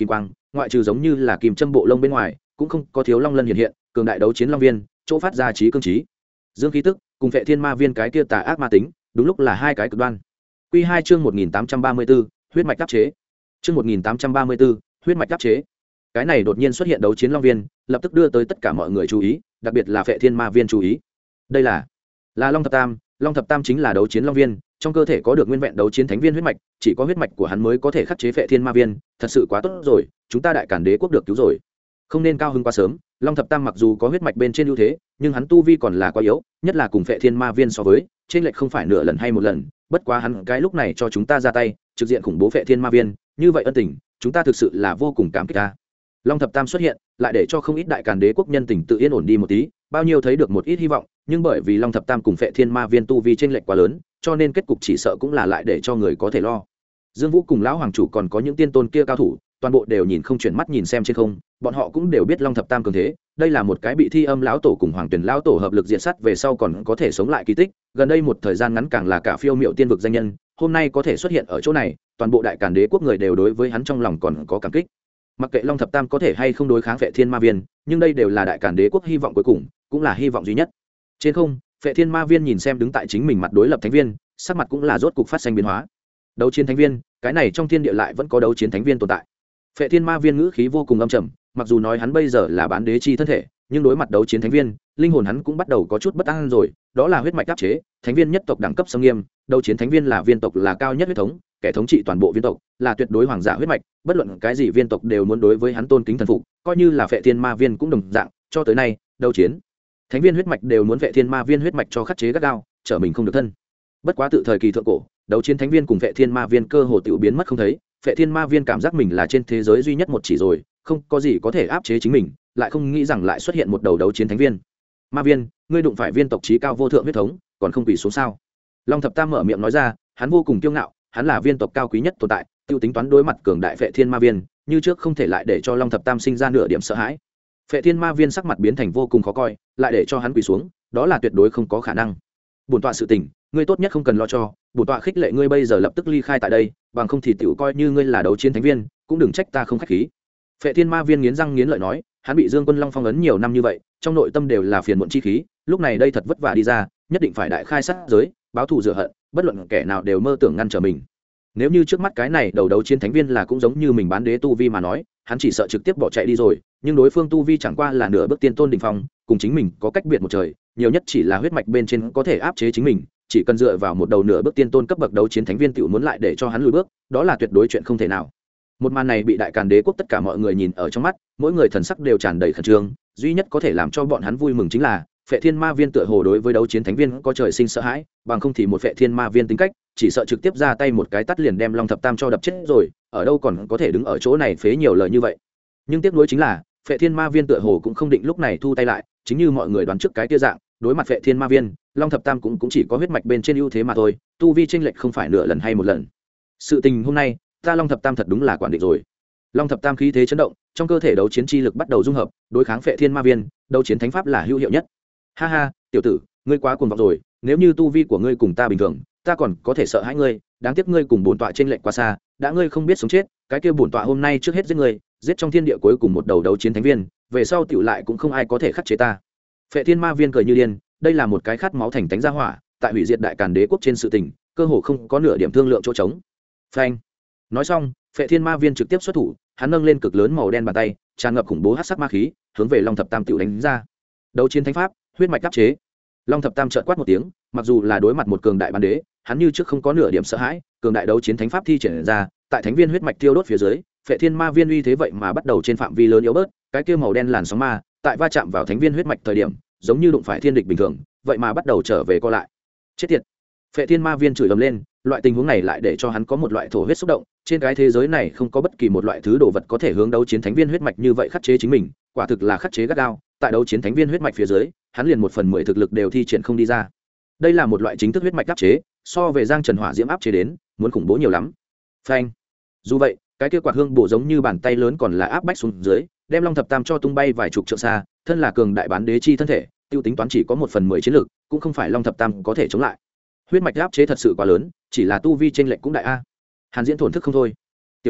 ngoại trừ giống như là kìm châm bộ lông bên ngoài cũng không có thiếu long lân hiện hiện, cường đại đấu chiến long viên chỗ phát ra trí cương trí dương khí tức cùng vệ thiên ma viên cái kia tà ác ma tính đúng lúc là hai cái cực đoan. Quy 2 chương 1834, huyết mạch đáp chế. Chương 1834, huyết mạch đáp chế. Cái này đột nhiên xuất hiện đấu chiến long viên, lập tức đưa tới tất cả mọi người chú ý, đặc biệt là vệ thiên ma viên chú ý. Đây là Long thập tam. Long thập tam chính là đấu chiến long viên, trong cơ thể có được nguyên vẹn đấu chiến thánh viên huyết mạch, chỉ có huyết mạch của hắn mới có thể khắc chế vệ thiên ma viên, thật sự quá tốt rồi, chúng ta đại cản đế quốc được cứu rồi. Không nên cao hứng quá sớm, Long thập tam mặc dù có huyết mạch bên trên ưu thế, nhưng hắn tu vi còn là quá yếu, nhất là cùng vệ thiên ma viên so với, trên lệch không phải nửa lần hay một lần, bất quá hắn cái lúc này cho chúng ta ra tay, trực diện khủng bố vệ thiên ma viên, như vậy ân tình, chúng ta thực sự là vô cùng cảm kích ta. Long thập tam xuất hiện, lại để cho không ít đại càn đế quốc nhân tình tự yên ổn đi một tí, bao nhiêu thấy được một ít hy vọng, nhưng bởi vì Long thập tam cùng vệ thiên ma viên tu vi trên lệch quá lớn, cho nên kết cục chỉ sợ cũng là lại để cho người có thể lo. Dương Vũ cùng lão hoàng chủ còn có những tiên tôn kia cao thủ, toàn bộ đều nhìn không chuyển mắt nhìn xem trên không, bọn họ cũng đều biết Long thập tam cường thế, đây là một cái bị Thi Âm lão tổ cùng Hoàng Tuyển lão tổ hợp lực diệt sát về sau còn có thể sống lại kỳ tích, gần đây một thời gian ngắn càng là cả phiêu miệu tiên vực danh nhân, hôm nay có thể xuất hiện ở chỗ này, toàn bộ đại càn đế quốc người đều đối với hắn trong lòng còn có cảm kích. Mặc kệ Long thập tam có thể hay không đối kháng vệ thiên ma viên, nhưng đây đều là đại càn đế quốc hy vọng cuối cùng, cũng là hy vọng duy nhất. Trên không, vệ thiên ma viên nhìn xem đứng tại chính mình mặt đối lập thánh viên, sắc mặt cũng là rốt cục phát sinh biến hóa. Đấu chiến thánh viên, cái này trong thiên địa lại vẫn có đấu chiến thánh viên tồn tại. Vệ thiên ma viên ngữ khí vô cùng âm trầm, mặc dù nói hắn bây giờ là bán đế chi thân thể, nhưng đối mặt đấu chiến thánh viên, linh hồn hắn cũng bắt đầu có chút bất an rồi, đó là huyết mạch áp chế, thánh viên nhất tộc đẳng cấp sông nghiêm, đấu chiến thánh viên là viên tộc là cao nhất huyết thống, kẻ thống trị toàn bộ viên tộc, là tuyệt đối hoàng giả huyết mạch, bất luận cái gì viên tộc đều muốn đối với hắn tôn kính thần phục, coi như là vệ thiên ma viên cũng đồng dạng, cho tới nay, đấu chiến thánh viên huyết mạch đều muốn vệ thiên ma viên huyết mạch cho khắc chế gắt gao, trở mình không được thân. Bất quá tự thời kỳ thượng cổ, đấu chiến thánh viên cùng vệ thiên ma viên cơ hồ tiểu biến mất không thấy, vệ thiên ma viên cảm giác mình là trên thế giới duy nhất một chỉ rồi, không có gì có thể áp chế chính mình, lại không nghĩ rằng lại xuất hiện một đầu đấu chiến thánh viên. Ma viên, ngươi đụng phải viên tộc trí cao vô thượng huyết thống, còn không quỳ xuống sao? Long thập tam mở miệng nói ra, hắn vô cùng kiêu ngạo, hắn là viên tộc cao quý nhất tồn tại, tiêu tính toán đối mặt cường đại vệ thiên ma viên, như trước không thể lại để cho Long thập tam sinh ra nửa điểm sợ hãi. Vệ thiên ma viên sắc mặt biến thành vô cùng khó coi, lại để cho hắn quỳ xuống, đó là tuyệt đối không có khả năng. Bổn tọa sự tình, ngươi tốt nhất không cần lo cho, bổn tọa khích lệ ngươi bây giờ lập tức ly khai tại đây, bằng không thì tiểu coi như ngươi là đấu chiến thánh viên, cũng đừng trách ta không khách khí. Vệ thiên ma viên nghiến răng nghiến lợi nói, hắn bị Dương Quân Long phong ấn nhiều năm như vậy, trong nội tâm đều là phiền muộn chi khí, lúc này đây thật vất vả đi ra, nhất định phải đại khai sát giới, báo thù rửa hận, bất luận kẻ nào đều mơ tưởng ngăn trở mình. Nếu như trước mắt cái này đầu đấu chiến thánh viên là cũng giống như mình bán đế tu vi mà nói, hắn chỉ sợ trực tiếp bỏ chạy đi rồi, nhưng đối phương tu vi chẳng qua là nửa bước tiên tôn đỉnh phong, cùng chính mình có cách biệt một trời, nhiều nhất chỉ là huyết mạch bên trên có thể áp chế chính mình, chỉ cần dựa vào một đầu nửa bước tiên tôn cấp bậc đấu chiến thánh viên tiểu muốn lại để cho hắn lùi bước, đó là tuyệt đối chuyện không thể nào. Một màn này bị đại càn đế quốc tất cả mọi người nhìn ở trong mắt, mỗi người thần sắc đều tràn đầy khẩn trương, duy nhất có thể làm cho bọn hắn vui mừng chính là Phệ Thiên Ma Viên tựa hồ đối với đấu chiến thánh viên có trời sinh sợ hãi, bằng không thì một Phệ Thiên Ma Viên tính cách, chỉ sợ trực tiếp ra tay một cái tát liền đem Long Thập Tam cho đập chết rồi, ở đâu còn có thể đứng ở chỗ này phế nhiều lời như vậy. Nhưng tiếc nuối chính là, Phệ Thiên Ma Viên tựa hồ cũng không định lúc này thu tay lại, chính như mọi người đoán trước cái kia dạng, đối mặt Phệ Thiên Ma Viên, Long Thập Tam cũng chỉ có huyết mạch bên trên ưu thế mà thôi, tu vi chênh lệch không phải nửa lần hay một lần. Sự tình hôm nay, ta Long Thập Tam thật đúng là quản định rồi. Long Thập Tam khí thế chấn động, trong cơ thể đấu chiến chi lực bắt đầu dung hợp, đối kháng Phệ Thiên Ma Viên, đấu chiến thánh pháp là hữu hiệu nhất. Ha ha, tiểu tử, ngươi quá cuồng vọng rồi, nếu như tu vi của ngươi cùng ta bình thường, ta còn có thể sợ hãi ngươi, đáng tiếc ngươi cùng bổn tọa trên lệnh quá xa, đã ngươi không biết sống chết, cái kia bổn tọa hôm nay trước hết giết ngươi, giết trong thiên địa cuối cùng một đầu đấu chiến thánh viên, về sau tiểu lại cũng không ai có thể khắc chế ta. Phệ Thiên Ma Viên cười như điên, đây là một cái khát máu thành tánh gia hỏa, tại hủy diệt đại càn đế quốc trên sự tình, cơ hồ không có nửa điểm thương lượng chỗ trống. Phanh. Nói xong, Phệ Thiên Ma Viên trực tiếp xuất thủ, hắn nâng lên cực lớn màu đen bàn tay, tràn ngập khủng bố hắc sắc ma khí, hướng về Long Thập Tam tiểu đánh ra. Đấu chiến thánh pháp, huyết mạch áp chế. Long Thập Tam chợt quát một tiếng, mặc dù là đối mặt một cường đại bán đế, hắn như trước không có nửa điểm sợ hãi, cường đại đấu chiến thánh pháp thi triển ra, tại thánh viên huyết mạch tiêu đốt phía dưới, Phệ Thiên Ma Viên uy thế vậy mà bắt đầu trên phạm vi lớn yếu bớt, cái kia màu đen làn sóng ma, tại va chạm vào thánh viên huyết mạch thời điểm, giống như đụng phải thiên địch bình thường, vậy mà bắt đầu trở về co lại. Chết tiệt. Phệ Thiên Ma Viên chửi ầm lên, loại tình huống này lại để cho hắn có một loại thổ huyết xúc động, trên cái thế giới này không có bất kỳ một loại thứ đồ vật có thể hướng đấu chiến thánh viên huyết mạch như vậy khắc chế chính mình, quả thực là khắc chế gắt gao, tại đấu chiến thánh viên huyết mạch phía dưới, hắn liền 1/10 thực lực đều thi triển không đi ra. Đây là một loại chính thức huyết mạch áp chế, so về Giang Trần Hỏa Diễm áp chế đến, muốn khủng bố nhiều lắm. Phanh. Dù vậy, cái kia quạt hương bổ giống như bàn tay lớn còn là áp bách xuống dưới, đem Long Thập Tam cho tung bay vài chục trượng xa, thân là cường đại bán đế chi thân thể, tiêu tính toán chỉ có 1/10 chiến lực, cũng không phải Long Thập Tam có thể chống lại. Huyết mạch áp chế thật sự quá lớn, chỉ là tu vi chênh lệch cũng đại a. Hàn Diễn thổn thức không thôi. Tiểu tử,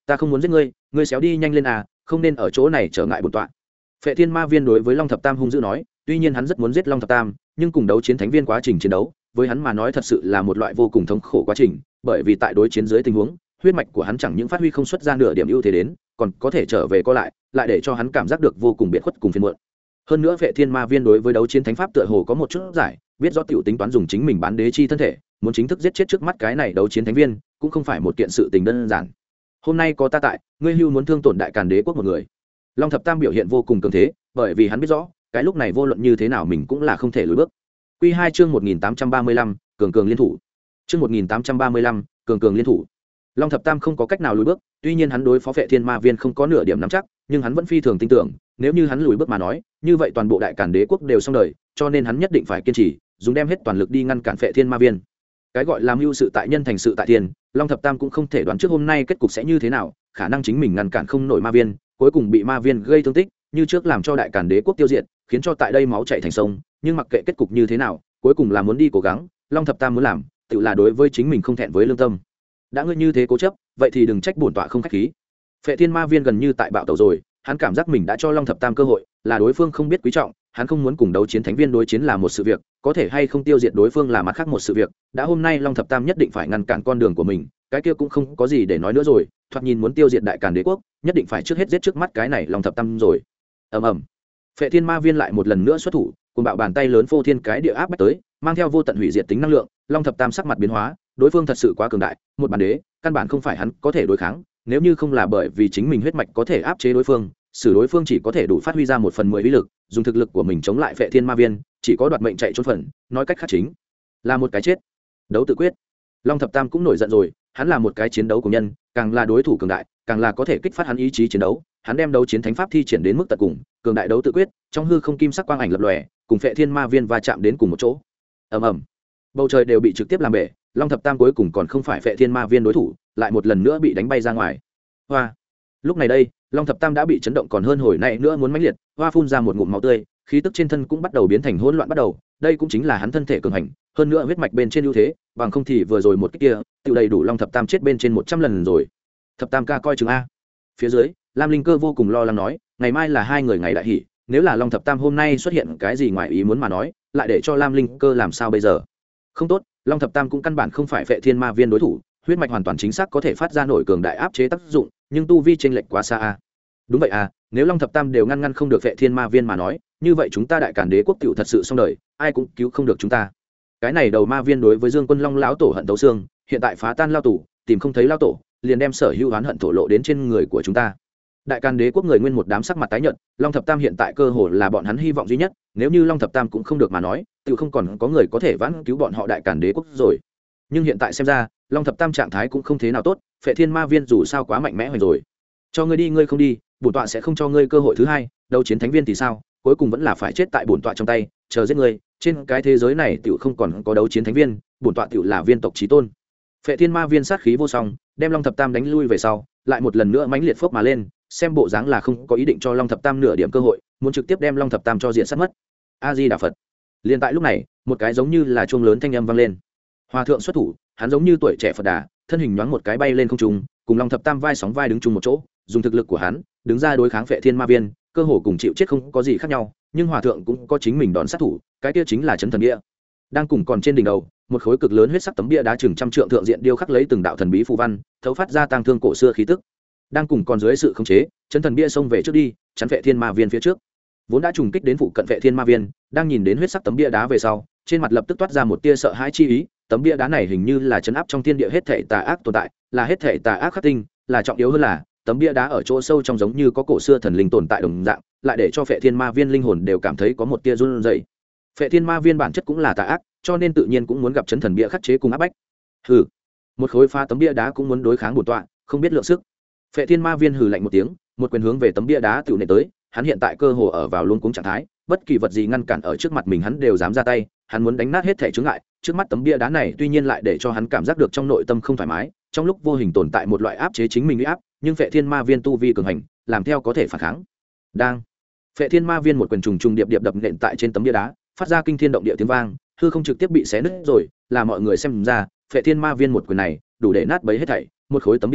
ta không muốn giết ngươi, ngươi xéo đi nhanh lên à, không nên ở chỗ này trở ngại bổn tọa. Phệ Thiên Ma Viên đối với Long Thập Tam hung dữ nói, tuy nhiên hắn rất muốn giết Long Thập Tam, nhưng cùng đấu chiến thánh viên quá trình chiến đấu, với hắn mà nói thật sự là một loại vô cùng thống khổ quá trình, bởi vì tại đối chiến dưới tình huống, huyết mạch của hắn chẳng những phát huy không xuất ra nửa điểm ưu thế đến, còn có thể trở về co lại để cho hắn cảm giác được vô cùng biệt khuất cùng phiền muộn. Hơn nữa Phệ Thiên Ma Viên đối với đấu chiến thánh pháp tựa hồ có một chút giải, biết rõ tiểu tính toán dùng chính mình bán đế chi thân thể, muốn chính thức giết chết trước mắt cái này đấu chiến thánh viên, cũng không phải một kiện sự tình đơn giản. Hôm nay có ta tại, ngươi hưu muốn thương tổn đại Càn Đế quốc một người. Long Thập Tam biểu hiện vô cùng cường thế, bởi vì hắn biết rõ, cái lúc này vô luận như thế nào mình cũng là không thể lùi bước. Quy 2 chương 1835, cường cường liên thủ. Chương 1835, cường cường liên thủ. Long Thập Tam không có cách nào lùi bước, tuy nhiên hắn đối phó Phệ Thiên Ma Viên không có nửa điểm nắm chắc, nhưng hắn vẫn phi thường tin tưởng, nếu như hắn lùi bước mà nói, như vậy toàn bộ đại Càn Đế quốc đều xong đời, cho nên hắn nhất định phải kiên trì, dùng đem hết toàn lực đi ngăn cản Phệ Thiên Ma Viên. Cái gọi là mưu sự tại nhân thành sự tại thiên, Long Thập Tam cũng không thể đoán trước hôm nay kết cục sẽ như thế nào, khả năng chính mình ngăn cản không nổi Ma Viên, cuối cùng bị Ma Viên gây thương tích, như trước làm cho đại Càn Đế quốc tiêu diệt, khiến cho tại đây máu chảy thành sông, nhưng mặc kệ kết cục như thế nào, cuối cùng là muốn đi cố gắng, Long Thập Tam muốn làm, tự là đối với chính mình không thẹn với lương tâm. Đã ngươi như thế cố chấp, vậy thì đừng trách bổn tọa không khách khí. Phệ Thiên Ma Viên gần như tại bạo tẩu rồi, hắn cảm giác mình đã cho Long Thập Tam cơ hội, là đối phương không biết quý trọng, hắn không muốn cùng đấu chiến thánh viên đối chiến là một sự việc, có thể hay không tiêu diệt đối phương là mặt khác một sự việc, đã hôm nay Long Thập Tam nhất định phải ngăn cản con đường của mình, cái kia cũng không có gì để nói nữa rồi, thoạt nhìn muốn tiêu diệt đại Càn Đế quốc, nhất định phải trước hết giết trước mắt cái này Long Thập Tam rồi. Ầm ầm. Phệ Thiên Ma Viên lại một lần nữa xuất thủ, cùng bạo bàn tay lớn phô thiên cái địa áp bách tới, mang theo vô tận hủy diệt tính năng lượng, Long Thập Tam sắc mặt biến hóa, đối phương thật sự quá cường đại, một bản đế, căn bản không phải hắn có thể đối kháng, nếu như không là bởi vì chính mình huyết mạch có thể áp chế đối phương, xử đối phương chỉ có thể đủ phát huy ra 1/10 uy lực, dùng thực lực của mình chống lại Phệ Thiên Ma Viên, chỉ có đoạt mệnh chạy trốn phần, nói cách khác chính là một cái chết. Đấu tự quyết. Long Thập Tam cũng nổi giận rồi, hắn là một cái chiến đấu của nhân, càng là đối thủ cường đại, càng là có thể kích phát hắn ý chí chiến đấu, hắn đem đấu chiến thánh pháp thi triển đến mức tận cùng, cường đại đấu tự quyết, trong hư không kim sắc quang ảnh lập lòe, cùng Phệ Thiên Ma Viên va chạm đến cùng một chỗ. Ầm ầm. Bầu trời đều bị trực tiếp làm bể, Long Thập Tam cuối cùng còn không phải Phệ Thiên Ma Viên đối thủ, lại một lần nữa bị đánh bay ra ngoài. Hoa. Lúc này đây, Long Thập Tam đã bị chấn động còn hơn hồi nãy nữa muốn mãnh liệt, hoa phun ra một ngụm máu tươi, khí tức trên thân cũng bắt đầu biến thành hỗn loạn bắt đầu, đây cũng chính là hắn thân thể cường hành, hơn nữa huyết mạch bên trên ưu thế, bằng không thì vừa rồi một cái kia, tiêu đầy đủ Long Thập Tam chết bên trên 100 lần rồi. Thập Tam ca coi chừng a. Phía dưới, Lam Linh Cơ vô cùng lo lắng nói, ngày mai là hai người ngày đại hỷ, nếu là Long Thập Tam hôm nay xuất hiện cái gì ngoài ý muốn mà nói, lại để cho Lam Linh Cơ làm sao bây giờ? Không tốt, Long Thập Tam cũng căn bản không phải Phệ Thiên Ma Viên đối thủ, huyết mạch hoàn toàn chính xác có thể phát ra nổi cường đại áp chế tác dụng, nhưng tu vi chênh lệch quá xa a. Đúng vậy à, nếu Long Thập Tam đều ngăn không được Phệ Thiên Ma Viên mà nói, như vậy chúng ta đại Càn Đế quốc tiểu thật sự xong đời, ai cũng cứu không được chúng ta. Cái này đầu Ma Viên đối với Dương Quân Long lão tổ hận tấu xương, hiện tại phá tan lao tù, tìm không thấy lao tổ, liền đem sở hữu oán hận thổ lộ đến trên người của chúng ta. Đại Càn Đế quốc người nguyên một đám sắc mặt tái nhợt, Long Thập Tam hiện tại cơ hồ là bọn hắn hy vọng duy nhất, nếu như Long Thập Tam cũng không được mà nói, tự không còn có người có thể vãn cứu bọn họ Đại Càn Đế quốc rồi. Nhưng hiện tại xem ra, Long Thập Tam trạng thái cũng không thế nào tốt, Phệ Thiên Ma Viên dù sao quá mạnh mẽ hoành rồi. Cho ngươi đi ngươi không đi, bổn tọa sẽ không cho ngươi cơ hội thứ hai, đấu chiến thánh viên thì sao, cuối cùng vẫn là phải chết tại bổn tọa trong tay, chờ giết ngươi, trên cái thế giới này tiểu không còn có đấu chiến thánh viên, bổn tọa tiểu là viên tộc chí tôn. Phệ Thiên Ma Viên sát khí vô song, đem Long Thập Tam đánh lui về sau, lại một lần nữa mãnh liệt phốc mà lên, xem bộ dáng là không có ý định cho Long Thập Tam nửa điểm cơ hội, muốn trực tiếp đem Long Thập Tam cho diện sát mất. A Di Đà Phật. Liên tại lúc này, một cái giống như là chuông lớn thanh âm vang lên. Hòa thượng xuất thủ, hắn giống như tuổi trẻ Phật Đà, thân hình nhoáng một cái bay lên không trung, cùng Long Thập Tam vai sóng vai đứng chung một chỗ, dùng thực lực của hắn, đứng ra đối kháng Phệ Thiên Ma Viên, cơ hồ cùng chịu chết không có gì khác nhau, nhưng hòa thượng cũng có chính mình đòn sát thủ, cái kia chính là Chấn Thần Bia. Đang cùng còn trên đỉnh đầu, một khối cực lớn huyết sắc tấm bia đá chừng trăm trượng thượng diện điêu khắc lấy từng đạo thần bí phù văn, thấu phát ra tang thương cổ xưa khí tức. Đang cùng còn dưới sự khống chế, Chấn Thần Bia xông về trước đi, chắn Phệ Thiên Ma Viên phía trước. Vốn đã trùng kích đến phụ cận Phệ Thiên Ma Viên, đang nhìn đến huyết sắc tấm bia đá về sau, trên mặt lập tức toát ra một tia sợ hãi chi ý, tấm bia đá này hình như là trấn áp trong thiên địa hết thảy tà ác tồn tại, là hết thảy tà ác khắc tinh, là trọng yếu hơn là tấm bia đá ở chỗ sâu trong giống như có cổ xưa thần linh tồn tại đồng dạng, lại để cho Phệ Thiên Ma Viên linh hồn đều cảm thấy có một tia run rẩy. Phệ Thiên Ma Viên bản chất cũng là tà ác, cho nên tự nhiên cũng muốn gặp chấn thần bia khắc chế cùng áp bách. Hừ, một khối pha tấm bia đá cũng muốn đối kháng bổn tọa, không biết lượng sức. Phệ Thiên Ma Viên hừ lạnh một tiếng, một quyền hướng về tấm bia đá tiểu nện tới, hắn hiện tại cơ hồ ở vào luống cuống trạng thái, bất kỳ vật gì ngăn cản ở trước mặt mình hắn đều dám ra tay, hắn muốn đánh nát hết thảy chướng ngại, trước mắt tấm bia đá này tuy nhiên lại để cho hắn cảm giác được trong nội tâm không thoải mái, trong lúc vô hình tồn tại một loại áp chế chính mình uy áp, nhưng Phệ Thiên Ma Viên tu vi cường hành, làm theo có thể phản kháng. Đang, Phệ Thiên Ma Viên một quyền trùng trùng điệp điệp đập nện tại trên tấm bia đá, phát ra kinh thiên động địa tiếng vang, hư không trực tiếp bị xé nứt rồi, là mọi người xem ra, Phệ Thiên Ma Viên một quyền này, đủ để nát bấy hết thảy, một khối tấm bia đá,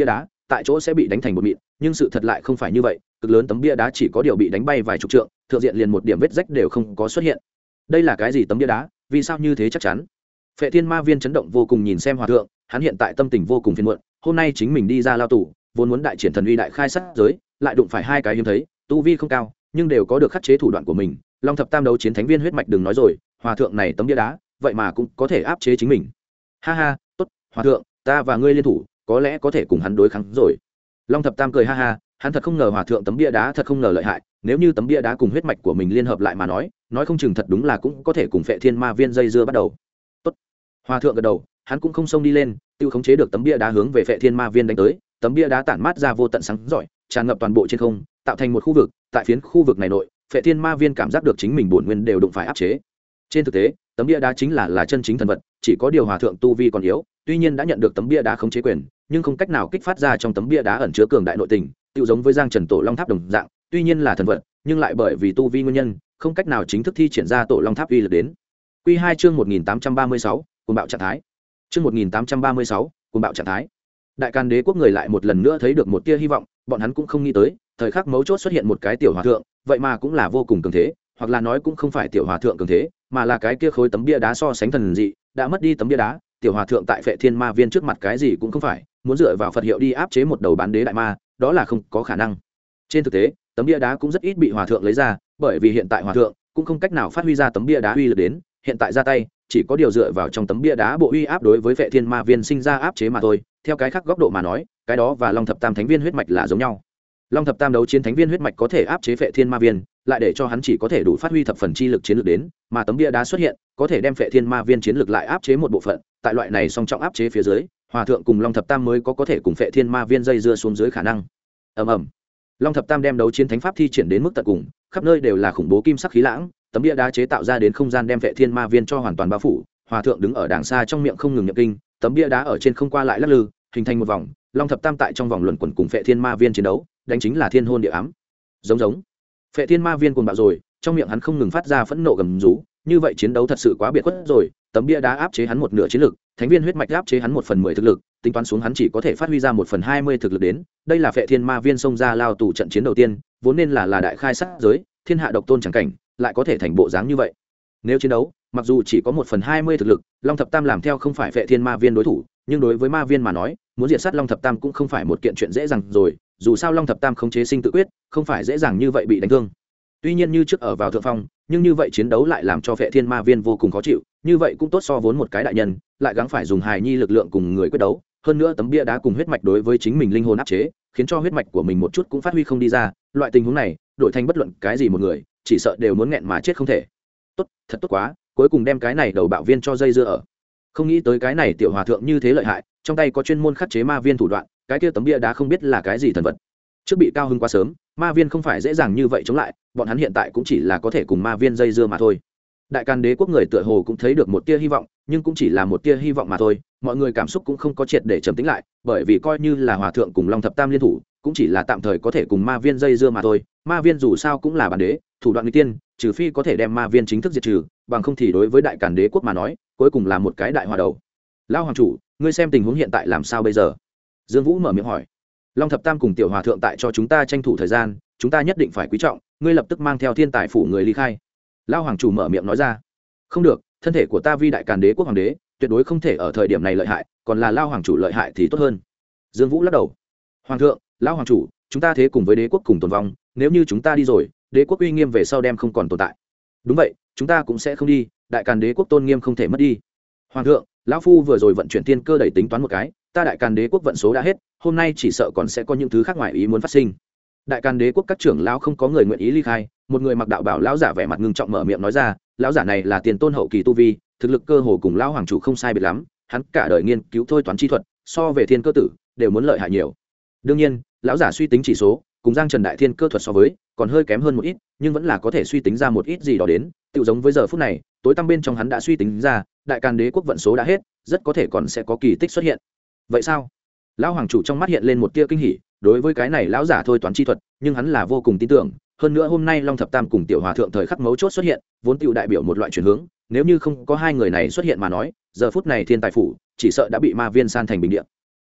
tại chỗ sẽ bị đánh thành một mịn, nhưng sự thật lại không phải như vậy, cực lớn tấm bia đá chỉ có điều bị đánh bay vài chục trượng, thượng diện liền một điểm vết rách đều không có xuất hiện. Đây là cái gì tấm bia đá, vì sao như thế chắc chắn? Phệ Thiên Ma Viên chấn động vô cùng nhìn xem hòa thượng, hắn hiện tại tâm tình vô cùng phiền muộn, hôm nay chính mình đi ra lao tù, vốn muốn đại triển thần uy đại khai sát giới, lại đụng phải hai cái hiếm thấy, tu vi không cao, nhưng đều có được khắc chế thủ đoạn của mình. Long thập tam đấu chiến thánh viên huyết mạch đừng nói rồi, hòa thượng này tấm bia đá, vậy mà cũng có thể áp chế chính mình. Ha ha, tốt, hòa thượng, ta và ngươi liên thủ, có lẽ có thể cùng hắn đối kháng rồi. Long thập tam cười ha ha, hắn thật không ngờ hòa thượng tấm bia đá thật không ngờ lợi hại, nếu như tấm bia đá cùng huyết mạch của mình liên hợp lại mà nói không chừng thật đúng là cũng có thể cùng Phệ Thiên Ma Viên dây dưa bắt đầu. Tốt. Hòa thượng gật đầu, hắn cũng không xông đi lên, tiêu khống chế được tấm bia đá hướng về Phệ Thiên Ma Viên đánh tới, tấm bia đá tản mát ra vô tận sáng rọi, tràn ngập toàn bộ trên không, tạo thành một khu vực, tại phiến khu vực này nội, Phệ Thiên Ma Viên cảm giác được chính mình bổn nguyên đều đụng phải áp chế. Trên thực tế, tấm bia đá chính là chân chính thần vật, chỉ có điều hòa thượng tu vi còn yếu, tuy nhiên đã nhận được tấm bia đá khống chế quyền, nhưng không cách nào kích phát ra trong tấm bia đá ẩn chứa cường đại nội tình, tiêu giống với Giang Trần Tổ Long Tháp đồng dạng, tuy nhiên là thần vật, nhưng lại bởi vì tu vi nguyên nhân, không cách nào chính thức thi triển ra Tổ Long Tháp uy lực đến. Quy 2 chương 1836, cuồng bạo trạng thái. Chương 1836, cuồng bạo trạng thái. Đại Càn Đế quốc người lại một lần nữa thấy được một tia hy vọng, bọn hắn cũng không nghĩ tới, thời khắc mấu chốt xuất hiện một cái tiểu hòa thượng, vậy mà cũng là vô cùng cường thế, hoặc là nói cũng không phải tiểu hòa thượng cường thế, mà là cái kia khối tấm bia đá so sánh thần dị, đã mất đi tấm bia đá, tiểu hòa thượng tại Phệ Thiên Ma Viên trước mặt cái gì cũng không phải, muốn dựa vào Phật hiệu đi áp chế một đầu bán đế đại ma, đó là không có khả năng. Trên thực tế, tấm bia đá cũng rất ít bị hòa thượng lấy ra, bởi vì hiện tại hòa thượng cũng không cách nào phát huy ra tấm bia đá uy lực đến, hiện tại ra tay chỉ có điều dựa vào trong tấm bia đá bộ uy áp đối với Phệ Thiên Ma Viên sinh ra áp chế mà thôi. Theo cái khác góc độ mà nói, cái đó và Long thập tam thánh viên huyết mạch là giống nhau. Long thập tam đấu chiến thánh viên huyết mạch có thể áp chế Phệ Thiên Ma Viên, lại để cho hắn chỉ có thể đủ phát huy thập phần chi lực chiến lược đến, mà tấm bia đá xuất hiện, có thể đem Phệ Thiên Ma Viên chiến lược lại áp chế một bộ phận, tại loại này song trọng áp chế phía dưới, hòa thượng cùng Long thập tam mới có thể cùng Phệ Thiên Ma Viên dây dưa xuống dưới khả năng. Ầm ầm. Long thập tam đem đấu chiến thánh pháp thi triển đến mức tận cùng, khắp nơi đều là khủng bố kim sắc khí lãng, tấm bia đá chế tạo ra đến không gian đem Phệ Thiên Ma Viên cho hoàn toàn bao phủ. Hòa thượng đứng ở đàng xa trong miệng không ngừng niệm kinh, tấm bia đá ở trên không qua lại lắc lư, hình thành một vòng. Long thập tam tại trong vòng luẩn quẩn cùng Phệ Thiên Ma Viên chiến đấu, đánh chính là thiên hôn địa ám. Giống Phệ Thiên Ma Viên cuồng bạo rồi, trong miệng hắn không ngừng phát ra phẫn nộ gầm rú, như vậy chiến đấu thật sự quá biệt khuất rồi, tấm bia đá áp chế hắn một nửa chiến lực, thánh viên huyết mạch áp chế hắn 1/10 thực lực, tính toán xuống hắn chỉ có thể phát huy ra 1/20 thực lực đến, đây là Phệ Thiên Ma Viên xông ra lao tù trận chiến đầu tiên, vốn nên là đại khai sát giới, thiên hạ độc tôn chẳng cảnh, lại có thể thành bộ dáng như vậy. Nếu chiến đấu, mặc dù chỉ có 1/20 thực lực, Long thập tam làm theo không phải Phệ Thiên Ma Viên đối thủ, nhưng đối với Ma Viên mà nói, muốn diệt sát Long thập tam cũng không phải một kiện chuyện dễ dàng rồi, dù sao Long thập tam khống chế sinh tự quyết, không phải dễ dàng như vậy bị đánh thương. Tuy nhiên như trước ở vào thượng phong, nhưng như vậy chiến đấu lại làm cho Phệ Thiên Ma Viên vô cùng khó chịu, như vậy cũng tốt so vốn một cái đại nhân, lại gắng phải dùng hài nhi lực lượng cùng người quyết đấu, hơn nữa tấm bia đá cùng huyết mạch đối với chính mình linh hồn áp chế, khiến cho huyết mạch của mình một chút cũng phát huy không đi ra, loại tình huống này, đổi thành bất luận cái gì một người, chỉ sợ đều muốn nghẹn mà chết không thể. Tốt, thật tốt quá, cuối cùng đem cái này đầu bạo viên cho dây dưa ở. Không nghĩ tới cái này tiểu hòa thượng như thế lợi hại, trong tay có chuyên môn khắc chế ma viên thủ đoạn, cái kia tấm bia đá không biết là cái gì thần vật. Trước bị cao hứng quá sớm, ma viên không phải dễ dàng như vậy chống lại, bọn hắn hiện tại cũng chỉ là có thể cùng ma viên dây dưa mà thôi. Đại Càn Đế quốc người tựa hồ cũng thấy được một tia hy vọng, nhưng cũng chỉ là một tia hy vọng mà thôi, mọi người cảm xúc cũng không có triệt để trầm tĩnh lại, bởi vì coi như là hòa thượng cùng Long thập tam liên thủ, cũng chỉ là tạm thời có thể cùng ma viên dây dưa mà thôi. Ma viên dù sao cũng là bản đế, thủ đoạn nguy tiên, trừ phi có thể đem ma viên chính thức diệt trừ, bằng không thì đối với Đại Càn Đế quốc mà nói, cuối cùng là một cái đại hòa đầu. Lão hoàng chủ, ngươi xem tình huống hiện tại làm sao bây giờ? Dương Vũ mở miệng hỏi. Long thập tam cùng tiểu hòa thượng tại cho chúng ta tranh thủ thời gian, chúng ta nhất định phải quý trọng, ngươi lập tức mang theo thiên tài phủ người ly khai. Lão hoàng chủ mở miệng nói ra. Không được, thân thể của ta vi Đại Càn Đế quốc hoàng đế, tuyệt đối không thể ở thời điểm này lợi hại, còn là Lão hoàng chủ lợi hại thì tốt hơn. Dương Vũ lắc đầu. Hoàng thượng, Lão hoàng chủ, chúng ta thế cùng với đế quốc cùng tồn vong, nếu như chúng ta đi rồi, đế quốc uy nghiêm về sau đem không còn tồn tại. Đúng vậy, chúng ta cũng sẽ không đi, Đại Càn Đế quốc tôn nghiêm không thể mất đi. Hoàng thượng, lão phu vừa rồi vận chuyển tiên cơ đẩy tính toán một cái, ta Đại Càn Đế quốc vận số đã hết, hôm nay chỉ sợ còn sẽ có những thứ khác ngoài ý muốn phát sinh. Đại Càn Đế quốc các trưởng lão không có người nguyện ý ly khai, một người mặc đạo bảo lão giả vẻ mặt ngưng trọng mở miệng nói ra, lão giả này là tiền tôn hậu kỳ tu vi, thực lực cơ hồ cùng lão hoàng chủ không sai biệt lắm, hắn cả đời nghiên cứu thôi toán chi thuật, so về thiên cơ tử đều muốn lợi hại nhiều. Đương nhiên, lão giả suy tính chỉ số cùng Giang Trần đại thiên cơ thuật so với còn hơi kém hơn một ít, nhưng vẫn là có thể suy tính ra một ít gì đó đến, tự giống với giờ phút này, tối tăm bên trong hắn đã suy tính ra, Đại Càn Đế quốc vận số đã hết, rất có thể còn sẽ có kỳ tích xuất hiện. Vậy sao? Lão hoàng chủ trong mắt hiện lên một tia kinh hỉ, đối với cái này lão giả thôi toán chi thuật, nhưng hắn là vô cùng tin tưởng, hơn nữa hôm nay Long thập tam cùng tiểu hòa thượng thời khắc mấu chốt xuất hiện, vốn tiểu đại biểu một loại chuyển hướng, nếu như không có hai người này xuất hiện mà nói, giờ phút này thiên tài phủ chỉ sợ đã bị ma viên san thành bình địa.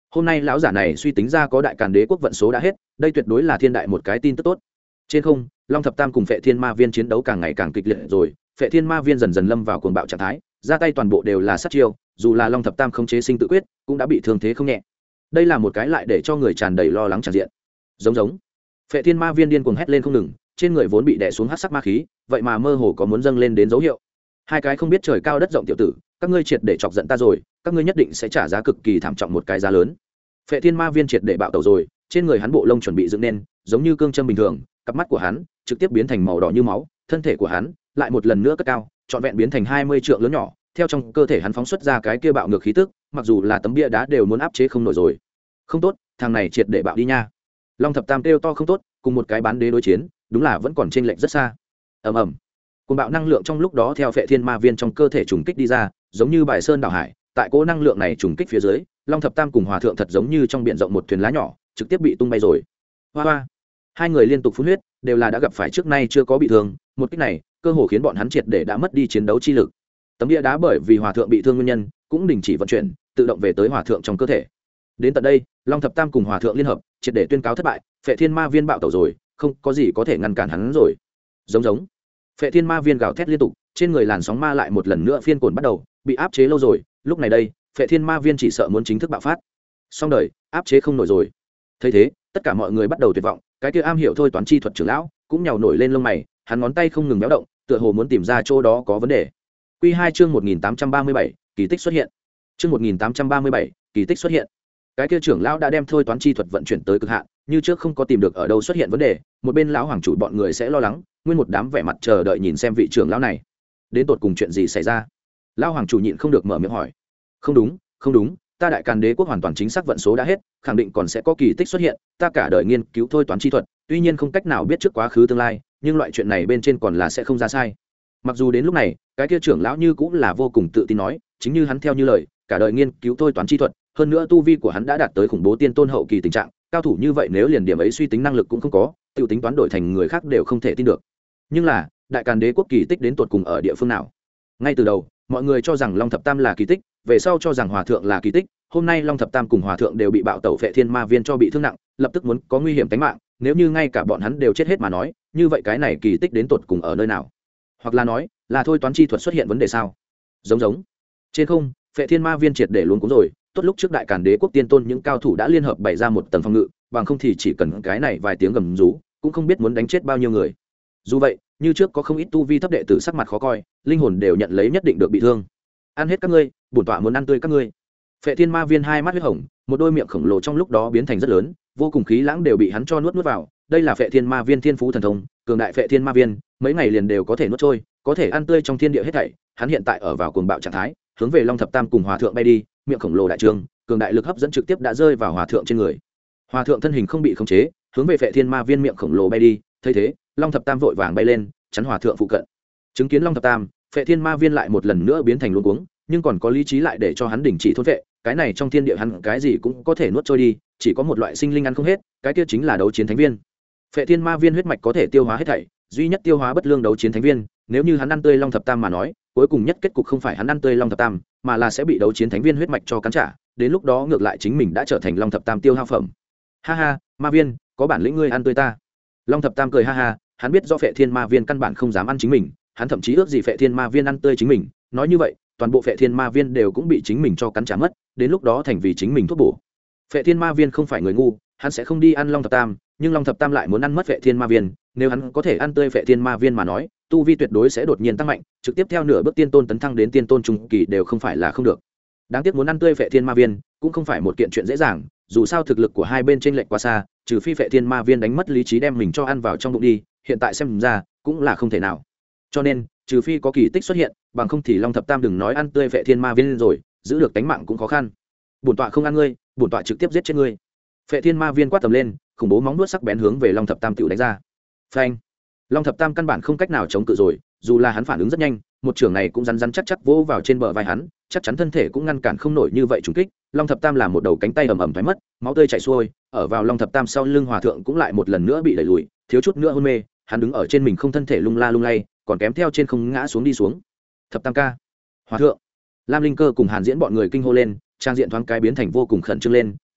hôm nay lão giả này suy tính ra có đại càn đế quốc vận số đã hết, đây tuyệt đối là thiên đại một cái tin tức tốt. Trên không, long thập tam cùng phệ thiên ma viên chiến đấu càng ngày càng kịch liệt rồi, phệ thiên ma viên dần dần lâm vào cuồng bạo trạng thái, ra tay toàn bộ đều là sát chiêu, dù là long thập tam không chế sinh tự quyết cũng đã bị thương thế không nhẹ. Đây là một cái lại để cho người tràn đầy lo lắng tràn diện. Giống phệ thiên ma viên điên cuồng hét lên không ngừng, trên người vốn bị đè xuống hắc sắc ma khí vậy mà mơ hồ có muốn dâng lên đến dấu hiệu. Hai cái không biết trời cao đất rộng tiểu tử, các ngươi triệt để chọc giận ta rồi, các ngươi nhất định sẽ trả giá cực kỳ thảm trọng một cái giá lớn. Phệ thiên ma viên triệt để bạo tẩu rồi, trên người hắn bộ lông chuẩn bị dựng nên giống như cương châm bình thường, cặp mắt của hắn trực tiếp biến thành màu đỏ như máu, thân thể của hắn lại một lần nữa cất cao, trọn vẹn biến thành 20 trượng lớn nhỏ, theo trong cơ thể hắn phóng xuất ra cái kia bạo ngược khí tức, mặc dù là tấm bia đá đều muốn áp chế không nổi rồi. Không tốt, thằng này triệt để bạo đi nha. Long thập tam kêu to không tốt, cùng một cái bán đế đối chiến, đúng là vẫn còn chênh lệch rất xa. Ầm ầm. Cuồng bạo năng lượng trong lúc đó theo phệ thiên ma viên trong cơ thể trùng kích đi ra, giống như bài sơn đảo hải, tại cỗ năng lượng này trùng kích phía dưới, long thập tam cùng hòa thượng thật giống như trong biển rộng một thuyền lá nhỏ, trực tiếp bị tung bay rồi. Hoa hoa. Hai người liên tục phun huyết, đều là đã gặp phải trước nay chưa có bị thương, một kích này cơ hồ khiến bọn hắn triệt để đã mất đi chiến đấu chi lực. Tấm bia đá bởi vì hòa thượng bị thương nguyên nhân cũng đình chỉ vận chuyển, tự động về tới hòa thượng trong cơ thể. Đến tận đây, long thập tam cùng hòa thượng liên hợp triệt để tuyên cáo thất bại, phệ thiên ma viên bạo tẩu rồi, không có gì có thể ngăn cản hắn rồi. Giống phệ thiên ma viên gào thét liên tục, trên người làn sóng ma lại một lần nữa phiên cuồng bắt đầu, bị áp chế lâu rồi, lúc này đây phệ thiên ma viên chỉ sợ muốn chính thức bạo phát. Xong đời, áp chế không nổi rồi. Thấy thế, tất cả mọi người bắt đầu tuyệt vọng, cái kia am hiểu thôi toán chi thuật trưởng lão cũng nhào nổi lên lông mày, hắn ngón tay không ngừng méo động, tựa hồ muốn tìm ra chỗ đó có vấn đề. Quy 2 chương 1837, kỳ tích xuất hiện. Chương 1837, kỳ tích xuất hiện. Cái kia trưởng lão đã đem thôi toán chi thuật vận chuyển tới cực hạn, như trước không có tìm được ở đâu xuất hiện vấn đề, một bên lão hoàng chủ bọn người sẽ lo lắng, nguyên một đám vẻ mặt chờ đợi nhìn xem vị trưởng lão này. Đến tột cùng chuyện gì xảy ra? Lão hoàng chủ nhịn không được mở miệng hỏi. Không đúng, ta đại càn đế quốc hoàn toàn chính xác vận số đã hết, khẳng định còn sẽ có kỳ tích xuất hiện, ta cả đời nghiên cứu thôi toán chi thuật, tuy nhiên không cách nào biết trước quá khứ tương lai, nhưng loại chuyện này bên trên còn là sẽ không ra sai. Mặc dù đến lúc này, cái kia trưởng lão như cũng là vô cùng tự tin nói, chính như hắn theo như lời, cả đời nghiên cứu thôi toán chi thuật, hơn nữa tu vi của hắn đã đạt tới khủng bố tiên tôn hậu kỳ tình trạng, cao thủ như vậy nếu liền điểm ấy suy tính năng lực cũng không có, tiêu tính toán đổi thành người khác đều không thể tin được. Nhưng là, đại càn đế quốc kỳ tích đến tột cùng ở địa phương nào? Ngay từ đầu, mọi người cho rằng long thập tam là kỳ tích, về sau cho rằng hòa thượng là kỳ tích, hôm nay long thập tam cùng hòa thượng đều bị bạo tẩu phệ thiên ma viên cho bị thương nặng, lập tức muốn có nguy hiểm tính mạng, nếu như ngay cả bọn hắn đều chết hết mà nói, như vậy cái này kỳ tích đến tột cùng ở nơi nào? Hoặc là nói, là thôi toán chi thuật xuất hiện vấn đề sao? Giống trên không, phệ thiên ma viên triệt để luống cuống rồi, tốt lúc trước đại càn đế quốc tiên tôn những cao thủ đã liên hợp bày ra một tầng phòng ngự, bằng không thì chỉ cần cái này vài tiếng gầm rú, cũng không biết muốn đánh chết bao nhiêu người. Dù vậy, như trước có không ít tu vi thấp đệ tử sắc mặt khó coi, linh hồn đều nhận lấy nhất định được bị thương. Ăn hết các ngươi, bổn tọa muốn ăn tươi các ngươi. Phệ thiên ma viên hai mắt huyết hồng, một đôi miệng khổng lồ trong lúc đó biến thành rất lớn, vô cùng khí lãng đều bị hắn cho nuốt vào. Đây là phệ thiên ma viên thiên phú thần thông, cường đại phệ thiên ma viên, mấy ngày liền đều có thể nuốt trôi, có thể ăn tươi trong thiên địa hết thảy. Hắn hiện tại ở vào cuồng bạo trạng thái, hướng về long thập tam cùng hòa thượng bay đi, miệng khổng lồ đại trường, cường đại lực hấp dẫn trực tiếp đã rơi vào hòa thượng trên người. Hòa thượng thân hình không bị khống chế, hướng về phệ thiên ma viên miệng khổng lồ bay đi. Thấy thế, long thập tam vội vàng bay lên, chắn hòa thượng phụ cận. Chứng kiến long thập tam, phệ thiên ma viên lại một lần nữa biến thành luống cuống, nhưng còn có lý trí lại để cho hắn đình chỉ thôn phệ. Cái này trong thiên địa hắn cái gì cũng có thể nuốt trôi đi, chỉ có một loại sinh linh ăn không hết, cái kia chính là đấu chiến thánh viên. Phệ thiên ma viên huyết mạch có thể tiêu hóa hết thảy, duy nhất tiêu hóa bất lương đấu chiến thánh viên, nếu như hắn ăn tươi long thập tam mà nói, cuối cùng nhất kết cục không phải hắn ăn tươi long thập tam, mà là sẽ bị đấu chiến thánh viên huyết mạch cho cắn trả, đến lúc đó ngược lại chính mình đã trở thành long thập tam tiêu hao phẩm. Ha ha, ma viên, có bản lĩnh ngươi ăn tươi ta. Long thập tam cười ha ha, hắn biết do phệ thiên ma viên căn bản không dám ăn chính mình, hắn thậm chí ước gì phệ thiên ma viên ăn tươi chính mình, nói như vậy toàn bộ phệ thiên ma viên đều cũng bị chính mình cho cắn trả mất, đến lúc đó thành vì chính mình thuốc bổ. Phệ thiên ma viên không phải người ngu, hắn sẽ không đi ăn long thập tam, nhưng long thập tam lại muốn ăn mất phệ thiên ma viên, nếu hắn có thể ăn tươi phệ thiên ma viên mà nói, tu vi tuyệt đối sẽ đột nhiên tăng mạnh, trực tiếp theo nửa bước tiên tôn tấn thăng đến tiên tôn trung kỳ đều không phải là không được. Đáng tiếc muốn ăn tươi phệ thiên ma viên cũng không phải một kiện chuyện dễ dàng, dù sao thực lực của hai bên chênh lệch quá xa, trừ phi phệ thiên ma viên đánh mất lý trí đem mình cho ăn vào trong bụng đi, hiện tại xem ra cũng là không thể nào. Cho nên trừ phi có kỳ tích xuất hiện, bằng không thì long thập tam đừng nói ăn tươi phệ thiên ma viên rồi, giữ được tính mạng cũng khó khăn. Bổn tọa không ăn ngươi, bổn tọa trực tiếp giết chết ngươi. Phệ thiên ma viên quát tầm lên, khủng bố móng vuốt sắc bén hướng về long thập tam tiểu đánh ra. Phanh! Long thập tam căn bản không cách nào chống cự rồi, dù là hắn phản ứng rất nhanh, một trường này cũng rắn rắn chắc chắc vỗ vào trên bờ vai hắn, chắc chắn thân thể cũng ngăn cản không nổi như vậy trùng kích. Long thập tam làm một đầu cánh tay ầm ầm thoái mất, máu tươi chảy xuôi, ở vào long thập tam sau lưng hòa thượng cũng lại một lần nữa bị đẩy lùi, thiếu chút nữa hôn mê, hắn đứng ở trên mình không thân thể lung la lung lay, còn kém theo trên không ngã xuống đi xuống. Thập tam ca, hòa thượng, Lam Linh Cơ cùng Hàn Diễn bọn người kinh hô lên, trang diện thoáng cái biến thành vô cùng khẩn trương lên.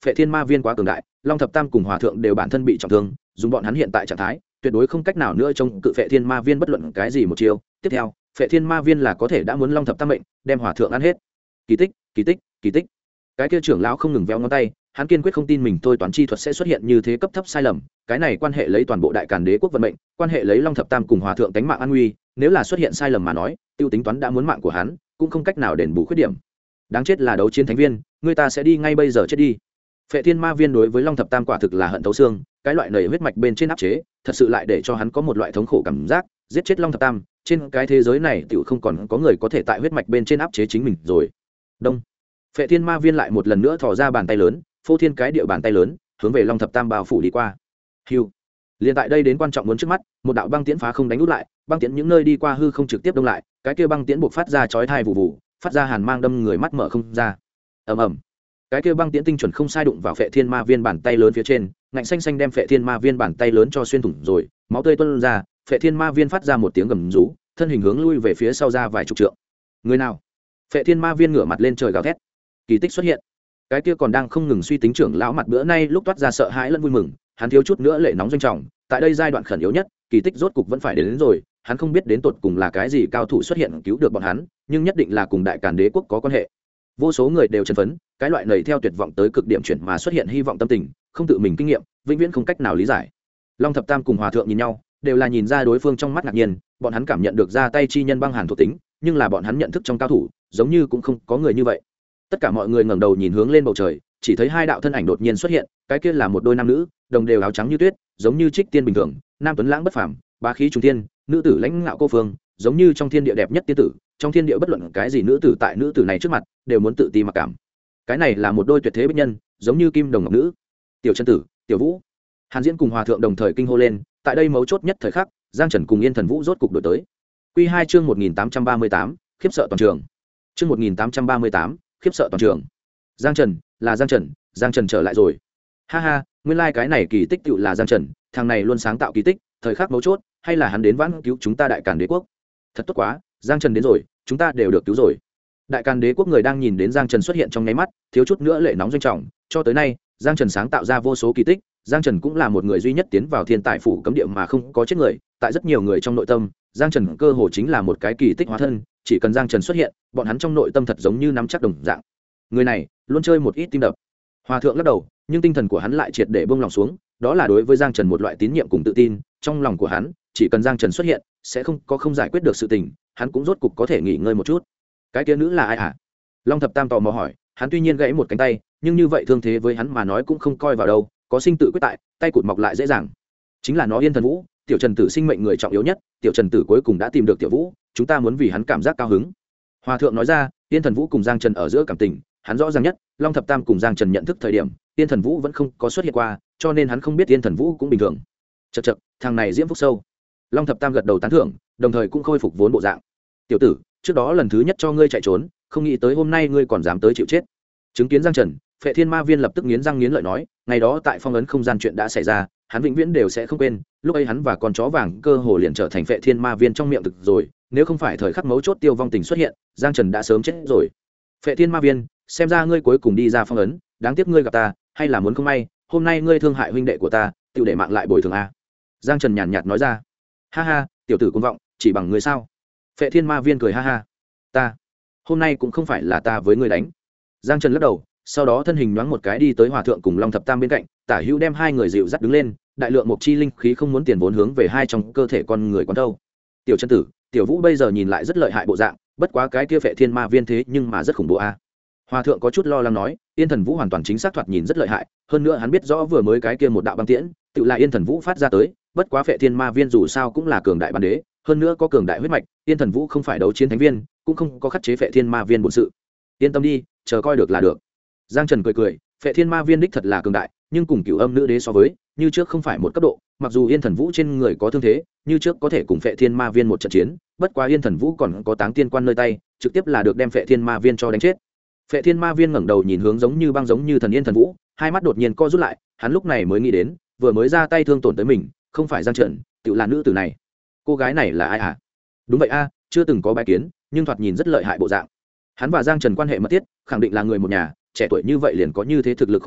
phệ thiên ma viên quá cường đại, long thập tam cùng hòa thượng đều bản thân bị trọng thương, dùng bọn hắn hiện tại trạng thái tuyệt đối không cách nào nữa chống cự phệ thiên ma viên bất luận cái gì một chiêu. Tiếp theo phệ thiên ma viên là có thể đã muốn long thập tam mệnh, đem hòa thượng ăn hết. Kỳ tích, kỳ tích, kỳ tích. Cái kia trưởng lão không ngừng véo ngón tay, hắn kiên quyết không tin mình thôi toán chi thuật sẽ xuất hiện như thế cấp thấp sai lầm. Cái này quan hệ lấy toàn bộ đại càn đế quốc vận mệnh, quan hệ lấy long thập tam cùng hòa thượng tánh mạng an nguy, nếu là xuất hiện sai lầm mà nói, tiêu tính toán đã muốn mạng của hắn cũng không cách nào đền bù khuyết điểm. Đáng chết là đấu chiến thánh viên, người ta sẽ đi ngay bây giờ chết đi. Phệ thiên ma viên đối với long thập tam quả thực là hận thấu xương, cái loại nảy huyết mạch bên trên áp chế thật sự lại để cho hắn có một loại thống khổ cảm giác. Giết chết long thập tam, trên cái thế giới này tựu không còn có người có thể tại huyết mạch bên trên áp chế chính mình rồi. Đông. Phệ thiên ma viên lại một lần nữa thò ra bàn tay lớn, phô thiên cái địa bàn tay lớn hướng về long thập tam bao phủ đi qua. Hưu. Liên tại đây đến quan trọng muốn trước mắt, một đạo băng tiễn phá không đánh út lại, băng tiễn những nơi đi qua hư không trực tiếp đông lại, cái kia băng tiễn buộc phát ra chói tai vụ vụ, phát ra hàn mang đâm người mắt mở không ra. Ầm ầm. Cái kia băng tiễn tinh chuẩn không sai đụng vào phệ thiên ma viên bàn tay lớn phía trên, ngạnh xanh xanh đem phệ thiên ma viên bàn tay lớn cho xuyên thủng rồi, máu tươi tuôn ra, phệ thiên ma viên phát ra một tiếng gầm rú, thân hình hướng lui về phía sau ra vài chục trượng. Người nào? Phệ thiên ma viên ngửa mặt lên trời gào thét. Kỳ tích xuất hiện. Cái kia còn đang không ngừng suy tính trưởng lão mặt bữa nay lúc toát ra sợ hãi lẫn vui mừng, hắn thiếu chút nữa lệ nóng doanh trọng, tại đây giai đoạn khẩn yếu nhất, kỳ tích rốt cục vẫn phải đến rồi, hắn không biết đến tột cùng là cái gì cao thủ xuất hiện cứu được bọn hắn, nhưng nhất định là cùng đại càn đế quốc có quan hệ. Vô số người đều chấn phấn, cái loại này theo tuyệt vọng tới cực điểm chuyển mà xuất hiện hy vọng tâm tình, không tự mình kinh nghiệm, vĩnh viễn không cách nào lý giải. Long thập tam cùng hòa thượng nhìn nhau, đều là nhìn ra đối phương trong mắt ngạc nhiên, bọn hắn cảm nhận được ra tay chi nhân băng hàn thuộc tính, nhưng là bọn hắn nhận thức trong cao thủ, giống như cũng không có người như vậy. Tất cả mọi người ngẩng đầu nhìn hướng lên bầu trời, chỉ thấy hai đạo thân ảnh đột nhiên xuất hiện, cái kia là một đôi nam nữ, đồng đều áo trắng như tuyết, giống như trích tiên bình thường, nam tuấn lãng bất phàm, bá khí trung thiên, nữ tử lãnh ngạo cô phương, giống như trong thiên địa đẹp nhất tiên tử, trong thiên địa bất luận cái gì nữ tử tại nữ tử này trước mặt đều muốn tự ti mặc cảm. Cái này là một đôi tuyệt thế bích nhân, giống như kim đồng ngọc nữ. Tiểu Chân Tử, Tiểu Vũ. Hàn Diễn cùng hòa thượng đồng thời kinh hô lên, tại đây mấu chốt nhất thời khắc, Giang Trần cùng Yên Thần Vũ rốt cục đổi tới. Quy 2 chương 1838, khiếp sợ toàn trường. Chương 1838, khiếp sợ toàn trường. Giang Trần, là Giang Trần, Giang Trần trở lại rồi. Ha ha, nguyên lai cái này kỳ tích tựu là Giang Trần, thằng này luôn sáng tạo kỳ tích, thời khắc mấu chốt, hay là hắn đến vãn cứu chúng ta đại càn đế quốc. Thật tốt quá, Giang Trần đến rồi, chúng ta đều được cứu rồi. Đại càn đế quốc người đang nhìn đến Giang Trần xuất hiện trong nháy mắt, thiếu chút nữa lệ nóng doanh trọng, cho tới nay, Giang Trần sáng tạo ra vô số kỳ tích, Giang Trần cũng là một người duy nhất tiến vào thiên tài phủ cấm địa mà không có chết người, tại rất nhiều người trong nội tâm, Giang Trần cơ hồ chính là một cái kỳ tích hóa thân, chỉ cần Giang Trần xuất hiện, bọn hắn trong nội tâm thật giống như nắm chắc đồng dạng. Người này, luôn chơi một ít tim đập. Hòa thượng lắc đầu, nhưng tinh thần của hắn lại triệt để bông lòng xuống, đó là đối với Giang Trần một loại tín nhiệm cùng tự tin, trong lòng của hắn, chỉ cần Giang Trần xuất hiện, sẽ không giải quyết được sự tình, hắn cũng rốt cục có thể nghỉ ngơi một chút. Cái kia nữ là ai hả? Long Thập Tam tò mò hỏi, hắn tuy nhiên gãy một cánh tay, nhưng như vậy thương thế với hắn mà nói cũng không coi vào đâu, có sinh tự quyết tại, tay cụt mọc lại dễ dàng. Chính là nó Yên Thần Vũ, Tiểu Trần Tử sinh mệnh người trọng yếu nhất, Tiểu Trần Tử cuối cùng đã tìm được Tiểu Vũ, chúng ta muốn vì hắn cảm giác cao hứng. Hòa thượng nói ra, Yên Thần Vũ cùng Giang Trần ở giữa cảm tình, hắn rõ ràng nhất, Long Thập Tam cùng Giang Trần nhận thức thời điểm, Yên Thần Vũ vẫn không có xuất hiện qua, cho nên hắn không biết Yên Thần Vũ cũng bình thường. Chậc chậc, thằng này diễm phúc sâu. Long Thập Tam gật đầu tán thưởng, đồng thời cũng khôi phục vốn bộ dạng. Tiểu tử, trước đó lần thứ nhất cho ngươi chạy trốn, không nghĩ tới hôm nay ngươi còn dám tới chịu chết. Chứng kiến Giang Trần, Phệ Thiên Ma Viên lập tức nghiến răng nghiến lợi nói, ngày đó tại phong ấn không gian chuyện đã xảy ra, hắn vĩnh viễn đều sẽ không quên, lúc ấy hắn và con chó vàng cơ hồ liền trở thành Phệ Thiên Ma Viên trong miệng thực rồi, nếu không phải thời khắc mấu chốt tiêu vong tình xuất hiện, Giang Trần đã sớm chết rồi. Phệ Thiên Ma Viên, xem ra ngươi cuối cùng đi ra phong ấn, đáng tiếc ngươi gặp ta, hay là muốn không may, hôm nay ngươi thương hại huynh đệ của ta, tự để mạng lại bồi thường a. Giang Trần nhàn nhạt nói ra. Ha ha, tiểu tử cuồng vọng, chỉ bằng ngươi sao? Phệ Thiên Ma Viên cười ha ha. Ta, hôm nay cũng không phải là ta với ngươi đánh. Giang Trần lắc đầu, sau đó thân hình nhoáng một cái đi tới Hòa thượng cùng Long Thập Tam bên cạnh, tả hữu đem hai người dịu dắt đứng lên, đại lượng mục chi linh khí không muốn tiền vốn hướng về hai trong cơ thể con người quán thâu. Tiểu Chân Tử, Tiểu Vũ bây giờ nhìn lại rất lợi hại bộ dạng, bất quá cái kia Phệ Thiên Ma Viên thế nhưng mà rất khủng bố a. Hòa thượng có chút lo lắng nói, Yên Thần Vũ hoàn toàn chính xác thoạt nhìn rất lợi hại, hơn nữa hắn biết rõ vừa mới cái kia một đạo băng tiễn, tự là Yên Thần Vũ phát ra tới, bất quá Phệ Thiên Ma Viên dù sao cũng là cường đại bản đế, hơn nữa có cường đại huyết mạch, Yên Thần Vũ không phải đấu chiến thánh viên, cũng không có khắc chế Phệ Thiên Ma Viên bổn sự. Yên tâm đi, chờ coi được là được. Giang Trần cười cười, Phệ Thiên Ma Viên đích thật là cường đại, nhưng cùng Cửu Âm Nữ Đế so với, như trước không phải một cấp độ, mặc dù Yên Thần Vũ trên người có thương thế, như trước có thể cùng Phệ Thiên Ma Viên một trận chiến, bất quá Yên Thần Vũ còn có Táng Tiên Quan nơi tay, trực tiếp là được đem Phệ Thiên Ma Viên cho đánh chết. Phệ Thiên Ma Viên ngẩng đầu nhìn hướng giống như băng giống như thần Yên Thần Vũ, hai mắt đột nhiên co rút lại, hắn lúc này mới nghĩ đến, vừa mới ra tay thương tổn tới mình, không phải Giang Trần, tự là nữ tử này. Cô gái này là ai hả? Đúng vậy a, chưa từng có bái kiến, nhưng thoạt nhìn rất lợi hại bộ dạng. Hắn và Giang Trần quan hệ mật thiết, khẳng định là người một nhà, trẻ tuổi như vậy liền có như thế thực lực khủng bố,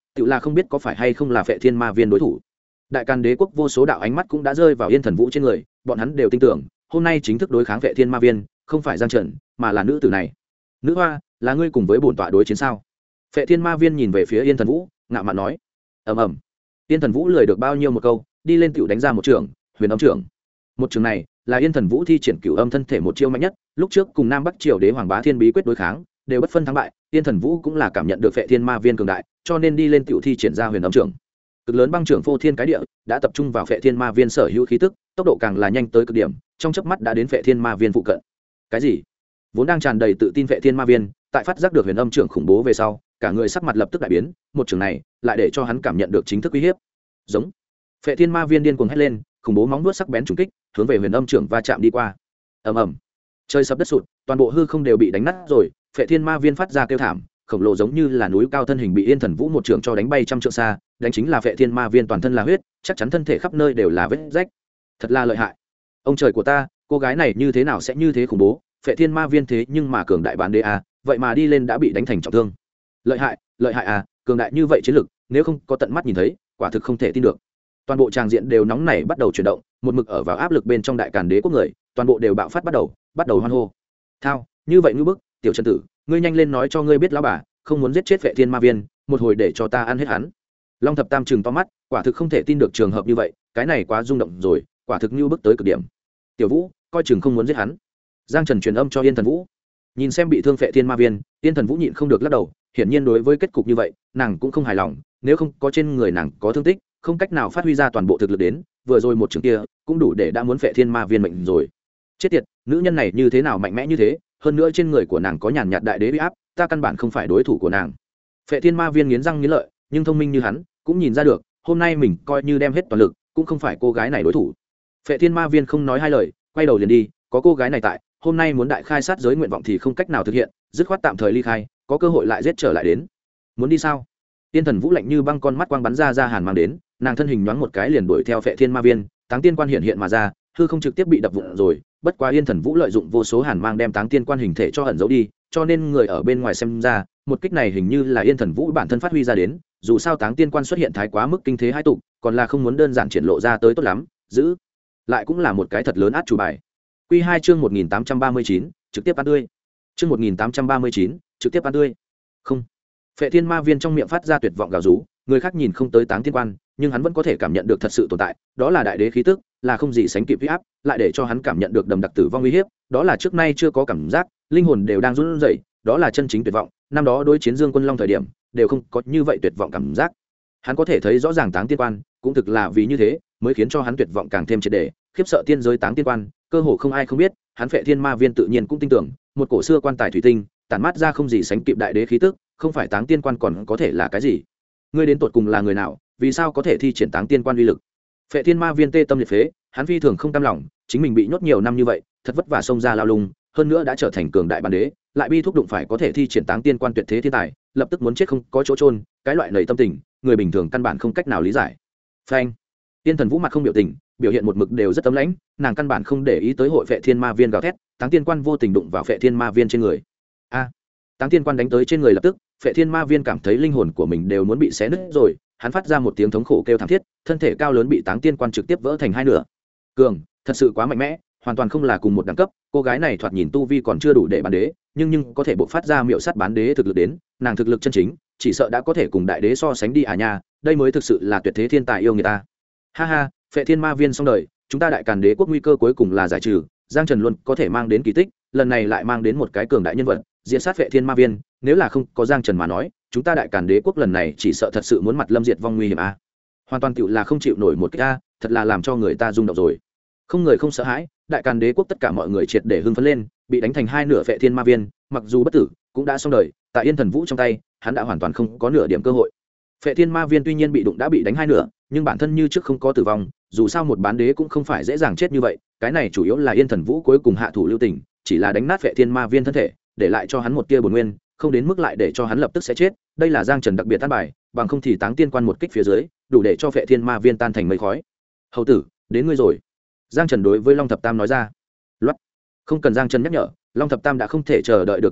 tự là không biết có phải hay không là Phệ Thiên Ma Viên đối thủ. Đại Càn Đế quốc vô số đạo ánh mắt cũng đã rơi vào Yên Thần Vũ trên người, bọn hắn đều tin tưởng hôm nay chính thức đối kháng Phệ Thiên Ma Viên không phải Giang Trần mà là nữ tử này. Nữ hoa, là ngươi cùng với bổn tọa đối chiến sao? Phệ Thiên Ma Viên nhìn về phía Yên Thần Vũ, ngạo mạn nói. Ầm ầm. Yên Thần Vũ lười được bao nhiêu một câu, đi lên tiểu đánh ra một trường, Huyền Âm Trưởng. Một trường này là Yên Thần Vũ thi triển Cửu Âm thân thể một chiêu mạnh nhất, lúc trước cùng Nam Bắc Triều Đế Hoàng Bá Thiên bí quyết đối kháng, đều bất phân thắng bại. Yên Thần Vũ cũng là cảm nhận được Phệ Thiên Ma Viên cường đại, cho nên đi lên tiểu thi triển ra Huyền Âm Trưởng. Cực lớn băng trưởng phô thiên cái địa, đã tập trung vào Phệ Thiên Ma Viên sở hữu khí tức, tốc độ càng là nhanh tới cực điểm, trong chớp mắt đã đến Phệ Thiên Ma Viên phụ cận. Cái gì? Vốn đang tràn đầy tự tin Phệ Thiên Ma Viên, tại phát giác được Huyền Âm Trưởng khủng bố về sau, cả người sắc mặt lập tức đại biến, một trường này lại để cho hắn cảm nhận được chính thức uy hiếp. Giống. Phệ Thiên Ma Viên điên cuồng hét lên, khủng bố móng vuốt sắc bén trùng kích, hướng về Huyền Âm Trưởng va chạm đi qua. Ầm ầm. Trời sập đất sụt, toàn bộ hư không đều bị đánh nát rồi, Phệ Thiên Ma Viên phát ra kêu thảm, khổng lồ giống như là núi cao thân hình bị Yên Thần Vũ một trường cho đánh bay trăm trượng xa, đánh chính là Phệ Thiên Ma Viên toàn thân là huyết, chắc chắn thân thể khắp nơi đều là vết rách. Thật là lợi hại. Ông trời của ta, cô gái này như thế nào sẽ như thế khủng bố? Phệ Thiên Ma Viên thế nhưng mà cường đại bán đế a, vậy mà đi lên đã bị đánh thành trọng thương. Lợi hại à, cường đại như vậy chiến lực, nếu không có tận mắt nhìn thấy, quả thực không thể tin được. Toàn bộ tràng diện đều nóng nảy bắt đầu chuyển động, một mực ở vào áp lực bên trong Đại Càn Đế quốc người, toàn bộ đều bạo phát bắt đầu hoan hô. Thao, như vậy ngư bức, tiểu chân tử, ngươi nhanh lên nói cho ngươi biết lão bà, không muốn giết chết Phệ Thiên Ma Viên, một hồi để cho ta ăn hết hắn. Long Thập Tam trừng to mắt, quả thực không thể tin được trường hợp như vậy, cái này quá rung động rồi, quả thực như bức tới cực điểm. Tiểu Vũ, coi chừng không muốn giết hắn. Giang Trần truyền âm cho Yên Thần Vũ. Nhìn xem bị thương Phệ Thiên Ma Viên, Yên Thần Vũ nhịn không được lắc đầu, hiển nhiên đối với kết cục như vậy, nàng cũng không hài lòng, nếu không có trên người nàng có thương tích, không cách nào phát huy ra toàn bộ thực lực đến, vừa rồi một trường kia, cũng đủ để đã muốn Phệ Thiên Ma Viên mệnh rồi. Chết tiệt, nữ nhân này như thế nào mạnh mẽ như thế, hơn nữa trên người của nàng có nhàn nhạt đại đế uy áp, ta căn bản không phải đối thủ của nàng. Phệ Thiên Ma Viên nghiến răng nghiến lợi, nhưng thông minh như hắn, cũng nhìn ra được, hôm nay mình coi như đem hết toàn lực, cũng không phải cô gái này đối thủ. Phệ Thiên Ma Viên không nói hai lời, quay đầu liền đi, có cô gái này tại, hôm nay muốn đại khai sát giới nguyện vọng thì không cách nào thực hiện, dứt khoát tạm thời ly khai, có cơ hội lại giết trở lại đến. Muốn đi sao? Tiên Thần Vũ lạnh như băng con mắt quang bắn ra hàn mang đến, nàng thân hình nhoáng một cái liền đuổi theo Phệ Thiên Ma Viên, Táng Tiên Quan hiện mà ra, hư không trực tiếp bị đập vụn rồi, bất quá Yên Thần Vũ lợi dụng vô số hàn mang đem Táng Tiên Quan hình thể cho ẩn giấu đi, cho nên người ở bên ngoài xem ra, một kích này hình như là Yên Thần Vũ bản thân phát huy ra đến, dù sao Táng Tiên Quan xuất hiện thái quá mức kinh thế hai tục, còn là không muốn đơn giản triển lộ ra tới tốt lắm, giữ lại cũng là một cái thật lớn át chủ bài. Quy 2 chương 1839, trực tiếp ăn tươi. Chương 1839, trực tiếp ăn tươi. Không. Phệ Thiên Ma Viên trong miệng phát ra tuyệt vọng gào rú, người khác nhìn không tới Táng Tiên Quan, nhưng hắn vẫn có thể cảm nhận được thật sự tồn tại, đó là đại đế khí tức, là không gì sánh kịp uy áp, lại để cho hắn cảm nhận được đầm đặc tử vong uy hiếp, đó là trước nay chưa có cảm giác, linh hồn đều đang run rẩy, đó là chân chính tuyệt vọng, năm đó đối chiến Dương Quân Long thời điểm, đều không có như vậy tuyệt vọng cảm giác. Hắn có thể thấy rõ ràng Táng Tiên Quan, cũng thực là vì như thế, mới khiến cho hắn tuyệt vọng càng thêm triệt để, khiếp sợ tiên giới Táng Tiên Quan, cơ hồ không ai không biết, hắn Phệ Thiên Ma Viên tự nhiên cũng tin tưởng, một cổ xưa quan tài thủy tinh, tản mát ra không gì sánh kịp đại đế khí tức, không phải Táng Tiên Quan còn có thể là cái gì? Ngươi đến tột cùng là người nào, vì sao có thể thi triển Táng Tiên Quan uy lực? Phệ Thiên Ma Viên tê tâm liệt phế, hắn phi thường không cam lòng, chính mình bị nhốt nhiều năm như vậy, thật vất vả xông ra lao lung, hơn nữa đã trở thành cường đại bản đế, lại bi thúc đụng phải có thể thi triển Táng Tiên Quan tuyệt thế thiên tài, lập tức muốn chết không có chỗ chôn, cái loại nảy tâm tình, người bình thường căn bản không cách nào lý giải. Phanh. Tiên Thần Vũ mặt không biểu tình, biểu hiện một mực đều rất tấm lãnh, nàng căn bản không để ý tới hội Phệ Thiên Ma Viên gào thét, Táng Tiên Quan vô tình đụng vào Phệ Thiên Ma Viên trên người. A! Táng Tiên Quan đánh tới trên người lập tức, Phệ Thiên Ma Viên cảm thấy linh hồn của mình đều muốn bị xé nứt rồi, hắn phát ra một tiếng thống khổ kêu thảm thiết, thân thể cao lớn bị Táng Tiên Quan trực tiếp vỡ thành hai nửa. Cường, thật sự quá mạnh mẽ, hoàn toàn không là cùng một đẳng cấp, cô gái này thoạt nhìn tu vi còn chưa đủ để bán đế, nhưng có thể bộc phát ra miệu sát bán đế thực lực đến, nàng thực lực chân chính, chỉ sợ đã có thể cùng đại đế so sánh đi à nha, đây mới thực sự là tuyệt thế thiên tài yêu người ta. Ha ha, Phệ Thiên Ma Viên xong đời, chúng ta Đại Càn Đế quốc nguy cơ cuối cùng là giải trừ, Giang Trần luôn có thể mang đến kỳ tích, lần này lại mang đến một cái cường đại nhân vật, diệt sát Phệ Thiên Ma Viên, nếu là không có Giang Trần mà nói, chúng ta Đại Càn Đế quốc lần này chỉ sợ thật sự muốn mặt lâm diệt vong nguy hiểm a. Hoàn toàn tựu là không chịu nổi một cái a, thật là làm cho người ta rung động rồi. Không người không sợ hãi, Đại Càn Đế quốc tất cả mọi người triệt để hưng phấn lên, bị đánh thành hai nửa Phệ Thiên Ma Viên, mặc dù bất tử, cũng đã xong đời, tại Yên Thần Vũ trong tay, hắn đã hoàn toàn không có nửa điểm cơ hội. Phệ Thiên Ma Viên tuy nhiên bị đụng đã bị đánh hai nửa, nhưng bản thân như trước không có tử vong, dù sao một bán đế cũng không phải dễ dàng chết như vậy, cái này chủ yếu là Yên Thần Vũ cuối cùng hạ thủ lưu tình, chỉ là đánh nát Phệ Thiên Ma Viên thân thể, để lại cho hắn một tia bổn nguyên, không đến mức lại để cho hắn lập tức sẽ chết, đây là Giang Trần đặc biệt tan bài, bằng không thì Táng Tiên Quan một kích phía dưới, đủ để cho Phệ Thiên Ma Viên tan thành mây khói. Hầu tử, đến ngươi rồi. Giang Trần đối với Long Thập Tam nói ra. Loát. Không cần Giang Trần nhắc nhở, Long Thập Tam đã không thể chờ đợi được vào tới,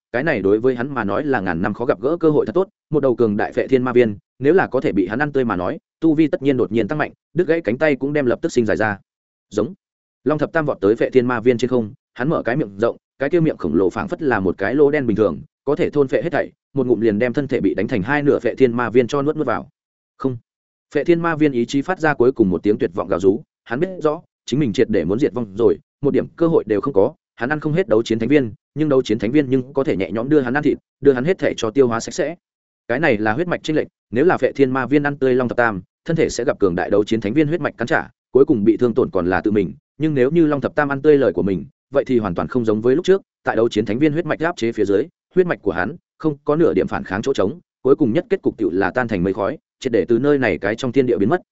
cái này đối với hắn mà nói là ngàn năm khó gặp gỡ cơ hội thật tốt. Một đầu cường đại phệ thiên ma viên, nếu là có thể bị hắn ăn tươi mà nói, tu vi tất nhiên đột nhiên tăng mạnh, đứt gãy cánh tay cũng đem lập tức sinh dài ra. Giống. Long thập tam vọt tới phệ thiên ma viên trên không, hắn mở cái miệng rộng, cái kia miệng khổng lồ phảng phất là một cái lỗ đen bình thường, có thể thôn phệ hết thảy, một ngụm liền đem thân thể bị đánh thành hai nửa phệ thiên ma viên cho nuốt vào. Không. Phệ thiên ma viên ý chí phát ra cuối cùng một tiếng tuyệt vọng gào rú, hắn biết rõ chính mình triệt để muốn diệt vong rồi, một điểm cơ hội đều không có. Hắn ăn không hết đấu chiến thánh viên, nhưng đấu chiến thánh viên nhưng có thể nhẹ nhõm đưa hắn ăn thịt, đưa hắn hết thể cho tiêu hóa sạch sẽ. Cái này là huyết mạch chênh lệch, nếu là phệ thiên ma viên ăn tươi long thập tam, thân thể sẽ gặp cường đại đấu chiến thánh viên huyết mạch cắn trả, cuối cùng bị thương tổn còn là tự mình, nhưng nếu như long thập tam ăn tươi lời của mình, vậy thì hoàn toàn không giống với lúc trước, tại đấu chiến thánh viên huyết mạch áp chế phía dưới, huyết mạch của hắn không có nửa điểm phản kháng chỗ trống, cuối cùng nhất kết cục tựu là tan thành mây khói, triệt để từ nơi này cái trong thiên địa biến mất.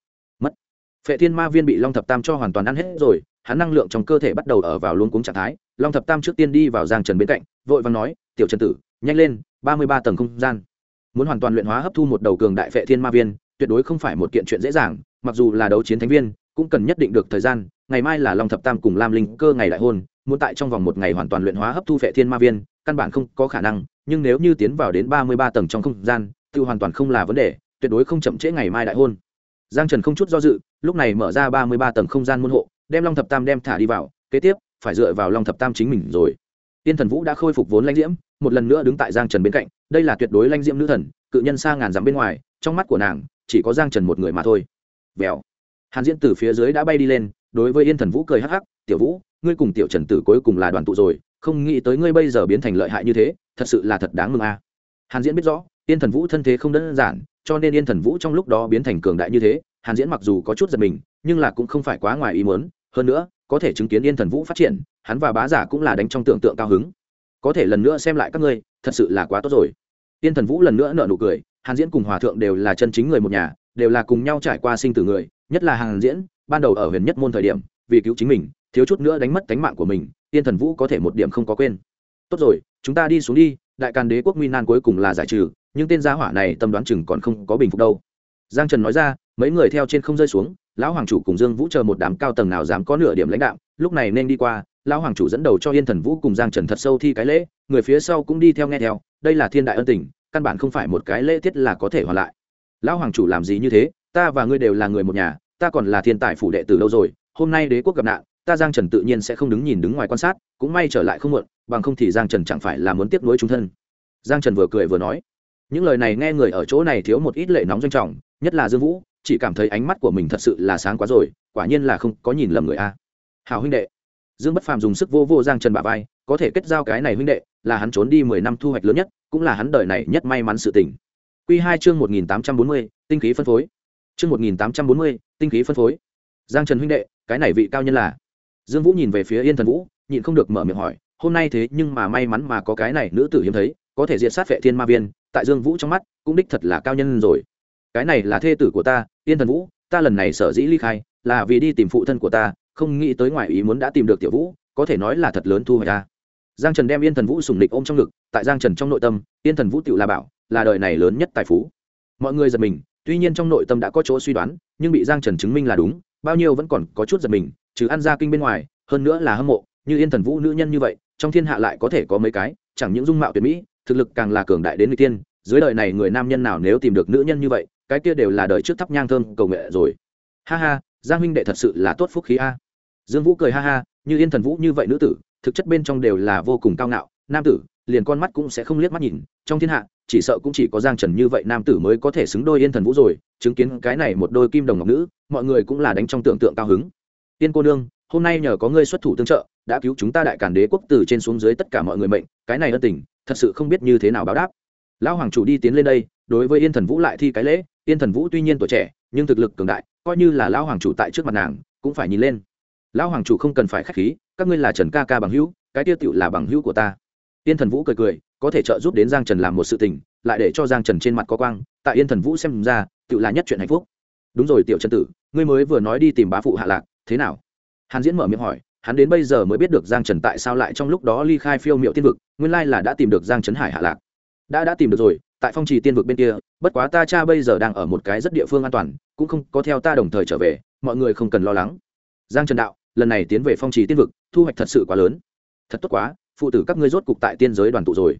Phệ thiên ma viên bị long thập tam cho hoàn toàn ăn hết rồi, hắn năng lượng trong cơ thể bắt đầu ở vào luống cuống trạng thái. Long thập tam trước tiên đi vào Giang Trần bên cạnh, vội vàng nói, tiểu Trần tử, nhanh lên, 33 tầng không gian. Muốn hoàn toàn luyện hóa hấp thu một đầu cường đại phệ thiên ma viên, tuyệt đối không phải một kiện chuyện dễ dàng, mặc dù là đấu chiến thánh viên, cũng cần nhất định được thời gian. Ngày mai là long thập tam cùng lam linh cơ ngày đại hôn, muốn tại trong vòng một ngày hoàn toàn luyện hóa hấp thu phệ thiên ma viên, căn bản không có khả năng, nhưng nếu như tiến vào đến 33 tầng trong không gian, thì hoàn toàn không là vấn đề, tuyệt đối không chậm trễ ngày mai đại hôn. Giang Trần không chút do dự, lúc này mở ra 33 tầng không gian môn hộ, đem long thập tam đem thả đi vào, kế tiếp phải dựa vào long thập tam chính mình rồi. Tiên Thần Vũ đã khôi phục vốn lãnh diễm, một lần nữa đứng tại Giang Trần bên cạnh, đây là tuyệt đối lãnh diễm nữ thần, cự nhân xa ngàn dặm bên ngoài, trong mắt của nàng chỉ có Giang Trần một người mà thôi. Vèo. Hàn Diễn từ phía dưới đã bay đi lên, đối với Yên Thần Vũ cười hắc hắc, "Tiểu Vũ, ngươi cùng tiểu Trần tử cuối cùng là đoàn tụ rồi, không nghĩ tới ngươi bây giờ biến thành lợi hại như thế, thật sự là thật đáng mừng a." Hàn Diễn biết rõ, Yên Thần Vũ thân thế không đơn giản, cho nên Yên Thần Vũ trong lúc đó biến thành cường đại như thế, Hàn Diễn mặc dù có chút giật mình, nhưng là cũng không phải quá ngoài ý muốn, hơn nữa, có thể chứng kiến Yên Thần Vũ phát triển, hắn và Bá Giả cũng là đánh trong tưởng tượng cao hứng. Có thể lần nữa xem lại các ngươi, thật sự là quá tốt rồi. Yên Thần Vũ lần nữa nở nụ cười, Hàn Diễn cùng Hòa thượng đều là chân chính người một nhà, đều là cùng nhau trải qua sinh tử người, nhất là Hàn Diễn, ban đầu ở Huyền Nhất môn thời điểm, vì cứu chính mình, thiếu chút nữa đánh mất tính mạng của mình, Yên Thần Vũ có thể một điểm không có quên. Tốt rồi, chúng ta đi xuống đi, Đại Càn Đế quốc nguy nan cuối cùng là giải trừ, nhưng tên gia hỏa này tâm đoán chừng còn không có bình phục đâu. Giang Trần nói ra, mấy người theo trên không rơi xuống, lão hoàng chủ cùng Dương Vũ chờ một đám cao tầng nào dám có nửa điểm lãnh đạo, lúc này nên đi qua, lão hoàng chủ dẫn đầu cho Yên Thần Vũ cùng Giang Trần thật sâu thi cái lễ, người phía sau cũng đi theo nghe theo, đây là thiên đại ân tình, căn bản không phải một cái lễ tiết là có thể hoàn lại. Lão hoàng chủ làm gì như thế, ta và ngươi đều là người một nhà, ta còn là thiên tài phủ đệ tử đâu rồi, hôm nay đế quốc gặp nạn, ta Giang Trần tự nhiên sẽ không đứng nhìn đứng ngoài quan sát, cũng may trở lại không muộn, bằng không thì Giang Trần chẳng phải là muốn tiếp nối chúng thân. Giang Trần vừa cười vừa nói, những lời này nghe người ở chỗ này thiếu một ít lệ nóng doanh trọng, nhất là Dương Vũ, chỉ cảm thấy ánh mắt của mình thật sự là sáng quá rồi, quả nhiên là không có nhìn lầm người a. Hảo huynh đệ. Dương Bất Phàm dùng sức vô Giang Trần bả vai, có thể kết giao cái này huynh đệ, là hắn trốn đi 10 năm thu hoạch lớn nhất, cũng là hắn đời này nhất may mắn sự tình. Quy 2 chương 1840, tinh khí phân phối. Chương 1840, tinh khí phân phối. Giang Trần huynh đệ, cái này vị cao nhân là? Dương Vũ nhìn về phía Yên Thần Vũ, nhịn không được mở miệng hỏi, hôm nay thế nhưng mà may mắn mà có cái này nữ tử hiếm thấy, có thể diệt sát Phệ Thiên Ma Viên, tại Dương Vũ trong mắt, cũng đích thật là cao nhân rồi. Cái này là thê tử của ta, Yên Thần Vũ, ta lần này sở dĩ ly khai, là vì đi tìm phụ thân của ta, không nghĩ tới ngoài ý muốn đã tìm được Tiểu Vũ, có thể nói là thật lớn thu hoạch ta. Giang Trần đem Yên Thần Vũ sủng địch ôm trong ngực, tại Giang Trần trong nội tâm, Yên Thần Vũ tiểu là bảo, là đời này lớn nhất tài phú. Mọi người giật mình, tuy nhiên trong nội tâm đã có chỗ suy đoán, nhưng bị Giang Trần chứng minh là đúng, bao nhiêu vẫn còn có chút giật mình, trừ ăn ra kinh bên ngoài, hơn nữa là hâm mộ, như Yên Thần Vũ nữ nhân như vậy, trong thiên hạ lại có thể có mấy cái, chẳng những dung mạo tuyệt mỹ, thực lực càng là cường đại đến người tiên, dưới đời này người nam nhân nào nếu tìm được nữ nhân như vậy, cái kia đều là đời trước thắp nhang thơm cầu nguyện rồi. Ha ha, Giang huynh đệ thật sự là tốt phúc khí a. Dương Vũ cười ha ha, như Yên Thần Vũ như vậy nữ tử, thực chất bên trong đều là vô cùng cao ngạo, nam tử, liền con mắt cũng sẽ không liếc mắt nhìn, trong thiên hạ, chỉ sợ cũng chỉ có Giang Trần như vậy nam tử mới có thể xứng đôi Yên Thần Vũ rồi, chứng kiến cái này một đôi kim đồng ngọc nữ, mọi người cũng là đánh trong tưởng tượng cao hứng. Tiên cô nương, hôm nay nhờ có ngươi xuất thủ tương trợ, đã cứu chúng ta Đại Càn Đế quốc từ trên xuống dưới tất cả mọi người mệnh, cái này ân tình, thật sự không biết như thế nào báo đáp. Lão hoàng chủ đi tiến lên đây, đối với Yên Thần Vũ lại thi cái lễ, Yên Thần Vũ tuy nhiên tuổi trẻ, nhưng thực lực cường đại, coi như là lão hoàng chủ tại trước mặt nàng, cũng phải nhìn lên. Lão hoàng chủ không cần phải khách khí, các ngươi là Trần ca ca bằng hữu, cái tiêu tiểu là bằng hữu của ta. Yên Thần Vũ cười cười, có thể trợ giúp đến Giang Trần làm một sự tình, lại để cho Giang Trần trên mặt có quang, tại Yên Thần Vũ xem ra, tiểu là nhất chuyện hạnh phúc. Đúng rồi tiểu Trần tử, ngươi mới vừa nói đi tìm bá phụ Hạ Lạc, thế nào? Hàn Diễn mở miệng hỏi, hắn đến bây giờ mới biết được Giang Trần tại sao lại trong lúc đó ly khai Phiêu Miệu Tiên vực, nguyên lai là đã tìm được Giang Trấn Hải Hạ Lạc. Đã tìm được rồi, tại Phong Trì Tiên vực bên kia, bất quá ta cha bây giờ đang ở một cái rất địa phương an toàn, cũng không có theo ta đồng thời trở về, mọi người không cần lo lắng. Giang Trần đạo, lần này tiến về Phong Trì Tiên vực, thu hoạch thật sự quá lớn. Thật tốt quá, phụ tử các ngươi rốt cục tại tiên giới đoàn tụ rồi.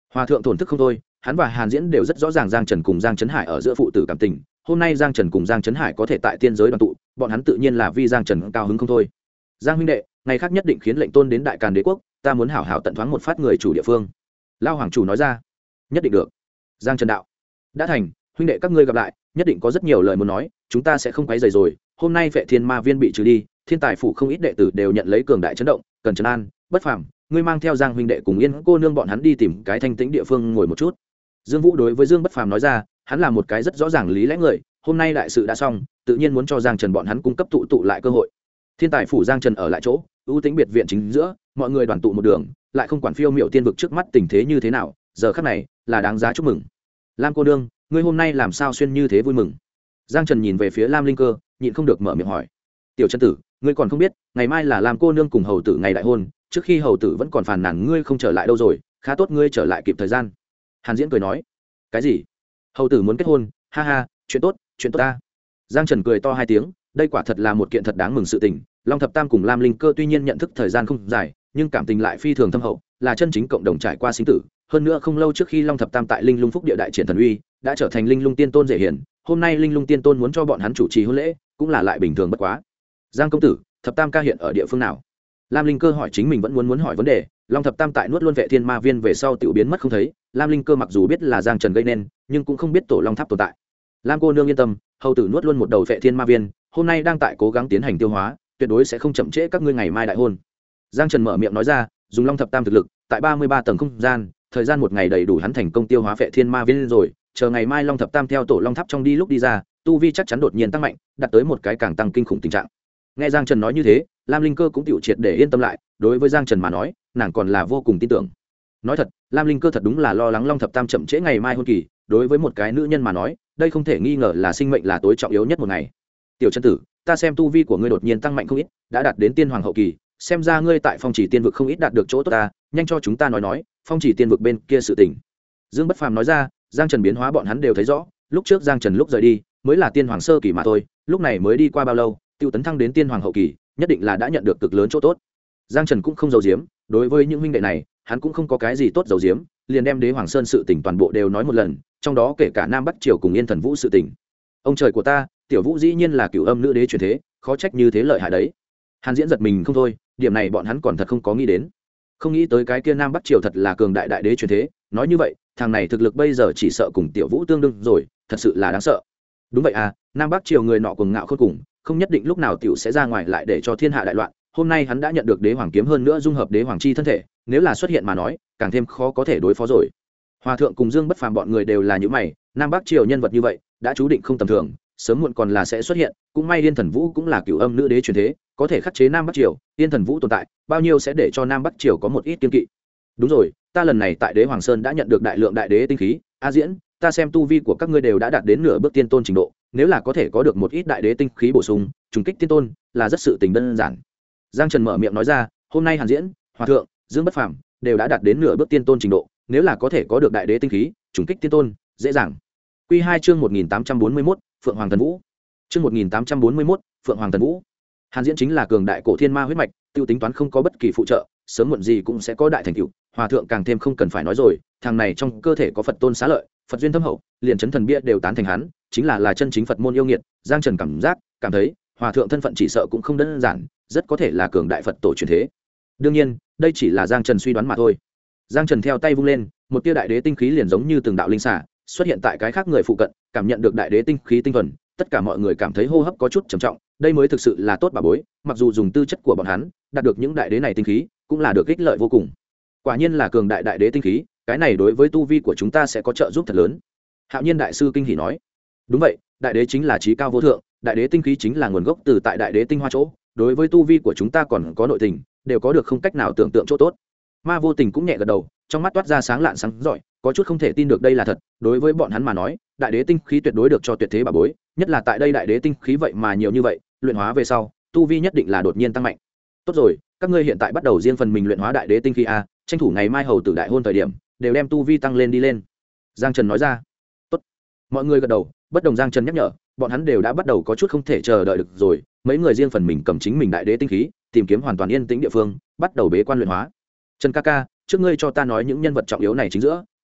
Hòa thượng thổn thức không thôi, hắn và Hàn Diễn đều rất rõ ràng Giang Trần cùng Giang Trấn Hải ở giữa phụ tử cảm tình, hôm nay Giang Trần cùng Giang Trấn Hải có thể tại tiên giới đoàn tụ, bọn hắn tự nhiên là vì Giang Trần cao hứng không thôi. Giang huynh đệ, ngày khác nhất định khiến lệnh tôn đến Đại Càn Đế quốc, ta muốn hảo hảo tận thoáng một phát người chủ địa phương. Lao hoàng chủ nói ra. Nhất định được. Giang Trần đạo. Đã thành, huynh đệ các ngươi gặp lại, nhất định có rất nhiều lời muốn nói, chúng ta sẽ không quấy rầy rồi. Hôm nay Vệ Thiên Ma Viên bị trừ đi, Thiên Tài phủ không ít đệ tử đều nhận lấy cường đại chấn động, cần trấn an, bất phàm, ngươi mang theo Giang huynh đệ cùng Yên cô nương bọn hắn đi tìm cái thanh tĩnh địa phương ngồi một chút. Dương Vũ đối với Dương Bất Phàm nói ra, hắn là một cái rất rõ ràng lý lẽ người, hôm nay đại sự đã xong, tự nhiên muốn cho Giang Trần bọn hắn cung cấp tụ lại cơ hội. Thiên Tài phủ Giang Trần ở lại chỗ, ưu tính biệt viện chính giữa, mọi người đoàn tụ một đường, lại không quản phiêu miểu tiên vực trước mắt tình thế như thế nào, giờ khắc này là đáng giá chúc mừng. Lam cô nương, ngươi hôm nay làm sao xuyên như thế vui mừng? Giang Trần nhìn về phía Lam Linh Cơ, nhịn không được mở miệng hỏi. Tiểu chân tử, ngươi còn không biết, ngày mai là Lam cô nương cùng hầu tử ngày đại hôn, trước khi hầu tử vẫn còn phàn nàn ngươi không trở lại đâu rồi, khá tốt ngươi trở lại kịp thời gian. Hàn Diễn cười nói. Cái gì? Hầu tử muốn kết hôn? Ha ha, chuyện tốt ta. Giang Trần cười to hai tiếng, đây quả thật là một kiện thật đáng mừng sự tình. Long Thập Tam cùng Lam Linh Cơ tuy nhiên nhận thức thời gian không dài, nhưng cảm tình lại phi thường thâm hậu, là chân chính cộng đồng trải qua sinh tử. Hơn nữa không lâu trước khi Long Thập Tam tại Linh Lung Phúc địa đại triển thần uy, đã trở thành Linh Lung Tiên Tôn dễ hiển. Hôm nay Linh Lung Tiên Tôn muốn cho bọn hắn chủ trì hôn lễ, cũng là lại bình thường bất quá. Giang công tử, Thập Tam ca hiện ở địa phương nào? Lam Linh Cơ hỏi chính mình vẫn muốn hỏi vấn đề. Long Thập Tam tại nuốt luôn Vệ Thiên Ma Viên về sau tiểu biến mất không thấy. Lam Linh Cơ mặc dù biết là Giang Trần gây nên, nhưng cũng không biết Tổ Long Tháp tồn tại. Lam cô nương yên tâm, hầu tử nuốt luôn một đầu Vệ Thiên Ma Viên, hôm nay đang tại cố gắng tiến hành tiêu hóa, tuyệt đối sẽ không chậm trễ các ngươi ngày mai đại hôn. Giang Trần mở miệng nói ra, dùng Long Thập Tam thực lực, tại 33 tầng không gian, thời gian một ngày đầy đủ hắn thành công tiêu hóa Vệ Thiên Ma Viên rồi, chờ ngày mai Long Thập Tam theo Tổ Long Tháp trong đi lúc đi ra, tu vi chắc chắn đột nhiên tăng mạnh, đạt tới một cái càng tăng kinh khủng tình trạng. Nghe Giang Trần nói như thế, Lam Linh Cơ cũng tiểu triệt để yên tâm lại, đối với Giang Trần mà nói, nàng còn là vô cùng tin tưởng. Nói thật, Lam Linh Cơ thật đúng là lo lắng Long Thập Tam chậm trễ ngày mai hôn kỳ, đối với một cái nữ nhân mà nói, đây không thể nghi ngờ là sinh mệnh là tối trọng yếu nhất một ngày. Tiểu chân tử, ta xem tu vi của ngươi đột nhiên tăng mạnh không ít, đã đạt đến tiên hoàng hậu kỳ, xem ra ngươi tại Phong Chỉ Tiên vực không ít đạt được chỗ tốt ta, nhanh cho chúng ta nói, Phong Chỉ Tiên vực bên kia sự tình. Dương Bất Phàm nói ra, Giang Trần biến hóa bọn hắn đều thấy rõ, lúc trước Giang Trần lúc rời đi, mới là tiên hoàng sơ kỳ mà thôi, lúc này mới đi qua bao lâu, tiêu tấn thăng đến tiên hoàng hậu kỳ, nhất định là đã nhận được cực lớn chỗ tốt. Giang Trần cũng không giấu giếm, đối với những huynh đệ này, hắn cũng không có cái gì tốt giấu giếm, liền đem Đế Hoàng Sơn sự tình toàn bộ đều nói một lần, trong đó kể cả Nam Bắc Triều cùng Yên Thần Vũ sự tình. Ông trời của ta, Tiểu Vũ dĩ nhiên là cửu âm nữ đế truyền thế, khó trách như thế lợi hại đấy. Hàn Diễn giật mình không thôi, điểm này bọn hắn còn thật không có nghĩ đến. Không nghĩ tới cái kia Nam Bắc Triều thật là cường đại đại đế truyền thế, nói như vậy, thằng này thực lực bây giờ chỉ sợ cùng Tiểu Vũ tương đương rồi, thật sự là đáng sợ. Đúng vậy à, Nam Bắc Triều người nọ cuồng ngạo khôn cùng, không nhất định lúc nào tiểu sẽ ra ngoài lại để cho thiên hạ đại loạn. Hôm nay hắn đã nhận được Đế Hoàng kiếm, hơn nữa dung hợp Đế Hoàng chi thân thể, nếu là xuất hiện mà nói, càng thêm khó có thể đối phó rồi. Hòa thượng cùng Dương Bất Phàm bọn người đều là những mày, Nam Bắc Triều nhân vật như vậy, đã chú định không tầm thường, sớm muộn còn là sẽ xuất hiện. Cũng may Yên Thần Vũ cũng là cửu âm nữ đế truyền thế, có thể khắc chế Nam Bắc Triều, Yên Thần Vũ tồn tại, bao nhiêu sẽ để cho Nam Bắc Triều có một ít kiên kỵ. Đúng rồi, ta lần này tại Đế Hoàng Sơn đã nhận được đại lượng đại đế tinh khí, A Diễn, ta xem tu vi của các ngươi đều đã đạt đến nửa bước tiên tôn trình độ, nếu là có thể có được một ít đại đế tinh khí bổ sung, trùng kích tiên tôn, là rất sự tình đơn giản. Giang Trần mở miệng nói ra, hôm nay Hàn Diễn, Hòa thượng, Dương Bất Phàm đều đã đạt đến nửa bước tiên tôn trình độ, nếu là có thể có được đại đế tinh khí, trùng kích tiên tôn, dễ dàng. Quy 2 chương 1841, Phượng Hoàng Thần Vũ. Chương 1841, Phượng Hoàng Thần Vũ. Hàn Diễn chính là cường đại cổ thiên ma huyết mạch, tiêu tính toán không có bất kỳ phụ trợ, sớm muộn gì cũng sẽ có đại thành tựu. Hòa thượng càng thêm không cần phải nói rồi, thằng này trong cơ thể có Phật tôn xá lợi, Phật duyên thâm hậu, liền chấn thần bia đều tán thành hắn, chính là chân chính Phật môn yêu nghiệt. Giang Trần cảm thấy, Hòa thượng thân phận chỉ sợ cũng không đơn giản, rất có thể là cường đại Phật tổ truyền thế. Đương nhiên, đây chỉ là Giang Trần suy đoán mà thôi. Giang Trần theo tay vung lên, một tia đại đế tinh khí liền giống như từng đạo linh xả xuất hiện tại cái khác người phụ cận, cảm nhận được đại đế tinh khí tinh thuần, tất cả mọi người cảm thấy hô hấp có chút trầm trọng, đây mới thực sự là tốt bà bối, mặc dù dùng tư chất của bọn hắn, đạt được những đại đế này tinh khí, cũng là được ích lợi vô cùng. Quả nhiên là cường đại đại đế tinh khí, cái này đối với tu vi của chúng ta sẽ có trợ giúp thật lớn. Hạo Nhiên đại sư kinh hỉ nói. Đúng vậy, đại đế chính là trí cao vô thượng, đại đế tinh khí chính là nguồn gốc từ tại đại đế tinh hoa chỗ, đối với tu vi của chúng ta còn có nội tình, đều có được không cách nào tưởng tượng chỗ tốt. Ma Vô Tình cũng nhẹ gật đầu, trong mắt toát ra sáng lạn sáng rọi, có chút không thể tin được đây là thật. Đối với bọn hắn mà nói, đại đế tinh khí tuyệt đối được cho tuyệt thế bà bối, nhất là tại đây đại đế tinh khí vậy mà nhiều như vậy, luyện hóa về sau, tu vi nhất định là đột nhiên tăng mạnh. Tốt rồi, các ngươi hiện tại bắt đầu riêng phần mình luyện hóa đại đế tinh khí a, tranh thủ ngày mai hầu tử đại hôn thời điểm, đều đem tu vi tăng lên đi lên. Giang Trần nói ra. Tốt. Mọi người gật đầu, bất đồng Giang Trần nhắc nhở, bọn hắn đều đã bắt đầu có chút không thể chờ đợi được rồi, mấy người riêng phần mình cầm chính mình đại đế tinh khí, tìm kiếm hoàn toàn yên tĩnh địa phương, bắt đầu bế quan luyện hóa. Trần ca ca, trước ngươi cho ta nói những nhân vật trọng yếu này chính giữa,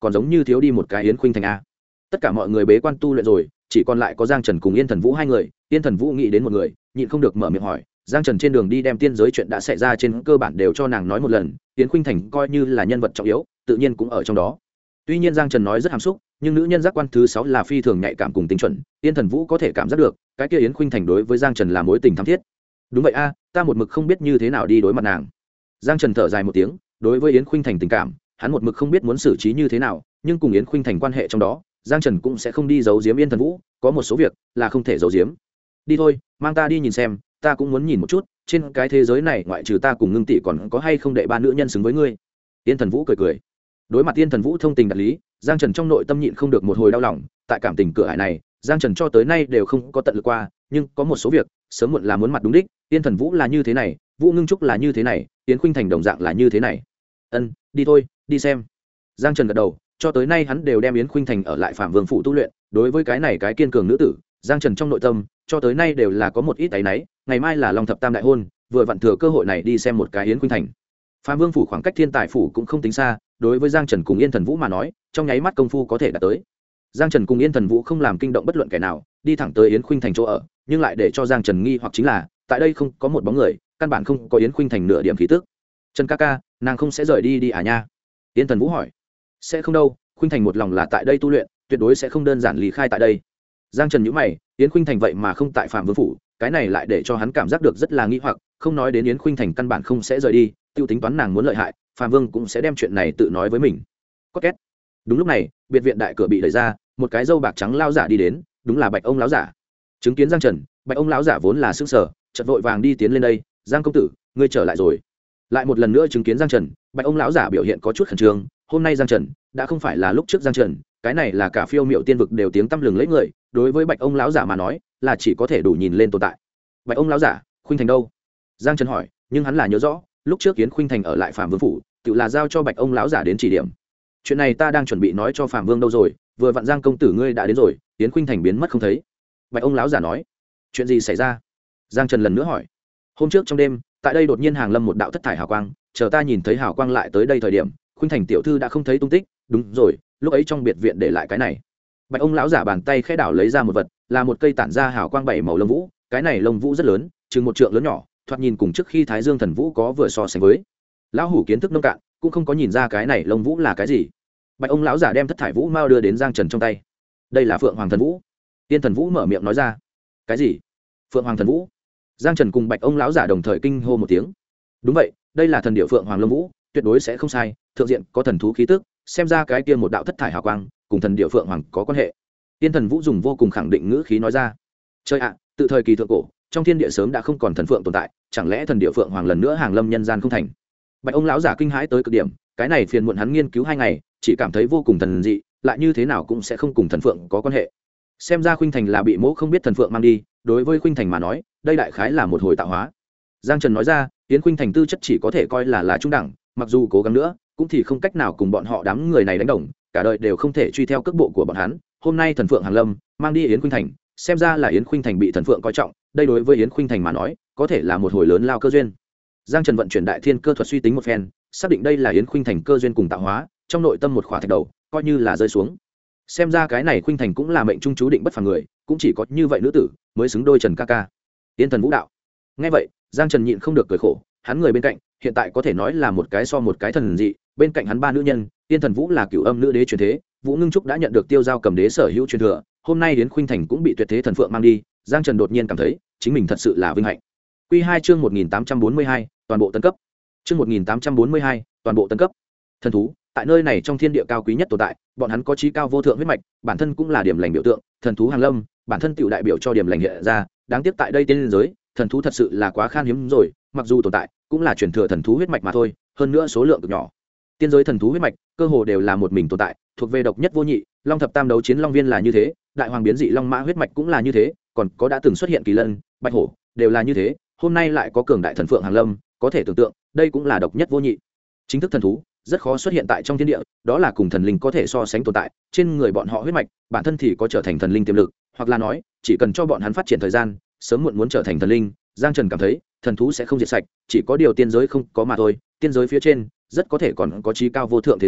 còn giống như thiếu đi một cái Yến Khuynh Thành a. Tất cả mọi người bế quan tu luyện rồi, chỉ còn lại có Giang Trần cùng Yên Thần Vũ hai người. Yên Thần Vũ nghĩ đến một người, nhịn không được mở miệng hỏi. Giang Trần trên đường đi đem tiên giới chuyện đã xảy ra trên cơ bản đều cho nàng nói một lần, Yến Khuynh Thành coi như là nhân vật trọng yếu, tự nhiên cũng ở trong đó. Tuy nhiên Giang Trần nói rất hàm xúc, nhưng nữ nhân giác quan thứ 6 là phi thường nhạy cảm cùng tính chuẩn, Yên Thần Vũ có thể cảm giác được, cái kia Yến Khuynh Thành đối với Giang Trần là mối tình thắm thiết. Đúng vậy a, ta một mực không biết như thế nào đi đối mặt nàng. Giang Trần thở dài một tiếng, đối với Yến Khuynh Thành tình cảm, hắn một mực không biết muốn xử trí như thế nào, nhưng cùng Yến Khuynh Thành quan hệ trong đó, Giang Trần cũng sẽ không đi giấu giếm Yên Thần Vũ, có một số việc là không thể giấu giếm. Đi thôi, mang ta đi nhìn xem, ta cũng muốn nhìn một chút, trên cái thế giới này ngoại trừ ta cùng Ngưng Tỷ còn có hay không đệ ba nữ nhân xứng với ngươi. Yên Thần Vũ cười cười. Đối mặt Yên Thần Vũ thông tình đạt lý, Giang Trần trong nội tâm nhịn không được một hồi đau lòng, tại cảm tình cửa ải này, Giang Trần cho tới nay đều không có tận lực qua, nhưng có một số việc, sớm muộn là muốn mặt đúng đích, Yên Thần Vũ là như thế này, Vũ Ngưng Trúc là như thế này, Yến Khuynh Thành đồng dạng là như thế này. Ân, đi thôi, đi xem. Giang Trần gật đầu, cho tới nay hắn đều đem Yến Khuynh Thành ở lại Phạm Vương phủ tu luyện, đối với cái này cái kiên cường nữ tử, Giang Trần trong nội tâm, cho tới nay đều là có một ít áy náy, ngày mai là Long Thập Tam đại hôn, vừa vặn thừa cơ hội này đi xem một cái Yến Khuynh Thành. Phạm Vương phủ khoảng cách Thiên Tài phủ cũng không tính xa, đối với Giang Trần cùng Yên Thần Vũ mà nói, trong nháy mắt công phu có thể đạt tới. Giang Trần cùng Yên Thần Vũ không làm kinh động bất luận kẻ nào, đi thẳng tới Yến Khuynh Thành chỗ ở, nhưng lại để cho Giang Trần nghi hoặc chính là, tại đây không có một bóng người, căn bản không có Yến Khuynh Thành nửa điểm khí tức. Trần ca ca, nàng không sẽ rời đi à nha? Yên Thần Vũ hỏi. Sẽ không đâu, Khuynh Thành một lòng là tại đây tu luyện, tuyệt đối sẽ không đơn giản lý khai tại đây. Giang Trần nhíu mày, Yến Khuynh Thành vậy mà không tại Phạm Vương phủ, cái này lại để cho hắn cảm giác được rất là nghi hoặc, không nói đến Yến Khuynh Thành căn bản không sẽ rời đi, tiêu tính toán nàng muốn lợi hại, Phạm Vương cũng sẽ đem chuyện này tự nói với mình. Có két. Đúng lúc này, biệt viện đại cửa bị đẩy ra, một cái râu bạc trắng lão giả đi đến, đúng là Bạch ông lão giả. Chứng kiến Giang Trần, Bạch ông lão giả vốn là sững sờ, chợt vội vàng đi tiến lên đây, "Giang công tử, ngươi trở lại rồi." Lại một lần nữa chứng kiến Giang Trần, Bạch ông lão giả biểu hiện có chút khẩn trương, hôm nay Giang Trần đã không phải là lúc trước Giang Trần, cái này là cả phiêu miệu tiên vực đều tiếng tăm lừng lẫy người, đối với Bạch ông lão giả mà nói, là chỉ có thể đủ nhìn lên tồn tại. Bạch ông lão giả, Khuynh Thành đâu? Giang Trần hỏi, nhưng hắn là nhớ rõ, lúc trước Yến Khuynh Thành ở lại Phạm Vương phủ, tự là giao cho Bạch ông lão giả đến chỉ điểm. Chuyện này ta đang chuẩn bị nói cho Phạm Vương đâu rồi, vừa vặn Giang công tử ngươi đã đến rồi, Yến Khuynh Thành biến mất không thấy. Bạch ông lão giả nói, chuyện gì xảy ra? Giang Trần lần nữa hỏi. Hôm trước trong đêm, tại đây đột nhiên hàng lâm một đạo thất thải hào quang, chờ ta nhìn thấy hào quang lại tới đây thời điểm, Khuynh Thành tiểu thư đã không thấy tung tích, đúng rồi, lúc ấy trong biệt viện để lại cái này. Bạch ông lão giả bàn tay khẽ đảo lấy ra một vật, là một cây tản ra hào quang bảy màu lông vũ, cái này lông vũ rất lớn, chừng một trượng lớn nhỏ, thoạt nhìn cùng trước khi Thái Dương thần vũ có vừa so sánh với. Lão hủ kiến thức nông cạn, cũng không có nhìn ra cái này lông vũ là cái gì. Bạch ông lão giả đem thất thải vũ mao đưa đến Giang Trần trong tay. Đây là Phượng Hoàng thần vũ. Tiên thần vũ mở miệng nói ra. Cái gì? Phượng Hoàng thần vũ? Giang Trần cùng Bạch ông lão giả đồng thời kinh hô một tiếng. Đúng vậy, đây là thần điệu Phượng Hoàng lông vũ, tuyệt đối sẽ không sai, thượng diện có thần thú khí tức, xem ra cái kia một đạo thất thải hào quang, cùng thần điệu Phượng Hoàng có quan hệ. Tiên thần vũ dùng vô cùng khẳng định ngữ khí nói ra. Trời ạ, tự thời kỳ thượng cổ, trong thiên địa sớm đã không còn thần phượng tồn tại, chẳng lẽ thần điệu Phượng Hoàng lần nữa hàng lâm nhân gian không thành? Bạch ông lão giả kinh hãi tới cực điểm, cái này phiền muộn hắn nghiên cứu 2 ngày, chỉ cảm thấy vô cùng thần dị, lại như thế nào cũng sẽ không cùng thần phượng có quan hệ. Xem ra Khuynh Thành là bị mỗ không biết thần phượng mang đi, đối với Khuynh Thành mà nói, đây đại khái là một hồi tạo hóa. Giang Trần nói ra, Yến Khuynh Thành tư chất chỉ có thể coi là trung đẳng, mặc dù cố gắng nữa, cũng thì không cách nào cùng bọn họ đám người này đánh đồng, cả đời đều không thể truy theo cước bộ của bọn hắn. Hôm nay thần phượng hàng lâm, mang đi Yến Khuynh Thành, xem ra là Yến Khuynh Thành bị thần phượng coi trọng, đây đối với Yến Khuynh Thành mà nói, có thể là một hồi lớn lao cơ duyên. Giang Trần vận chuyển đại thiên cơ thuật suy tính một phen, xác định đây là Yến Khuynh Thành cơ duyên cùng tạo hóa, trong nội tâm một khỏa thạch đầu, coi như là rơi xuống. Xem ra cái này Khuynh Thành cũng là mệnh trung chú định bất phàm người, cũng chỉ có như vậy nữ tử mới xứng đôi Trần ca ca. Tiên thần vũ đạo. Nghe vậy, Giang Trần nhịn không được cười khổ, hắn người bên cạnh, hiện tại có thể nói là một cái so một cái thần dị, bên cạnh hắn 3 nữ nhân, Tiên thần vũ là cửu âm nữ đế truyền thế, Vũ Ngưng Trúc đã nhận được Tiêu Giao cầm đế sở hữu truyền thừa, hôm nay Yến Khuynh Thành cũng bị tuyệt thế thần phượng mang đi, Giang Trần đột nhiên cảm thấy, chính mình thật sự là vinh hạnh. Quy 2 chương 1842, toàn bộ tấn cấp. Chương 1842, toàn bộ tấn cấp. Thần thú, tại nơi này trong thiên địa cao quý nhất tồn tại, bọn hắn có chí cao vô thượng huyết mạch, bản thân cũng là điểm lành biểu tượng, thần thú hàng lâm, bản thân tiểu đại biểu cho điểm lành hiện ra, đáng tiếc tại đây tiên giới, thần thú thật sự là quá khan hiếm rồi, mặc dù tồn tại, cũng là truyền thừa thần thú huyết mạch mà thôi, hơn nữa số lượng cực nhỏ. Tiên giới thần thú huyết mạch, cơ hồ đều là một mình tồn tại, thuộc về độc nhất vô nhị, Long thập tam đấu chiến long viên là như thế, đại hoàng biến dị long mã huyết mạch cũng là như thế, còn có đã từng xuất hiện kỳ lân, bạch hổ, đều là như thế, hôm nay lại có cường đại thần phượng hàng lâm, có thể tưởng tượng, đây cũng là độc nhất vô nhị. Chính thức thần thú rất khó xuất hiện tại trong thiên địa, đó là cùng thần linh có thể so sánh tồn tại, trên người bọn họ huyết mạch, bản thân thì có trở thành thần linh tiềm lực, hoặc là nói, chỉ cần cho bọn hắn phát triển thời gian, sớm muộn muốn trở thành thần linh. Giang Trần cảm thấy, thần thú sẽ không diệt sạch, chỉ có điều tiên giới không có mà thôi, tiên giới phía trên rất có thể còn có chí cao vô thượng thế giới,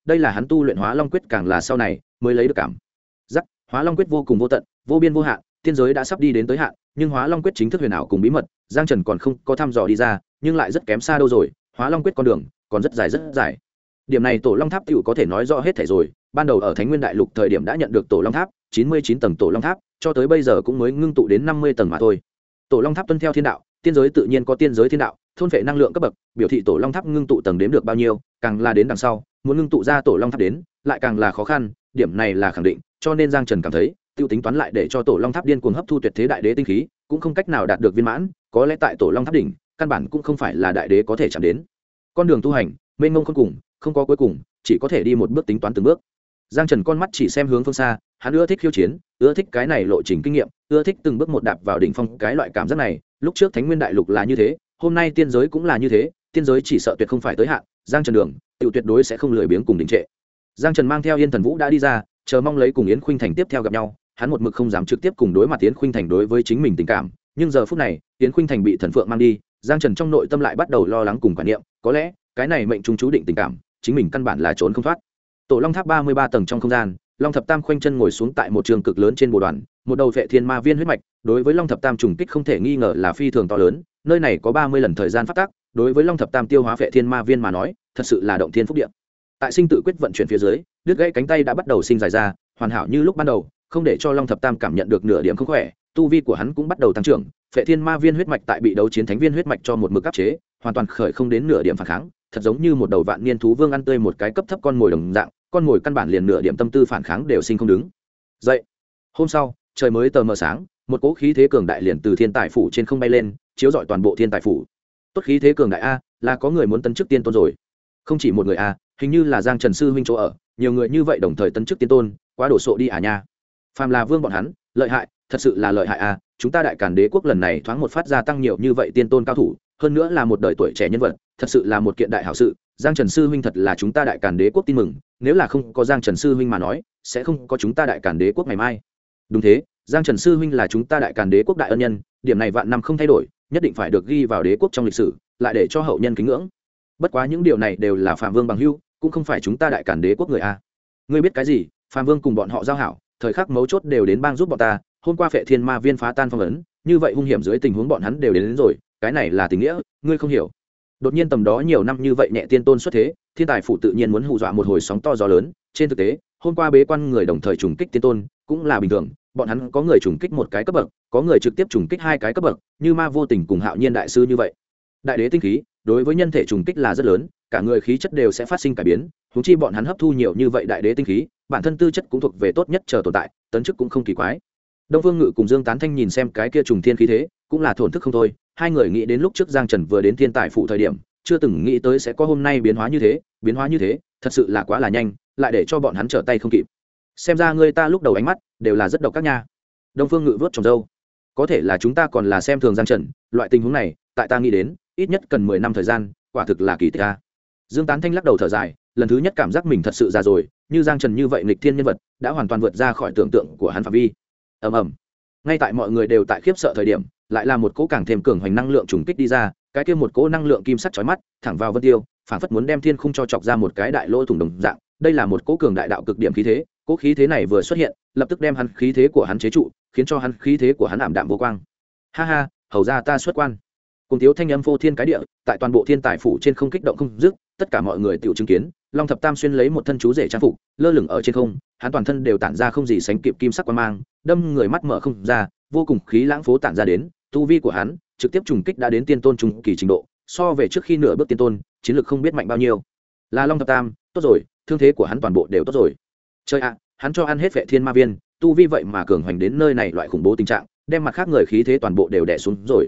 đây là hắn tu luyện hóa long quyết càng là sau này mới lấy được cảm giác. Hóa long quyết vô cùng vô tận, vô biên vô hạn, tiên giới đã sắp đi đến tới hạn, nhưng hóa long quyết chính thức huyền ảo cùng bí mật, Giang Trần còn không có thăm dò đi ra, nhưng lại rất kém xa đâu rồi. Hóa long quyết con đường còn rất dài rất dài. Điểm này Tổ Long Tháp tựu có thể nói rõ hết thảy rồi. Ban đầu ở Thánh Nguyên Đại Lục thời điểm đã nhận được Tổ Long Tháp, 99 tầng Tổ Long Tháp, cho tới bây giờ cũng mới ngưng tụ đến 50 tầng mà thôi. Tổ Long Tháp tuân theo thiên đạo, tiên giới tự nhiên có tiên giới thiên đạo, thôn phệ năng lượng cấp bậc, biểu thị Tổ Long Tháp ngưng tụ tầng đếm được bao nhiêu, càng là đến đằng sau, muốn ngưng tụ ra Tổ Long Tháp đến, lại càng là khó khăn, điểm này là khẳng định, cho nên Giang Trần cảm thấy, tiêu tính toán lại để cho Tổ Long Tháp điên cuồng hấp thu tuyệt thế đại đế tinh khí, cũng không cách nào đạt được viên mãn, có lẽ tại Tổ Long Tháp đỉnh, căn bản cũng không phải là đại đế có thể chạm đến. Con đường tu hành, mênh mông không cùng, không có cuối cùng, chỉ có thể đi một bước tính toán từng bước. Giang Trần con mắt chỉ xem hướng phương xa, hắn ưa thích khiêu chiến, ưa thích cái này lộ trình kinh nghiệm, ưa thích từng bước một đạp vào đỉnh phong cái loại cảm giác này. Lúc trước Thánh Nguyên Đại Lục là như thế, hôm nay tiên giới cũng là như thế, tiên giới chỉ sợ tuyệt không phải tới hạn, Giang Trần đường, tiểu tuyệt đối sẽ không lười biếng cùng đình trệ. Giang Trần mang theo Yên Thần Vũ đã đi ra, chờ mong lấy cùng Yến Khuynh Thành tiếp theo gặp nhau, hắn một mực không dám trực tiếp cùng đối mặt Yến Khuynh Thành đối với chính mình tình cảm, nhưng giờ phút này, Yến Khuynh Thành bị Thần Phượng mang đi, Giang Trần trong nội tâm lại bắt đầu lo lắng cùng quản niệm, có lẽ, cái này mệnh trung chú định tình cảm, chính mình căn bản là trốn không thoát. Tổ Long Tháp 33 tầng trong không gian, Long Thập Tam khoanh chân ngồi xuống tại một trường cực lớn trên bồ đoàn, một đầu vệ thiên ma viên huyết mạch, đối với Long Thập Tam trùng kích không thể nghi ngờ là phi thường to lớn, nơi này có 30 lần thời gian phát tác, đối với Long Thập Tam tiêu hóa vệ thiên ma viên mà nói, thật sự là động thiên phúc địa. Tại sinh tự quyết vận chuyển phía dưới, đứt gãy cánh tay đã bắt đầu sinh dài ra, hoàn hảo như lúc ban đầu, không để cho Long Thập Tam cảm nhận được nửa điểm không khỏe, tu vi của hắn cũng bắt đầu tăng trưởng, vệ thiên ma viên huyết mạch tại bị đấu chiến thánh viên huyết mạch cho một mực áp chế, hoàn toàn khởi không đến nửa điểm phản kháng, thật giống như một đầu vạn niên thú vương ăn tươi một cái cấp thấp con mồi đồng dạng, con mồi căn bản liền nửa điểm tâm tư phản kháng đều sinh không đứng dậy. Hôm sau, trời mới tờ mờ sáng, một cỗ khí thế cường đại liền từ thiên tài phủ trên không bay lên, chiếu rọi toàn bộ thiên tài phủ. Tốt khí thế cường đại a, là có người muốn tấn chức tiên tôn rồi. Không chỉ một người a, hình như là Giang Trần sư huynh chỗ ở, nhiều người như vậy đồng thời tấn chức tiên tôn, quá đổ sộ đi à nha. Phàm là vương bọn hắn, lợi hại, thật sự là lợi hại a, chúng ta Đại Càn Đế quốc lần này thoáng một phát gia tăng nhiều như vậy tiên tôn cao thủ, hơn nữa là một đời tuổi trẻ nhân vật, thật sự là một kiện đại hảo sự. Giang Trần sư huynh thật là chúng ta Đại Càn Đế quốc tin mừng, nếu là không có Giang Trần sư huynh mà nói, sẽ không có chúng ta Đại Càn Đế quốc ngày mai. Đúng thế, Giang Trần sư huynh là chúng ta Đại Càn Đế quốc đại ân nhân, điểm này vạn năm không thay đổi, nhất định phải được ghi vào đế quốc trong lịch sử, lại để cho hậu nhân kính ngưỡng. Bất quá những điều này đều là Phạm Vương bằng hữu, cũng không phải chúng ta Đại Càn Đế quốc người a. Ngươi biết cái gì? Phạm Vương cùng bọn họ giao hảo, thời khắc mấu chốt đều đến bang giúp bọn ta, hôm qua Phệ Thiên Ma Viên phá tan phong ấn, như vậy hung hiểm dưới tình huống bọn hắn đều đến rồi, cái này là tình nghĩa, ngươi không hiểu. Đột nhiên tầm đó nhiều năm như vậy nhẹ tiên tôn xuất thế, thiên tài phủ tự nhiên muốn hù dọa một hồi sóng to gió lớn, trên thực tế, hôm qua bế quan người đồng thời trùng kích tiên tôn, cũng là bình thường, bọn hắn có người trùng kích một cái cấp bậc, có người trực tiếp trùng kích hai cái cấp bậc, như Ma Vô Tình cùng Hạo Nhiên đại sư như vậy. Đại đế tinh khí, đối với nhân thể trùng kích là rất lớn, cả người khí chất đều sẽ phát sinh cải biến, huống chi bọn hắn hấp thu nhiều như vậy đại đế tinh khí, bản thân tư chất cũng thuộc về tốt nhất chờ tồn tại, tấn chức cũng không kỳ quái. Đông Vương Ngự cùng Dương Tán Thanh nhìn xem cái kia trùng thiên khí thế, cũng là thổn thức không thôi, hai người nghĩ đến lúc trước Giang Trần vừa đến thiên tài phụ thời điểm, chưa từng nghĩ tới sẽ có hôm nay biến hóa như thế, thật sự là quá là nhanh, lại để cho bọn hắn trở tay không kịp. Xem ra người ta lúc đầu ánh mắt đều là rất độc các nha. Đông Phương Ngự vớt trồng râu, có thể là chúng ta còn là xem thường Giang Trần, loại tình huống này, tại ta nghĩ đến, ít nhất cần 10 năm thời gian, quả thực là kỳ tích a. Dương Tán Thanh lắc đầu thở dài, lần thứ nhất cảm giác mình thật sự già rồi, như Giang Trần như vậy nghịch thiên nhân vật, đã hoàn toàn vượt ra khỏi tưởng tượng của hắn phạm vi. Ầm ầm. Ngay tại mọi người đều tại khiếp sợ thời điểm, lại là một cỗ càng thêm cường hoành năng lượng trùng kích đi ra, cái kia một cỗ năng lượng kim sắc chói mắt, thẳng vào Vân Tiêu, phảng phất muốn đem thiên khung cho chọc ra một cái đại lỗ thủng đồng dạng. Đây là một cỗ cường đại đạo cực điểm khí thế, cỗ khí thế này vừa xuất hiện, lập tức đem hắn khí thế của hắn chế trụ, khiến cho hắn khí thế của hắn ảm đạm vô quang. Ha ha, hầu ra ta xuất quan. Cùng tiếu thanh âm phô thiên cái địa, tại toàn bộ thiên tài phủ trên không kích động không dứt, tất cả mọi người tiểu chứng kiến, Long Thập Tam xuyên lấy một thân chú rể trang phục, lơ lửng ở trên không, hắn toàn thân đều tản ra không gì sánh kịp kim sắc quang mang, đâm người mắt mở không ra, vô cùng khí lãng phố tản ra đến, tu vi của hắn trực tiếp trùng kích đã đến tiên tôn trung kỳ trình độ, so về trước khi nửa bước tiên tôn, chiến lược không biết mạnh bao nhiêu. Là Long Thập Tam, tốt rồi, thương thế của hắn toàn bộ đều tốt rồi. Chơi ạ, hắn cho ăn hết Vệ Thiên Ma Viên, tu vi vậy mà cường hoành đến nơi này loại khủng bố tình trạng, đem mặt khác người khí thế toàn bộ đều đè xuống rồi.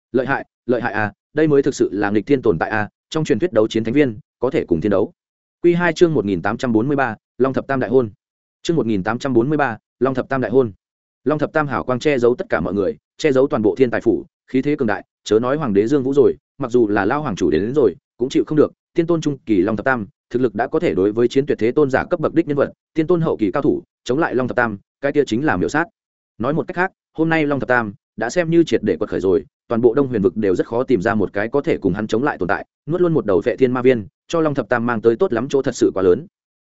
Lợi hại à, đây mới thực sự là nghịch thiên tồn tại à, trong truyền thuyết đấu chiến thánh viên, có thể cùng thiên đấu. Quy 2 chương 1843, Long Thập Tam đại hôn. Chương 1843, Long Thập Tam đại hôn. Long Thập Tam hảo quang che giấu tất cả mọi người, che giấu toàn bộ thiên tài phủ, khí thế cường đại, chớ nói hoàng đế Dương Vũ rồi, mặc dù là lao hoàng chủ đến rồi, cũng chịu không được, tiên tôn trung kỳ Long Thập Tam, thực lực đã có thể đối với chiến tuyệt thế tôn giả cấp bậc đích nhân vật, tiên tôn hậu kỳ cao thủ, chống lại Long Thập Tam, cái kia chính là miểu sát. Nói một cách khác, hôm nay Long Thập Tam đã xem như triệt để quật khởi rồi, toàn bộ Đông Huyền vực đều rất khó tìm ra một cái có thể cùng hắn chống lại tồn tại, nuốt luôn một đầu Vệ Thiên Ma Viên, cho Long Thập Tam mang tới tốt lắm chỗ thật sự quá lớn.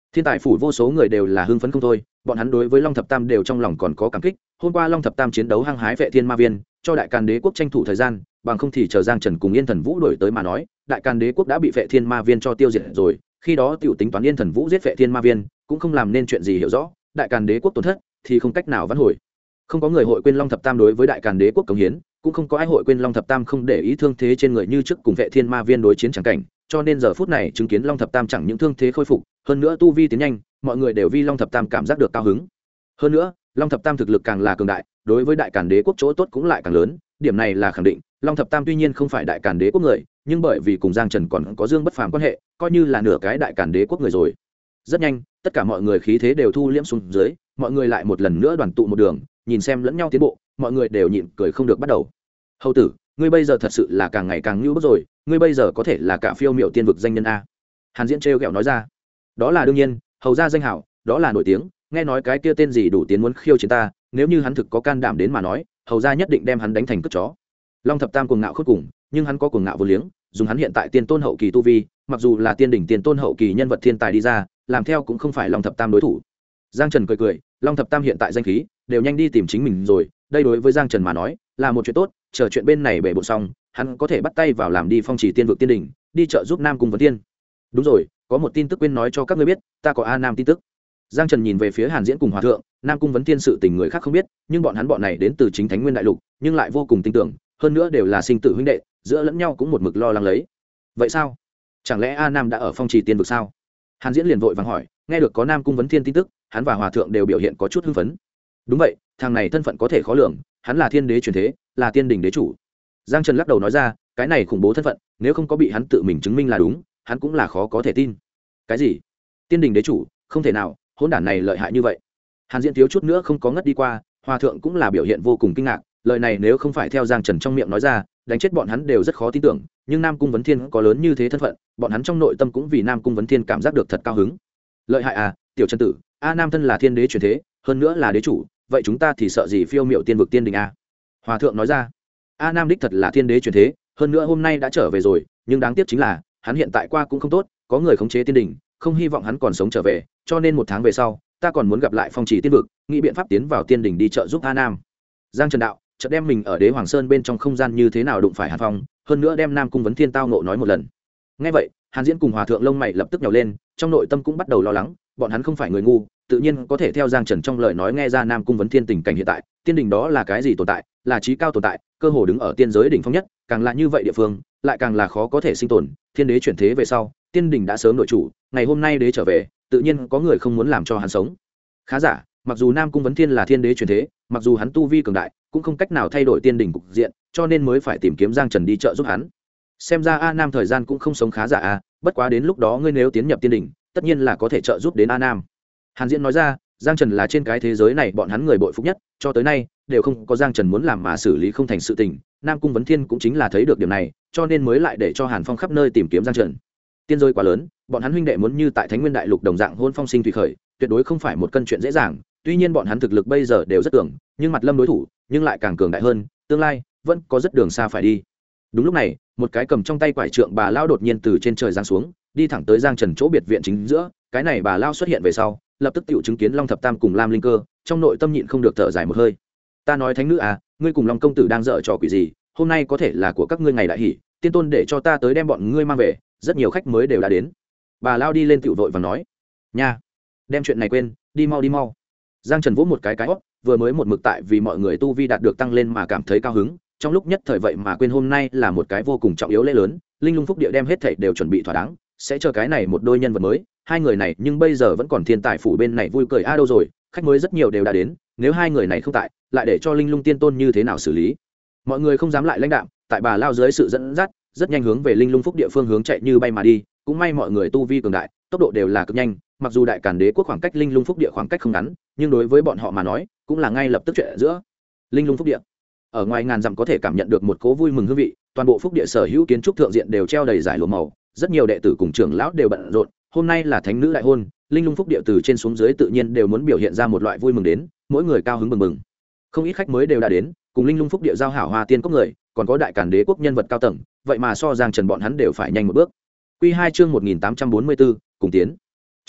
Thiên tài phủ vô số người đều là hưng phấn không thôi, bọn hắn đối với Long Thập Tam đều trong lòng còn có cảm kích. Hôm qua Long Thập Tam chiến đấu hăng hái vệ thiên ma viên, cho đại càn đế quốc tranh thủ thời gian, bằng không thì chờ Giang Trần cùng Yên Thần Vũ đuổi tới mà nói, đại càn đế quốc đã bị vệ thiên ma viên cho tiêu diệt rồi. Khi đó tiểu tính toán Yên Thần Vũ giết vệ thiên ma viên, cũng không làm nên chuyện gì hiểu rõ, đại càn đế quốc tổn thất thì không cách nào vãn hồi. Không có người hội quên Long Thập Tam đối với đại càn đế quốc cống hiến, cũng không có ai hội quên Long Thập Tam không để ý thương thế trên người như trước cùng vệ thiên ma viên đối chiến chẳng cảnh, cho nên giờ phút này chứng kiến Long Thập Tam chẳng những thương thế khôi phục, hơn nữa tu vi tiến nhanh, mọi người đều vì Long Thập Tam cảm giác được cao hứng. Hơn nữa, Long Thập Tam thực lực càng là cường đại, đối với đại càn đế quốc chỗ tốt cũng lại càng lớn, điểm này là khẳng định. Long Thập Tam tuy nhiên không phải đại càn đế quốc người, nhưng bởi vì cùng Giang Trần còn có Dương Bất Phàm quan hệ, coi như là nửa cái đại càn đế quốc người rồi. Rất nhanh, tất cả mọi người khí thế đều thu liễm xuống dưới, mọi người lại một lần nữa đoàn tụ một đường, nhìn xem lẫn nhau tiến bộ, mọi người đều nhịn cười không được bắt đầu. Hầu tử, ngươi bây giờ thật sự là càng ngày càng nhu bức rồi, ngươi bây giờ có thể là cả phiêu miểu tiên vực danh nhân a. Hàn Diễn trêu ghẹo nói ra. Đó là đương nhiên, hầu ra danh hảo, đó là nổi tiếng, nghe nói cái kia tên gì đủ tiến muốn khiêu chiến ta, nếu như hắn thực có can đảm đến mà nói, hầu ra nhất định đem hắn đánh thành cất chó. Long Thập Tam cuồng ngạo khôn cùng, nhưng hắn có cuồng ngạo vô liếng, dùng hắn hiện tại tiên tôn hậu kỳ tu vi, mặc dù là tiên đỉnh tiên tôn hậu kỳ nhân vật thiên tài đi ra, làm theo cũng không phải Long Thập Tam đối thủ. Giang Trần cười cười, Long Thập Tam hiện tại danh khí đều nhanh đi tìm chính mình rồi, đây đối với Giang Trần mà nói là một chuyện tốt, chờ chuyện bên này bể bộn xong, hắn có thể bắt tay vào làm đi phong trì tiên vực tiên đỉnh, đi trợ giúp Nam Cung Vấn Tiên. Đúng rồi, có một tin tức quên nói cho các ngươi biết, ta có A Nam tin tức. Giang Trần nhìn về phía Hàn Diễn cùng Hòa Thượng, Nam Cung Vấn Tiên sự tình người khác không biết, nhưng bọn này đến từ chính Thánh Nguyên Đại Lục, nhưng lại vô cùng tin tưởng, hơn nữa đều là sinh tử huynh đệ, giữa lẫn nhau cũng một mực lo lắng lấy. Vậy sao? Chẳng lẽ A Nam đã ở phong trì tiên vực sao? Hàn Diễn liền vội vàng hỏi, nghe được có Nam Cung Vấn Thiên tin tức, hắn và Hòa Thượng đều biểu hiện có chút hưng phấn. Đúng vậy, thằng này thân phận có thể khó lường, hắn là thiên đế truyền thế, là tiên đỉnh đế chủ. Giang Trần lắc đầu nói ra, cái này khủng bố thân phận, nếu không có bị hắn tự mình chứng minh là đúng, hắn cũng là khó có thể tin. Cái gì? Tiên đỉnh đế chủ? Không thể nào, hỗn đản này lợi hại như vậy. Hàn Diễn thiếu chút nữa không có ngất đi qua, Hòa Thượng cũng là biểu hiện vô cùng kinh ngạc, lời này nếu không phải theo Giang Trần trong miệng nói ra, đánh chết bọn hắn đều rất khó tin tưởng, nhưng Nam Cung Vấn Thiên có lớn như thế thân phận, bọn hắn trong nội tâm cũng vì Nam Cung Vấn Thiên cảm giác được thật cao hứng. Lợi hại à, tiểu Trần tử, A Nam thân là thiên đế truyền thế, hơn nữa là đế chủ, vậy chúng ta thì sợ gì phiêu miểu tiên vực tiên đình a? Hòa Thượng nói ra. A Nam đích thật là thiên đế truyền thế, hơn nữa hôm nay đã trở về rồi, nhưng đáng tiếc chính là hắn hiện tại qua cũng không tốt, có người khống chế tiên đình, không hy vọng hắn còn sống trở về, cho nên 1 tháng về sau, ta còn muốn gặp lại phong trì tiên vực, nghĩ biện pháp tiến vào tiên đình đi trợ giúp A Nam. Giang Trần đạo, chợt đem mình ở Đế Hoàng Sơn bên trong không gian như thế nào đụng phải Hàn Phong, hơn nữa đem Nam Cung Vấn Thiên tao nộ nói một lần. Nghe vậy, Hàn Diễn cùng Hòa Thượng lông mày lập tức nhào lên, trong nội tâm cũng bắt đầu lo lắng, bọn hắn không phải người ngu, tự nhiên có thể theo Giang Trần trong lời nói nghe ra Nam Cung Vấn Thiên tình cảnh hiện tại, tiên đình đó là cái gì tồn tại, là trí cao tồn tại, cơ hồ đứng ở tiên giới đỉnh phong nhất, càng là như vậy địa phương, lại càng là khó có thể sinh tồn, thiên đế chuyển thế về sau, tiên đình đã sớm nội chủ, ngày hôm nay đế trở về, tự nhiên có người không muốn làm cho hắn sống. Khá giả, mặc dù Nam Cung Vấn Thiên là thiên đế chuyển thế, mặc dù hắn tu vi cường đại, cũng không cách nào thay đổi tiên đình cục diện, cho nên mới phải tìm kiếm Giang Trần đi trợ giúp hắn. Xem ra A Nam thời gian cũng không sống khá giả a, bất quá đến lúc đó ngươi nếu tiến nhập tiên đình, tất nhiên là có thể trợ giúp đến A Nam. Hàn Diễn nói ra, Giang Trần là trên cái thế giới này bọn hắn người bội phục nhất, cho tới nay đều không có Giang Trần muốn làm mà xử lý không thành sự tình. Nam Cung Vấn Thiên cũng chính là thấy được điểm này, cho nên mới lại để cho Hàn Phong khắp nơi tìm kiếm Giang Trần. Tiên giới quá lớn, bọn hắn huynh đệ muốn như tại Thánh Nguyên Đại Lục đồng dạng hôn phong sinh thủy khởi, tuyệt đối không phải một cân chuyện dễ dàng. Tuy nhiên bọn hắn thực lực bây giờ đều rất cường, nhưng mặt lâm đối thủ, nhưng lại càng cường đại hơn, tương lai vẫn có rất đường xa phải đi. Đúng lúc này, một cái cầm trong tay quải trượng bà lao đột nhiên từ trên trời giáng xuống, đi thẳng tới Giang Trần chỗ biệt viện chính giữa. Cái này bà lao xuất hiện về sau, lập tức tự chứng kiến Long Thập Tam cùng Lam Linh Cơ, trong nội tâm nhịn không được thở dài một hơi. Ta nói thánh nữ à, ngươi cùng Long công tử đang dở trò quỷ gì? Hôm nay có thể là của các ngươi ngày đại hỷ, tiên tôn để cho ta tới đem bọn ngươi mang về, rất nhiều khách mới đều đã đến. Bà lao đi lên tiểu vội và nói, nha, đem chuyện này quên, đi mau đi mau. Giang Trần vỗ một cái hót, vừa mới một mực tại vì mọi người tu vi đạt được tăng lên mà cảm thấy cao hứng, trong lúc nhất thời vậy mà quên hôm nay là một cái vô cùng trọng yếu lễ lớn, Linh Lung Phúc Địa đem hết thảy đều chuẩn bị thỏa đáng, sẽ chờ cái này một đôi nhân vật mới, hai người này nhưng bây giờ vẫn còn thiên tài phủ bên này vui cười đâu rồi, khách mới rất nhiều đều đã đến, nếu hai người này không tại, lại để cho Linh Lung tiên tôn như thế nào xử lý? Mọi người không dám lại lãnh đạm, tại bà lao dưới sự dẫn dắt, rất nhanh hướng về Linh Lung Phúc Địa phương hướng chạy như bay mà đi, cũng may mọi người tu vi cường đại, tốc độ đều là cực nhanh, mặc dù đại càn đế quốc khoảng cách Linh Lung Phúc Địa khoảng cách không ngắn, nhưng đối với bọn họ mà nói, cũng là ngay lập tức chuyện giữa. Linh Lung Phúc Địa ở ngoài ngàn dặm có thể cảm nhận được một cố vui mừng hương vị, toàn bộ phúc địa sở hữu kiến trúc thượng diện đều treo đầy giải lụa màu, rất nhiều đệ tử cùng trưởng lão đều bận rộn, hôm nay là thánh nữ đại hôn, Linh Lung Phúc Địa từ trên xuống dưới tự nhiên đều muốn biểu hiện ra một loại vui mừng đến, mỗi người cao hứng mừng mừng. Không ít khách mới đều đã đến, cùng Linh Lung Phúc Địa giao hảo hoa tiên cốc người, còn có đại càn đế quốc nhân vật cao tầng, vậy mà so Giang Trần bọn hắn đều phải nhanh một bước. Quy 2 chương 1844, cùng tiến.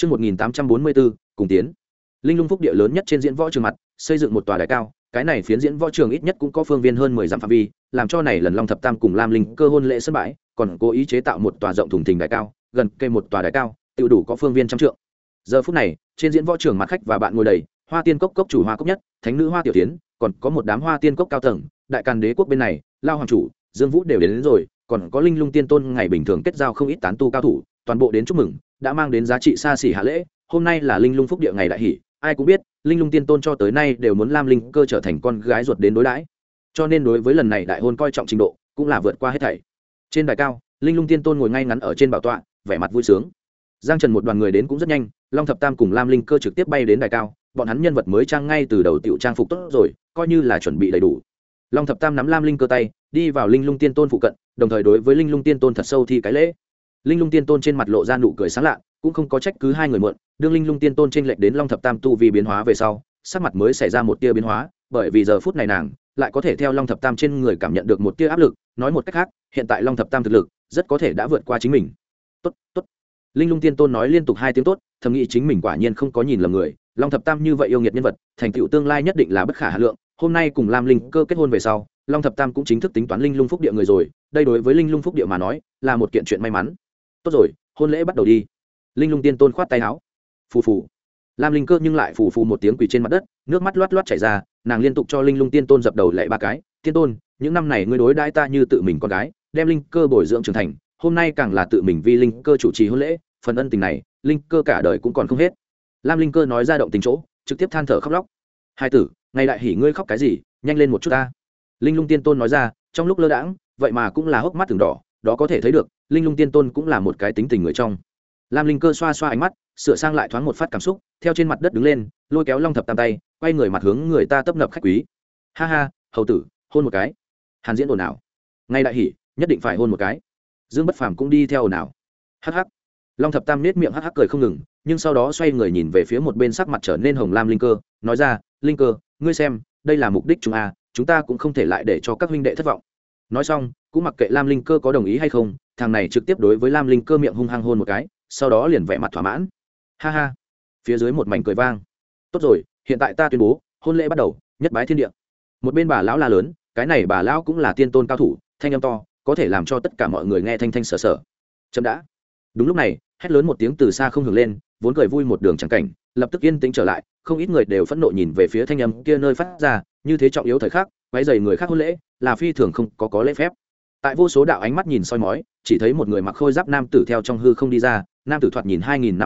Chương 1844, cùng tiến. Linh Lung Phúc địa lớn nhất trên diễn võ trường mặt, xây dựng một tòa đài cao, cái này phiến diễn võ trường ít nhất cũng có phương viên hơn 10 dặm phạm vi, làm cho này lần Long Thập Tam cùng Lam Linh Cơ hôn lễ sân bãi, còn cố ý chế tạo một tòa rộng thùng thình đài cao, gần cây một tòa đài cao, tiêu đủ có phương viên trăm trượng. Giờ phút này, trên diễn võ trường mặt khách và bạn ngồi đầy, Hoa Tiên Cốc cốc chủ Hoa Cốc Nhất, Thánh nữ Hoa Tiểu Tiến, còn có một đám Hoa Tiên Cốc cao tầng, Đại Càn Đế quốc bên này, Lao hoàng chủ, Dương Vũ đều đến rồi, còn có Linh Lung Tiên Tôn ngày bình thường kết giao không ít tán tu cao thủ, toàn bộ đến chúc mừng, đã mang đến giá trị xa xỉ hạ lễ. Hôm nay là Linh Lung Phúc địa ngày đại hỷ, ai cũng biết, Linh Lung Tiên Tôn cho tới nay đều muốn Lam Linh Cơ trở thành con gái ruột đến đối đãi, cho nên đối với lần này đại hôn coi trọng trình độ, cũng là vượt qua hết thảy. Trên đài cao, Linh Lung Tiên Tôn ngồi ngay ngắn ở trên bảo tọa, vẻ mặt vui sướng. Giang Trần một đoàn người đến cũng rất nhanh, Long Thập Tam cùng Lam Linh Cơ trực tiếp bay đến đài cao, bọn hắn nhân vật mới trang ngay từ đầu tiểu trang phục tốt rồi, coi như là chuẩn bị đầy đủ. Long Thập Tam nắm Lam Linh Cơ tay, đi vào Linh Lung Tiên Tôn phụ cận, đồng thời đối với Linh Lung Tiên Tôn thật sâu thi cái lễ. Linh Lung Tiên Tôn trên mặt lộ ra nụ cười sáng lạ, cũng không có trách cứ hai người mượn, đương Linh Lung Tiên Tôn chênh lệch đến Long Thập Tam tu vi biến hóa về sau, sắc mặt mới xảy ra một tia biến hóa, bởi vì giờ phút này nàng lại có thể theo Long Thập Tam trên người cảm nhận được một tia áp lực, nói một cách khác, hiện tại Long Thập Tam thực lực rất có thể đã vượt qua chính mình. Tốt, tốt. Linh Lung Tiên Tôn nói liên tục hai tiếng tốt, thầm nghĩ chính mình quả nhiên không có nhìn lầm người, Long Thập Tam như vậy yêu nghiệt nhân vật, thành tựu tương lai nhất định là bất khả hà lượng. Hôm nay cùng Lam Linh Cơ kết hôn về sau, Long Thập Tam cũng chính thức tính toán Linh Lung Phúc địa người rồi, đây đối với Linh Lung Phúc địa mà nói, là một kiện chuyện may mắn. Tốt rồi, hôn lễ bắt đầu đi. Linh Lung Tiên Tôn khoát tay áo. Phù phù. Lam Linh Cơ nhưng lại phù phù một tiếng quỳ trên mặt đất, nước mắt loát loát chảy ra, nàng liên tục cho Linh Lung Tiên Tôn dập đầu lạy ba cái. Tiên Tôn, những năm này ngươi đối đãi ta như tự mình con gái, đem Linh Cơ bồi dưỡng trưởng thành, hôm nay càng là tự mình vi Linh Cơ chủ trì hôn lễ, phần ân tình này, Linh Cơ cả đời cũng còn không hết. Lam Linh Cơ nói ra động tình chỗ, trực tiếp than thở khóc lóc. Hai tử, ngày đại hỉ ngươi khóc cái gì, nhanh lên một chút ta. Linh Lung Tiên Tôn nói ra, trong lúc lơ đãng, vậy mà cũng là hốc mắt từng đỏ, đó có thể thấy được, Linh Lung Tiên Tôn cũng là một cái tính tình người trong. Lam Linh Cơ xoa xoa ánh mắt, sửa sang lại thoáng một phát cảm xúc, theo trên mặt đất đứng lên, lôi kéo Long Thập Tam tay, quay người mặt hướng người ta tấp nập khách quý. Ha ha, hầu tử, hôn một cái. Hàn Diễn ồn ào. Ngay đại hỉ, nhất định phải hôn một cái. Dương Bất Phàm cũng đi theo ồn ào. Hắc hắc. Long Thập Tam nết miệng hắc hắc cười không ngừng, nhưng sau đó xoay người nhìn về phía một bên sắc mặt trở nên hồng Lam Linh Cơ, nói ra, Linh Cơ, ngươi xem, đây là mục đích chúng a, chúng ta cũng không thể lại để cho các huynh đệ thất vọng. Nói xong, cũng mặc kệ Lam Linh Cơ có đồng ý hay không, thằng này trực tiếp đối với Lam Linh Cơ miệng hung hăng hôn một cái, sau đó liền vẻ mặt thỏa mãn. Ha ha. Phía dưới một mảnh cười vang. Tốt rồi, hiện tại ta tuyên bố, hôn lễ bắt đầu, nhất bái thiên địa. Một bên bà lão la lớn, cái này bà lão cũng là tiên tôn cao thủ, thanh âm to, có thể làm cho tất cả mọi người nghe thanh thanh sở sở. Chấm đã. Đúng lúc này, hét lớn một tiếng từ xa không hưởng lên, vốn cười vui một đường chẳng cảnh, lập tức yên tĩnh trở lại, không ít người đều phẫn nộ nhìn về phía thanh âm kia nơi phát ra, như thế trọng yếu thời khắc, quấy rầy người khác hôn lễ, là phi thường không có lễ phép. Tại vô số đạo ánh mắt nhìn soi mói, chỉ thấy một người mặc khôi giáp nam tử theo trong hư không đi ra, nam tử thoạt nhìn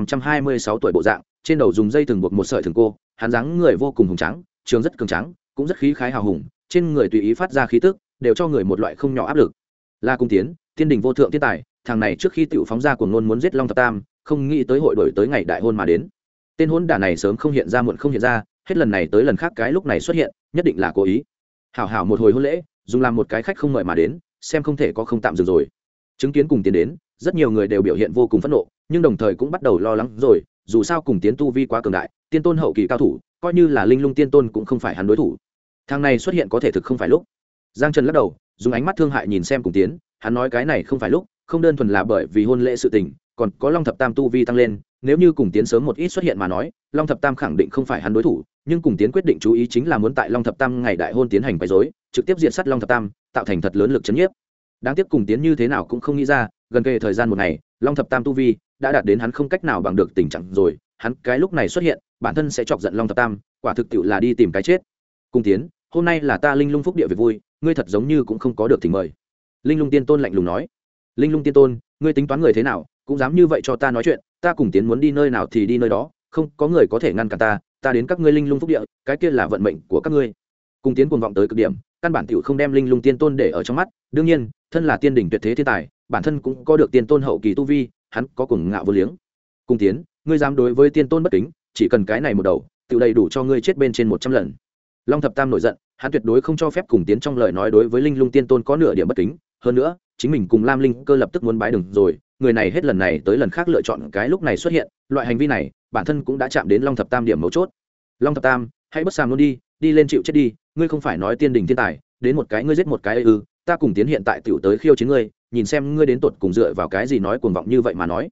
2526 tuổi bộ dạng, trên đầu dùng dây thừng buộc một sợi thừng cô, hắn dáng người vô cùng hùng tráng, trường rất cường tráng, cũng rất khí khái hào hùng, trên người tùy ý phát ra khí tức, đều cho người một loại không nhỏ áp lực. La Cung Tiến, tiên đình vô thượng thiên tài, thằng này trước khi tiểu phóng ra cuồng ngôn muốn giết Long Thập Tam, không nghĩ tới hội đổi tới ngày đại hôn mà đến. Tên hỗn đản này sớm không hiện ra muộn không hiện ra, hết lần này tới lần khác cái lúc này xuất hiện, nhất định là cố ý. Hảo hảo một hồi hôn lễ, dùng làm một cái khách không mời mà đến, xem không thể có không tạm dừng rồi. Chứng kiến Cùng Tiến đến, rất nhiều người đều biểu hiện vô cùng phẫn nộ, nhưng đồng thời cũng bắt đầu lo lắng rồi, dù sao Cùng Tiến tu vi quá cường đại, tiên tôn hậu kỳ cao thủ, coi như là Linh Lung Tiên Tôn cũng không phải hắn đối thủ. Thằng này xuất hiện có thể thực không phải lúc. Giang Trần lắc đầu, dùng ánh mắt thương hại nhìn xem Cùng Tiến, hắn nói cái này không phải lúc, không đơn thuần là bởi vì hôn lễ sự tình, còn có Long Thập Tam tu vi tăng lên, nếu như Cùng Tiến sớm một ít xuất hiện mà nói, Long Thập Tam khẳng định không phải hắn đối thủ, nhưng Cùng Tiến quyết định chú ý chính là muốn tại Long Thập Tam ngày đại hôn tiến hành quấy rối, trực tiếp diệt sát Long Thập Tam, tạo thành thật lớn lực chấn nhiếp. Đáng tiếc Cùng Tiến như thế nào cũng không nghĩ ra, gần kề thời gian một ngày, Long Thập Tam tu vi đã đạt đến hắn không cách nào bằng được tình trạng rồi, hắn cái lúc này xuất hiện, bản thân sẽ chọc giận Long Thập Tam, quả thực tiệu là đi tìm cái chết. Cùng Tiến, hôm nay là ta Linh Lung Phúc địa việc vui, ngươi thật giống như cũng không có được thỉnh mời. Linh Lung Tiên Tôn lạnh lùng nói. Linh Lung Tiên Tôn, ngươi tính toán người thế nào, cũng dám như vậy cho ta nói chuyện, ta Cùng Tiến muốn đi nơi nào thì đi nơi đó, không có người có thể ngăn cản ta đến các ngươi Linh Lung Phúc địa, cái kia là vận mệnh của các ngươi. Cùng Tiến cuồng vọng tới cực điểm, căn bản tiểu không đem Linh Lung Tiên Tôn để ở trong mắt, đương nhiên, thân là tiên đỉnh tuyệt thế thiên tài, bản thân cũng có được tiên tôn hậu kỳ tu vi, hắn có cuồng ngạo vô liếng. Cùng Tiến, ngươi dám đối với tiên tôn bất kính, chỉ cần cái này một đầu, tiểu đầy đủ cho ngươi chết bên trên 100 lần. Long Thập Tam nổi giận, hắn tuyệt đối không cho phép Cùng Tiến trong lời nói đối với Linh Lung Tiên Tôn có nửa điểm bất kính, hơn nữa, chính mình cùng Lam Linh Cơ lập tức muốn bái đường rồi, người này hết lần này tới lần khác lựa chọn cái lúc này xuất hiện, loại hành vi này, bản thân cũng đã chạm đến Long Thập Tam điểm mấu chốt. Long Thập Tam, hãy bất sàm luôn đi lên chịu chết đi, ngươi không phải nói tiên đỉnh thiên tài, đến một cái ngươi giết một cái ư? Ta Cùng Tiến hiện tại tiểu tới khiêu chiến ngươi, nhìn xem ngươi đến tột cùng dựa vào cái gì nói cuồng vọng như vậy mà nói.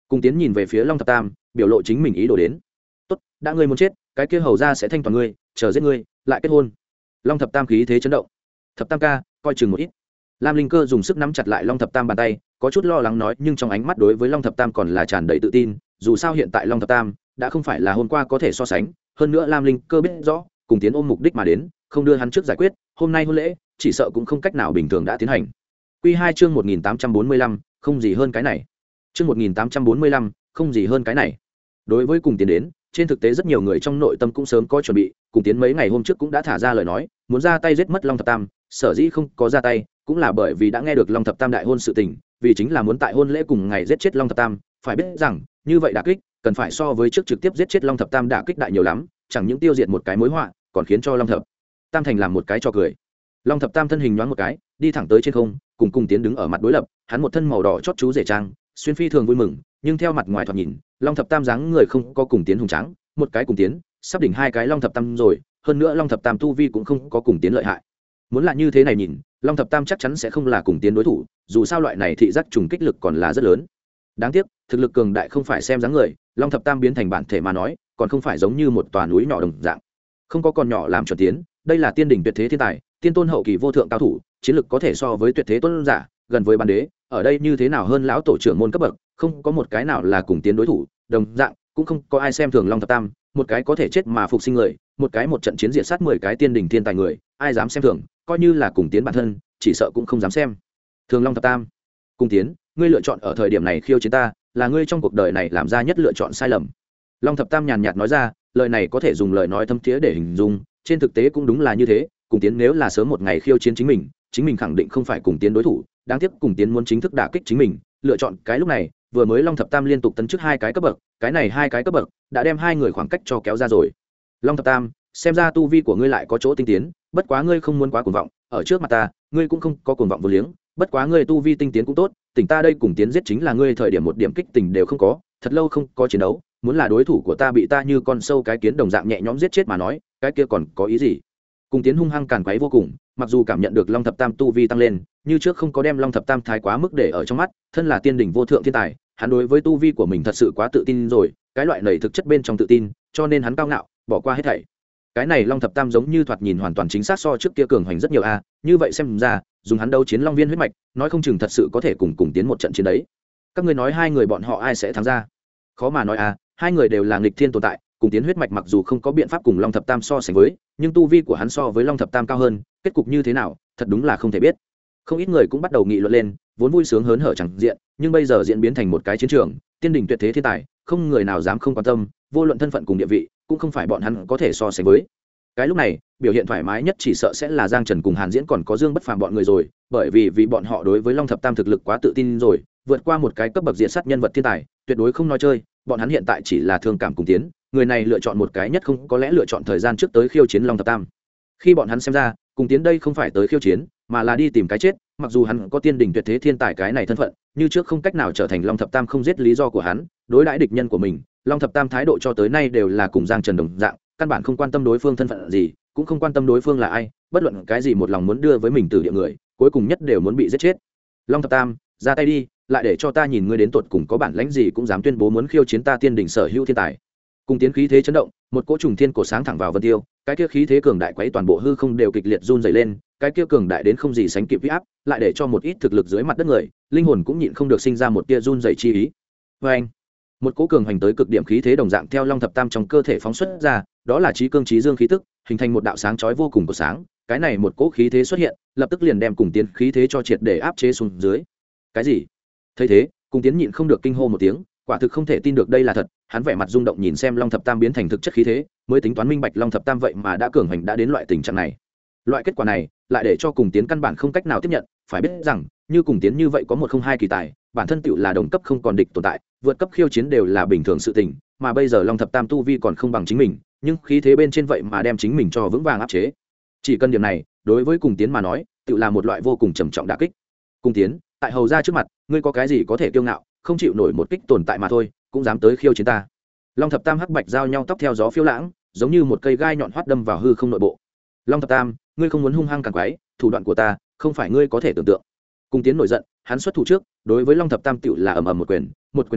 Cùng tiến nhìn về phía Long Thập Tam, biểu lộ chính mình ý đồ đến. Tốt, đã ngươi muốn chết, cái kia hầu ra sẽ thanh toàn ngươi, chờ giết ngươi, lại kết hôn. Long Thập Tam khí thế chấn động. Thập Tam ca, coi chừng một ít. Lam Linh Cơ dùng sức nắm chặt lại Long Thập Tam bàn tay, có chút lo lắng nói, nhưng trong ánh mắt đối với Long Thập Tam còn là tràn đầy tự tin. Dù sao hiện tại Long Thập Tam đã không phải là hôm qua có thể so sánh, hơn nữa Lam Linh Cơ biết rõ, cùng tiến ôm mục đích mà đến, không đưa hắn trước giải quyết, hôm nay hôn lễ chỉ sợ cũng không cách nào bình thường đã tiến hành. Quy 2 chương 1845, không gì hơn cái này. Chương 1845, không gì hơn cái này. Đối với cùng tiến đến, trên thực tế rất nhiều người trong nội tâm cũng sớm có chuẩn bị, cùng tiến mấy ngày hôm trước cũng đã thả ra lời nói, muốn ra tay giết mất Long Thập Tam, sở dĩ không có ra tay, cũng là bởi vì đã nghe được Long Thập Tam đại hôn sự tình, vì chính là muốn tại hôn lễ cùng ngày giết chết Long Thập Tam, phải biết rằng, như vậy đả kích, cần phải so với trước trực tiếp giết chết Long Thập Tam đả kích đại nhiều lắm, chẳng những tiêu diệt một cái mối họa, còn khiến cho Long Thập Tam thành làm một cái cho cười. Long Thập Tam thân hình nhoáng một cái, đi thẳng tới trên không, cùng tiến đứng ở mặt đối lập, hắn một thân màu đỏ chót chú rể trang, xuyên phi thường vui mừng, nhưng theo mặt ngoài thoạt nhìn, Long Thập Tam dáng người không có cùng tiến hùng tráng, một cái cùng tiến, sắp đỉnh hai cái Long Thập Tam rồi, hơn nữa Long Thập Tam tu vi cũng không có cùng tiến lợi hại. Muốn là như thế này nhìn, Long Thập Tam chắc chắn sẽ không là cùng tiến đối thủ, dù sao loại này thị giác trùng kích lực còn là rất lớn. Đáng tiếc, thực lực cường đại không phải xem dáng người, Long Thập Tam biến thành bản thể mà nói, còn không phải giống như một tòa núi nhỏ đồng dạng. Không có con nhỏ làm chuẩn tiến, đây là tiên đỉnh tuyệt thế thiên tài, tiên tôn hậu kỳ vô thượng cao thủ, chiến lực có thể so với tuyệt thế tôn giả, gần với bản đế, ở đây như thế nào hơn lão tổ trưởng môn cấp bậc, không có một cái nào là cùng tiến đối thủ, đồng dạng, cũng không có ai xem thường Long Thập Tam, một cái có thể chết mà phục sinh người, một cái một trận chiến diệt sát 10 cái tiên đỉnh thiên tài người, ai dám xem thường, coi như là cùng tiến bản thân, chỉ sợ cũng không dám xem thường Long Thập Tam. Cùng tiến, ngươi lựa chọn ở thời điểm này khiêu chiến ta, là ngươi trong cuộc đời này làm ra nhất lựa chọn sai lầm. Long Thập Tam nhàn nhạt nói ra, lời này có thể dùng lời nói thâm thiế để hình dung, trên thực tế cũng đúng là như thế, cùng tiến nếu là sớm một ngày khiêu chiến chính mình khẳng định không phải cùng tiến đối thủ, đáng tiếc cùng tiến muốn chính thức đả kích chính mình, lựa chọn cái lúc này, vừa mới Long Thập Tam liên tục tấn trước hai cái cấp bậc, cái này hai cái cấp bậc đã đem hai người khoảng cách cho kéo ra rồi. Long Thập Tam, xem ra tu vi của ngươi lại có chỗ tinh tiến, bất quá ngươi không muốn quá cuồng vọng, ở trước mặt ta, ngươi cũng không có cuồng vọng vô liếng, bất quá ngươi tu vi tinh tiến cũng tốt, tỉnh ta đây cùng tiến giết chính là ngươi thời điểm một điểm kích tình đều không có, thật lâu không có chiến đấu, muốn là đối thủ của ta bị ta như con sâu cái kiến đồng dạng nhẹ nhõm giết chết mà nói, cái kia còn có ý gì? Cùng tiến hung hăng càn quấy vô cùng, mặc dù cảm nhận được Long Thập Tam tu vi tăng lên, như trước không có đem Long Thập Tam thái quá mức để ở trong mắt, thân là tiên đỉnh vô thượng thiên tài, hắn đối với tu vi của mình thật sự quá tự tin rồi, cái loại này thực chất bên trong tự tin, cho nên hắn cao ngạo, bỏ qua hết thảy. Cái này Long Thập Tam giống như thoạt nhìn hoàn toàn chính xác so trước kia cường hoành rất nhiều a, như vậy xem ra, dùng hắn đấu chiến Long Viên huyết mạch, nói không chừng thật sự có thể cùng tiến một trận chiến đấy. Các ngươi nói hai người bọn họ ai sẽ thắng ra? Khó mà nói a, hai người đều là nghịch thiên tồn tại, cùng tiến huyết mạch mặc dù không có biện pháp cùng Long Thập Tam so sánh với, nhưng tu vi của hắn so với Long Thập Tam cao hơn, kết cục như thế nào, thật đúng là không thể biết. Không ít người cũng bắt đầu nghị luận lên, vốn vui sướng hớn hở chẳng diện, nhưng bây giờ diễn biến thành một cái chiến trường, tiên đỉnh tuyệt thế thiên tài, không người nào dám không quan tâm, vô luận thân phận cùng địa vị, cũng không phải bọn hắn có thể so sánh với. Cái lúc này, biểu hiện thoải mái nhất chỉ sợ sẽ là Giang Trần cùng Hàn Diễn còn có Dương Bất Phàm bọn người rồi, bởi vì bọn họ đối với Long Thập Tam thực lực quá tự tin rồi, vượt qua một cái cấp bậc diện sát nhân vật thiên tài, tuyệt đối không nói chơi, bọn hắn hiện tại chỉ là thương cảm cùng tiến, người này lựa chọn một cái nhất không có lẽ lựa chọn thời gian trước tới khiêu chiến Long Thập Tam. Khi bọn hắn xem ra, cùng tiến đây không phải tới khiêu chiến, mà là đi tìm cái chết, mặc dù hắn có tiên đỉnh tuyệt thế thiên tài cái này thân phận, như trước không cách nào trở thành Long Thập Tam không giết lý do của hắn, đối đãi địch nhân của mình, Long Thập Tam thái độ cho tới nay đều là cùng Giang Trần đồng dạng, căn bản không quan tâm đối phương thân phận gì, cũng không quan tâm đối phương là ai, bất luận cái gì một lòng muốn đưa với mình từ địa người, cuối cùng nhất đều muốn bị giết chết. Long Thập Tam, ra tay đi, lại để cho ta nhìn ngươi đến tột cùng có bản lãnh gì cũng dám tuyên bố muốn khiêu chiến ta tiên đỉnh sở hữu thiên tài. Cùng tiến khí thế chấn động, một cỗ trùng thiên cổ sáng thẳng vào vân tiêu, cái kia khí thế cường đại quấy toàn bộ hư không đều kịch liệt run rẩy lên, cái kia cường đại đến không gì sánh kịp uy áp, lại để cho một ít thực lực dưới mặt đất người, linh hồn cũng nhịn không được sinh ra một tia run rẩy chi ý. Và anh, một cỗ cường hành tới cực điểm khí thế đồng dạng theo Long Thập Tam trong cơ thể phóng xuất ra, đó là trí cương trí dương khí tức, hình thành một đạo sáng chói vô cùng của sáng, cái này một cỗ khí thế xuất hiện, lập tức liền đem cùng tiến khí thế cho triệt để áp chế xuống dưới. Cái gì? Thấy thế, cùng tiến nhịn không được kinh hô một tiếng, quả thực không thể tin được đây là thật, hắn vẻ mặt rung động nhìn xem Long Thập Tam biến thành thực chất khí thế, mới tính toán minh bạch Long Thập Tam vậy mà đã cường hành đã đến loại tình trạng này. Loại kết quả này, lại để cho cùng tiến căn bản không cách nào tiếp nhận, phải biết rằng, như cùng tiến như vậy có một không hai kỳ tài, bản thân tựu là đồng cấp không còn địch tồn tại, vượt cấp khiêu chiến đều là bình thường sự tình, mà bây giờ Long Thập Tam tu vi còn không bằng chính mình, nhưng khí thế bên trên vậy mà đem chính mình cho vững vàng áp chế. Chỉ cần điểm này, đối với cùng tiến mà nói, tựu là một loại vô cùng trầm trọng đả kích. Cùng tiến, tại hầu ra trước mặt, ngươi có cái gì có thể kiêu ngạo, không chịu nổi một kích tồn tại mà thôi, cũng dám tới khiêu chiến ta. Long Thập Tam hắc bạch giao nhau tóc theo gió phiêu lãng, giống như một cây gai nhọn hoắt đâm vào hư không nội bộ. Long Thập Tam, ngươi không muốn hung hăng càng quái, thủ đoạn của ta không phải ngươi có thể tưởng tượng. Cùng tiến nổi giận, hắn xuất thủ trước, đối với Long Thập Tam tựu là ầm ầm một quyền này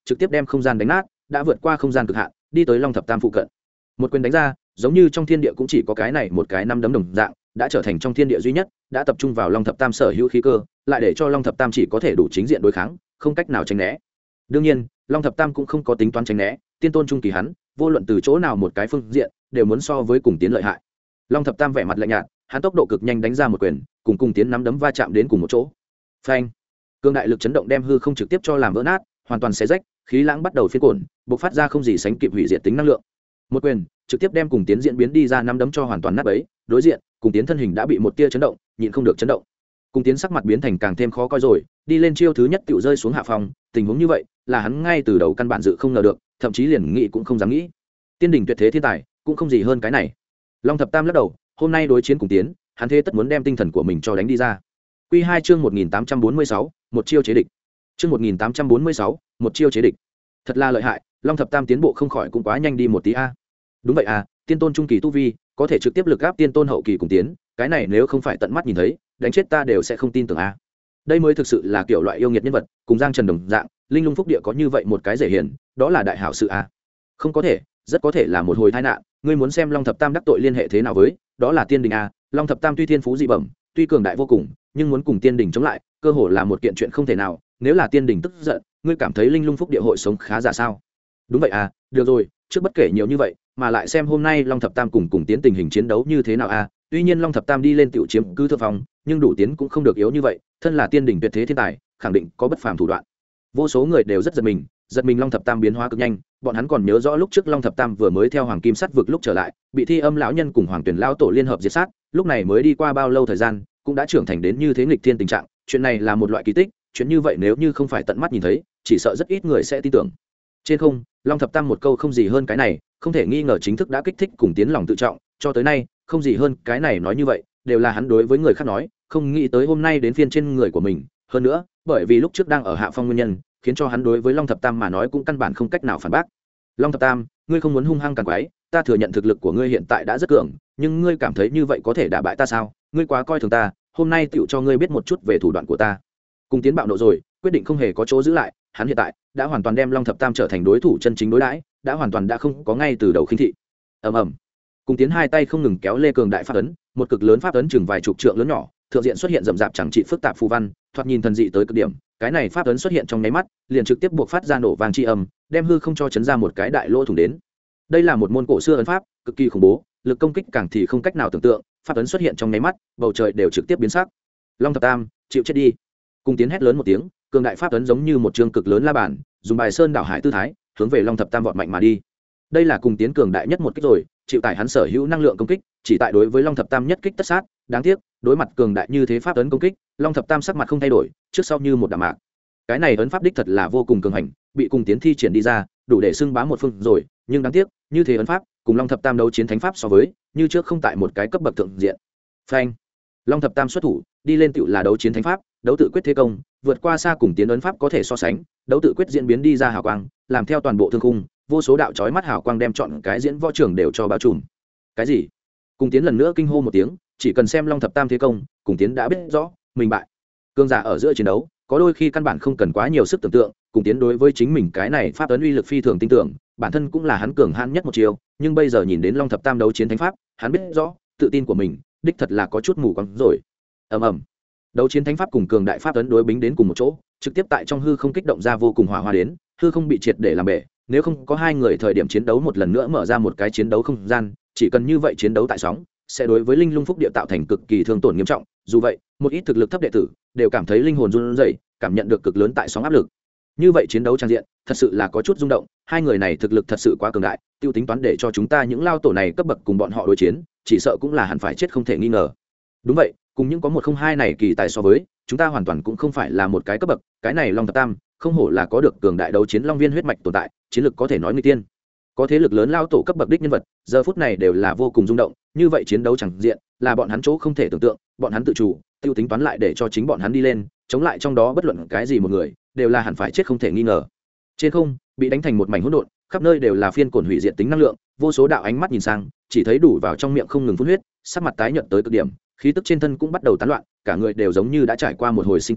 trực tiếp đem không gian đánh nát, đã vượt qua không gian cực hạn, đi tới Long Thập Tam phụ cận. Một quyền đánh ra, giống như trong thiên địa cũng chỉ có cái này một cái năm đấm đồng dạng, đã trở thành trong thiên địa duy nhất, đã tập trung vào Long Thập Tam sở hữu khí cơ, lại để cho Long Thập Tam chỉ có thể đủ chính diện đối kháng, không cách nào tránh né. Đương nhiên, Long Thập Tam cũng không có tính toán tránh né, tiên tôn trung kỳ hắn, vô luận từ chỗ nào một cái phương diện, đều muốn so với cùng tiến lợi hại. Long Thập Tam vẻ mặt lạnh nhạt, hắn tốc độ cực nhanh đánh ra một quyền, cùng tiến nắm đấm va chạm đến cùng một chỗ. Phanh! Cương đại lực chấn động đem hư không trực tiếp cho làm vỡ nát, hoàn toàn xé rách, khí lãng bắt đầu phiên cuộn, bộc phát ra không gì sánh kịp hủy diệt tính năng lượng. Một quyền trực tiếp đem cùng tiến diễn biến đi ra nắm đấm cho hoàn toàn nát bấy, đối diện, cùng tiến thân hình đã bị một tia chấn động, nhịn không được chấn động. Cùng tiến sắc mặt biến thành càng thêm khó coi rồi, đi lên chiêu thứ nhất tựu rơi xuống hạ phòng, tình huống như vậy, là hắn ngay từ đầu căn bản dự không ngờ được, thậm chí liền nghĩ cũng không dám nghĩ. Tiên đỉnh tuyệt thế thiên tài, cũng không gì hơn cái này. Long Thập Tam lắc đầu, hôm nay đối chiến cùng tiến, hắn thế tất muốn đem tinh thần của mình cho đánh đi ra. Quy 2 chương 1846, một chiêu chế địch. Chương 1846, một chiêu chế địch. Thật là lợi hại, Long Thập Tam tiến bộ không khỏi cũng quá nhanh đi một tí a. Đúng vậy à, tiên tôn trung kỳ tu vi, có thể trực tiếp lực áp tiên tôn hậu kỳ cùng tiến, cái này nếu không phải tận mắt nhìn thấy, đánh chết ta đều sẽ không tin tưởng a. Đây mới thực sự là kiểu loại yêu nghiệt nhân vật, cùng Giang Trần đồng dạng, linh lung phúc địa có như vậy một cái dễ hiển, đó là đại hảo sự a. Không có thể, rất có thể là một hồi tai nạn, ngươi muốn xem Long Thập Tam đắc tội liên hệ thế nào với, đó là tiên đình a. Long Thập Tam tuy thiên phú dị bẩm, tuy cường đại vô cùng, nhưng muốn cùng tiên đình chống lại, cơ hồ là một kiện chuyện không thể nào. Nếu là tiên đình tức giận, ngươi cảm thấy linh lung phúc địa hội sống khá giả sao? Đúng vậy à, được rồi, trước bất kể nhiều như vậy, mà lại xem hôm nay Long Thập Tam cùng tiến tình hình chiến đấu như thế nào a. Tuy nhiên Long Thập Tam đi lên tiểu chiếm cứ thượng phong, nhưng đủ tiến cũng không được yếu như vậy, thân là tiên đỉnh tuyệt thế thiên tài, khẳng định có bất phàm thủ đoạn. Vô số người đều rất giật mình Long Thập Tam biến hóa cực nhanh, bọn hắn còn nhớ rõ lúc trước Long Thập Tam vừa mới theo Hoàng Kim Sắt vực lúc trở lại, bị Thi Âm lão nhân cùng Hoàng Tuyển lão tổ liên hợp diệt sát, lúc này mới đi qua bao lâu thời gian, cũng đã trưởng thành đến như thế nghịch thiên tình trạng, chuyện này là một loại kỳ tích, chuyện như vậy nếu như không phải tận mắt nhìn thấy, chỉ sợ rất ít người sẽ tin tưởng. Trên không, Long Thập Tam một câu không gì hơn cái này, không thể nghi ngờ chính thức đã kích thích cùng tiến lòng tự trọng, cho tới nay, không gì hơn cái này nói như vậy, đều là hắn đối với người khác nói, không nghĩ tới hôm nay đến phiên trên người của mình, hơn nữa, bởi vì lúc trước đang ở hạ phong nguyên nhân, khiến cho hắn đối với Long Thập Tam mà nói cũng căn bản không cách nào phản bác. Long Thập Tam, ngươi không muốn hung hăng càng quái, ta thừa nhận thực lực của ngươi hiện tại đã rất cường, nhưng ngươi cảm thấy như vậy có thể đả bại ta sao? Ngươi quá coi thường ta, hôm nay tựu cho ngươi biết một chút về thủ đoạn của ta. Cùng tiến bạo nộ rồi, quyết định không hề có chỗ giữ lại, hắn hiện tại đã hoàn toàn đem Long Thập Tam trở thành đối thủ chân chính đối đãi, đã hoàn toàn đã không có ngay từ đầu khinh thị. Ầm ầm. Cùng tiến hai tay không ngừng kéo lê cường đại pháp ấn, một cực lớn pháp ấn chừng vài chục trượng lớn nhỏ, thượng diện xuất hiện rậm rạp chẳng trị phức tạp phù văn, thoạt nhìn thần dị tới cực điểm. Cái này pháp ấn xuất hiện trong nháy mắt, liền trực tiếp buộc phát ra nổ vang chi âm, đem hư không cho chấn ra một cái đại lỗ thủng đến. Đây là một môn cổ xưa ấn pháp, cực kỳ khủng bố, lực công kích càng thì không cách nào tưởng tượng, pháp ấn xuất hiện trong nháy mắt, bầu trời đều trực tiếp biến sắc. Long Thập Tam, chịu chết đi. Cùng tiến hét lớn một tiếng, cường đại pháp ấn giống như một trường cực lớn la bàn, dùng bài sơn đảo hải tư thái, hướng về Long Thập Tam vọt mạnh mà đi. Đây là cùng tiến cường đại nhất một kích rồi, chịu tải hắn sở hữu năng lượng công kích, chỉ tại đối với Long Thập Tam nhất kích tất sát, đáng tiếc, đối mặt cường đại như thế pháp ấn công kích, Long Thập Tam sắc mặt không thay đổi, trước sau như một đạm mạc. Cái này ấn pháp đích thật là vô cùng cường hành, bị cùng tiến thi triển đi ra, đủ để xưng bá một phương rồi, nhưng đáng tiếc, như thế ấn pháp, cùng Long Thập Tam đấu chiến thánh pháp so với, như trước không tại một cái cấp bậc thượng diện. Phanh. Long Thập Tam xuất thủ, đi lên tựu là đấu chiến thánh pháp, đấu tự quyết thế công, vượt qua xa cùng tiến ấn pháp có thể so sánh, đấu tự quyết diễn biến đi ra hào quang, làm theo toàn bộ thương khung, vô số đạo chói mắt hào quang đem chọn cái diễn võ trường đều cho bao trùm. Cái gì? Cùng tiến lần nữa kinh hô một tiếng, chỉ cần xem Long Thập Tam thế công, cùng tiến đã biết rõ, mình bại. Cương giả ở giữa chiến đấu, có đôi khi căn bản không cần quá nhiều sức tưởng tượng, cùng tiến đối với chính mình cái này pháp ấn uy lực phi thường tin tưởng, bản thân cũng là hắn cường hãn nhất một chiều, nhưng bây giờ nhìn đến Long Thập Tam đấu chiến thánh pháp, hắn biết rõ, tự tin của mình, đích thật là có chút mù quáng rồi. Ầm ầm. Đấu chiến thánh pháp cùng cường đại pháp ấn đối bính đến cùng một chỗ, trực tiếp tại trong hư không kích động ra vô cùng hỏa hoa đến, hư không bị triệt để làm bể, nếu không có hai người thời điểm chiến đấu một lần nữa mở ra một cái chiến đấu không gian, chỉ cần như vậy chiến đấu tại sóng, sẽ đối với linh lung phúc địa tạo thành cực kỳ thương tổn nghiêm trọng, dù vậy, một ít thực lực thấp đệ tử đều cảm thấy linh hồn run rẩy, cảm nhận được cực lớn tại sóng áp lực. Như vậy chiến đấu trang diện, thật sự là có chút rung động, hai người này thực lực thật sự quá cường đại, tiêu tính toán để cho chúng ta những lao tổ này cấp bậc cùng bọn họ đối chiến, chỉ sợ cũng là hẳn phải chết không thể nghi ngờ. Đúng vậy, cùng những có một không hai này kỳ tài so với, chúng ta hoàn toàn cũng không phải là một cái cấp bậc, cái này Long Thập Tam, không hổ là có được cường đại đấu chiến long viên huyết mạch tồn tại, chiến lực có thể nói nguy tiên. Có thế lực lớn lao tổ cấp bậc đích nhân vật, giờ phút này đều là vô cùng rung động, như vậy chiến đấu chẳng diện, là bọn hắn chỗ không thể tưởng tượng, bọn hắn tự chủ, tiêu tính toán lại để cho chính bọn hắn đi lên, chống lại trong đó bất luận cái gì một người, đều là hẳn phải chết không thể nghi ngờ. Trên không, bị đánh thành một mảnh hỗn độn, khắp nơi đều là phiên cồn hủy diệt tính năng lượng, vô số đạo ánh mắt nhìn sang, chỉ thấy đủ vào trong miệng không ngừng phun huyết, sắc mặt tái nhợt tới cực điểm, khí tức trên thân cũng bắt đầu tán loạn, cả người đều giống như đã trải qua một hồi sinh tử,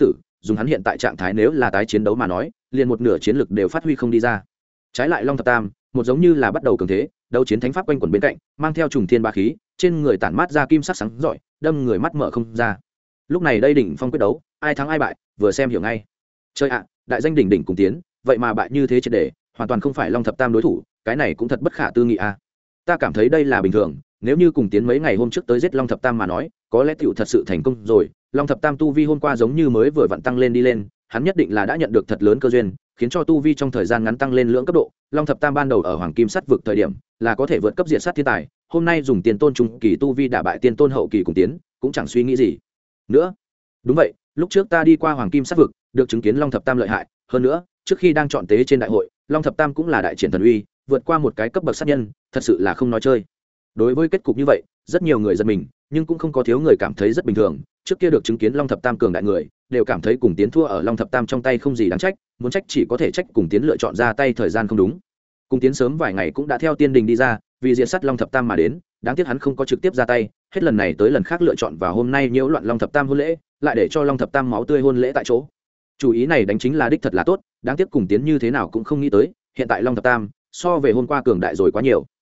dùng hắn hiện tại trạng thái nếu là tái chiến đấu mà nói liền một nửa chiến lực đều phát huy không đi ra. Trái lại Long Thập Tam một giống như là bắt đầu cường thế, đấu chiến thánh pháp quanh quẩn bên cạnh, mang theo trùng thiên ba khí, trên người tản mát ra kim sắc sáng rọi, đâm người mắt mở không ra. Lúc này đây đỉnh phong quyết đấu, ai thắng ai bại, vừa xem hiểu ngay. Chơi ạ, đại danh đỉnh đỉnh cùng tiến, vậy mà bại như thế triệt để, hoàn toàn không phải Long Thập Tam đối thủ, cái này cũng thật bất khả tư nghị a. Ta cảm thấy đây là bình thường, nếu như cùng tiến mấy ngày hôm trước tới giết Long Thập Tam mà nói, có lẽ tiểu thật sự thành công rồi. Long Thập Tam tu vi hôm qua giống như mới vừa vặn tăng lên đi lên, hắn nhất định là đã nhận được thật lớn cơ duyên, khiến cho tu vi trong thời gian ngắn tăng lên lưỡng cấp độ. Long Thập Tam ban đầu ở Hoàng Kim Sắt vực thời điểm, là có thể vượt cấp diệt sát thiên tài, hôm nay dùng tiền tôn trung kỳ tu vi đả bại tiên tôn hậu kỳ cùng tiến, cũng chẳng suy nghĩ gì nữa. Đúng vậy, lúc trước ta đi qua Hoàng Kim Sắt vực, được chứng kiến Long Thập Tam lợi hại, hơn nữa, trước khi đang chọn tế trên đại hội, Long Thập Tam cũng là đại triển thần uy, vượt qua một cái cấp bậc sát nhân, thật sự là không nói chơi. Đối với kết cục như vậy, rất nhiều người giật mình, nhưng cũng không có thiếu người cảm thấy rất bình thường. Trước kia được chứng kiến Long Thập Tam cường đại người, đều cảm thấy cùng tiến thua ở Long Thập Tam trong tay không gì đáng trách, muốn trách chỉ có thể trách cùng tiến lựa chọn ra tay thời gian không đúng. Cùng tiến sớm vài ngày cũng đã theo tiên đình đi ra, vì diệt sát Long Thập Tam mà đến, đáng tiếc hắn không có trực tiếp ra tay, hết lần này tới lần khác lựa chọn vào hôm nay nhiễu loạn Long Thập Tam hôn lễ, lại để cho Long Thập Tam máu tươi hôn lễ tại chỗ. Chủ ý này đánh chính là đích thật là tốt, đáng tiếc cùng tiến như thế nào cũng không nghĩ tới, hiện tại Long Thập Tam so về hôm qua cường đại rồi quá nhiều.